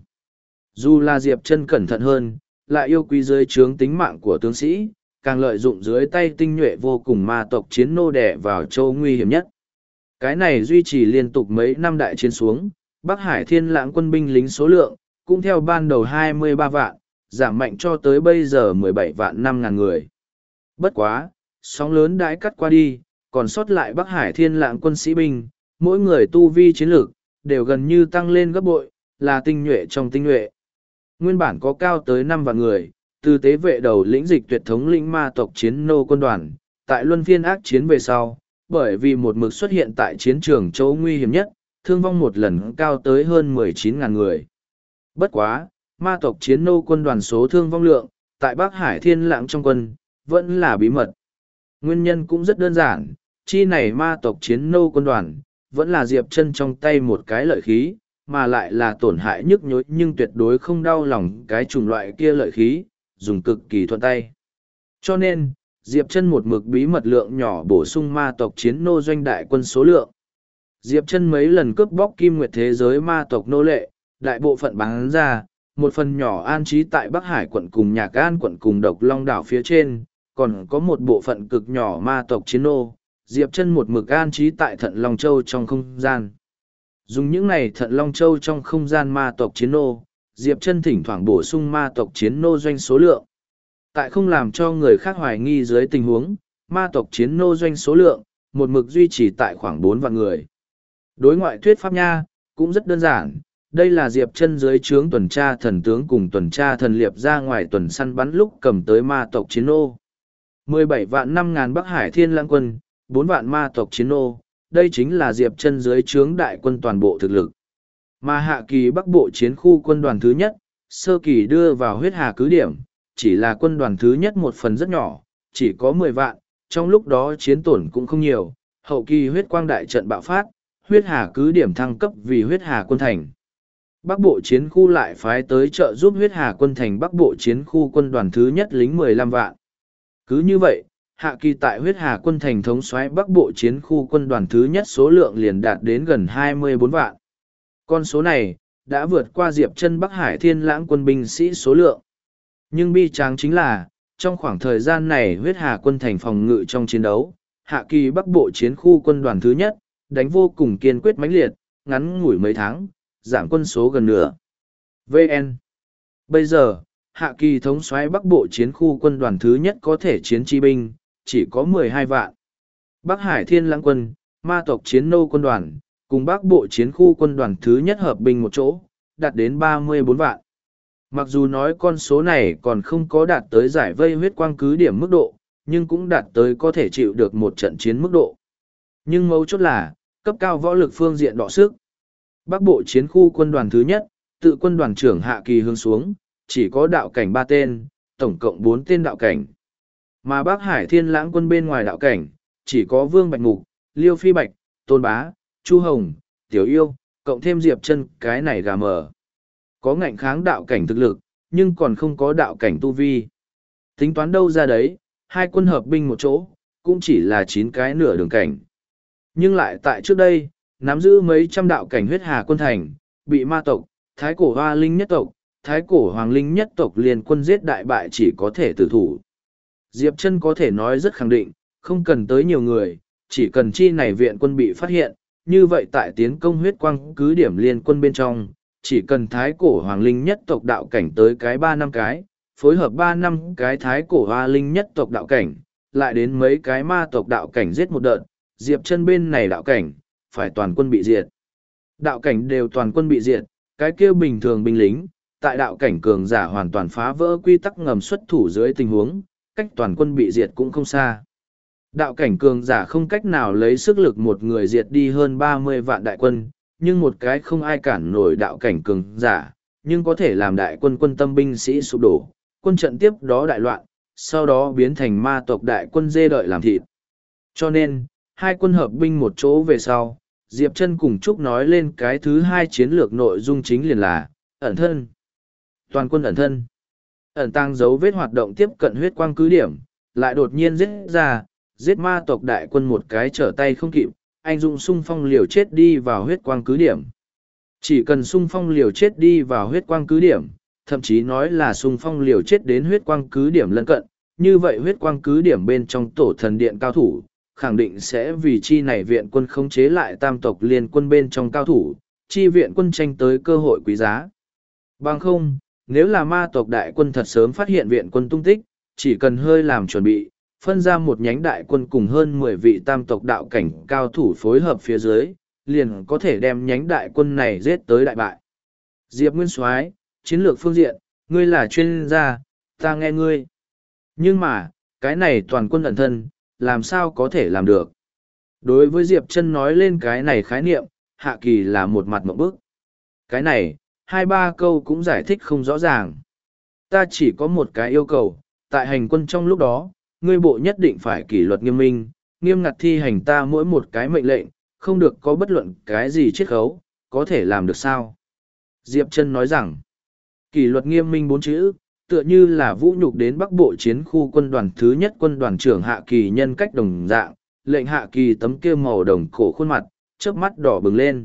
Dù là Diệp Chân cẩn thận hơn, lại yêu quý dưới trướng tính mạng của tướng sĩ, càng lợi dụng dưới tay tinh nhuệ vô cùng ma tộc chiến nô đẻ vào châu nguy hiểm nhất. Cái này duy trì liên tục mấy năm đại chiến xuống, Bắc Hải Thiên Lãng quân binh lính số lượng, cũng theo ban đầu 23 vạn, giảm mạnh cho tới bây giờ 17 vạn 5.000 người. Bất quá, sóng lớn đãi cắt qua đi, còn sót lại Bắc Hải Thiên Lãng quân sĩ binh, mỗi người tu vi chiến lược, đều gần như tăng lên gấp bội, là tinh nhuệ trong tinh nhuệ. Nguyên bản có cao tới 5 vạn người, từ tế vệ đầu lĩnh dịch tuyệt thống lĩnh ma tộc chiến nô quân đoàn, tại luân phiên ác chiến về sau, bởi vì một mực xuất hiện tại chiến trường chỗ nguy hiểm nhất, thương vong một lần cao tới hơn 19.000 người. Bất quá, ma tộc chiến nô quân đoàn số thương vong lượng, tại Bắc Hải Thiên Lãng trong quân, vẫn là bí mật. Nguyên nhân cũng rất đơn giản, chi này ma tộc chiến nô quân đoàn, vẫn là Diệp Chân trong tay một cái lợi khí, mà lại là tổn hại nhức nhối nhưng tuyệt đối không đau lòng cái chủng loại kia lợi khí, dùng cực kỳ thuận tay. Cho nên, Diệp Chân một mực bí mật lượng nhỏ bổ sung ma tộc chiến nô doanh đại quân số lượng. Diệp Chân mấy lần cướp bóc kim nguyệt thế giới ma tộc nô lệ, đại bộ phận bán ra, một phần nhỏ an trí tại Bắc Hải quận cùng Nhạc An quận cùng Độc Long đảo phía trên, còn có một bộ phận cực nhỏ ma tộc chiến nô, Diệp Chân một mực an trí tại Thận Long Châu trong không gian. Dùng những này Thận Long Châu trong không gian ma tộc chiến nô, Diệp Chân thỉnh thoảng bổ sung ma tộc chiến nô doanh số lượng. Tại không làm cho người khác hoài nghi dưới tình huống, ma tộc chiến nô doanh số lượng, một mực duy trì tại khoảng 4 vạn người. Đối ngoại thuyết pháp nha, cũng rất đơn giản, đây là Diệp Chân dưới trướng tuần tra thần tướng cùng tuần tra thần liệp ra ngoài tuần săn bắn lúc cầm tới ma tộc chiến nô. 17 vạn 5.000 Bắc Hải Thiên Lãng quân, 4 vạn ma tộc chiến nô, đây chính là Diệp Chân dưới trướng đại quân toàn bộ thực lực. Mà Hạ Kỳ Bắc Bộ chiến khu quân đoàn thứ nhất, sơ kỳ đưa vào huyết hà cứ điểm, chỉ là quân đoàn thứ nhất một phần rất nhỏ, chỉ có 10 vạn, trong lúc đó chiến tổn cũng không nhiều, hậu kỳ huyết quang đại trận bạo phát, huyết hà cứ điểm thăng cấp vì huyết hà quân thành. Bắc Bộ chiến khu lại phái tới trợ giúp huyết hà quân thành Bắc Bộ chiến khu quân đoàn thứ nhất lính 15 vạn. Cứ như vậy, Hạ Kỳ tại huyết hà quân thành thống soái Bắc Bộ chiến khu quân đoàn thứ nhất số lượng liền đạt đến gần 24 vạn. Con số này, đã vượt qua Diệp Chân Bắc Hải Thiên Lãng quân binh sĩ số lượng. Nhưng bi tráng chính là, trong khoảng thời gian này huyết hà quân thành phòng ngự trong chiến đấu, Hạ Kỳ Bắc Bộ chiến khu quân đoàn thứ nhất, đánh vô cùng kiên quyết mãnh liệt, ngắn ngủi mấy tháng, giảm quân số gần nửa. VN. Bây giờ, Hạ Kỳ thống soái Bắc Bộ chiến khu quân đoàn thứ nhất có thể chiến chi binh, chỉ có 12 vạn. Bắc Hải Thiên Lãng quân, ma tộc chiến nô quân đoàn, cùng Bắc Bộ chiến khu quân đoàn thứ nhất hợp binh một chỗ, đạt đến 34 vạn. Mặc dù nói con số này còn không có đạt tới giải vây huyết quang cứ điểm mức độ, nhưng cũng đạt tới có thể chịu được một trận chiến mức độ. Nhưng mấu chốt là, cấp cao võ lực phương diện đọ sức. Bắc Bộ chiến khu quân đoàn thứ nhất, tự quân đoàn trưởng Hạ Kỳ hướng xuống, chỉ có đạo cảnh 3 tên, tổng cộng 4 tên đạo cảnh. Mà Bắc Hải Thiên Lãng quân bên ngoài đạo cảnh, chỉ có Vương Bạch Mục, Liêu Phi Bạch, Tôn Bá, Chu Hồng, Tiểu Yêu, cộng thêm Diệp Chân cái này gà mờ. Có ngạnh kháng đạo cảnh thực lực, nhưng còn không có đạo cảnh tu vi. Tính toán đâu ra đấy, hai quân hợp binh một chỗ, cũng chỉ là 9 cái nửa đường cảnh. Nhưng lại tại trước đây, nắm giữ mấy trăm đạo cảnh huyết hà quân thành, bị ma tộc, thái cổ hoa linh nhất tộc, thái cổ hoàng linh nhất tộc liền quân giết đại bại chỉ có thể tử thủ. Diệp Chân có thể nói rất khẳng định, không cần tới nhiều người, chỉ cần chi này viện quân bị phát hiện, như vậy tại tiến công huyết quang cứ điểm liên quân bên trong, chỉ cần thái cổ hoàng linh nhất tộc đạo cảnh tới cái 3 năm cái, phối hợp 3 năm cái thái cổ hoa linh nhất tộc đạo cảnh, lại đến mấy cái ma tộc đạo cảnh giết một đợt, Diệp Chân bên này đạo cảnh, phải toàn quân bị diệt. Đạo cảnh đều toàn quân bị diệt, cái kia bình thường binh lính, tại đạo cảnh cường giả hoàn toàn phá vỡ quy tắc ngầm xuất thủ dưới tình huống, cách toàn quân bị diệt cũng không xa. Đạo cảnh cường giả không cách nào lấy sức lực một người diệt đi hơn 30 vạn đại quân, nhưng một cái không ai cản nổi đạo cảnh cường giả, nhưng có thể làm đại quân quân tâm binh sĩ sụp đổ, quân trận tiếp đó đại loạn, sau đó biến thành ma tộc đại quân dê đợi làm thịt. Cho nên, hai quân hợp binh một chỗ về sau, Diệp Chân cùng Trúc nói lên cái thứ hai chiến lược nội dung chính liền là ẩn thân. Toàn quân ẩn thân. Ẩn tăng dấu vết hoạt động tiếp cận huyết quang cứ điểm, lại đột nhiên giết ra, giết ma tộc đại quân một cái trở tay không kịp, anh dũng xung phong liều chết đi vào huyết quang cứ điểm. Chỉ cần xung phong liều chết đi vào huyết quang cứ điểm, thậm chí nói là xung phong liều chết đến huyết quang cứ điểm lân cận, như vậy huyết quang cứ điểm bên trong tổ thần điện cao thủ, khẳng định sẽ vì chi này viện quân khống chế lại tam tộc liên quân bên trong cao thủ, chi viện quân tranh tới cơ hội quý giá. Bằng không, nếu là ma tộc đại quân thật sớm phát hiện viện quân tung tích, chỉ cần hơi làm chuẩn bị, phân ra một nhánh đại quân cùng hơn 10 vị tam tộc đạo cảnh cao thủ phối hợp phía dưới, liền có thể đem nhánh đại quân này giết tới đại bại. Diệp Nguyên Soái, chiến lược phương diện, ngươi là chuyên gia, ta nghe ngươi. Nhưng mà, cái này toàn quân ẩn thân, làm sao có thể làm được? Đối với Diệp Chân nói lên cái này khái niệm, Hạ Kỳ là một mặt ngộp bức. Cái này, 2-3 câu cũng giải thích không rõ ràng. Ta chỉ có một cái yêu cầu, tại hành quân trong lúc đó, ngươi bộ nhất định phải kỷ luật nghiêm minh, nghiêm ngặt thi hành ta mỗi một cái mệnh lệnh, không được có bất luận cái gì chiết khấu, có thể làm được sao? Diệp Chân nói rằng, kỷ luật nghiêm minh 4 chữ, tựa như là vũ nhục đến Bắc Bộ chiến khu quân đoàn thứ nhất quân đoàn trưởng Hạ Kỳ nhân cách đồng dạng, lệnh Hạ Kỳ tấm kia màu đồng cổ khuôn mặt, chớp mắt đỏ bừng lên.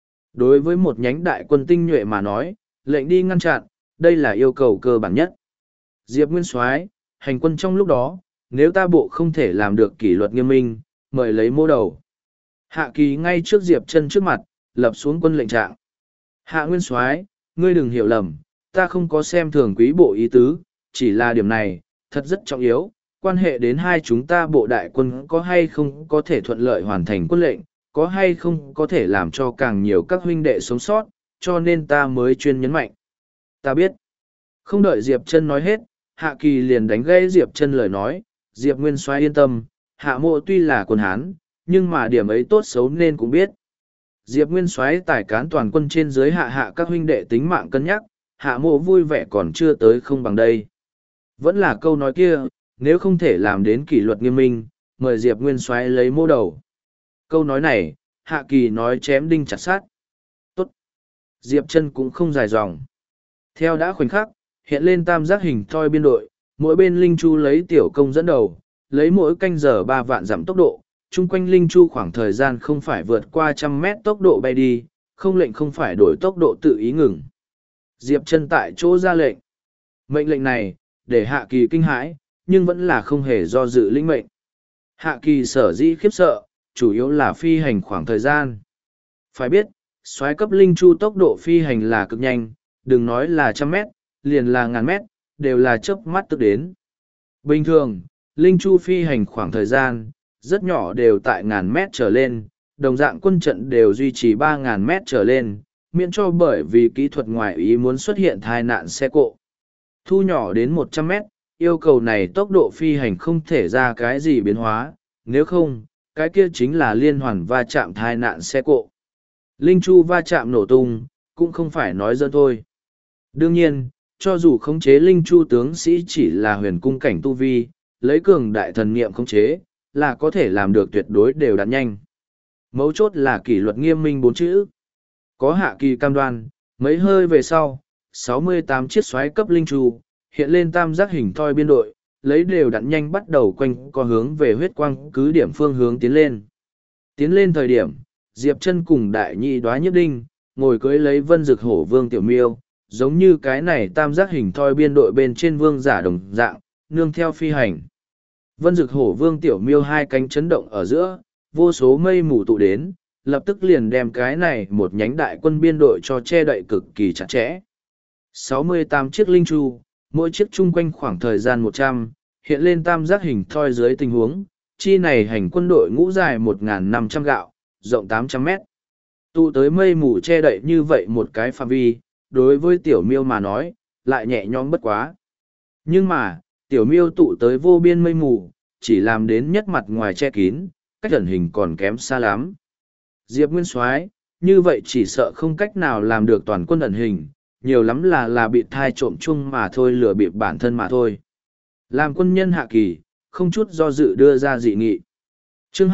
Đối với một nhánh đại quân tinh nhuệ mà nói, lệnh đi ngăn chặn, đây là yêu cầu cơ bản nhất. Diệp Nguyên Soái, hành quân trong lúc đó, nếu ta bộ không thể làm được kỷ luật nghiêm minh, mời lấy mô đầu. Hạ Kỳ ngay trước Diệp Chân trước mặt, lập xuống quân lệnh trạng. Hạ Nguyên Soái, ngươi đừng hiểu lầm, ta không có xem thường quý bộ ý tứ, chỉ là điểm này, thật rất trọng yếu, quan hệ đến hai chúng ta bộ đại quân có hay không có thể thuận lợi hoàn thành quân lệnh, có hay không có thể làm cho càng nhiều các huynh đệ sống sót, cho nên ta mới chuyên nhấn mạnh. Ta biết. Không đợi Diệp Chân nói hết, Hạ Kỳ liền đánh gãy Diệp Chân lời nói, Diệp Nguyên Soái yên tâm, Hạ Mộ tuy là quân Hán, nhưng mà điểm ấy tốt xấu nên cũng biết. Diệp Nguyên Soái tài cán toàn quân trên dưới hạ các huynh đệ tính mạng cân nhắc, Hạ Mộ vui vẻ còn chưa tới không bằng đây. Vẫn là câu nói kia, nếu không thể làm đến kỷ luật nghiêm minh, mời Diệp Nguyên Soái lấy mô đầu. Câu nói này, Hạ Kỳ nói chém đinh chặt sát. Tốt. Diệp Chân cũng không dài dòng. Theo đã khoảnh khắc, hiện lên tam giác hình thoi biên đội, mỗi bên Linh Chu lấy tiểu công dẫn đầu, lấy mỗi canh giờ 3 vạn giảm tốc độ, chung quanh Linh Chu khoảng thời gian không phải vượt qua 100 mét tốc độ bay đi, không lệnh không phải đổi tốc độ tự ý ngừng. Diệp Chân tại chỗ ra lệnh. Mệnh lệnh này, để Hạ Kỳ kinh hãi, nhưng vẫn là không hề do dự lĩnh mệnh. Hạ Kỳ sở dĩ khiếp sợ, chủ yếu là phi hành khoảng thời gian. Phải biết, soái cấp Linh Chu tốc độ phi hành là cực nhanh, đừng nói là 100 mét, liền là ngàn mét, đều là chớp mắt tức đến. Bình thường, Linh Chu phi hành khoảng thời gian, rất nhỏ đều tại ngàn mét trở lên, đồng dạng quân trận đều duy trì 3.000 mét trở lên, miễn cho bởi vì kỹ thuật ngoài ý muốn xuất hiện tai nạn xe cộ. Thu nhỏ đến 100 mét, yêu cầu này tốc độ phi hành không thể ra cái gì biến hóa, nếu không, cái kia chính là liên hoàn va chạm tai nạn xe cộ. Linh Chu va chạm nổ tung, cũng không phải nói dơ thôi. Đương nhiên, cho dù khống chế Linh Chu tướng sĩ chỉ là huyền cung cảnh tu vi, lấy cường đại thần niệm khống chế, là có thể làm được tuyệt đối đều đặn nhanh. Mấu chốt là kỷ luật nghiêm minh 4 chữ. Có Hạ Kỳ cam đoan, mấy hơi về sau, 68 chiếc xoáy cấp Linh Chu, hiện lên tam giác hình thoi biên đội, lấy đều đặn nhanh bắt đầu quanh co hướng về huyết quang cứ điểm phương hướng tiến lên. Tiến lên thời điểm, Diệp Chân cùng đại nhị đoá nhất đinh, ngồi cưới lấy Vân Dực Hổ Vương Tiểu Miêu, giống như cái này tam giác hình thoi biên đội bên trên vương giả đồng dạng, nương theo phi hành. Vân Dực Hổ Vương Tiểu Miêu hai cánh chấn động ở giữa, vô số mây mù tụ đến, lập tức liền đem cái này một nhánh đại quân biên đội cho che đậy cực kỳ chặt chẽ. 68 chiếc Linh Chu, mỗi chiếc chung quanh khoảng thời gian 100, hiện lên tam giác hình thoi dưới tình huống, chi này hành quân đội ngũ dài 1.500 gạo, rộng 800 mét. Tụ tới mây mù che đậy như vậy một cái phạm vi, đối với Tiểu Miêu mà nói, lại nhẹ nhõm bất quá. Nhưng mà, Tiểu miêu tụ tới vô biên mây mù, chỉ làm đến nhất mặt ngoài che kín, cách ẩn hình còn kém xa lắm. Diệp Nguyên Soái, như vậy chỉ sợ không cách nào làm được toàn quân ẩn hình, nhiều lắm là bị thai trộm chung mà thôi, lừa bịp bản thân mà thôi. Làm quân nhân Hạ Kỳ, không chút do dự đưa ra dị nghị. Chương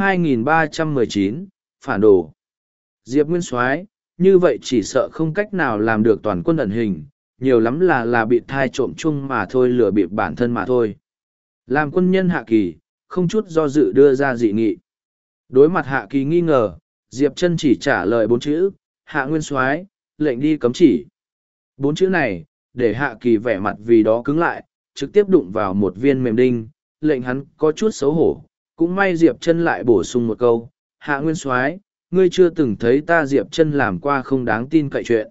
2319, Phản đồ. Diệp Nguyên Soái, như vậy chỉ sợ không cách nào làm được toàn quân ẩn hình, nhiều lắm là bị thai trộm chung mà thôi, lừa bịp bản thân mà thôi. Làm quân nhân Hạ Kỳ, không chút do dự đưa ra dị nghị. Đối mặt Hạ Kỳ nghi ngờ, Diệp Chân chỉ trả lời 4 chữ: Hạ Nguyên Soái, lệnh đi cấm chỉ. 4 chữ này, để Hạ Kỳ vẻ mặt vì đó cứng lại, trực tiếp đụng vào một viên mềm đinh, lệnh hắn có chút xấu hổ. Cũng may Diệp Chân lại bổ sung một câu: Hạ Nguyên Soái, ngươi chưa từng thấy ta Diệp Chân làm qua không đáng tin cậy chuyện.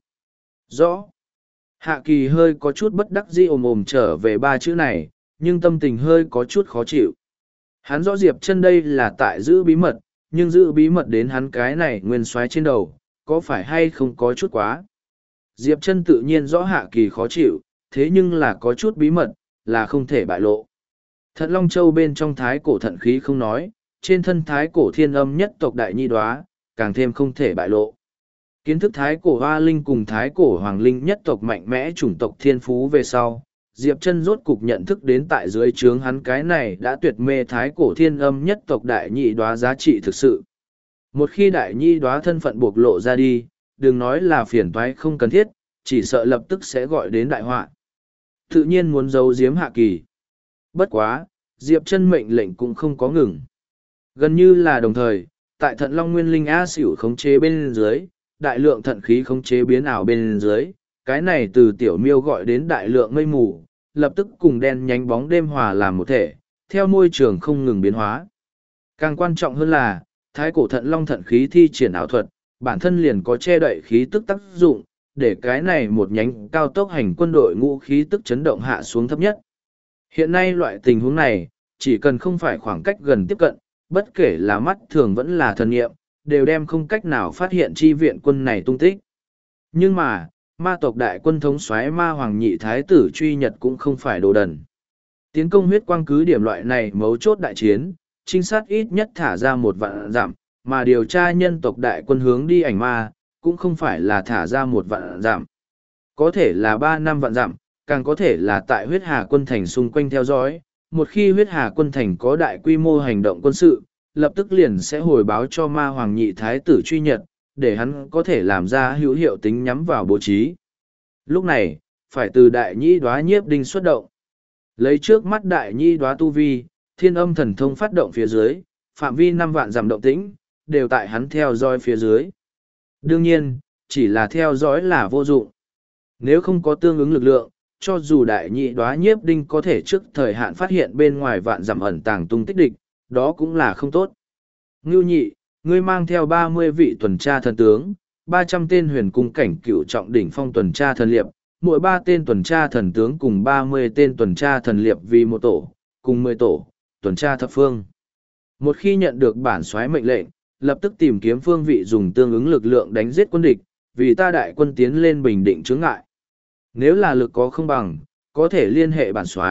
Rõ. Hạ Kỳ hơi có chút bất đắc dĩ ồm trở về 3 chữ này, nhưng tâm tình hơi có chút khó chịu. Hắn rõ Diệp Chân đây là tại giữ bí mật, nhưng giữ bí mật đến hắn cái này nguyên soái trên đầu, có phải hay không có chút quá. Diệp Chân tự nhiên rõ Hạ Kỳ khó chịu, thế nhưng là có chút bí mật, là không thể bại lộ. Thận Long Châu bên trong thái cổ thận khí không nói, trên thân thái cổ thiên âm nhất tộc đại nhi đoá, càng thêm không thể bại lộ. Kiến thức thái cổ hoa linh cùng thái cổ hoàng linh nhất tộc mạnh mẽ chủng tộc thiên phú về sau, Diệp Chân rốt cục nhận thức đến tại dưới trướng hắn cái này đã tuyệt mê thái cổ thiên âm nhất tộc đại nhị đoá giá trị thực sự. Một khi đại nhị đoá thân phận bộc lộ ra đi, đừng nói là phiền toái không cần thiết, chỉ sợ lập tức sẽ gọi đến đại họa. Tự nhiên muốn giấu giếm Hạ Kỳ. Bất quá, Diệp Chân mệnh lệnh cũng không có ngừng. Gần như là đồng thời, tại Thận Long Nguyên Linh A Xỉu khống chế bên dưới, đại lượng thận khí khống chế biến ảo bên dưới, cái này từ tiểu miêu gọi đến đại lượng mây mù, lập tức cùng đen nhánh bóng đêm hòa làm một thể, theo môi trường không ngừng biến hóa. Càng quan trọng hơn là, thái cổ thận long thận khí thi triển ảo thuật, bản thân liền có che đậy khí tức tác dụng, để cái này một nhánh cao tốc hành quân đội ngũ khí tức chấn động hạ xuống thấp nhất. Hiện nay loại tình huống này, chỉ cần không phải khoảng cách gần tiếp cận, bất kể là mắt thường vẫn là thần nghiệm, đều đem không cách nào phát hiện chi viện quân này tung tích. Nhưng mà, ma tộc đại quân thống soái ma hoàng nhị thái tử truy nhật cũng không phải đồ đần. Tiến công huyết quang cứ điểm loại này mấu chốt đại chiến, trinh sát ít nhất thả ra 1 vạn dặm, mà điều tra nhân tộc đại quân hướng đi ảnh ma, cũng không phải là thả ra 1 vạn dặm. Có thể là 3-5 vạn dặm, càng có thể là tại huyết hà quân thành xung quanh theo dõi. Một khi huyết hà quân thành có đại quy mô hành động quân sự, lập tức liền sẽ hồi báo cho ma hoàng nhị thái tử truy nhật, để hắn có thể làm ra hữu hiệu tính nhắm vào bố trí. Lúc này, phải từ đại nhĩ đoá nhiếp đinh xuất động. Lấy trước mắt đại nhĩ đoá tu vi, thiên âm thần thông phát động phía dưới, phạm vi 5 vạn giảm động tĩnh, đều tại hắn theo dõi phía dưới. Đương nhiên, chỉ là theo dõi là vô dụng. Nếu không có tương ứng lực lượng, cho dù đại nhị đoá nhiếp đinh có thể trước thời hạn phát hiện bên ngoài vạn dặm ẩn tàng tung tích địch, đó cũng là không tốt. Ngưu nhị, ngươi mang theo 30 vị tuần tra thần tướng, 300 tên huyền cung cảnh cựu trọng đỉnh phong tuần tra thần liệp, mỗi 3 tên tuần tra thần tướng cùng 30 tên tuần tra thần liệp vì một tổ, cùng 10 tổ, tuần tra thập phương. Một khi nhận được bản soái mệnh lệnh, lập tức tìm kiếm phương vị dùng tương ứng lực lượng đánh giết quân địch, vì ta đại quân tiến lên bình định chướng ngại. Nếu là lực có không bằng, có thể liên hệ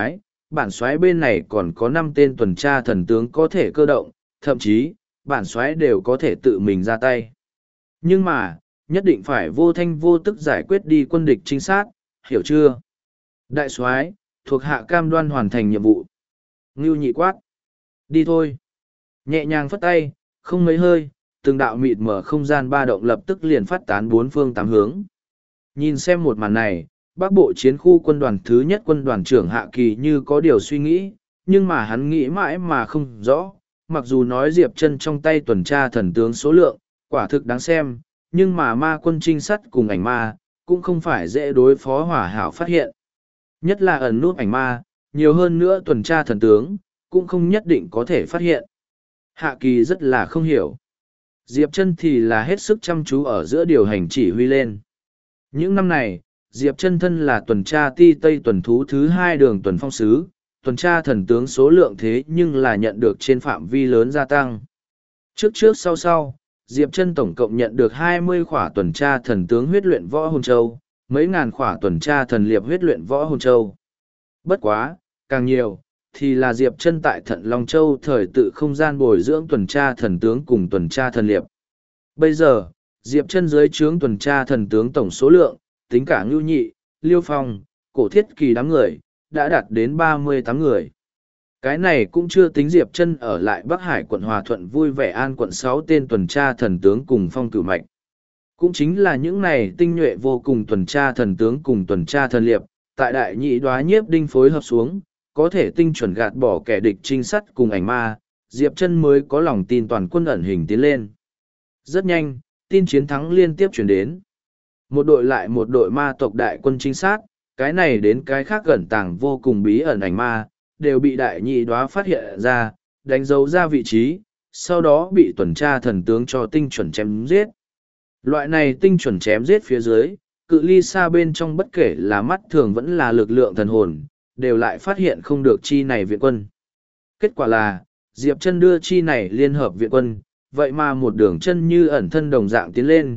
bản soái bên này còn có 5 tên tuần tra thần tướng có thể cơ động, thậm chí, bản soái đều có thể tự mình ra tay. Nhưng mà, nhất định phải vô thanh vô tức giải quyết đi quân địch trinh sát, hiểu chưa? Đại soái, thuộc hạ cam đoan hoàn thành nhiệm vụ. Ngưu nhị quát. Đi thôi. Nhẹ nhàng phất tay, không mấy hơi, từng đạo mịt mở không gian ba động lập tức liền phát tán 4 phương 8 hướng. Nhìn xem một màn này, Bắc Bộ chiến khu quân đoàn thứ nhất quân đoàn trưởng Hạ Kỳ như có điều suy nghĩ, nhưng mà hắn nghĩ mãi mà không rõ. Mặc dù nói Diệp Chân trong tay tuần tra thần tướng số lượng, quả thực đáng xem, nhưng mà ma quân trinh sát cùng ảnh ma, cũng không phải dễ đối phó hỏa hảo phát hiện. Nhất là ẩn nút ảnh ma, nhiều hơn nữa tuần tra thần tướng, cũng không nhất định có thể phát hiện. Hạ Kỳ rất là không hiểu. Diệp Chân thì là hết sức chăm chú ở giữa điều hành chỉ huy lên. Những năm này, Diệp Chân thân là tuần tra ti tây tuần thú thứ 2 đường tuần phong sứ, tuần tra thần tướng số lượng thế nhưng là nhận được trên phạm vi lớn gia tăng. Trước sau, Diệp Chân tổng cộng nhận được 20 khỏa tuần tra thần tướng huyết luyện võ hồn châu, mấy ngàn khỏa tuần tra thần liệp huyết luyện võ hồn châu. Bất quá, càng nhiều, thì là Diệp Chân tại Thận Long Châu thời tự không gian bồi dưỡng tuần tra thần tướng cùng tuần tra thần liệp. Bây giờ, Diệp Chân dưới trướng tuần tra thần tướng tổng số lượng, tính cả Ngưu Nhị, Liêu Phong, Cổ Thiết Kỳ đám người, đã đạt đến 38 người. Cái này cũng chưa tính Diệp Chân ở lại Bắc Hải quận Hòa Thuận Vui Vẻ An quận 6 tên tuần tra thần tướng cùng Phong Cửu Mạch. Cũng chính là những này tinh nhuệ vô cùng tuần tra thần tướng cùng tuần tra thần liệp, tại đại nhị đoá nhiếp đinh phối hợp xuống, có thể tinh chuẩn gạt bỏ kẻ địch trinh sát cùng ảnh ma, Diệp Chân mới có lòng tin toàn quân ẩn hình tiến lên. Rất nhanh, tin chiến thắng liên tiếp chuyển đến. Một đội lại một đội ma tộc đại quân trinh sát, cái này đến cái khác gần tàng vô cùng bí ẩn ảnh ma, đều bị đại nhị đoá phát hiện ra, đánh dấu ra vị trí, sau đó bị tuần tra thần tướng cho tinh chuẩn chém giết. Loại này tinh chuẩn chém giết phía dưới, cự ly xa bên trong bất kể là mắt thường vẫn là lực lượng thần hồn, đều lại phát hiện không được chi này viện quân. Kết quả là, Diệp Chân đưa chi này liên hợp viện quân, vậy mà một đường chân như ẩn thân đồng dạng tiến lên,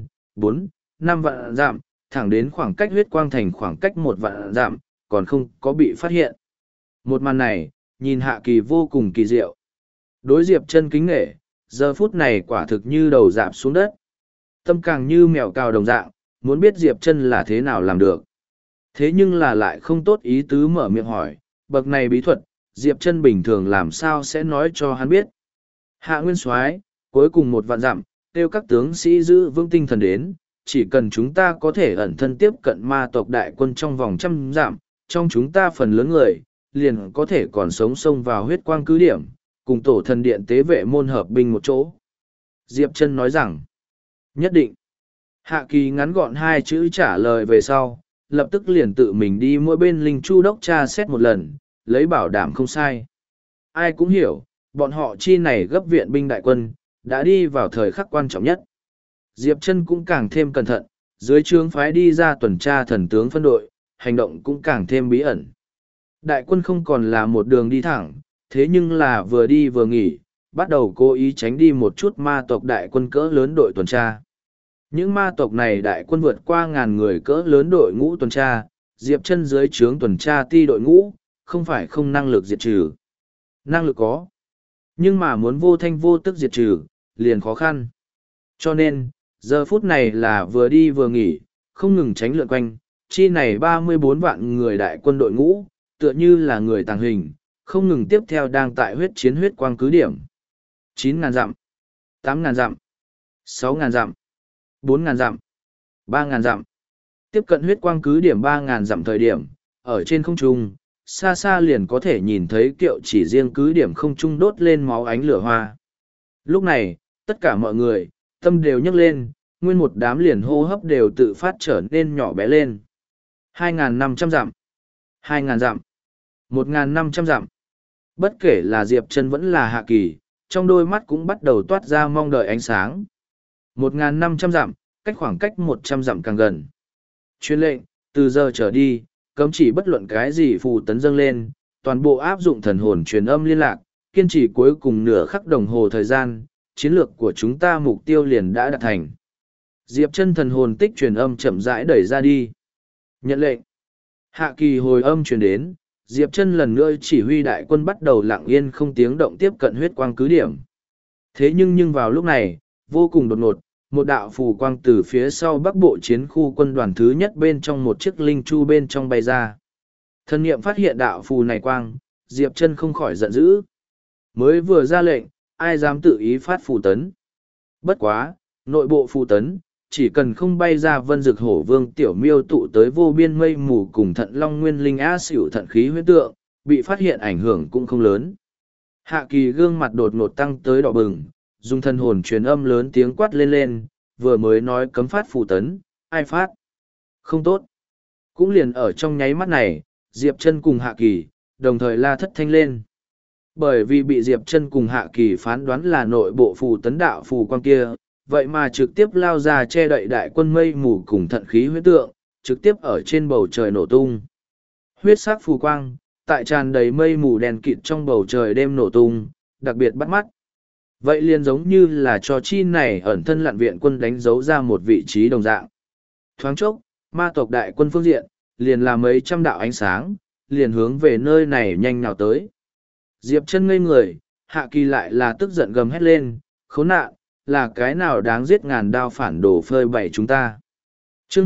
4-5 vạn dặm, thẳng đến khoảng cách huyết quang thành khoảng cách 1 vạn dặm, còn không có bị phát hiện. Một màn này, nhìn Hạ Kỳ vô cùng kỳ diệu. Đối Diệp Chân kính nể, giờ phút này quả thực như đầu dạp xuống đất. Tâm càng như mèo cào đồng dạng, muốn biết Diệp Chân là thế nào làm được. Thế nhưng là lại không tốt ý tứ mở miệng hỏi, bậc này bí thuật, Diệp Chân bình thường làm sao sẽ nói cho hắn biết. Hạ Nguyên Soái, cuối cùng 1 vạn dặm, kêu các tướng sĩ giữ vững tinh thần đến, chỉ cần chúng ta có thể ẩn thân tiếp cận ma tộc đại quân trong vòng 100 dặm, trong chúng ta phần lớn người, liền có thể còn sống xông vào huyết quang cứ điểm, cùng tổ thần điện tế vệ môn hợp binh một chỗ. Diệp Chân nói rằng, nhất định. Hạ Kỳ ngắn gọn 2 chữ trả lời về sau, lập tức liền tự mình đi mỗi bên linh chu đốc tra xét một lần, lấy bảo đảm không sai. Ai cũng hiểu, bọn họ chi này gấp viện binh đại quân, đã đi vào thời khắc quan trọng nhất. Diệp Chân cũng càng thêm cẩn thận, dưới trướng phái đi ra tuần tra thần tướng phân đội, hành động cũng càng thêm bí ẩn. Đại quân không còn là một đường đi thẳng, thế nhưng là vừa đi vừa nghỉ, bắt đầu cố ý tránh đi một chút ma tộc đại quân cỡ lớn đội tuần tra. Những ma tộc này đại quân vượt qua 1000 người cỡ lớn đội ngũ tuần tra, Diệp Chân dưới trướng tuần tra ti đội ngũ, không phải không năng lực diệt trừ. Năng lực có, nhưng mà muốn vô thanh vô tức diệt trừ, liền khó khăn. Cho nên, giờ phút này là vừa đi vừa nghỉ, không ngừng tránh lượn quanh, chi này 34 vạn người đại quân đội ngũ, tựa như là người tàng hình, không ngừng tiếp theo đang tại huyết chiến huyết quang cứ điểm. 9.000 dặm, 8.000 dặm, 6.000 dặm, 4.000 dặm, 3.000 dặm. Tiếp cận huyết quang cứ điểm 3.000 dặm thời điểm, ở trên không trung, xa xa liền có thể nhìn thấy kiệu chỉ riêng cứ điểm không trung đốt lên máu ánh lửa hoa. Lúc này, tất cả mọi người, tâm đều nhấc lên, nguyên một đám liền hô hấp đều tự phát trở nên nhỏ bé lên. 2.500 dặm, 2.000 dặm, 1.500 dặm. Bất kể là Diệp Chân vẫn là Hạ Kỳ, trong đôi mắt cũng bắt đầu toát ra mong đợi ánh sáng. 1.500 dặm, cách khoảng cách 100 dặm càng gần. Truyền lệnh, từ giờ trở đi, cấm chỉ bất luận cái gì phù tấn dâng lên, toàn bộ áp dụng thần hồn truyền âm liên lạc, kiên trì cuối cùng nửa khắc đồng hồ thời gian, chiến lược của chúng ta mục tiêu liền đã đạt thành. Diệp Chân thần hồn tích truyền âm chậm rãi đẩy ra đi. Nhận lệnh. Hạ Kỳ hồi âm truyền đến, Diệp Chân lần nữa chỉ huy đại quân bắt đầu lặng yên không tiếng động tiếp cận huyết quang cứ điểm. Thế nhưng vào lúc này, vô cùng đột ngột, một đạo phù quang từ phía sau bắc bộ chiến khu quân đoàn thứ nhất bên trong một chiếc linh chu bên trong bay ra. Thần niệm phát hiện đạo phù này quang, Diệp Chân không khỏi giận dữ. Mới vừa ra lệnh, ai dám tự ý phát phù tấn. Bất quá, nội bộ phù tấn, chỉ cần không bay ra vân dực hổ vương tiểu miêu tụ tới vô biên mây mù cùng thận long nguyên linh á xỉu thận khí huyết tượng, bị phát hiện ảnh hưởng cũng không lớn. Hạ Kỳ gương mặt đột ngột tăng tới đỏ bừng, dùng thân hồn truyền âm lớn tiếng quát lên, vừa mới nói cấm phát phù tấn, ai phát? Không tốt. Cũng liền ở trong nháy mắt này, Diệp Chân cùng Hạ Kỳ, đồng thời la thất thanh lên. Bởi vì bị Diệp Chân cùng Hạ Kỳ phán đoán là nội bộ phù tấn đạo phù quang kia, vậy mà trực tiếp lao ra che đậy đại quân mây mù cùng thận khí huyết tượng, trực tiếp ở trên bầu trời nổ tung. Huyết sắc phù quang, tại tràn đầy mây mù đèn kịt trong bầu trời đêm nổ tung, đặc biệt bắt mắt. Vậy liền giống như là cho chi này ẩn thân lặn viện quân đánh dấu ra một vị trí đồng dạng. Thoáng chốc, ma tộc đại quân phương diện, liền là mấy trăm đạo ánh sáng, liền hướng về nơi này nhanh nào tới. Diệp Chân ngây người, Hạ Kỳ lại là tức giận gầm hét lên, khốn nạn, là cái nào đáng giết ngàn đao phản đồ phơi bày chúng ta. Chương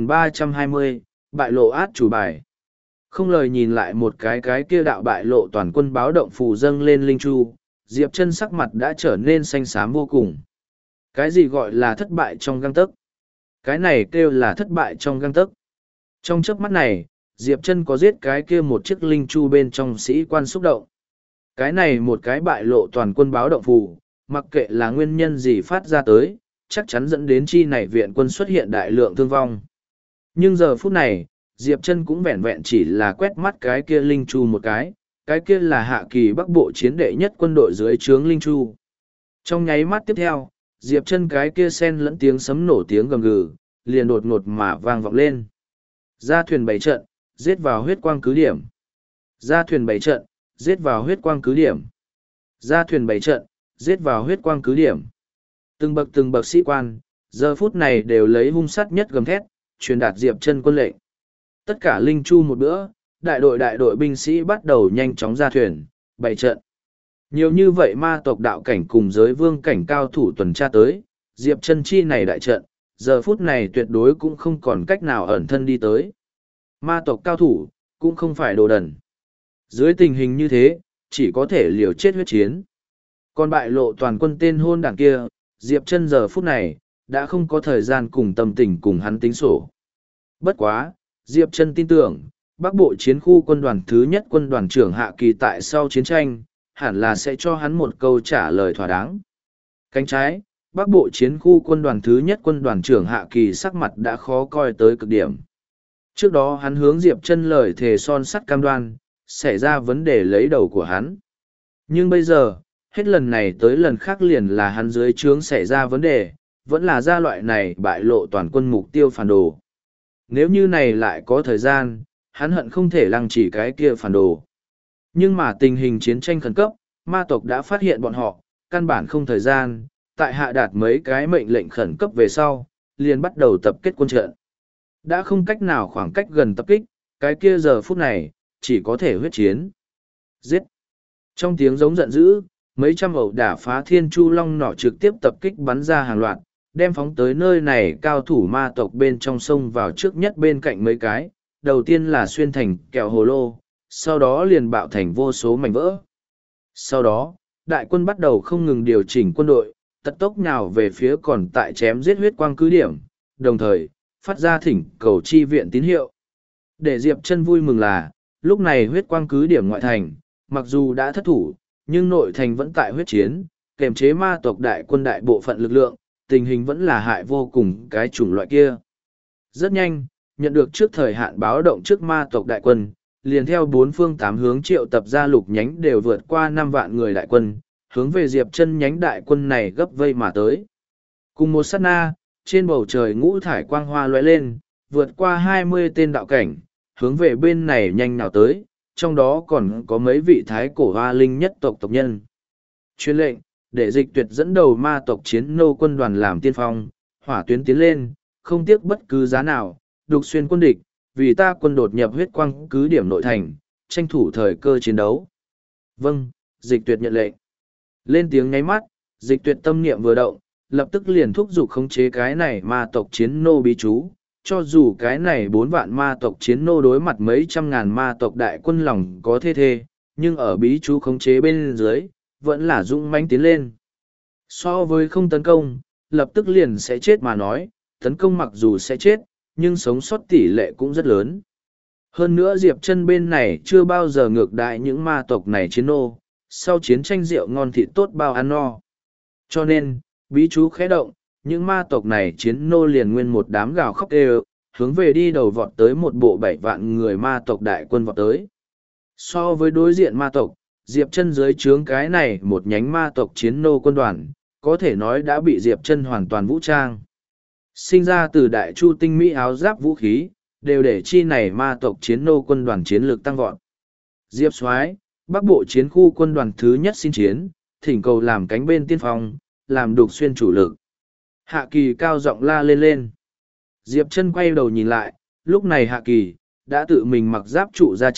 2320, bại lộ át chủ bài. Không lời nhìn lại một cái kia đạo bại lộ toàn quân báo động phù dâng lên linh chu, Diệp Chân sắc mặt đã trở nên xanh xám vô cùng. Cái gì gọi là thất bại trong gang tấc? Cái này kêu là thất bại trong gang tấc. Trong chớp mắt này, Diệp Chân có giết cái kia một chiếc linh chu bên trong sĩ quan xúc động. Cái này một cái bại lộ toàn quân báo động phù, mặc kệ là nguyên nhân gì phát ra tới, chắc chắn dẫn đến chi này viện quân xuất hiện đại lượng thương vong. Nhưng giờ phút này, Diệp Chân cũng vẹn vẹn chỉ là quét mắt cái kia linh chu một cái kia là Hạ Kỳ Bắc Bộ chiến đệ nhất quân đội dưới trướng linh chu. Trong nháy mắt tiếp theo, Diệp Chân cái kia xen lẫn tiếng sấm nổ tiếng gầm gừ, liền đột ngột mà vang vọng lên. Ra thuyền bảy trận, giết vào huyết quang cứ điểm. Ra thuyền bảy trận, giết vào huyết quang cứ điểm. Ra thuyền bảy trận, giết vào huyết quang cứ điểm. Từng bậc sĩ quan, giờ phút này đều lấy hung sát nhất gầm thét, truyền đạt Diệp Chân quân lệnh. Tất cả linh chu một bữa, đại đội binh sĩ bắt đầu nhanh chóng ra thuyền, bày trận. Nhiều như vậy ma tộc đạo cảnh cùng giới vương cảnh cao thủ tuần tra tới, Diệp Chân chi này đại trận, giờ phút này tuyệt đối cũng không còn cách nào ẩn thân đi tới. Ma tộc cao thủ, cũng không phải đồ đần. Dưới tình hình như thế, chỉ có thể liều chết huyết chiến. Còn bại lộ toàn quân tên hôn đảng kia, Diệp Chân giờ phút này, đã không có thời gian cùng tâm tình cùng hắn tính sổ. Bất quá, Diệp Chân tin tưởng, Bắc Bộ chiến khu quân đoàn thứ nhất quân đoàn trưởng Hạ Kỳ tại sau chiến tranh, hẳn là sẽ cho hắn một câu trả lời thỏa đáng. Cánh trái, Bắc Bộ chiến khu quân đoàn thứ nhất quân đoàn trưởng Hạ Kỳ sắc mặt đã khó coi tới cực điểm. Trước đó hắn hướng Diệp Chân lời thề son sắt cam đoan, xảy ra vấn đề lấy đầu của hắn. Nhưng bây giờ, hết lần này tới lần khác liền là hắn dưới trướng xảy ra vấn đề, vẫn là gia loại này bại lộ toàn quân mục tiêu phản đồ. Nếu như này lại có thời gian, hắn hận không thể lăng chỉ cái kia phản đồ. Nhưng mà tình hình chiến tranh khẩn cấp, ma tộc đã phát hiện bọn họ, căn bản không thời gian, tại hạ đạt mấy cái mệnh lệnh khẩn cấp về sau, liền bắt đầu tập kết quân trận. Đã không cách nào khoảng cách gần tập kích, cái kia giờ phút này, chỉ có thể huyết chiến. Giết! Trong tiếng giống giận dữ, mấy trăm ẩu đả phá thiên chu long nỏ trực tiếp tập kích bắn ra hàng loạt, đem phóng tới nơi này cao thủ ma tộc bên trong sông vào trước nhất bên cạnh mấy cái, đầu tiên là xuyên thành kẹo hồ lô, sau đó liền bạo thành vô số mảnh vỡ. Sau đó, đại quân bắt đầu không ngừng điều chỉnh quân đội, tật tốc nhào về phía còn tại chém giết huyết quang cứ điểm, đồng thời, phát ra thỉnh cầu chi viện tín hiệu. Để Diệp Chân vui mừng là, lúc này huyết quang cứ điểm ngoại thành, mặc dù đã thất thủ, nhưng nội thành vẫn tại huyết chiến, kềm chế ma tộc đại quân đại bộ phận lực lượng, tình hình vẫn là hại vô cùng cái chủng loại kia. Rất nhanh, nhận được trước thời hạn báo động trước ma tộc đại quân, liền theo bốn phương tám hướng triệu tập ra lục nhánh đều vượt qua 5 vạn người đại quân, hướng về Diệp Chân nhánh đại quân này gấp vây mà tới. Cùng một sát na, trên bầu trời ngũ thải quang hoa lóe lên, vượt qua 20 tên đạo cảnh, hướng về bên này nhanh nào tới, trong đó còn có mấy vị thái cổ hoa linh nhất tộc tộc nhân. Truyền lệnh, để Dịch Tuyệt dẫn đầu ma tộc chiến nô quân đoàn làm tiên phong, hỏa tuyến tiến lên, không tiếc bất cứ giá nào, đục xuyên quân địch, vì ta quân đột nhập huyết quang cứ điểm nội thành, tranh thủ thời cơ chiến đấu. Vâng, Dịch Tuyệt nhận lệnh. Lên tiếng nháy mắt, Dịch Tuyệt tâm niệm vừa động, lập tức liền thúc giục khống chế cái này ma tộc chiến nô bí chú. Cho dù cái này 4 vạn ma tộc chiến nô đối mặt mấy trăm ngàn ma tộc đại quân lòng có thê, nhưng ở bí chú khống chế bên dưới, vẫn là dũng mãnh tiến lên. So với không tấn công, lập tức liền sẽ chết mà nói, tấn công mặc dù sẽ chết, nhưng sống sót tỷ lệ cũng rất lớn. Hơn nữa Diệp Chân bên này chưa bao giờ ngược đại những ma tộc này chiến nô, sau chiến tranh rượu ngon thịt tốt bao ăn no. Cho nên, bí chú khẽ động, những ma tộc này chiến nô liền nguyên một đám gào khóc đều, hướng về đi đầu vọt tới một bộ 7 vạn người ma tộc đại quân vọt tới. So với đối diện ma tộc, Diệp Chân dưới trướng cái này một nhánh ma tộc chiến nô quân đoàn, có thể nói đã bị Diệp Chân hoàn toàn vũ trang. Sinh ra từ đại chu tinh mỹ áo giáp vũ khí, đều để chi này ma tộc chiến nô quân đoàn chiến lược tăng vọt. Diệp Soái, Bắc Bộ chiến khu quân đoàn thứ nhất xin chiến, thỉnh cầu làm cánh bên tiên phong, làm đục xuyên chủ lực. Hạ Kỳ cao giọng la lên. Diệp Chân quay đầu nhìn lại, lúc này Hạ Kỳ đã tự mình mặc giáp trụ ra trận,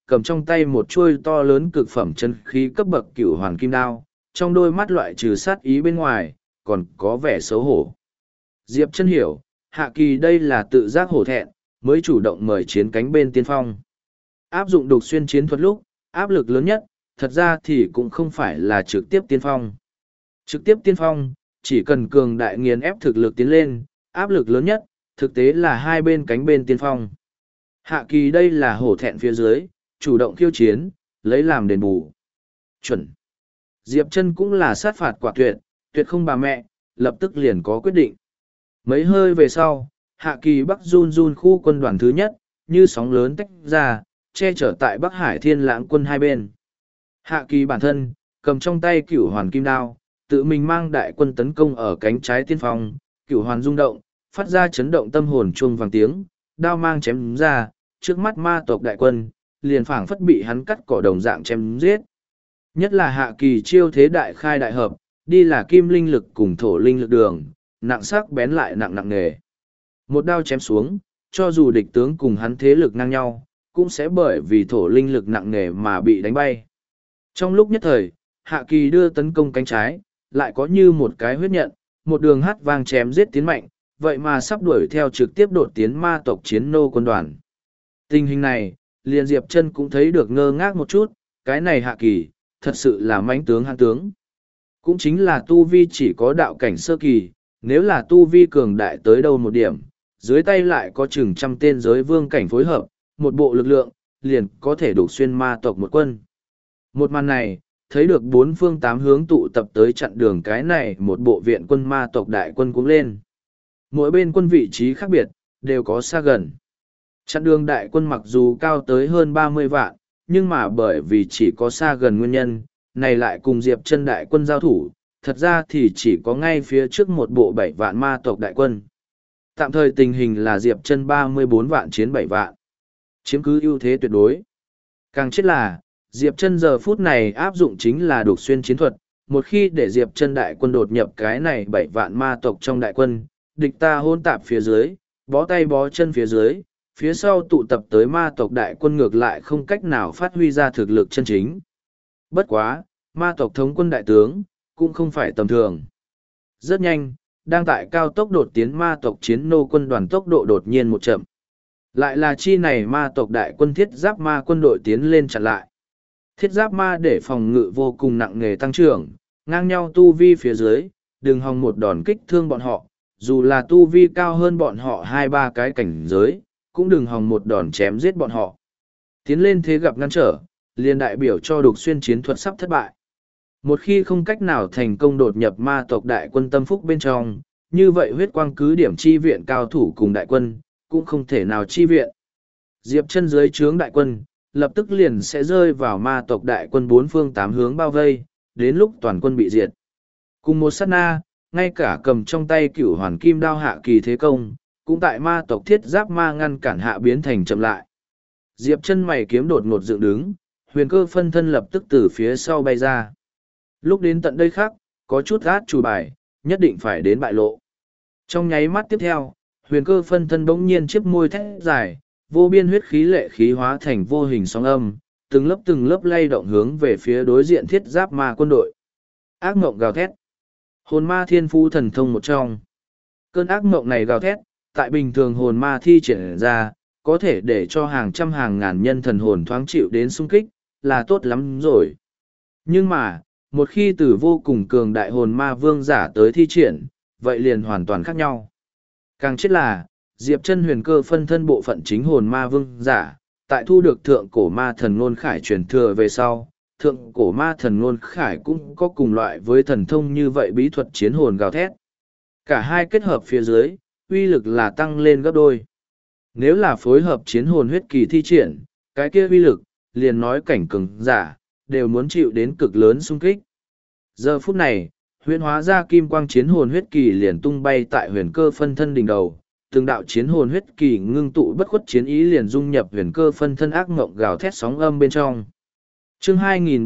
cầm trong tay một chuôi to lớn cực phẩm chân khí cấp bậc cửu hoàn kim đao, trong đôi mắt loại trừ sát ý bên ngoài, còn có vẻ xấu hổ. Diệp Chân hiểu, Hạ Kỳ đây là tự giác hổ thẹn, mới chủ động mời chiến cánh bên tiên phong. Áp dụng đục xuyên chiến thuật lúc, áp lực lớn nhất, thật ra thì cũng không phải là trực tiếp tiên phong. Trực tiếp tiên phong, chỉ cần cường đại nghiền ép thực lực tiến lên, áp lực lớn nhất, thực tế là hai bên cánh bên tiên phong. Hạ Kỳ đây là hổ thẹn phía dưới, chủ động khiêu chiến, lấy làm đền bù. Chuẩn. Diệp Chân cũng là sát phạt quả tuyệt, tuyệt không bà mẹ, lập tức liền có quyết định. Mấy hơi về sau, Hạ Kỳ Bắc run run khu quân đoàn thứ nhất, như sóng lớn tách ra, che chở tại Bắc Hải Thiên Lãng quân hai bên. Hạ Kỳ bản thân, cầm trong tay cửu hoàn kim đao, tự mình mang đại quân tấn công ở cánh trái tiên phong, cửu hoàn rung động, phát ra chấn động tâm hồn chuông vàng tiếng, đao mang chém ra, trước mắt ma tộc đại quân, liền phảng phất bị hắn cắt cỏ đồng dạng chém giết. Nhất là Hạ Kỳ chiêu thế đại khai đại hợp, đi là kim linh lực cùng thổ linh lực đường, nặng sắc bén lại nặng nặng nề. Một đao chém xuống, cho dù địch tướng cùng hắn thế lực ngang nhau, cũng sẽ bởi vì thổ linh lực nặng nề mà bị đánh bay. Trong lúc nhất thời, Hạ Kỳ đưa tấn công cánh trái, lại có như một cái huyết nhận, một đường hát vang chém giết tiến mạnh, vậy mà sắp đuổi theo trực tiếp đột tiến ma tộc chiến nô quân đoàn. Tình hình này, liền Diệp Chân cũng thấy được ngơ ngác một chút, cái này Hạ Kỳ, thật sự là mãnh tướng hạng tướng. Cũng chính là tu vi chỉ có đạo cảnh sơ kỳ, nếu là tu vi cường đại tới đâu một điểm, dưới tay lại có chừng trăm tên giới vương cảnh phối hợp, một bộ lực lượng, liền có thể đục xuyên ma tộc một quân. Một màn này, thấy được bốn phương tám hướng tụ tập tới chặn đường cái này một bộ viện quân ma tộc đại quân cũng lên. Mỗi bên quân vị trí khác biệt, đều có xa gần. Chặn đường đại quân mặc dù cao tới hơn 30 vạn, nhưng mà bởi vì chỉ có xa gần nguyên nhân, này lại cùng Diệp Chân đại quân giao thủ, thật ra thì chỉ có ngay phía trước một bộ 7 vạn ma tộc đại quân. Tạm thời tình hình là Diệp Chân 34 vạn chiến 7 vạn. Chiếm cứ ưu thế tuyệt đối. Càng chết là, Diệp Chân giờ phút này áp dụng chính là đục xuyên chiến thuật, một khi để Diệp Chân đại quân đột nhập cái này 7 vạn ma tộc trong đại quân, địch ta hôn tạp phía dưới, bó tay bó chân phía dưới, phía sau tụ tập tới ma tộc đại quân ngược lại không cách nào phát huy ra thực lực chân chính. Bất quá, ma tộc thống quân đại tướng, cũng không phải tầm thường. Rất nhanh, đang tại cao tốc đột tiến ma tộc chiến nô quân đoàn tốc độ đột nhiên một chậm. Lại là chi này ma tộc đại quân thiết giáp ma quân đội tiến lên chặn lại. Thiết giáp ma để phòng ngự vô cùng nặng nề tăng trưởng, ngang nhau tu vi phía dưới, đừng hòng một đòn kích thương bọn họ, dù là tu vi cao hơn bọn họ 2-3 cái cảnh giới, cũng đừng hòng một đòn chém giết bọn họ. Tiến lên thế gặp ngăn trở, liền đại biểu cho đục xuyên chiến thuật sắp thất bại. Một khi không cách nào thành công đột nhập ma tộc đại quân tâm phúc bên trong, như vậy huyết quang cứ điểm chi viện cao thủ cùng đại quân, cũng không thể nào chi viện. Diệp Chân dưới trướng đại quân, lập tức liền sẽ rơi vào ma tộc đại quân bốn phương tám hướng bao vây, đến lúc toàn quân bị diệt. Cùng một sát na, ngay cả cầm trong tay cửu hoàn kim đao Hạ Kỳ thế công, cũng tại ma tộc thiết giáp ma ngăn cản hạ biến thành chậm lại. Diệp Chân mày kiếm đột ngột dựng đứng, huyền cơ phân thân lập tức từ phía sau bay ra. Lúc đến tận đây khác, có chút át chủ bài, nhất định phải đến bại lộ. Trong nháy mắt tiếp theo, huyền cơ phân thân bỗng nhiên chiếc môi thét dài, vô biên huyết khí lệ khí hóa thành vô hình sóng âm, từng lớp lay động hướng về phía đối diện thiết giáp ma quân đội. Ác mộng gào thét. Hồn ma thiên phú thần thông một trong. Cơn ác mộng này gào thét, tại bình thường hồn ma thi triển ra, có thể để cho hàng trăm hàng ngàn nhân thần hồn thoáng chịu đến xung kích, là tốt lắm rồi. Nhưng mà, một khi từ vô cùng cường đại hồn ma vương giả tới thi triển, vậy liền hoàn toàn khác nhau. Càng chết là, Diệp Chân huyền cơ phân thân bộ phận chính hồn ma vương giả, tại thu được thượng cổ ma thần ngôn khải truyền thừa về sau, thượng cổ ma thần ngôn khải cũng có cùng loại với thần thông như vậy bí thuật chiến hồn gào thét. Cả hai kết hợp phía dưới, uy lực là tăng lên gấp đôi. Nếu là phối hợp chiến hồn huyết kỳ thi triển, cái kia uy lực, liền nói cảnh cường giả, đều muốn chịu đến cực lớn xung kích. Giờ phút này, huyền hóa ra kim quang chiến hồn huyết kỳ liền tung bay tại huyền cơ phân thân đỉnh đầu, từng đạo chiến hồn huyết kỳ ngưng tụ bất khuất chiến ý liền dung nhập huyền cơ phân thân ác ngộng gào thét sóng âm bên trong. Chương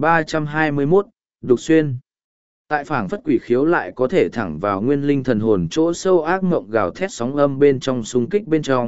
2321, Đục Xuyên. Tại phảng phất quỷ khiếu lại có thể thẳng vào nguyên linh thần hồn chỗ sâu ác ngộng gào thét sóng âm bên trong xung kích bên trong,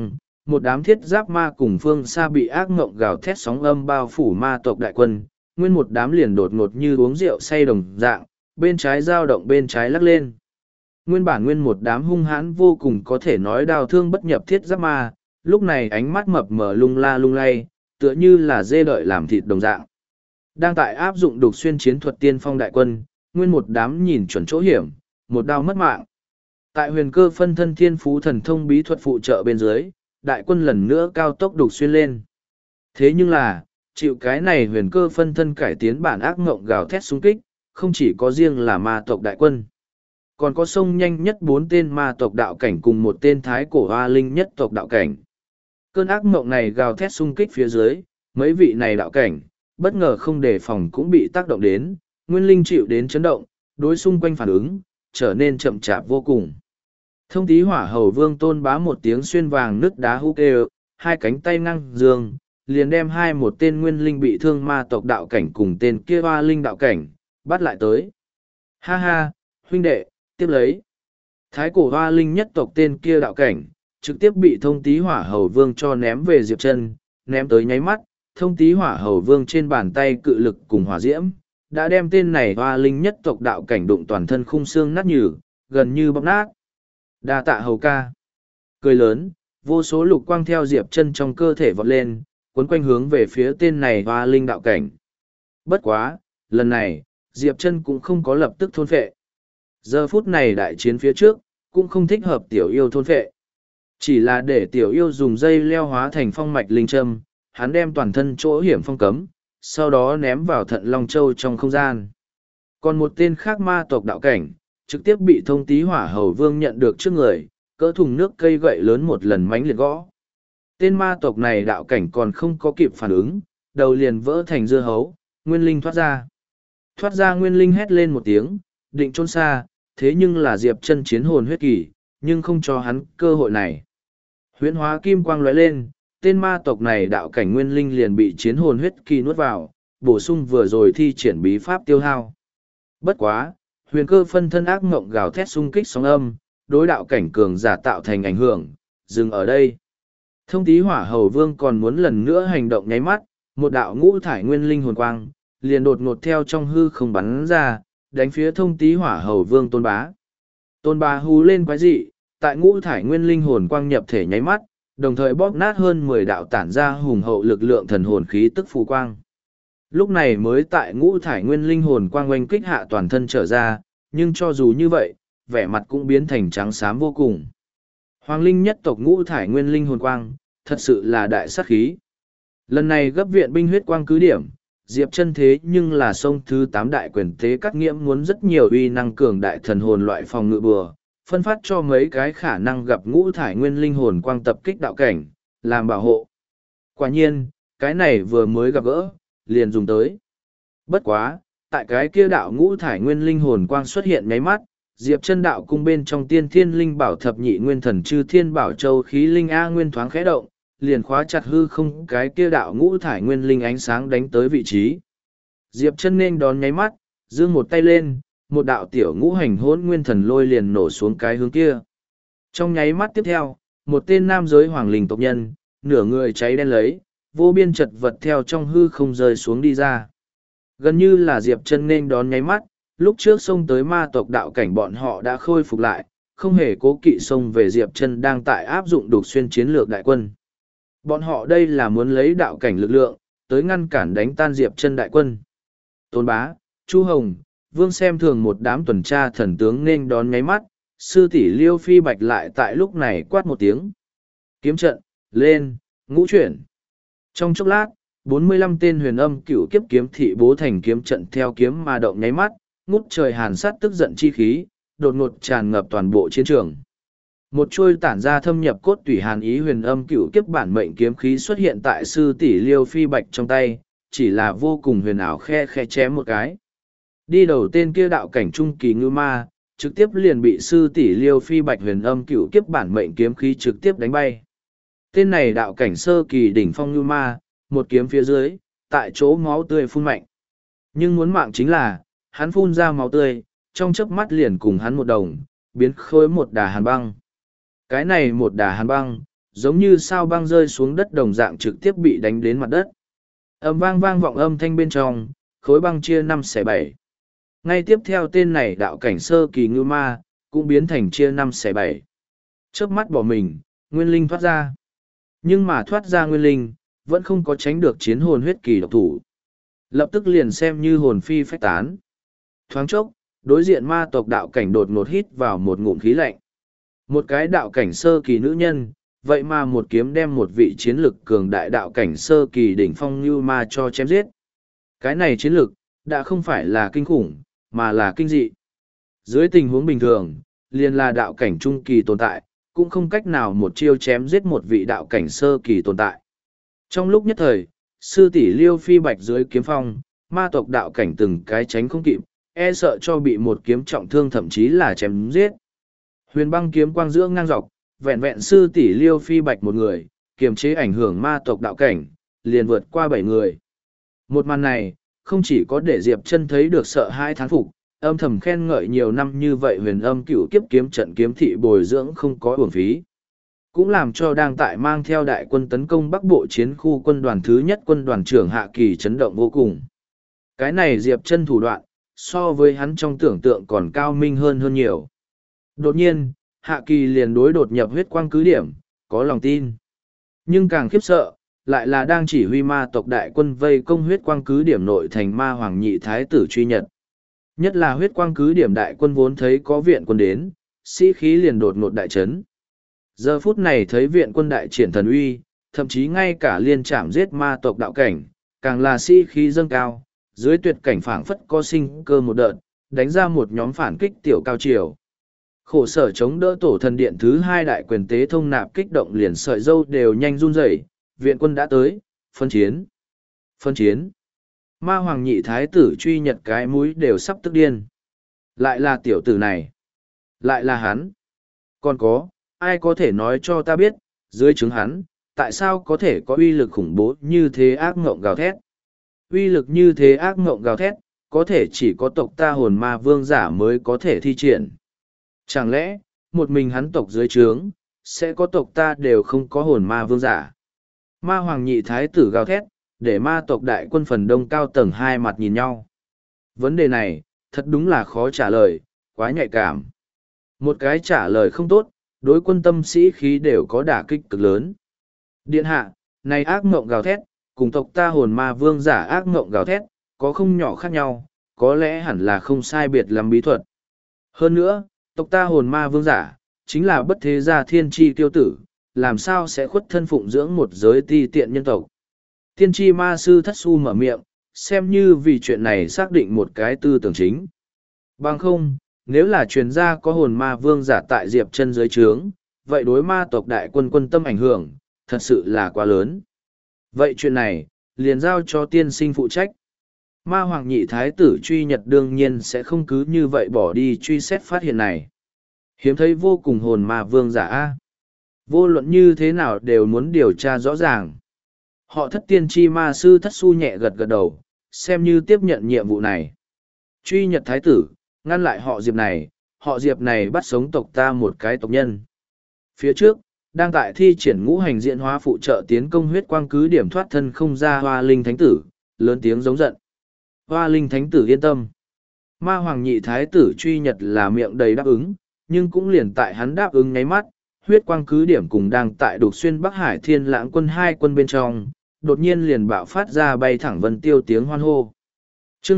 một đám thiết giáp ma cùng phương xa bị ác ngộng gào thét sóng âm bao phủ ma tộc đại quân, nguyên một đám liền đột ngột như uống rượu say đồng dạng, bên trái dao động bên trái lắc lên. Nguyên bản nguyên một đám hung hãn vô cùng có thể nói đào thương bất nhập thiết giáp ma, lúc này ánh mắt mập mờ lung la lung lay, tựa như là dê đợi làm thịt đồng dạng. Đang tại áp dụng đục xuyên chiến thuật tiên phong đại quân, nguyên một đám nhìn chuẩn chỗ hiểm, một đao mất mạng. Tại huyền cơ phân thân thiên phú thần thông bí thuật phụ trợ bên dưới, đại quân lần nữa cao tốc đục xuyên lên. Thế nhưng là, chịu cái này huyền cơ phân thân cải tiến bản ác ngộng gào thét xung kích, không chỉ có riêng là ma tộc đại quân. Còn có sông nhanh nhất 4 tên ma tộc đạo cảnh cùng một tên thái cổ hoa linh nhất tộc đạo cảnh. Cơn ác mộng này gào thét xung kích phía dưới, mấy vị này đạo cảnh, bất ngờ không đề phòng cũng bị tác động đến, nguyên linh chịu đến chấn động, đối xung quanh phản ứng, trở nên chậm chạp vô cùng. Thông tí hỏa hầu vương tôn bá một tiếng xuyên vàng nứt đá hú kêu, hai cánh tay ngăng dương, liền đem một tên nguyên linh bị thương ma tộc đạo cảnh cùng tên kia hoa linh đạo cảnh, bắt lại tới. Ha ha, huynh đệ, tiếp lấy. Thái cổ hoa linh nhất tộc tên kia đạo cảnh, trực tiếp bị thông tí hỏa hầu vương cho ném về Diệp Chân, ném tới nháy mắt, thông tí hỏa hầu vương trên bàn tay cự lực cùng hỏa diễm, đã đem tên này hoa linh nhất tộc đạo cảnh đụng toàn thân khung xương nát nhừ, gần như bóc nát. Đa tạ hầu ca. Cười lớn, vô số lục quang theo Diệp Chân trong cơ thể vọt lên, cuốn quanh hướng về phía tên này hoa linh đạo cảnh. Bất quá, lần này, Diệp Chân cũng không có lập tức thôn phệ. Giờ phút này đại chiến phía trước, cũng không thích hợp tiểu yêu thôn phệ. Chỉ là để tiểu yêu dùng dây leo hóa thành phong mạch linh châm, hắn đem toàn thân chỗ hiểm phong cấm, sau đó ném vào thận Long Châu trong không gian. Còn một tên khác ma tộc đạo cảnh, trực tiếp bị thông tí hỏa hầu vương nhận được trước người, cỡ thùng nước cây gậy lớn một lần mánh liệt gõ. Tên ma tộc này đạo cảnh còn không có kịp phản ứng, đầu liền vỡ thành dưa hấu, nguyên linh thoát ra. Thoát ra nguyên linh hét lên một tiếng, định trốn xa, thế nhưng là Diệp Chân chiến hồn huyết kỳ, nhưng không cho hắn cơ hội này. Huyễn hóa kim quang lóe lên, tên ma tộc này đạo cảnh nguyên linh liền bị chiến hồn huyết kỳ nuốt vào, bổ sung vừa rồi thi triển bí pháp tiêu hao. Bất quá, huyền cơ phân thân ác ngộng gào thét xung kích sóng âm, đối đạo cảnh cường giả tạo thành ảnh hưởng, dừng ở đây. Thông tí hỏa hầu vương còn muốn lần nữa hành động nháy mắt, một đạo ngũ thải nguyên linh hồn quang, liền đột ngột theo trong hư không bắn ra, đánh phía thông tí hỏa hầu vương tôn bá. Tôn bá hú lên quái dị, tại ngũ thải nguyên linh hồn quang nhập thể nháy mắt, đồng thời bóp nát hơn 10 đạo tản ra hùng hậu lực lượng thần hồn khí tức phù quang. Lúc này mới tại ngũ thải nguyên linh hồn quang oanh kích hạ toàn thân trở ra, nhưng cho dù như vậy, vẻ mặt cũng biến thành trắng xám vô cùng. Hoàng linh nhất tộc ngũ thải nguyên linh hồn quang, thật sự là đại sát khí. Lần này gấp viện binh huyết quang cứ điểm, Diệp Chân thế nhưng là sông thứ 8 đại quyền tế cắt nghiễm muốn rất nhiều uy năng cường đại thần hồn loại phòng ngự bừa, phân phát cho mấy cái khả năng gặp ngũ thải nguyên linh hồn quang tập kích đạo cảnh, làm bảo hộ. Quả nhiên, cái này vừa mới gặp gỡ, liền dùng tới. Bất quá, tại cái kia đạo ngũ thải nguyên linh hồn quang xuất hiện nháy mắt, Diệp Chân đạo cung bên trong tiên thiên linh bảo thập nhị nguyên thần chư thiên bảo châu khí linh A nguyên thoáng khẽ động, liền khóa chặt hư không cái kia đạo ngũ thải nguyên linh ánh sáng đánh tới vị trí. Diệp Chân nên đón nháy mắt, giương một tay lên, một đạo tiểu ngũ hành hỗn nguyên thần lôi liền nổ xuống cái hướng kia. Trong nháy mắt tiếp theo, một tên nam giới hoàng linh tộc nhân, nửa người cháy đen lấy, vô biên chật vật theo trong hư không rơi xuống đi ra. Gần như là Diệp Chân nên đón nháy mắt, lúc trước xông tới ma tộc đạo cảnh bọn họ đã khôi phục lại, không hề cố kỵ xông về Diệp Chân đang tại áp dụng đục xuyên chiến lược đại quân. Bọn họ đây là muốn lấy đạo cảnh lực lượng, tới ngăn cản đánh tan Diệp Chân đại quân. Tôn Bá, Chu Hồng, Vương xem thường một đám tuần tra thần tướng nên đón nháy mắt, sư tỷ Liêu Phi Bạch lại tại lúc này quát một tiếng. Kiếm trận, lên, ngũ chuyển. Trong chốc lát, 45 tên huyền âm cửu kiếp kiếm thị bố thành kiếm trận theo kiếm mà động nháy mắt, ngút trời hàn sát tức giận chi khí, đột ngột tràn ngập toàn bộ chiến trường. Một chuôi tản ra thâm nhập cốt tủy hàn ý huyền âm cửu kiếp bản mệnh kiếm khí xuất hiện tại sư tỷ Liêu Phi Bạch trong tay, chỉ là vô cùng huyền ảo khe chém một cái. Đi đầu tên kia đạo cảnh trung kỳ ngư ma, trực tiếp liền bị sư tỷ Liêu Phi Bạch huyền âm cửu kiếp bản mệnh kiếm khí trực tiếp đánh bay. Tên này đạo cảnh sơ kỳ đỉnh phong ngư ma, một kiếm phía dưới, tại chỗ máu tươi phun mạnh. Nhưng muốn mạng chính là, hắn phun ra máu tươi, trong chớp mắt liền cùng hắn một đồng, biến khối một đà hàn băng. Cái này một đà hàn băng, giống như sao băng rơi xuống đất đồng dạng trực tiếp bị đánh đến mặt đất. Ầm vang vang vọng âm thanh bên trong, khối băng chia 5/7. Ngay tiếp theo tên này đạo cảnh sơ kỳ ngưu ma, cũng biến thành chia 5/7. Chớp mắt bỏ mình, nguyên linh thoát ra. Nhưng mà thoát ra nguyên linh, vẫn không có tránh được chiến hồn huyết kỳ độc thủ. Lập tức liền xem như hồn phi phách tán. Thoáng chốc, đối diện ma tộc đạo cảnh đột ngột hít vào một ngụm khí lạnh. Một cái đạo cảnh sơ kỳ nữ nhân, vậy mà một kiếm đem một vị chiến lực cường đại đạo cảnh sơ kỳ đỉnh phong như ma cho chém giết. Cái này chiến lực, đã không phải là kinh khủng, mà là kinh dị. Dưới tình huống bình thường, liền là đạo cảnh trung kỳ tồn tại, cũng không cách nào một chiêu chém giết một vị đạo cảnh sơ kỳ tồn tại. Trong lúc nhất thời, sư tỷ Liêu Phi Bạch dưới kiếm phong, ma tộc đạo cảnh từng cái tránh không kịp, e sợ cho bị một kiếm trọng thương thậm chí là chém giết. Huyền băng kiếm quang giữa ngang dọc, vẹn vẹn sư tỷ Liêu Phi Bạch một người, kiềm chế ảnh hưởng ma tộc đạo cảnh, liền vượt qua 7 người. Một màn này, không chỉ có để Diệp Chân thấy được sợ hãi thán phục, âm thầm khen ngợi nhiều năm như vậy huyền âm cửu kiếp kiếm trận kiếm thị bồi dưỡng không có uổng phí. Cũng làm cho đang tại mang theo đại quân tấn công Bắc Bộ chiến khu quân đoàn thứ nhất quân đoàn trưởng Hạ Kỳ chấn động vô cùng. Cái này Diệp Chân thủ đoạn, so với hắn trong tưởng tượng còn cao minh hơn nhiều. Đột nhiên, Hạ Kỳ liền đối đột nhập huyết quang cứ điểm, có lòng tin. Nhưng càng khiếp sợ, lại là đang chỉ huy ma tộc đại quân vây công huyết quang cứ điểm nội thành ma hoàng nhị thái tử truy nhật. Nhất là huyết quang cứ điểm đại quân vốn thấy có viện quân đến, sĩ khí liền đột ngột đại trấn. Giờ phút này thấy viện quân đại triển thần uy, thậm chí ngay cả liên chạm giết ma tộc đạo cảnh, càng là sĩ khí dâng cao, dưới tuyệt cảnh phảng phất có sinh cơ một đợt, đánh ra một nhóm phản kích tiểu cao triều. Khổ sở chống đỡ tổ thần điện thứ hai đại quyền tế thông nạp kích động liền sợi dâu đều nhanh run rẩy, viện quân đã tới, phân chiến. Phân chiến. Ma hoàng nhị thái tử truy nhật cái mũi đều sắp tức điên. Lại là tiểu tử này. Lại là hắn. Còn có, ai có thể nói cho ta biết, dưới trướng hắn, tại sao có thể có uy lực khủng bố như thế ác ngộng gào thét. Uy lực như thế ác ngộng gào thét, có thể chỉ có tộc ta hồn ma vương giả mới có thể thi triển. Chẳng lẽ, một mình hắn tộc dưới trướng, sẽ có tộc ta đều không có hồn ma vương giả. Ma hoàng nhị thái tử gào thét, để ma tộc đại quân phần đông cao tầng hai mặt nhìn nhau. Vấn đề này, thật đúng là khó trả lời, quá nhạy cảm. Một cái trả lời không tốt, đối quân tâm sĩ khí đều có đả kích cực lớn. Điện hạ, này ác mộng gào thét, cùng tộc ta hồn ma vương giả ác mộng gào thét, có không nhỏ khác nhau, có lẽ hẳn là không sai biệt lắm bí thuật. Hơn nữa, tộc ta hồn ma vương giả, chính là bất thế gia thiên tri tiêu tử, làm sao sẽ khuất thân phụng dưỡng một giới ti tiện nhân tộc. Tiên tri ma sư thất su mở miệng, xem như vì chuyện này xác định một cái tư tưởng chính. Bằng không, nếu là truyền gia có hồn ma vương giả tại Diệp Chân dưới trướng, vậy đối ma tộc đại quân quân tâm ảnh hưởng, thật sự là quá lớn. Vậy chuyện này, liền giao cho tiên sinh phụ trách. Ma hoàng nhị thái tử truy nhật đương nhiên sẽ không cứ như vậy bỏ đi truy xét phát hiện này. Hiếm thấy vô cùng hồn ma vương giả A. Vô luận như thế nào đều muốn điều tra rõ ràng. Họ thất tiên tri ma sư thất su nhẹ gật gật đầu, xem như tiếp nhận nhiệm vụ này. Truy nhật thái tử, ngăn lại họ Diệp này bắt sống tộc ta một cái tộc nhân. Phía trước, đang tại thi triển ngũ hành diễn hóa phụ trợ tiến công huyết quang cứ điểm thoát thân không ra Hoa Linh Thánh Tử, lớn tiếng giống giận. Hoa Linh Thánh Tử yên tâm. Ma hoàng nhị thái tử truy nhật là miệng đầy đáp ứng, nhưng cũng liền tại hắn đáp ứng nháy mắt, huyết quang cứ điểm cùng đang tại đục xuyên Bắc Hải Thiên Lãng quân hai quân bên trong, đột nhiên liền bạo phát ra bay thẳng vân tiêu tiếng hoan hô. Chương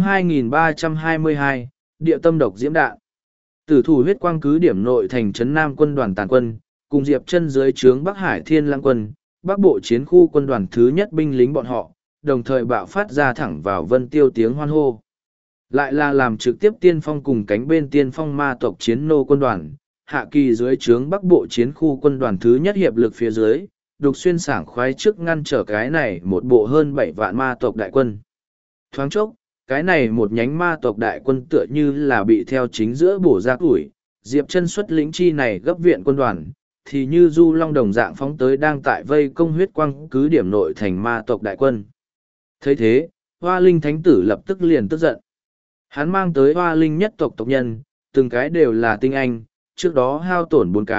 2322, Địa tâm độc diễm đạn. Tử thủ huyết quang cứ điểm nội thành trấn Nam quân đoàn tàn quân, cùng Diệp Chân dưới trướng Bắc Hải Thiên Lãng quân, Bắc Bộ chiến khu quân đoàn thứ nhất binh lính bọn họ, đồng thời bạo phát ra thẳng vào vân tiêu tiếng hoan hô. Lại là làm trực tiếp tiên phong cùng cánh bên tiên phong ma tộc chiến nô quân đoàn, Hạ Kỳ dưới trướng Bắc Bộ chiến khu quân đoàn thứ nhất hiệp lực phía dưới, đục xuyên sảng khoái trước ngăn trở cái này một bộ hơn 7 vạn ma tộc đại quân. Thoáng chốc, cái này một nhánh ma tộc đại quân tựa như là bị theo chính giữa bổ ra củi, Diệp Chân xuất lĩnh chi này gấp viện quân đoàn, thì như du long đồng dạng phóng tới đang tại vây công huyết quang cứ điểm nội thành ma tộc đại quân. Thấy thế, Hoa Linh Thánh Tử lập tức liền tức giận. Hắn mang tới Hoa Linh nhất tộc tộc nhân, từng cái đều là tinh anh, trước đó hao tổn 4 cái,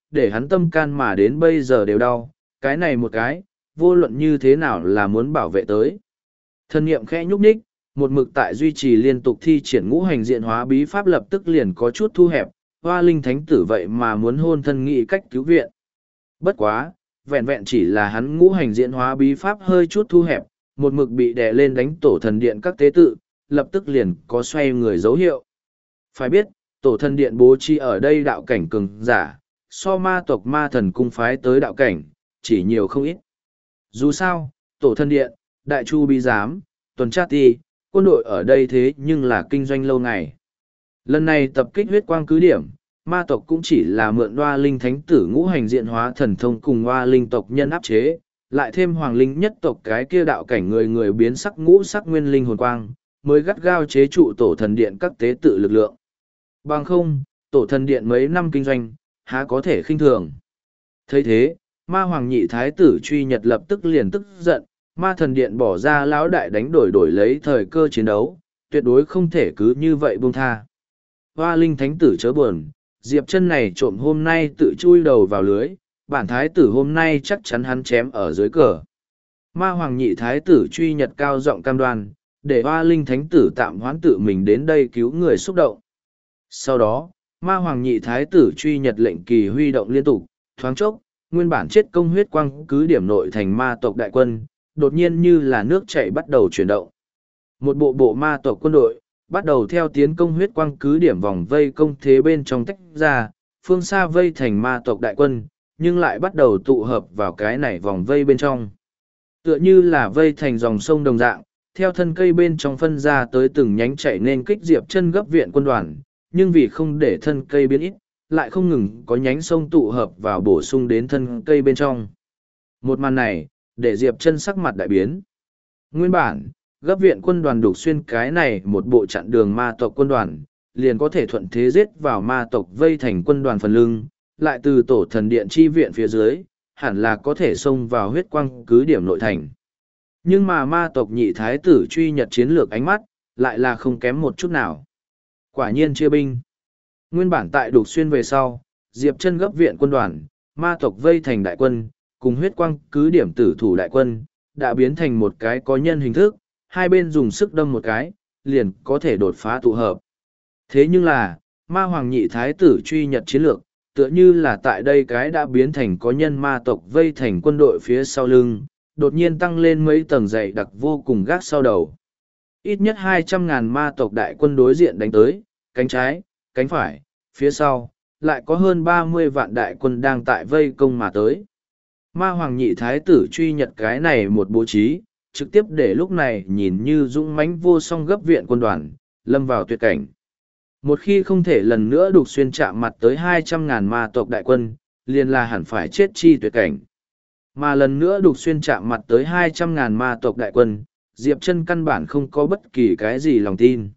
để hắn tâm can mà đến bây giờ đều đau, cái này một cái, vô luận như thế nào là muốn bảo vệ tới. Thân niệm khẽ nhúc nhích, một mực tại duy trì liên tục thi triển ngũ hành diện hóa bí pháp lập tức liền có chút thu hẹp, Hoa Linh Thánh Tử vậy mà muốn hôn thân nghị cách cứu viện. Bất quá, vẹn vẹn chỉ là hắn ngũ hành diễn hóa bí pháp hơi chút thu hẹp, một mực bị đè lên đánh tổ thần điện các tế tự, lập tức liền có xoay người dấu hiệu. Phải biết, tổ thần điện bố trí ở đây đạo cảnh cường giả, so ma tộc ma thần cung phái tới đạo cảnh, chỉ nhiều không ít. Dù sao, tổ thần điện, đại chu bí giám, tuần tra ti, quân đội ở đây thế nhưng là kinh doanh lâu ngày. Lần này tập kích huyết quang cứ điểm, ma tộc cũng chỉ là mượn Hoa Linh Thánh Tử ngũ hành diện hóa thần thông cùng Hoa Linh tộc nhân áp chế, lại thêm hoàng linh nhất tộc cái kia đạo cảnh người người biến sắc ngũ sắc nguyên linh hồn quang, mới gắt gao chế trụ tổ thần điện các tế tự lực lượng. Bằng không, tổ thần điện mấy năm kinh doanh, há có thể khinh thường. Thấy thế, ma hoàng nhị thái tử truy nhật lập tức liền tức giận, ma thần điện bỏ ra lão đại đánh đổi lấy thời cơ chiến đấu, tuyệt đối không thể cứ như vậy buông tha. Hoa Linh Thánh Tử chớ buồn, Diệp Chân này trộm hôm nay tự chui đầu vào lưới, bản thái tử hôm nay chắc chắn hắn chém ở dưới cờ. Ma hoàng nhị thái tử truy nhật cao giọng cam đoan, để Hoa Linh Thánh Tử tạm hoãn tự mình đến đây cứu người xúc động. Sau đó, ma hoàng nhị thái tử truy nhật lệnh kỳ huy động liên tục, thoáng chốc, nguyên bản chết công huyết quang cứ điểm nội thành ma tộc đại quân, đột nhiên như là nước chảy bắt đầu chuyển động. Một bộ ma tộc quân đội, bắt đầu theo tiến công huyết quang cứ điểm vòng vây công thế bên trong tách ra, phương xa vây thành ma tộc đại quân, nhưng lại bắt đầu tụ hợp vào cái này vòng vây bên trong. Tựa như là vây thành dòng sông đồng dạng, theo thân cây bên trong phân ra tới từng nhánh chạy nên kích Diệp Chân gấp viện quân đoàn, nhưng vì không để thân cây biến ít, lại không ngừng có nhánh sông tụ hợp vào bổ sung đến thân cây bên trong. Một màn này, để Diệp Chân sắc mặt đại biến. Nguyên bản, gấp viện quân đoàn đục xuyên cái này một bộ chặn đường ma tộc quân đoàn, liền có thể thuận thế giết vào ma tộc vây thành quân đoàn phần lưng, lại từ tổ thần điện chi viện phía dưới, hẳn là có thể xông vào huyết quang cứ điểm nội thành. Nhưng mà ma tộc nhị thái tử truy nhật chiến lược ánh mắt, lại là không kém một chút nào. Quả nhiên chia binh. Nguyên bản tại đục xuyên về sau, Diệp Chân gấp viện quân đoàn, ma tộc vây thành đại quân, cùng huyết quang cứ điểm tử thủ đại quân, đã biến thành một cái có nhân hình thức, hai bên dùng sức đâm một cái, liền có thể đột phá tụ hợp. Thế nhưng là, ma hoàng nhị thái tử truy nhật chiến lược, tựa như là tại đây cái đã biến thành có nhân ma tộc vây thành quân đội phía sau lưng, đột nhiên tăng lên mấy tầng dày đặc vô cùng gác sau đầu. Ít nhất 200.000 ma tộc đại quân đối diện đánh tới, cánh trái, cánh phải, phía sau, lại có hơn 30 vạn đại quân đang tại vây công mà tới. Ma hoàng nhị thái tử truy nhật cái này một bố trí, trực tiếp để lúc này nhìn như dũng mãnh vô song gấp viện quân đoàn, lâm vào tuyệt cảnh. Một khi không thể lần nữa đục xuyên chạm mặt tới 200.000 ma tộc đại quân, liền là hẳn phải chết chi tuyệt cảnh. Mà lần nữa đục xuyên chạm mặt tới 200.000 ma tộc đại quân, Diệp Chân căn bản không có bất kỳ cái gì lòng tin.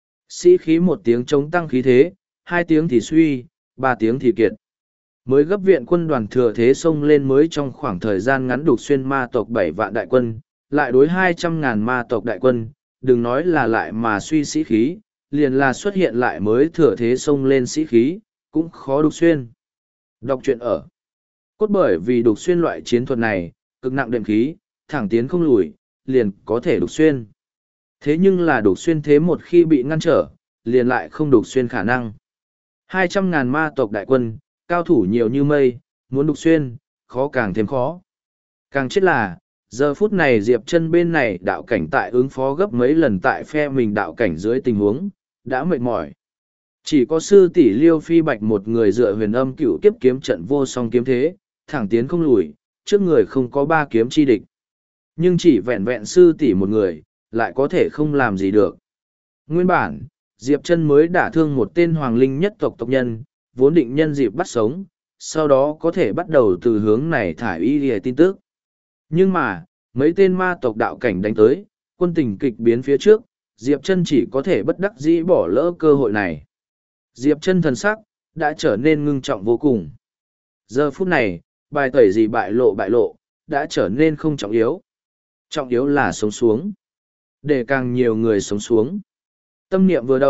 Sĩ khí một tiếng chống tăng khí thế, 2 tiếng thì suy, 3 tiếng thì kiệt. Mới gấp viện quân đoàn thừa thế xông lên mới trong khoảng thời gian ngắn đục xuyên ma tộc 7 vạn đại quân, lại đối 200.000 ma tộc đại quân, đừng nói là lại mà suy sĩ khí, liền là xuất hiện lại mới thừa thế xông lên sĩ khí, cũng khó đục xuyên. Đọc truyện ở. Cốt bởi vì đục xuyên loại chiến thuật này, cực nặng đệm khí, thẳng tiến không lùi, liền có thể đục xuyên. Thế nhưng là đục xuyên thế một khi bị ngăn trở, liền lại không đục xuyên khả năng. 200.000 ma tộc đại quân, cao thủ nhiều như mây, muốn đục xuyên, khó càng thêm khó. Càng chết là, giờ phút này Diệp Chân bên này đạo cảnh tại ứng phó gấp mấy lần tại phe mình đạo cảnh dưới tình huống, đã mệt mỏi. Chỉ có sư tỷ Liêu Phi Bạch một người dựa huyền âm cửu kiếp kiếm trận vô song kiếm thế, thẳng tiến không lùi, trước người không có 3 kiếm chi địch. Nhưng chỉ vẹn vẹn sư tỷ một người, lại có thể không làm gì được. Nguyên bản, Diệp Chân mới đả thương một tên hoàng linh nhất tộc tộc nhân, vốn định nhân dịp bắt sống, sau đó có thể bắt đầu từ hướng này thải y lìa tin tức. Nhưng mà, mấy tên ma tộc đạo cảnh đánh tới, quân tình kịch biến phía trước, Diệp Chân chỉ có thể bất đắc dĩ bỏ lỡ cơ hội này. Diệp Chân thần sắc, đã trở nên ngưng trọng vô cùng. Giờ phút này, bài tẩy gì bại lộ, đã trở nên không trọng yếu. Trọng yếu là sống xuống. Để càng nhiều người sống xuống. Tâm niệm vừa động,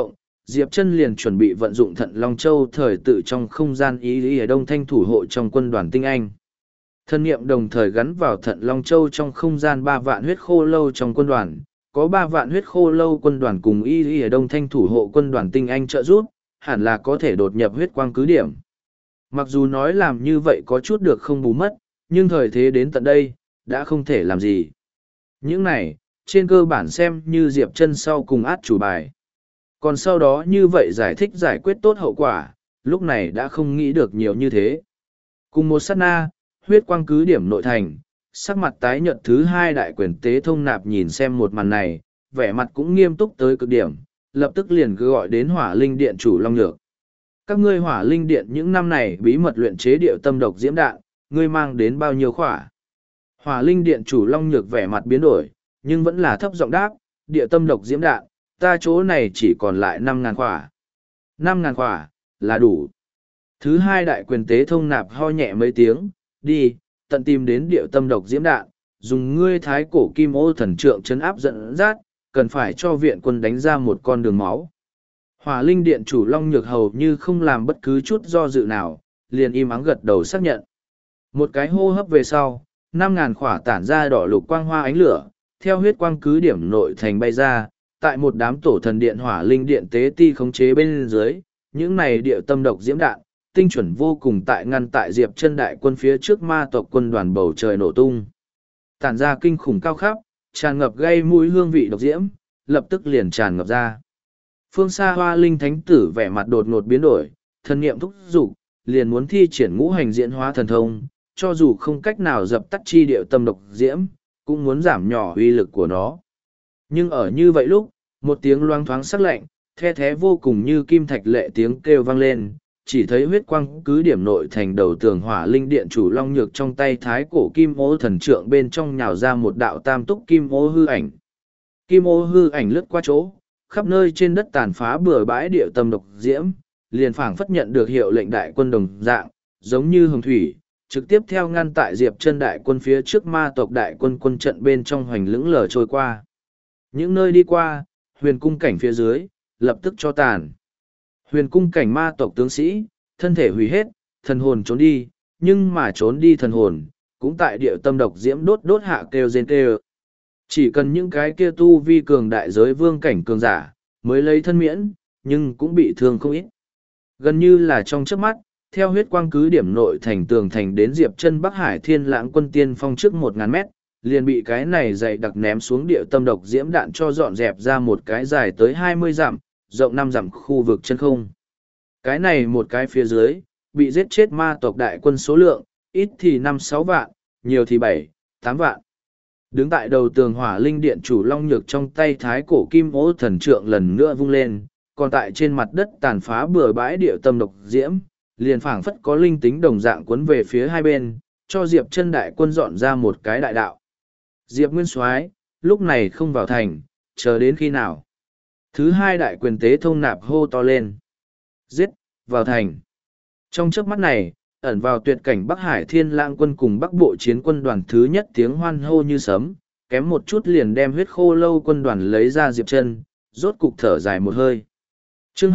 Diệp Chân liền chuẩn bị vận dụng Thận Long Châu thời tự trong không gian ý ở Đông Thanh thủ hộ trong quân đoàn tinh anh. Thân niệm đồng thời gắn vào Thận Long Châu trong không gian 3 vạn huyết khô lâu trong quân đoàn, có 3 vạn huyết khô lâu quân đoàn cùng y ở Đông Thanh thủ hộ quân đoàn tinh anh trợ giúp, hẳn là có thể đột nhập huyết quang cứ điểm. Mặc dù nói làm như vậy có chút được không bù mất, nhưng thời thế đến tận đây, đã không thể làm gì. Những này, trên cơ bản xem như Diệp Chân sau cùng át chủ bài. Còn sau đó như vậy giải thích giải quyết tốt hậu quả, lúc này đã không nghĩ được nhiều như thế. Cùng một sát na, huyết quang cứ điểm nội thành, sắc mặt tái nhợt thứ hai đại quyền tế thông nạp nhìn xem một màn này, vẻ mặt cũng nghiêm túc tới cực điểm, lập tức liền gọi đến hỏa linh điện chủ Long Nhược. Các ngươi hỏa linh điện những năm này bí mật luyện chế điệu tâm độc diễm đạn, ngươi mang đến bao nhiêu khỏa? Hỏa linh điện chủ Long Nhược vẻ mặt biến đổi, nhưng vẫn là thấp giọng đáp, điệu tâm độc diễm đạn, ta chỗ này chỉ còn lại 5.000 khỏa. 5.000 khỏa, là đủ. Thứ hai đại quyền tế thông nạp ho nhẹ mấy tiếng, đi, tận tìm đến điệu tâm độc diễm đạn, dùng ngươi thái cổ kim ô thần trượng chấn áp dẫn dắt, cần phải cho viện quân đánh ra một con đường máu. Hỏa linh điện chủ Long Nhược hầu như không làm bất cứ chút do dự nào, liền im ắng gật đầu xác nhận. Một cái hô hấp về sau, 5.000 khỏa tản ra đỏ lục quang hoa ánh lửa, theo huyết quang cứ điểm nội thành bay ra, tại một đám tổ thần điện hỏa linh điện tế ti khống chế bên dưới, những này điệu tâm độc diễm đạn, tinh chuẩn vô cùng tại ngăn tại Diệp Chân đại quân phía trước ma tộc quân đoàn bầu trời nổ tung. Tản ra kinh khủng cao khắp, tràn ngập gây mũi hương vị độc diễm, lập tức liền tràn ngập ra. Phương xa Hoa Linh Thánh Tử vẻ mặt đột ngột biến đổi, thần niệm thúc giục, liền muốn thi triển ngũ hành diễn hóa thần thông, cho dù không cách nào dập tắt chi điệu tâm độc diễm, cũng muốn giảm nhỏ uy lực của nó. Nhưng ở như vậy lúc, một tiếng loang thoáng sắc lạnh, the thé vô cùng như kim thạch lệ tiếng kêu vang lên, chỉ thấy huyết quang cứ điểm nội thành đầu tường hỏa linh điện chủ Long Nhược trong tay thái cổ kim ô thần trượng bên trong nhào ra một đạo tam túc kim ô hư ảnh. Kim ô hư ảnh lướt qua chỗ, khắp nơi trên đất tàn phá bừa bãi địa tâm độc diễm, liền phảng phất nhận được hiệu lệnh đại quân đồng dạng, giống như hồng thủy, trực tiếp theo ngăn tại Diệp Chân đại quân phía trước ma tộc đại quân quân trận bên trong hoành lững lờ trôi qua. Những nơi đi qua, huyền cung cảnh phía dưới, lập tức cho tàn. Huyền cung cảnh ma tộc tướng sĩ, thân thể hủy hết, thần hồn trốn đi, nhưng mà trốn đi thần hồn, cũng tại địa tâm độc diễm đốt đốt hạ kêu rên kêu. Chỉ cần những cái kia tu vi cường đại giới vương cảnh cường giả, mới lấy thân miễn, nhưng cũng bị thương không ít. Gần như là trong chớp mắt, theo huyết quang cứ điểm nội thành tường thành đến Diệp Chân Bắc Hải Thiên Lãng quân tiên phong trước 1.000 mét, liền bị cái này dày đặc ném xuống địa tâm độc diễm đạn cho dọn dẹp ra một cái dài tới 20 dặm, rộng 5 dặm khu vực chân không. Cái này một cái phía dưới, bị giết chết ma tộc đại quân số lượng, ít thì 5-6 vạn, nhiều thì 7-8 vạn. Đứng tại đầu tường hỏa linh điện chủ Long Nhược trong tay thái cổ kim ô thần trượng lần nữa vung lên, còn tại trên mặt đất tàn phá bừa bãi địa tâm độc diễm, liền phảng phất có linh tính đồng dạng cuốn về phía hai bên, cho Diệp Chân đại quân dọn ra một cái đại đạo. Diệp Nguyên Soái, lúc này không vào thành, chờ đến khi nào? Thứ hai đại quyền tế thông nạp hô to lên. Giết, vào thành. Trong chớp mắt này, ẩn vào tuyệt cảnh Bắc Hải Thiên Lãng quân cùng Bắc Bộ chiến quân đoàn thứ nhất tiếng hoan hô như sấm, kém một chút liền đem huyết khô lâu quân đoàn lấy ra Diệp Chân, rốt cục thở dài một hơi. Chương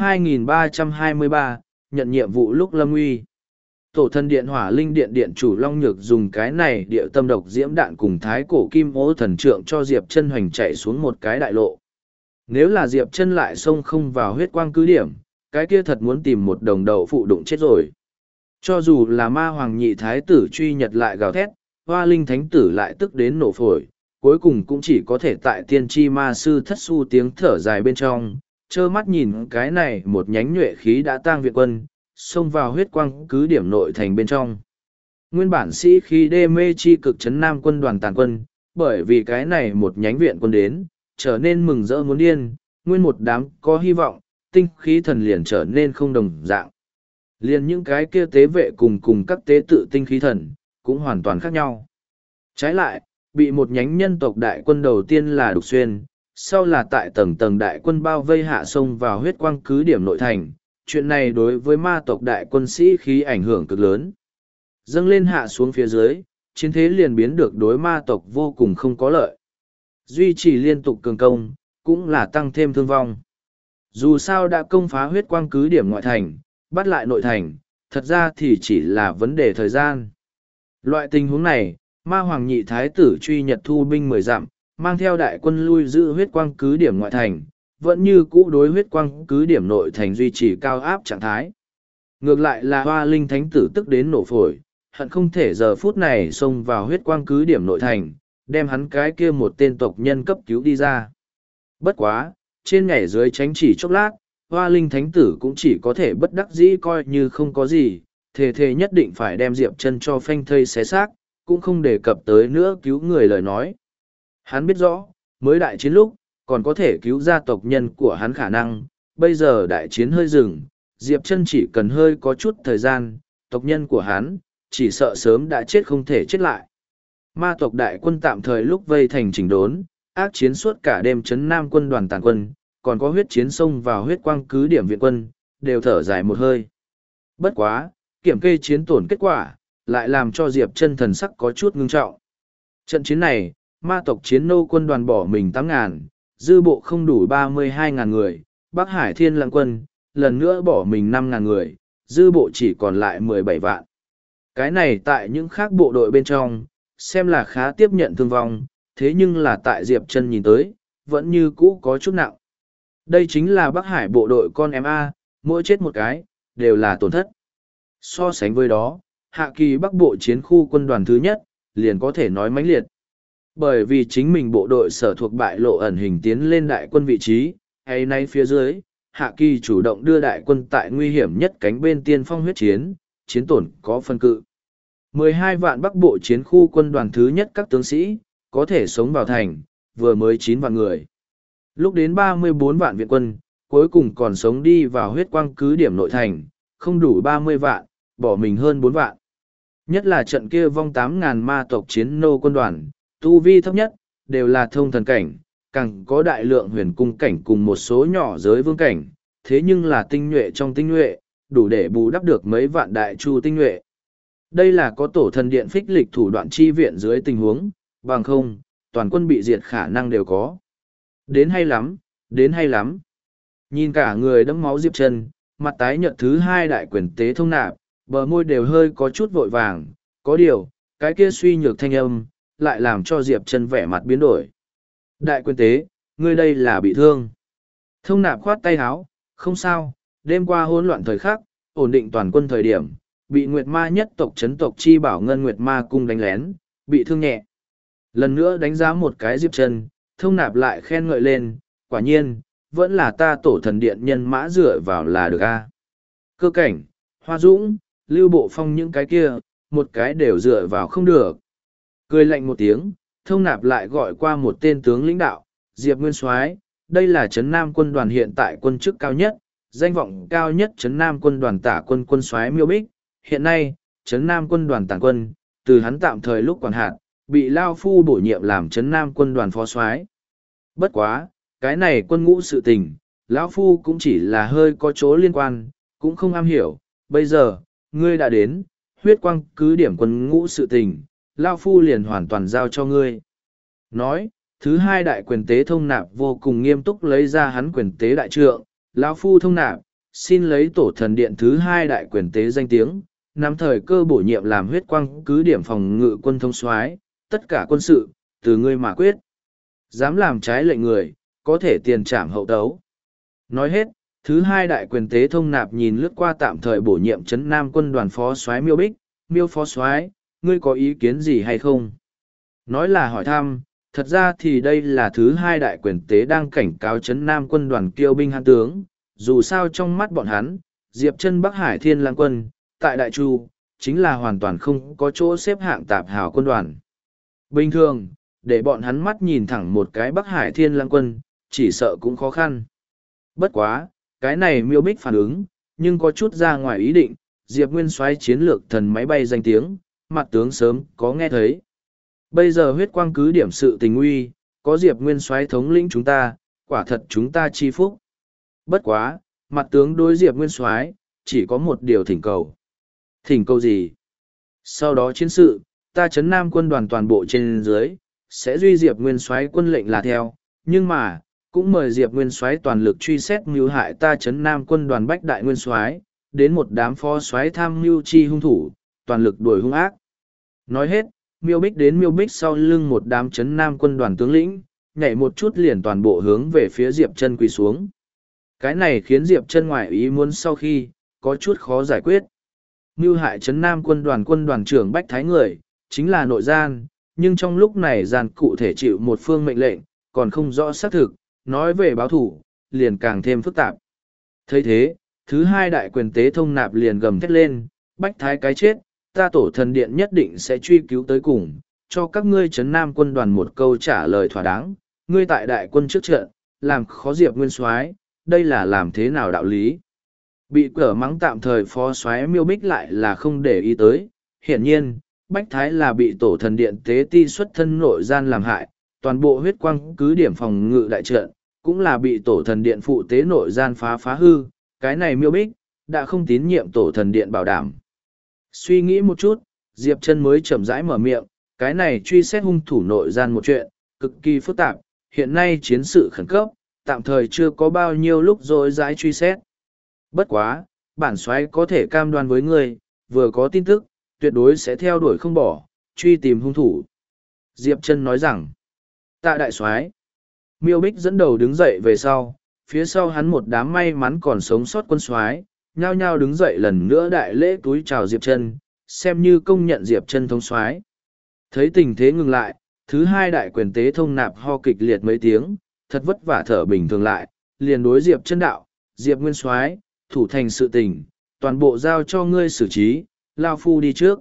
2323, nhận nhiệm vụ lúc lâm nguy. Tổ thân điện hỏa linh điện điện chủ Long Nhược dùng cái này địa tâm độc diễm đạn cùng thái cổ kim ô thần trượng cho Diệp Chân hoành chạy xuống một cái đại lộ. Nếu là Diệp Chân lại xông không vào huyết quang cứ điểm, cái kia thật muốn tìm một đồng đầu phụ đụng chết rồi. Cho dù là ma hoàng nhị thái tử truy nhật lại gào thét, hoa linh thánh tử lại tức đến nổ phổi, cuối cùng cũng chỉ có thể tại tiên tri ma sư thất su tiếng thở dài bên trong, trơ mắt nhìn cái này một nhánh nhuệ khí đã tang viện quân, xông vào huyết quang cứ điểm nội thành bên trong. Nguyên bản sĩ khí đê mê chi cực trấn nam quân đoàn tàn quân, bởi vì cái này một nhánh viện quân đến, trở nên mừng rỡ muốn điên, nguyên một đám có hy vọng, tinh khí thần liền trở nên không đồng dạng. Liền những cái kia tế vệ cùng các tế tự tinh khí thần, cũng hoàn toàn khác nhau. Trái lại, bị một nhánh nhân tộc đại quân đầu tiên là Đục Xuyên, sau là tại tầng tầng đại quân bao vây hạ sông vào huyết quang cứ điểm nội thành, chuyện này đối với ma tộc đại quân sĩ khí ảnh hưởng cực lớn. Dâng lên hạ xuống phía dưới, chiến thế liền biến được đối ma tộc vô cùng không có lợi. Duy trì liên tục cường công, cũng là tăng thêm thương vong. Dù sao đã công phá huyết quang cứ điểm ngoại thành, bắt lại nội thành, thật ra thì chỉ là vấn đề thời gian. Loại tình huống này, ma hoàng nhị thái tử truy nhật thu binh 10 dặm, mang theo đại quân lui giữ huyết quang cứ điểm ngoại thành, vẫn như cũ đối huyết quang cứ điểm nội thành duy trì cao áp trạng thái. Ngược lại là Hoa Linh Thánh tử tức đến nổ phổi, hận không thể giờ phút này xông vào huyết quang cứ điểm nội thành, đem hắn cái kia một tên tộc nhân cấp cứu đi ra. Bất quá, trên nhảy dưới tránh chỉ chốc lát, Hoa Linh Thánh tử cũng chỉ có thể bất đắc dĩ coi như không có gì, thề nhất định phải đem Diệp Chân cho phanh thây xé xác, cũng không đề cập tới nữa cứu người lời nói. Hắn biết rõ, mới đại chiến lúc, còn có thể cứu ra tộc nhân của hắn khả năng, bây giờ đại chiến hơi dừng, Diệp Chân chỉ cần hơi có chút thời gian, tộc nhân của hắn, chỉ sợ sớm đã chết không thể chết lại. Ma tộc đại quân tạm thời lúc vây thành chỉnh đốn, ác chiến suốt cả đêm trấn Nam quân đoàn tàn quân, còn có huyết chiến xông vào huyết quang cứ điểm viện quân, đều thở dài một hơi. Bất quá, kiểm kê chiến tổn kết quả, lại làm cho Diệp Chân thần sắc có chút ngưng trọng. Trận chiến này, ma tộc chiến nô quân đoàn bỏ mình 8.000, dư bộ không đủ 32.000 người, Bắc Hải Thiên Lãng quân, lần nữa bỏ mình 5.000 người, dư bộ chỉ còn lại 17 vạn. Cái này tại những khác bộ đội bên trong, xem là khá tiếp nhận thương vong, thế nhưng là tại Diệp Chân nhìn tới, vẫn như cũ có chút nặng. Đây chính là Bắc Hải bộ đội con em A, mỗi chết một cái, đều là tổn thất. So sánh với đó, Hạ Kỳ Bắc bộ chiến khu quân đoàn thứ nhất, liền có thể nói mãnh liệt. Bởi vì chính mình bộ đội sở thuộc bại lộ ẩn hình tiến lên đại quân vị trí, hay nay phía dưới, Hạ Kỳ chủ động đưa đại quân tại nguy hiểm nhất cánh bên tiên phong huyết chiến, chiến tổn có phân cự. 12 vạn Bắc bộ chiến khu quân đoàn thứ nhất các tướng sĩ, có thể sống vào thành, vừa mới 9 vạn người. Lúc đến 34 vạn viện quân, cuối cùng còn sống đi vào huyết quang cứ điểm nội thành, không đủ 30 vạn, bỏ mình hơn 4 vạn. Nhất là trận kia vong 8.000 ma tộc chiến nô quân đoàn, tu vi thấp nhất, đều là thông thần cảnh, càng có đại lượng huyền cung cảnh cùng một số nhỏ giới vương cảnh, thế nhưng là tinh nhuệ trong tinh nhuệ, đủ để bù đắp được mấy vạn đại chu tinh nhuệ. Đây là có tổ thần điện phích lịch thủ đoạn chi viện dưới tình huống, bằng không, toàn quân bị diệt khả năng đều có. Đến hay lắm, đến hay lắm. Nhìn cả người đẫm máu Diệp Chân, mặt tái nhợt thứ hai đại quyền tế thông nạp, bờ môi đều hơi có chút vội vàng, có điều, cái kia suy nhược thanh âm, lại làm cho Diệp Chân vẻ mặt biến đổi. Đại quyền tế, ngươi đây là bị thương. Thông nạp khoát tay áo, không sao, đêm qua hỗn loạn thời khắc, ổn định toàn quân thời điểm, bị Nguyệt Ma nhất tộc chấn tộc chi bảo ngân Nguyệt Ma cung đánh lén, bị thương nhẹ. Lần nữa đánh giá một cái Diệp Chân, thông nạp lại khen ngợi lên, quả nhiên, vẫn là ta tổ thần điện nhân mã dựa vào là được a. Cơ cảnh, Hoa Dũng, Lưu Bộ Phong những cái kia, một cái đều dựa vào không được. Cười lạnh một tiếng, thông nạp lại gọi qua một tên tướng lĩnh đạo, Diệp Nguyên Soái, đây là Trấn Nam quân đoàn hiện tại quân chức cao nhất, danh vọng cao nhất Trấn Nam quân đoàn tả quân quân soái Miêu Bích. Hiện nay, Trấn Nam quân đoàn tản quân, từ hắn tạm thời lúc quản hạt, bị Lao Phu bổ nhiệm làm Trấn Nam quân đoàn phó soái. Bất quá, cái này quân ngũ sự tình, Lão Phu cũng chỉ là hơi có chỗ liên quan, cũng không am hiểu. Bây giờ, ngươi đã đến, huyết quang cứ điểm quân ngũ sự tình, Lao Phu liền hoàn toàn giao cho ngươi. Nói, thứ hai đại quyền tế thông nạp vô cùng nghiêm túc lấy ra hắn quyền tế đại trượng, Lao Phu thông nạp, xin lấy tổ thần điện thứ hai đại quyền tế danh tiếng, nắm thời cơ bổ nhiệm làm huyết quang cứ điểm phòng ngự quân thông soái, tất cả quân sự, từ ngươi mà quyết. Dám làm trái lệnh người, có thể tiền trảm hậu tấu. Nói hết, thứ hai đại quyền tế thông nạp nhìn lướt qua tạm thời bổ nhiệm Trấn Nam quân đoàn phó soái Miêu Bích, Miêu phó soái, ngươi có ý kiến gì hay không? Nói là hỏi thăm, thật ra thì đây là thứ hai đại quyền tế đang cảnh cáo Trấn Nam quân đoàn kiêu binh hãn tướng, dù sao trong mắt bọn hắn, Diệp Chân Bắc Hải Thiên Lang quân, tại Đại Chu, chính là hoàn toàn không có chỗ xếp hạng tạp hào quân đoàn. Bình thường, để bọn hắn mắt nhìn thẳng một cái Bắc Hải Thiên Lang quân, chỉ sợ cũng khó khăn. Bất quá, cái này Miêu Bích phản ứng, nhưng có chút ra ngoài ý định, Diệp Nguyên Soái chiến lược thần máy bay danh tiếng, mặt tướng sớm có nghe thấy. Bây giờ huyết quang cứ điểm sự tình uy, có Diệp Nguyên Soái thống lĩnh chúng ta, quả thật chúng ta chi phúc. Bất quá, mặt tướng đối Diệp Nguyên Soái chỉ có một điều thỉnh cầu. Thỉnh cầu gì? Sau đó chiến sự, ta Trấn Nam quân đoàn toàn bộ trên dưới, sẽ duy Diệp Nguyên Soái quân lệnh là theo, nhưng mà, cũng mời Diệp Nguyên Soái toàn lực truy xét mưu hại ta trấn Nam quân đoàn Bách Đại Nguyên Soái, đến một đám phó soái tham mưu chi hung thủ, toàn lực đuổi hung ác. Nói hết, Miêu Bích đến Miêu Bích sau lưng một đám trấn Nam quân đoàn tướng lĩnh, nhảy một chút liền toàn bộ hướng về phía Diệp Chân quỳ xuống. Cái này khiến Diệp Chân ngoại ý muốn sau khi, có chút khó giải quyết. Mưu hại trấn Nam quân đoàn trưởng Bách Thái người, chính là nội gian, nhưng trong lúc này gian cụ thể chịu một phương mệnh lệnh, còn không rõ xác thực, nói về báo thủ, liền càng thêm phức tạp. thấy thế, thứ hai đại quyền tế thông nạp liền gầm thét lên, Bách Thái cái chết, ta tổ thần điện nhất định sẽ truy cứu tới cùng, cho các ngươi trấn Nam quân đoàn một câu trả lời thỏa đáng, ngươi tại đại quân trước trận, làm khó Diệp Nguyên Soái, đây là làm thế nào đạo lý? Bị cở mắng tạm thời phó soái Miêu Bích lại là không để ý tới, hiển nhiên, Bách Thái là bị tổ thần điện tế ti xuất thân nội gian làm hại, toàn bộ huyết quang cứ điểm phòng ngự đại trận, cũng là bị tổ thần điện phụ tế nội gian phá hư, cái này Miêu Bích, đã không tín nhiệm tổ thần điện bảo đảm. Suy nghĩ một chút, Diệp Chân mới chậm rãi mở miệng, cái này truy xét hung thủ nội gian một chuyện, cực kỳ phức tạp, hiện nay chiến sự khẩn cấp, tạm thời chưa có bao nhiêu lúc rỗi rãi truy xét. Bất quá, bản soái có thể cam đoan với ngươi, vừa có tin tức, tuyệt đối sẽ theo đuổi không bỏ, truy tìm hung thủ. Diệp Chân nói rằng, tạ đại soái. Miêu Bích dẫn đầu đứng dậy về sau, phía sau hắn một đám may mắn còn sống sót quân soái, nhao nhao đứng dậy lần nữa đại lễ túi chào Diệp Chân, xem như công nhận Diệp Chân thống soái. Thấy tình thế ngừng lại, thứ hai đại quyền tế thông nạp ho kịch liệt mấy tiếng, thật vất vả thở bình thường lại, liền đối Diệp Chân đạo, Diệp Nguyên Soái, thủ thành sự tình, toàn bộ giao cho ngươi xử trí, lao phu đi trước.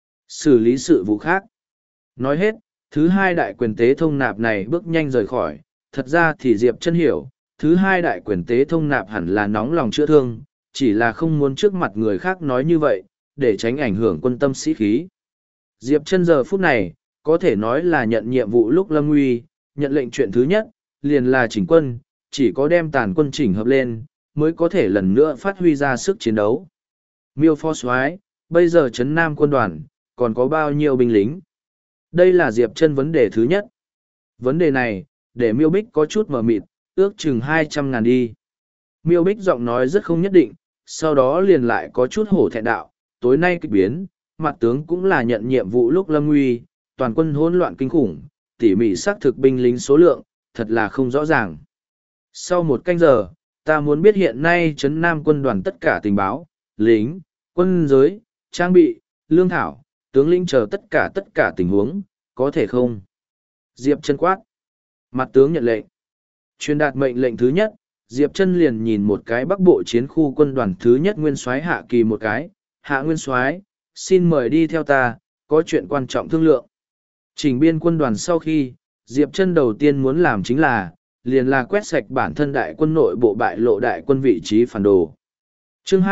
Xử lý sự vụ khác. Nói hết, thứ hai đại quyền tế thông nạp này bước nhanh rời khỏi, thật ra thì Diệp Chân hiểu, thứ hai đại quyền tế thông nạp hẳn là nóng lòng chữa thương, chỉ là không muốn trước mặt người khác nói như vậy, để tránh ảnh hưởng quân tâm sĩ khí. Diệp Chân giờ phút này, có thể nói là nhận nhiệm vụ lúc lâm nguy, nhận lệnh chuyện thứ nhất, liền là chỉnh quân, chỉ có đem tàn quân chỉnh hợp lên, mới có thể lần nữa phát huy ra sức chiến đấu. Miêu phó soái, bây giờ trấn Nam quân đoàn, còn có bao nhiêu binh lính? Đây là Diệp Chân vấn đề thứ nhất. Vấn đề này, để Miêu Bích có chút mờ mịt, ước chừng 200.000 đi. Miêu Bích giọng nói rất không nhất định, sau đó liền lại có chút hổ thẹn đạo, tối nay kịch biến, mặt tướng cũng là nhận nhiệm vụ lúc lâm nguy, toàn quân hỗn loạn kinh khủng, tỉ mỉ xác thực binh lính số lượng, thật là không rõ ràng. Sau một canh giờ, ta muốn biết hiện nay trấn Nam quân đoàn tất cả tình báo, lính, quân giới, trang bị, lương thảo, tướng lĩnh chờ tất cả tình huống, có thể không? Diệp Chân quát. Mặt tướng nhận lệnh. Truyền đạt mệnh lệnh thứ nhất, Diệp Chân liền nhìn một cái Bắc Bộ chiến khu quân đoàn thứ nhất Nguyên Soái Hạ Kỳ một cái, Hạ Nguyên Soái, xin mời đi theo ta, có chuyện quan trọng thương lượng. Chỉnh biên quân đoàn sau khi, Diệp Chân đầu tiên muốn làm chính là, liền là quét sạch bản thân đại quân nội bộ bại lộ đại quân vị trí phản đồ. Chương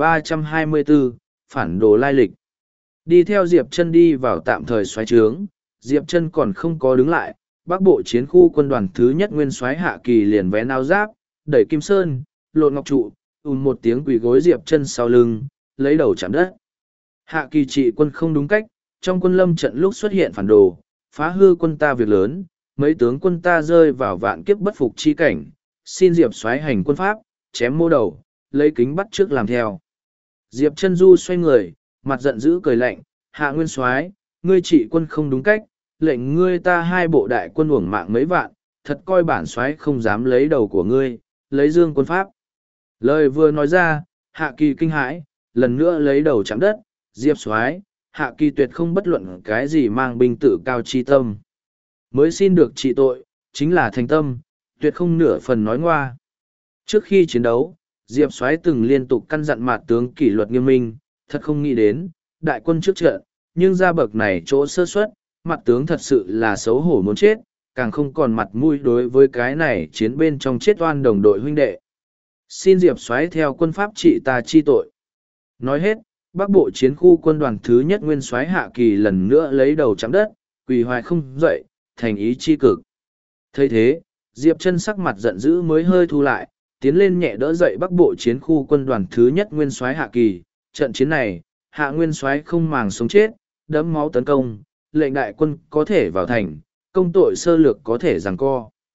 2324, phản đồ lai lịch. Đi theo Diệp Chân đi vào tạm thời soái trướng, Diệp Chân còn không có đứng lại, Bắc Bộ chiến khu quân đoàn thứ nhất Nguyên Soái Hạ Kỳ liền vén áo giáp, đẩy kim sơn, lộn ngọc trụ, một tiếng quỳ gối Diệp Chân sau lưng, lấy đầu chạm đất. Hạ Kỳ trị quân không đúng cách, trong quân lâm trận lúc xuất hiện phản đồ, phá hư quân ta việc lớn, mấy tướng quân ta rơi vào vạn kiếp bất phục chi cảnh, xin Diệp soái hành quân pháp, chém mô đầu, lấy kính bắt trước làm theo. Diệp Chân Du xoay người, mặt giận dữ cười lạnh, Hạ Nguyên Soái, ngươi trị quân không đúng cách, lệnh ngươi ta hai bộ đại quân uổng mạng mấy vạn, thật coi bản soái không dám lấy đầu của ngươi, lấy dương quân pháp. Lời vừa nói ra, Hạ Kỳ kinh hãi, lần nữa lấy đầu chạm đất, Diệp soái, Hạ Kỳ tuyệt không bất luận cái gì mang binh tự cao chi tâm. Mới xin được trị tội, chính là thành tâm, tuyệt không nửa phần nói ngoa. Trước khi chiến đấu, Diệp soái từng liên tục căn dặn mặt tướng kỷ luật nghiêm minh, thật không nghĩ đến, đại quân trước trận, nhưng ra bậc này chỗ sơ suất, mặt tướng thật sự là xấu hổ muốn chết, càng không còn mặt mũi đối với cái này chiến bên trong chết oan đồng đội huynh đệ. Xin Diệp soái theo quân pháp trị ta chi tội. Nói hết, Bắc Bộ chiến khu quân đoàn thứ nhất Nguyên Soái Hạ Kỳ lần nữa lấy đầu chạm đất, quỳ hoài không dậy, thành ý chi cực. Thấy thế, Diệp Chân sắc mặt giận dữ mới hơi thu lại, tiến lên nhẹ đỡ dậy Bắc Bộ chiến khu quân đoàn thứ nhất Nguyên Soái Hạ Kỳ. Trận chiến này, Hạ Nguyên Soái không màng sống chết, đẫm máu tấn công, lệnh đại quân có thể vào thành, công tội sơ lược có thể giằng co.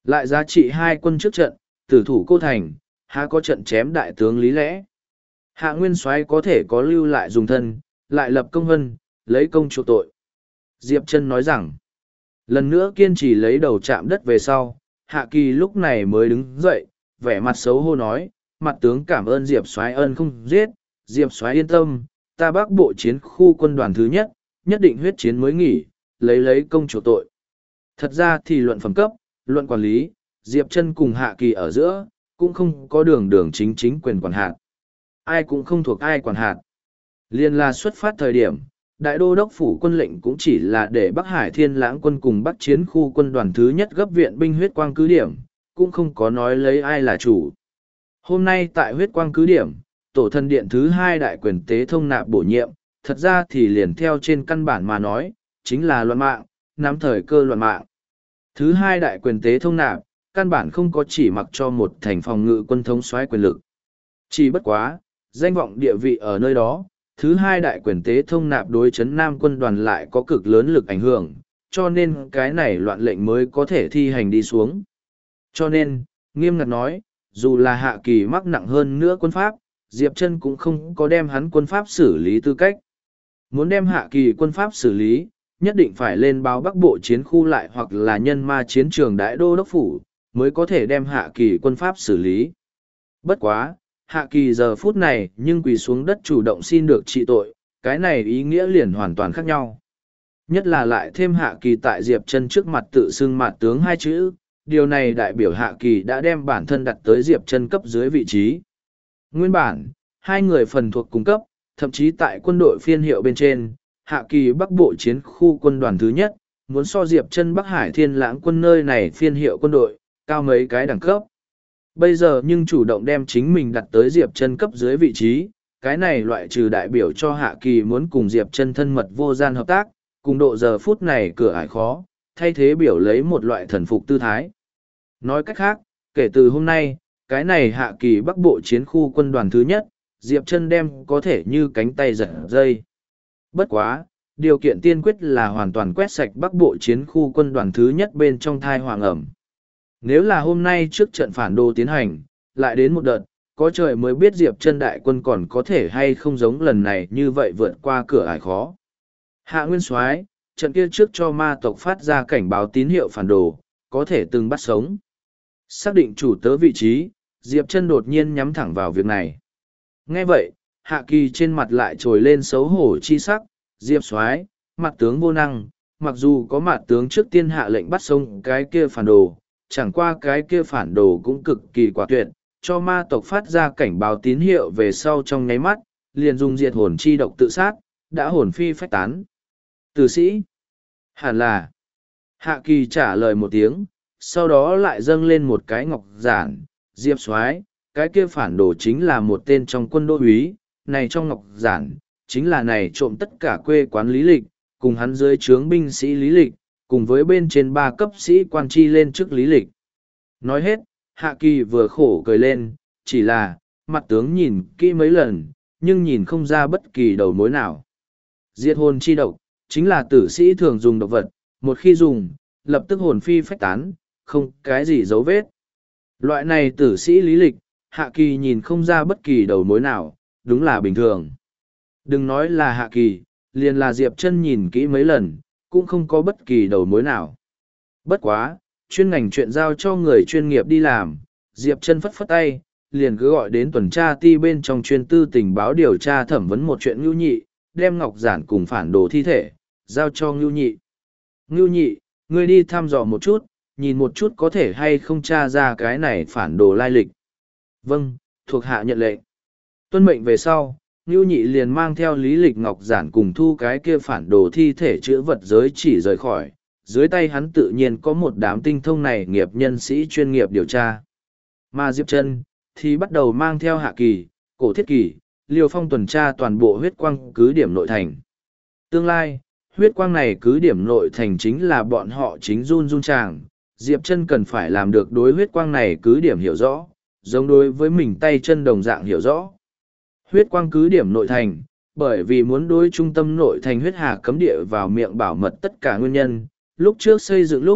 Lại giá trị 2 quân trước trận, tử thủ cô thành, há có trận chém đại tướng lý lẽ. Hạ nguyên soái có thể có lưu lại dùng thân, lại lập công vân, lấy công chuộc tội. Diệp Chân nói rằng, lần nữa kiên trì lấy đầu chạm đất về sau, Hạ Kỳ lúc này mới đứng dậy, vẻ mặt xấu hổ nói, mặt tướng cảm ơn Diệp soái ân không giết, Diệp soái yên tâm, ta Bắc Bộ chiến khu quân đoàn thứ nhất, nhất định huyết chiến mới nghỉ, lấy công chuộc tội. Thật ra thì luận phẩm cấp, luận quản lý, Diệp Chân cùng Hạ Kỳ ở giữa, cũng không có đường chính quyền quản hạt. Ai cũng không thuộc ai quản hạt. Liên là xuất phát thời điểm, Đại Đô đốc phủ quân lệnh cũng chỉ là để Bắc Hải Thiên Lãng quân cùng Bắc chiến khu quân đoàn thứ nhất gấp viện binh huyết quang cứ điểm, cũng không có nói lấy ai là chủ. Hôm nay tại huyết quang cứ điểm, tổ thần điện thứ hai đại quyền tế thông nạp bổ nhiệm, thật ra thì liền theo trên căn bản mà nói, chính là loạn mạng, nắm thời cơ loạn mạng. Thứ hai đại quyền tế thông nạp, căn bản không có chỉ mặc cho một thành phòng ngự quân thống soái quyền lực. Chỉ bất quá, danh vọng địa vị ở nơi đó, thứ hai đại quyền tế thông nạp đối chấn Nam quân đoàn lại có cực lớn lực ảnh hưởng, cho nên cái này loạn lệnh mới có thể thi hành đi xuống. Cho nên, nghiêm ngặt nói, dù là Hạ Kỳ mắc nặng hơn nữa quân pháp, Diệp Chân cũng không có đem hắn quân pháp xử lý tư cách. Muốn đem Hạ Kỳ quân pháp xử lý, nhất định phải lên báo Bắc Bộ chiến khu lại hoặc là nhân ma chiến trường Đại Đô đốc phủ, mới có thể đem Hạ Kỳ quân pháp xử lý. Bất quá, Hạ Kỳ giờ phút này nhưng quỳ xuống đất chủ động xin được trị tội, cái này ý nghĩa liền hoàn toàn khác nhau. Nhất là lại thêm Hạ Kỳ tại Diệp Chân trước mặt tự xưng mạt tướng hai chữ, điều này đại biểu Hạ Kỳ đã đem bản thân đặt tới Diệp Chân cấp dưới vị trí. Nguyên bản, hai người phần thuộc cung cấp, thậm chí tại quân đội phiên hiệu bên trên, Hạ Kỳ Bắc Bộ chiến khu quân đoàn thứ nhất, muốn so Diệp Chân Bắc Hải Thiên Lãng quân nơi này phiên hiệu quân đội, cao mấy cái đẳng cấp. Bây giờ nhưng chủ động đem chính mình đặt tới Diệp Chân cấp dưới vị trí, cái này loại trừ đại biểu cho Hạ Kỳ muốn cùng Diệp Chân thân mật vô gian hợp tác, cùng độ giờ phút này cửa ải khó, thay thế biểu lấy một loại thần phục tư thái. Nói cách khác, kể từ hôm nay, cái này Hạ Kỳ Bắc Bộ chiến khu quân đoàn thứ nhất, Diệp Chân đem có thể như cánh tay giật dây. Bất quá, điều kiện tiên quyết là hoàn toàn quét sạch Bắc Bộ chiến khu quân đoàn thứ nhất bên trong thai hoàng ẩm. Nếu là hôm nay trước trận phản đồ tiến hành, lại đến một đợt, có trời mới biết Diệp Chân đại quân còn có thể hay không giống lần này như vậy vượt qua cửa ải khó. Hạ Nguyên Soái, trận kia trước cho ma tộc phát ra cảnh báo tín hiệu phản đồ, có thể từng bắt sống. Xác định chủ tớ vị trí, Diệp Chân đột nhiên nhắm thẳng vào việc này. Nghe vậy, Hạ Kỳ trên mặt lại trồi lên xấu hổ chi sắc, Diệp Soái, mặt tướng vô năng, mặc dù có mặt tướng trước tiên hạ lệnh bắt sống cái kia phản đồ, chẳng qua cái kia phản đồ cũng cực kỳ quả tuyệt, cho ma tộc phát ra cảnh báo tín hiệu về sau trong nháy mắt, liền dùng diệt hồn chi độc tự sát, đã hồn phi phách tán. Tử sĩ, hẳn là, Hạ Kỳ trả lời một tiếng, sau đó lại dâng lên một cái ngọc giản, Diệp Soái, cái kia phản đồ chính là một tên trong quân đô úy, này trong ngọc giản, chính là này trộm tất cả quê quán lý lịch, cùng hắn dưới trướng binh sĩ lý lịch, cùng với bên trên 3 cấp sĩ quan chi lên trước lý lịch. Nói hết, Hạ Kỳ vừa khổ cười lên, chỉ là, mặt tướng nhìn kỹ mấy lần, nhưng nhìn không ra bất kỳ đầu mối nào. Diệt hồn chi độc, chính là tử sĩ thường dùng độc vật, một khi dùng, lập tức hồn phi phách tán, không cái gì dấu vết. Loại này tử sĩ lý lịch, Hạ Kỳ nhìn không ra bất kỳ đầu mối nào, đúng là bình thường. Đừng nói là Hạ Kỳ, liền là Diệp Chân nhìn kỹ mấy lần, cũng không có bất kỳ đầu mối nào. Bất quá, chuyên ngành chuyện giao cho người chuyên nghiệp đi làm, Diệp Chân phất phất tay, liền cứ gọi đến tuần tra ti bên trong chuyên tư tình báo điều tra thẩm vấn một chuyện Ngưu Nhị, đem ngọc giản cùng phản đồ thi thể, giao cho Ngưu Nhị. Ngưu Nhị, ngươi đi thăm dò một chút, nhìn một chút có thể hay không tra ra cái này phản đồ lai lịch. Vâng, thuộc hạ nhận lệnh. Tuân mệnh về sau, Ngưu Nhị liền mang theo lý lịch ngọc giản cùng thu cái kia phản đồ thi thể chữa vật giới chỉ rời khỏi. Dưới tay hắn tự nhiên có một đám tinh thông này nghiệp nhân sĩ chuyên nghiệp điều tra. Mà Diệp Chân thì bắt đầu mang theo Hạ Kỳ, Cổ Thiết Kỳ, Liêu Phong tuần tra toàn bộ huyết quang cứ điểm nội thành. Tương lai, huyết quang này cứ điểm nội thành chính là bọn họ chính run tràng. Diệp Chân cần phải làm được đối huyết quang này cứ điểm hiểu rõ, giống đối với mình tay chân đồng dạng hiểu rõ. Huyết quang cứ điểm nội thành, bởi vì muốn đối trung tâm nội thành huyết hà cấm địa vào miệng bảo mật tất cả nguyên nhân, lúc trước xây dựng lúc,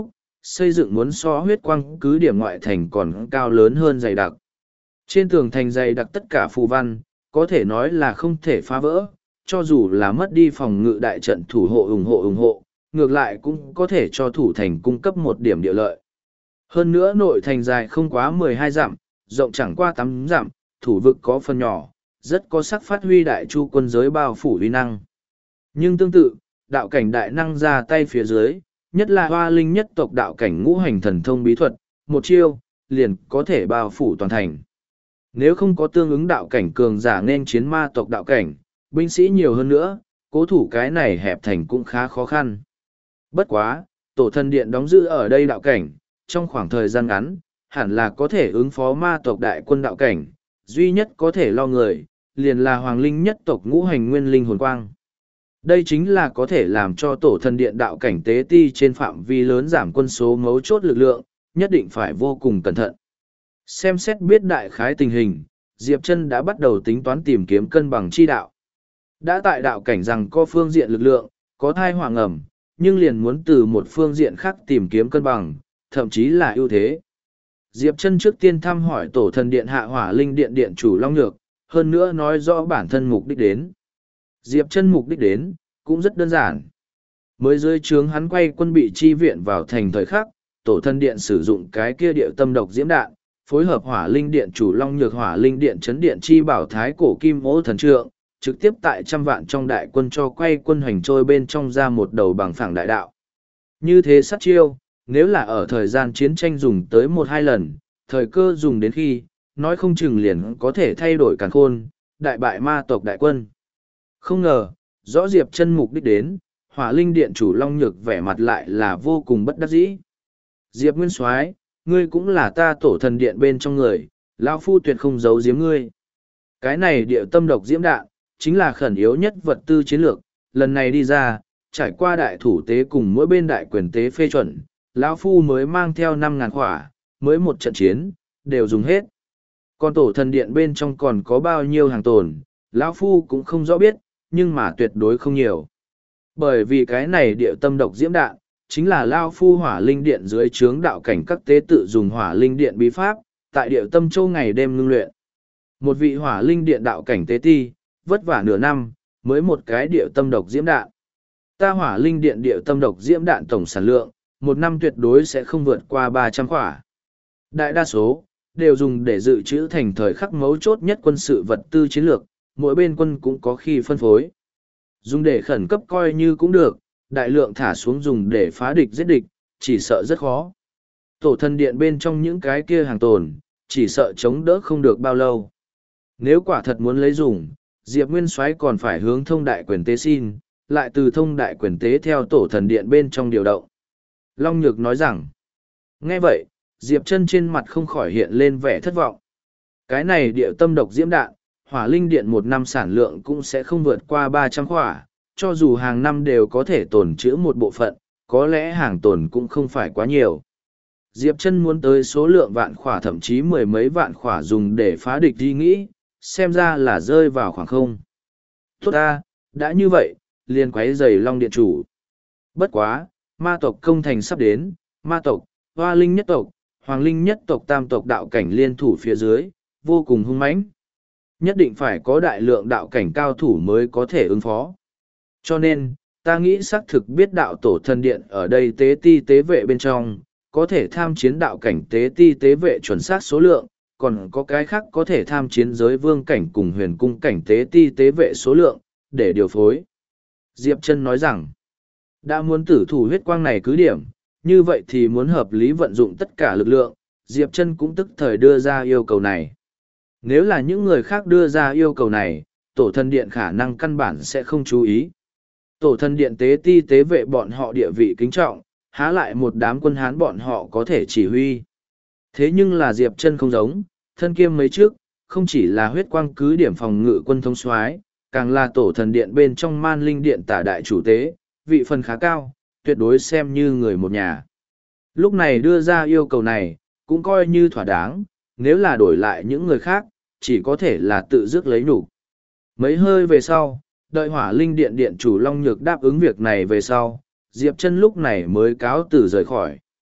xây dựng muốn so huyết quang cứ điểm ngoại thành còn cao lớn hơn dày đặc. Trên tường thành dày đặc tất cả phù văn, có thể nói là không thể phá vỡ, cho dù là mất đi phòng ngự đại trận thủ hộ ủng hộ, ngược lại cũng có thể cho thủ thành cung cấp một điểm địa lợi. Hơn nữa nội thành dài không quá 12 dặm, rộng chẳng qua 8 dặm, thủ vực có phần nhỏ, rất có sắc phát huy đại chu quân giới bao phủ uy năng. Nhưng tương tự, đạo cảnh đại năng ra tay phía dưới, nhất là hoa linh nhất tộc đạo cảnh ngũ hành thần thông bí thuật, một chiêu, liền có thể bao phủ toàn thành. Nếu không có tương ứng đạo cảnh cường giả nên chiến ma tộc đạo cảnh, binh sĩ nhiều hơn nữa, cố thủ cái này hẹp thành cũng khá khó khăn. Bất quá, tổ thần điện đóng giữ ở đây đạo cảnh, trong khoảng thời gian ngắn, hẳn là có thể ứng phó ma tộc đại quân đạo cảnh, duy nhất có thể lo người, liền là hoàng linh nhất tộc ngũ hành nguyên linh hồn quang. Đây chính là có thể làm cho tổ thần điện đạo cảnh tế ti trên phạm vi lớn giảm quân số mấu chốt lực lượng, nhất định phải vô cùng cẩn thận. Xem xét biết đại khái tình hình, Diệp Chân đã bắt đầu tính toán tìm kiếm cân bằng chi đạo. Đã tại đạo cảnh rằng có phương diện lực lượng, có thai họa ngầm, nhưng liền muốn từ một phương diện khác tìm kiếm cân bằng, thậm chí là ưu thế. Diệp Chân trước tiên thăm hỏi tổ thần điện hạ hỏa linh điện điện chủ Long Nhược, hơn nữa nói rõ bản thân mục đích đến. Diệp Chân mục đích đến, cũng rất đơn giản. Mới dưới trướng hắn quay quân bị chi viện vào thành thời khắc, tổ thần điện sử dụng cái kia điệu tâm độc diễm đạn, phối hợp hỏa linh điện chủ Long Nhược hỏa linh điện chấn điện chi bảo thái cổ kim ô thần trượng, trực tiếp tại trăm vạn trong đại quân cho quay quân hành trôi bên trong ra một đầu bằng phẳng đại đạo. Như thế sát chiêu, nếu là ở thời gian chiến tranh dùng tới 1-2 lần, thời cơ dùng đến khi, nói không chừng liền có thể thay đổi càn khôn, đại bại ma tộc đại quân. Không ngờ, rõ Diệp Chân mục đích đến, hỏa linh điện chủ Long Nhược vẻ mặt lại là vô cùng bất đắc dĩ. Diệp Nguyên Soái, ngươi cũng là ta tổ thần điện bên trong người, lão phu tuyệt không giấu giếm ngươi. Cái này địa tâm độc diễm đạn, chính là khẩn yếu nhất vật tư chiến lược, lần này đi ra, trải qua đại thủ tế cùng mỗi bên đại quyền tế phê chuẩn, lão phu mới mang theo 5.000 khỏa, mới một trận chiến, đều dùng hết. Còn tổ thần điện bên trong còn có bao nhiêu hàng tồn, lão phu cũng không rõ biết, nhưng mà tuyệt đối không nhiều. Bởi vì cái này địa tâm độc diễm đạn, chính là lão phu hỏa linh điện dưới trướng đạo cảnh các tế tự dùng hỏa linh điện bí pháp, tại địa tâm châu ngày đêm ngưng luyện. Một vị hỏa linh điện đạo cảnh tế ti, vất vả nửa năm, mới một cái địa tâm độc diễm đạn. Ta hỏa linh điện địa tâm độc diễm đạn tổng sản lượng, một năm tuyệt đối sẽ không vượt qua 300 khỏa. Đại đa số, đều dùng để dự trữ thành thời khắc mấu chốt nhất quân sự vật tư chiến lược, mỗi bên quân cũng có khi phân phối. Dùng để khẩn cấp coi như cũng được, đại lượng thả xuống dùng để phá địch giết địch, chỉ sợ rất khó. Tổ thần điện bên trong những cái kia hàng tồn, chỉ sợ chống đỡ không được bao lâu. Nếu quả thật muốn lấy dùng, Diệp Nguyên Soái còn phải hướng thông đại quyền tế xin, lại từ thông đại quyền tế theo tổ thần điện bên trong điều động. Long Nhược nói rằng, nghe vậy, Diệp Chân trên mặt không khỏi hiện lên vẻ thất vọng. Cái này địa tâm độc diễm đạn, hỏa linh điện một năm sản lượng cũng sẽ không vượt qua 300 khỏa, cho dù hàng năm đều có thể tồn trữ một bộ phận, có lẽ hàng tồn cũng không phải quá nhiều. Diệp Chân muốn tới số lượng vạn khỏa thậm chí mười mấy vạn khỏa dùng để phá địch đi nghĩ, xem ra là rơi vào khoảng không. Tốt ta, đã như vậy, liền quấy rầy Long Điện chủ. Bất quá, ma tộc công thành sắp đến, ma tộc, hoa linh nhất tộc, hoàng linh nhất tộc tam tộc đạo cảnh liên thủ phía dưới, vô cùng hung mãnh. Nhất định phải có đại lượng đạo cảnh cao thủ mới có thể ứng phó. Cho nên, ta nghĩ xác thực biết đạo tổ thần điện ở đây tế ti tế vệ bên trong, có thể tham chiến đạo cảnh tế ti tế vệ chuẩn xác số lượng, còn có cái khác có thể tham chiến giới vương cảnh cùng huyền cung cảnh tế ti tế vệ số lượng, để điều phối. Diệp Chân nói rằng, đã muốn tử thủ huyết quang này cứ điểm, như vậy thì muốn hợp lý vận dụng tất cả lực lượng, Diệp Chân cũng tức thời đưa ra yêu cầu này. Nếu là những người khác đưa ra yêu cầu này, tổ thần điện khả năng căn bản sẽ không chú ý. Tổ thần điện tế ti tế vệ bọn họ địa vị kính trọng, há lại một đám quân Hán bọn họ có thể chỉ huy. Thế nhưng là Diệp Chân không giống, thân kiêm mấy trước, không chỉ là huyết quang cứ điểm phòng ngự quân thống soái, càng là tổ thần điện bên trong man linh điện tả đại chủ tế, vị phần khá cao, tuyệt đối xem như người một nhà. Lúc này đưa ra yêu cầu này, cũng coi như thỏa đáng, nếu là đổi lại những người khác, chỉ có thể là tự dứt lấy nhục. Mấy hơi về sau, đợi hỏa linh điện điện chủ Long Nhược đáp ứng việc này về sau, Diệp Chân lúc này mới cáo từ rời khỏi.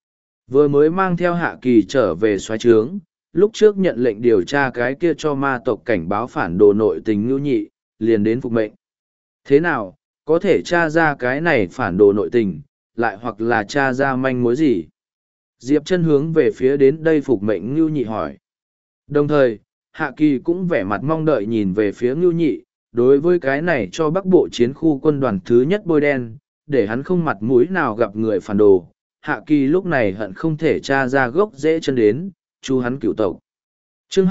Vừa mới mang theo Hạ Kỳ trở về soái trướng, lúc trước nhận lệnh điều tra cái kia cho ma tộc cảnh báo phản đồ nội tình Ngưu Nhị, liền đến phục mệnh. Thế nào, có thể tra ra cái này phản đồ nội tình, lại hoặc là tra ra manh mối gì? Diệp chân hướng về phía đến đây phục mệnh Ngưu Nhị hỏi. Đồng thời, Hạ Kỳ cũng vẻ mặt mong đợi nhìn về phía Ngưu Nhị, đối với cái này cho Bắc Bộ chiến khu quân đoàn thứ nhất bôi đen, để hắn không mặt mũi nào gặp người phản đồ. Hạ Kỳ lúc này hận không thể tra ra gốc dễ chân đến, chu hắn cửu tộc. Chương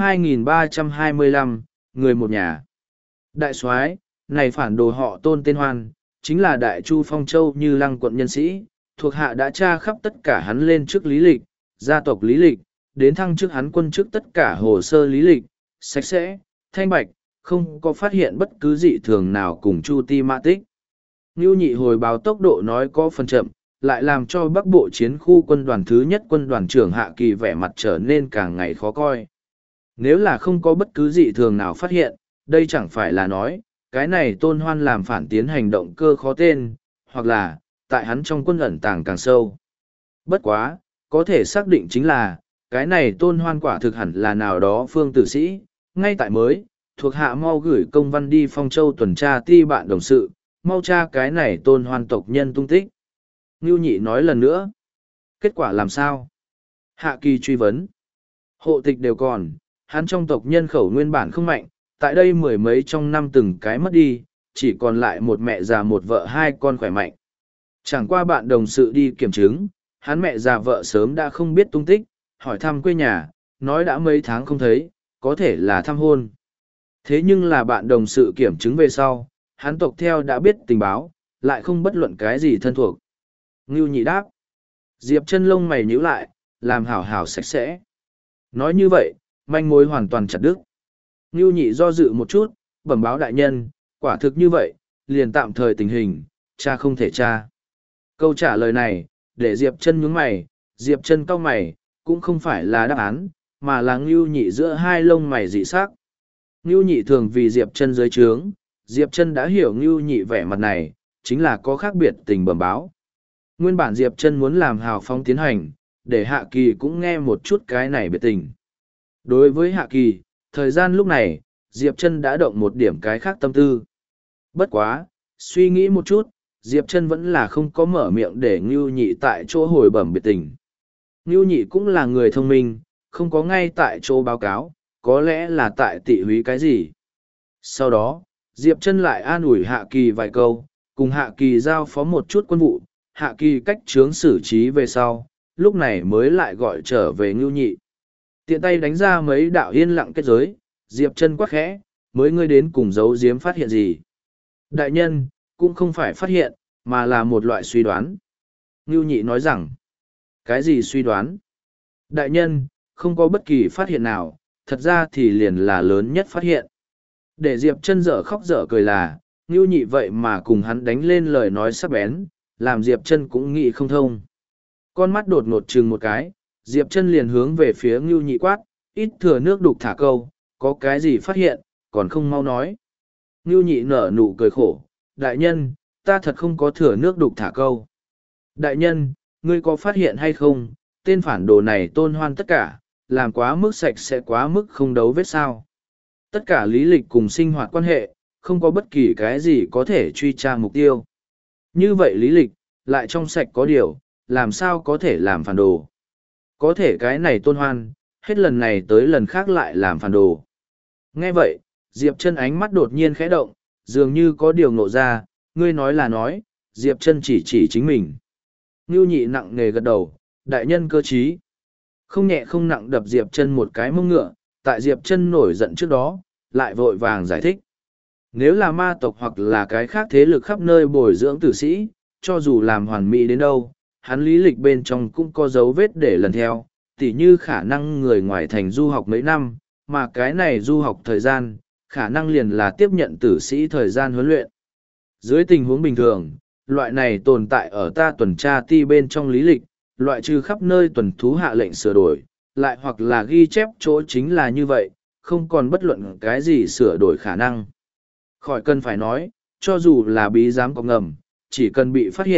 2325, người một nhà. Đại soái, này phản đồ họ Tôn tên Hoan, chính là Đại Chu Phong Châu Như Lăng quận nhân sĩ, thuộc hạ đã tra khắp tất cả hắn lên trước lý lịch, gia tộc lý lịch, đến thăng chức hắn quân chức tất cả hồ sơ lý lịch, sạch sẽ, thanh bạch, không có phát hiện bất cứ dị thường nào cùng Chu Ti Mã Tích. Ngưu Nhị hồi báo tốc độ nói có phần chậm, lại làm cho Bắc Bộ chiến khu quân đoàn thứ nhất quân đoàn trưởng Hạ Kỳ vẻ mặt trở nên càng ngày khó coi. Nếu là không có bất cứ dị thường nào phát hiện, đây chẳng phải là nói, cái này Tôn Hoan làm phản tiến hành động cơ khó tên, hoặc là, tại hắn trong quân ẩn tàng càng sâu. Bất quá, có thể xác định chính là, cái này Tôn Hoan quả thực hẳn là nào đó phương tử sĩ, ngay tại mới, thuộc hạ mau gửi công văn đi Phong Châu tuần tra ti bạn đồng sự, mau tra cái này Tôn Hoan tộc nhân tung tích. Ngưu Nhị nói lần nữa. Kết quả làm sao? Hạ Kỳ truy vấn. Hộ tịch đều còn, hắn trong tộc nhân khẩu nguyên bản không mạnh, tại đây mười mấy trong năm từng cái mất đi, chỉ còn lại một mẹ già một vợ hai con khỏe mạnh. Chẳng qua bạn đồng sự đi kiểm chứng, hắn mẹ già vợ sớm đã không biết tung tích, hỏi thăm quê nhà, nói đã mấy tháng không thấy, có thể là thăm hôn. Thế nhưng là bạn đồng sự kiểm chứng về sau, hắn tộc theo đã biết tình báo, lại không bất luận cái gì thân thuộc. Ngưu Nhị đáp. Diệp chân lông mày nhíu lại, làm hảo hảo sạch sẽ. Nói như vậy, manh mối hoàn toàn chặt đứt. Ngưu Nhị do dự một chút, bẩm báo đại nhân, quả thực như vậy, liền tạm thời tình hình, cha không thể cha. Câu trả lời này, để Diệp chân nhướng mày, Diệp chân cau mày, cũng không phải là đáp án, mà là Ngưu Nhị giữa hai lông mày dị sắc. Ngưu Nhị thường vì Diệp chân dưới trướng, Diệp chân đã hiểu Ngưu Nhị vẻ mặt này, chính là có khác biệt tình bẩm báo. Nguyên bản Diệp chân muốn làm hào phóng tiến hành, để Hạ Kỳ cũng nghe một chút cái này biệt tình. Đối với Hạ Kỳ, thời gian lúc này, Diệp chân đã động một điểm cái khác tâm tư. Bất quá, suy nghĩ một chút, Diệp chân vẫn là không có mở miệng để Ngưu Nhị tại chỗ hồi bẩm biệt tình. Ngưu Nhị cũng là người thông minh, không có ngay tại chỗ báo cáo, có lẽ là tại tị húy cái gì. Sau đó, Diệp chân lại an ủi Hạ Kỳ vài câu, cùng Hạ Kỳ giao phó một chút quân vụ, Hạ Kỳ cách chướng xử trí về sau, lúc này mới lại gọi trở về Ngưu Nhị. Tiện tay đánh ra mấy đạo yên lặng kết giới, Diệp chân quắc khẽ, mới ngươi đến cùng giấu giếm phát hiện gì. Đại nhân, cũng không phải phát hiện, mà là một loại suy đoán. Ngưu Nhị nói rằng, cái gì suy đoán? Đại nhân, không có bất kỳ phát hiện nào, thật ra thì liền là lớn nhất phát hiện. Để Diệp chân dở khóc dở cười là, Ngưu Nhị vậy mà cùng hắn đánh lên lời nói sắc bén, làm Diệp chân cũng nghĩ không thông. Con mắt đột ngột chừng một cái, Diệp chân liền hướng về phía Ngưu Nhị quát, ít thừa nước đục thả câu, có cái gì phát hiện, còn không mau nói. Ngưu Nhị nở nụ cười khổ, đại nhân, ta thật không có thừa nước đục thả câu. Đại nhân, ngươi có phát hiện hay không, tên phản đồ này Tôn Hoan tất cả, làm quá mức sạch sẽ quá mức không đấu vết sao. Tất cả lý lịch cùng sinh hoạt quan hệ, không có bất kỳ cái gì có thể truy tra mục tiêu. Như vậy lý lịch, lại trong sạch có điều, làm sao có thể làm phản đồ. Có thể cái này Tôn Hoan, hết lần này tới lần khác lại làm phản đồ. Nghe vậy, Diệp chân ánh mắt đột nhiên khẽ động, dường như có điều ngộ ra, ngươi nói là nói, Diệp chân chỉ chính mình. Ngưu Nhị nặng nề gật đầu, đại nhân cơ trí. Không nhẹ không nặng đập Diệp chân một cái mông ngựa, tại Diệp chân nổi giận trước đó, lại vội vàng giải thích. Nếu là ma tộc hoặc là cái khác thế lực khắp nơi bồi dưỡng tử sĩ, cho dù làm hoàn mỹ đến đâu, hắn lý lịch bên trong cũng có dấu vết để lần theo, tỉ như khả năng người ngoài thành du học mấy năm, mà cái này du học thời gian, khả năng liền là tiếp nhận tử sĩ thời gian huấn luyện. Dưới tình huống bình thường, loại này tồn tại ở ta tuần tra ti bên trong lý lịch, loại trừ khắp nơi tuần thú hạ lệnh sửa đổi, lại hoặc là ghi chép chỗ chính là như vậy, không còn bất luận cái gì sửa đổi khả năng. Khỏi cần phải nói, cho dù là bí giám có ngầm, chỉ cần bị phát hiện,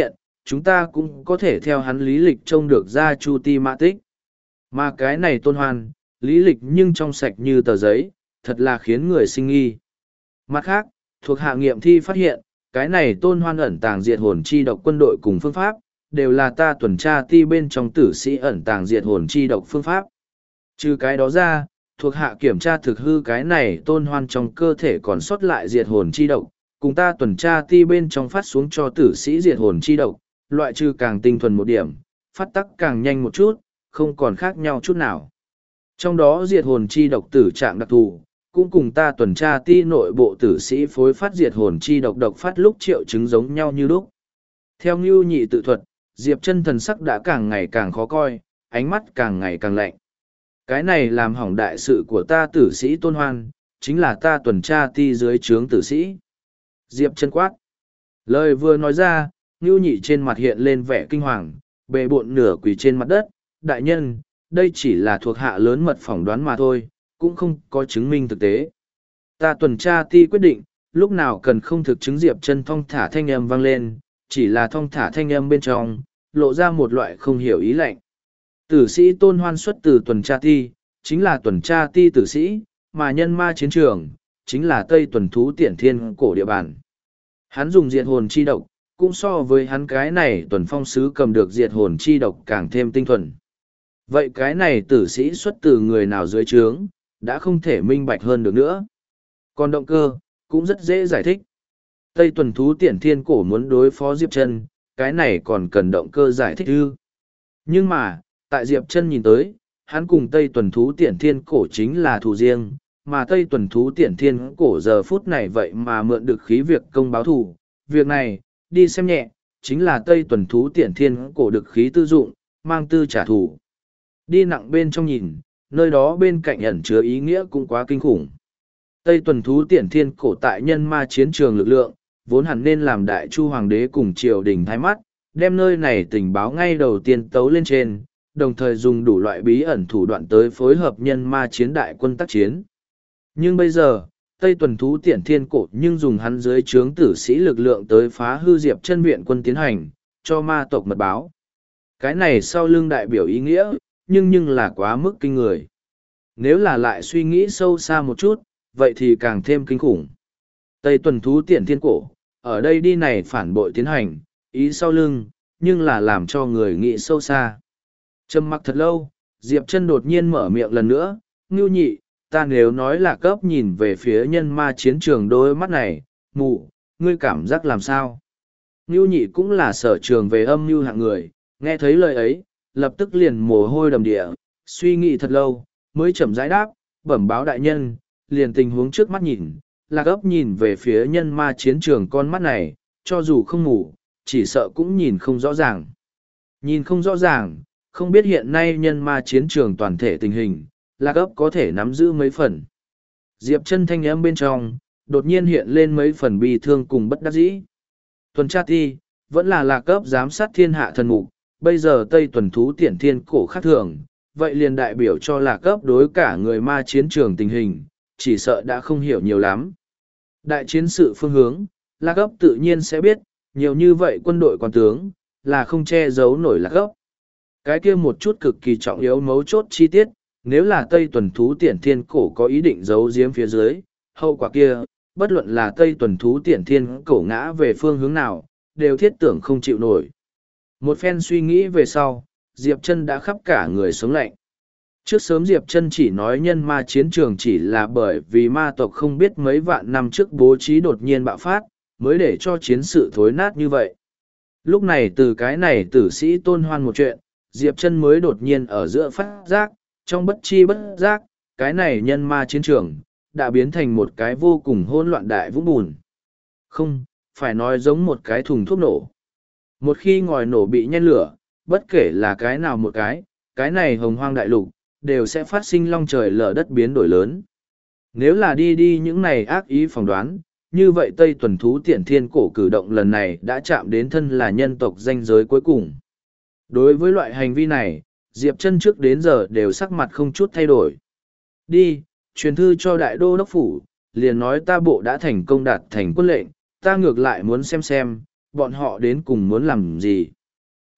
chúng ta cũng có thể theo hắn lý lịch trông được ra Chu Ti Mã Tích. Mà cái này Tôn Hoan, lý lịch nhưng trong sạch như tờ giấy, thật là khiến người sinh nghi. Mặt khác, thuộc hạ nghiệm thi phát hiện, cái này Tôn Hoan ẩn tàng diệt hồn chi độc quân đội cùng phương pháp, đều là ta tuần tra ti bên trong tử sĩ ẩn tàng diệt hồn chi độc phương pháp. Trừ cái đó ra, thuộc hạ kiểm tra thực hư cái này Tôn Hoan trong cơ thể còn sót lại diệt hồn chi độc, cùng ta tuần tra ti bên trong phát xuống cho tử sĩ diệt hồn chi độc, loại trừ càng tinh thuần một điểm, phát tắc càng nhanh một chút, không còn khác nhau chút nào. Trong đó diệt hồn chi độc tử trạng đặc thù, cũng cùng ta tuần tra ti nội bộ tử sĩ phối phát diệt hồn chi độc độc phát lúc triệu chứng giống nhau như lúc. Theo Ngưu Nhị tự thuật, Diệp Chân thần sắc đã càng ngày càng khó coi, ánh mắt càng ngày càng lạnh. Cái này làm hỏng đại sự của ta tử sĩ Tôn Hoan, chính là ta tuần tra ti dưới trướng tử sĩ. Diệp Chân quát. Lời vừa nói ra, Ngưu Nhị trên mặt hiện lên vẻ kinh hoàng, bệ bộn nửa quỳ trên mặt đất. Đại nhân, đây chỉ là thuộc hạ lớn mật phỏng đoán mà thôi, cũng không có chứng minh thực tế. Ta tuần tra ti quyết định, lúc nào cần không thực chứng. Diệp Chân thong thả thanh âm vang lên, chỉ là thong thả thanh âm bên trong, lộ ra một loại không hiểu ý lạnh. Tử sĩ Tôn Hoan xuất từ tuần tra ti, chính là tuần tra ti tử sĩ, mà nhân ma chiến trường, chính là Tây tuần thú tiển thiên cổ địa bàn. Hắn dùng diệt hồn chi độc, cũng so với hắn cái này tuần phong sứ cầm được diệt hồn chi độc càng thêm tinh thuần. Vậy cái này tử sĩ xuất từ người nào dưới trướng, đã không thể minh bạch hơn được nữa. Còn động cơ, cũng rất dễ giải thích. Tây tuần thú tiển thiên cổ muốn đối phó Diệp Chân, cái này còn cần động cơ giải thích ư. Nhưng mà, tại Diệp Chân nhìn tới, hắn cùng Tây tuần thú tiển thiên cổ chính là thù riêng, mà Tây tuần thú tiển thiên cổ giờ phút này vậy mà mượn được khí việc công báo thù. Việc này, đi xem nhẹ, chính là Tây tuần thú tiển thiên cổ được khí tư dụng, mang tư trả thù. Đi nặng bên trong nhìn, nơi đó bên cạnh ẩn chứa ý nghĩa cũng quá kinh khủng. Tây tuần thú tiển thiên cổ tại nhân ma chiến trường lực lượng, vốn hẳn nên làm đại chu hoàng đế cùng triều đình thái mắt, đem nơi này tình báo ngay đầu tiên tấu lên trên, đồng thời dùng đủ loại bí ẩn thủ đoạn tới phối hợp nhân ma chiến đại quân tác chiến. Nhưng bây giờ, Tây tuần thú tiển thiên cổ nhưng dùng hắn dưới trướng tử sĩ lực lượng tới phá hư Diệp Chân viện quân tiến hành, cho ma tộc mật báo. Cái này sau lưng đại biểu ý nghĩa, nhưng là quá mức kinh người. Nếu là lại suy nghĩ sâu xa một chút, vậy thì càng thêm kinh khủng. Tây tuần thú tiển thiên cổ, ở đây đi này phản bội tiến hành, ý sau lưng, nhưng là làm cho người nghĩ sâu xa. Trầm mặc thật lâu, Diệp Chân đột nhiên mở miệng lần nữa, Ngưu Nhị, ta nếu nói là cấp nhìn về phía nhân ma chiến trường đôi mắt này, mụ, ngươi cảm giác làm sao? Ngưu Nhị cũng là sở trường về âm mưu hạng người, nghe thấy lời ấy, lập tức liền mồ hôi đầm địa, suy nghĩ thật lâu, mới chậm rãi đáp, bẩm báo đại nhân, liền tình huống trước mắt nhìn, là gấp nhìn về phía nhân ma chiến trường con mắt này, cho dù không ngủ, chỉ sợ cũng nhìn không rõ ràng. Nhìn không rõ ràng, không biết hiện nay nhân ma chiến trường toàn thể tình hình, là gấp có thể nắm giữ mấy phần. Diệp Chân thanh âm bên trong, đột nhiên hiện lên mấy phần bi thương cùng bất đắc dĩ. Tuần tra ti, vẫn là lạc cấp giám sát thiên hạ thần mục, bây giờ Tây tuần thú tiển thiên cổ khác thường, vậy liền đại biểu cho lạc cấp đối cả người ma chiến trường tình hình, chỉ sợ đã không hiểu nhiều lắm. Đại chiến sự phương hướng, lạc cấp tự nhiên sẽ biết, nhiều như vậy quân đội quan tướng, là không che giấu nổi lạc cấp. Cái kia một chút cực kỳ trọng yếu mấu chốt chi tiết, nếu là Tây tuần thú tiển thiên cổ có ý định giấu giếm phía dưới, hậu quả kia, bất luận là Tây tuần thú tiển thiên cổ ngã về phương hướng nào, đều thiết tưởng không chịu nổi. Một phen suy nghĩ về sau, Diệp Chân đã khắp cả người sống lạnh. Trước sớm Diệp Chân chỉ nói nhân ma chiến trường chỉ là bởi vì ma tộc không biết mấy vạn năm trước bố trí đột nhiên bạo phát, mới để cho chiến sự thối nát như vậy. Lúc này từ cái này tử sĩ Tôn Hoan một chuyện, Diệp Chân mới đột nhiên ở giữa phát giác, trong bất chi bất giác, cái này nhân ma chiến trường, đã biến thành một cái vô cùng hỗn loạn đại vũng bùn. Không, phải nói giống một cái thùng thuốc nổ. Một khi ngòi nổ bị nhen lửa, bất kể là cái nào một cái này hồng hoang đại lục, đều sẽ phát sinh long trời lở đất biến đổi lớn. Nếu là đi những này ác ý phỏng đoán, như vậy Tây tuần thú tiển thiên cổ cử động lần này đã chạm đến thân là nhân tộc danh giới cuối cùng. Đối với loại hành vi này, Diệp Chân trước đến giờ đều sắc mặt không chút thay đổi. Đi, truyền thư cho đại đô đốc phủ, liền nói ta bộ đã thành công đạt thành quân lệnh, ta ngược lại muốn xem, bọn họ đến cùng muốn làm gì.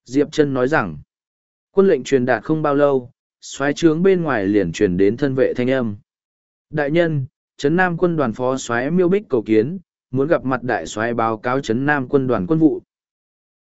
Diệp Trân nói rằng, quân lệnh truyền đạt không bao lâu, soái trướng bên ngoài liền truyền đến thân vệ thanh âm. Đại nhân, Trấn Nam quân đoàn phó soái Miêu Bích cầu kiến, muốn gặp mặt đại soái báo cáo Trấn Nam quân đoàn quân vụ,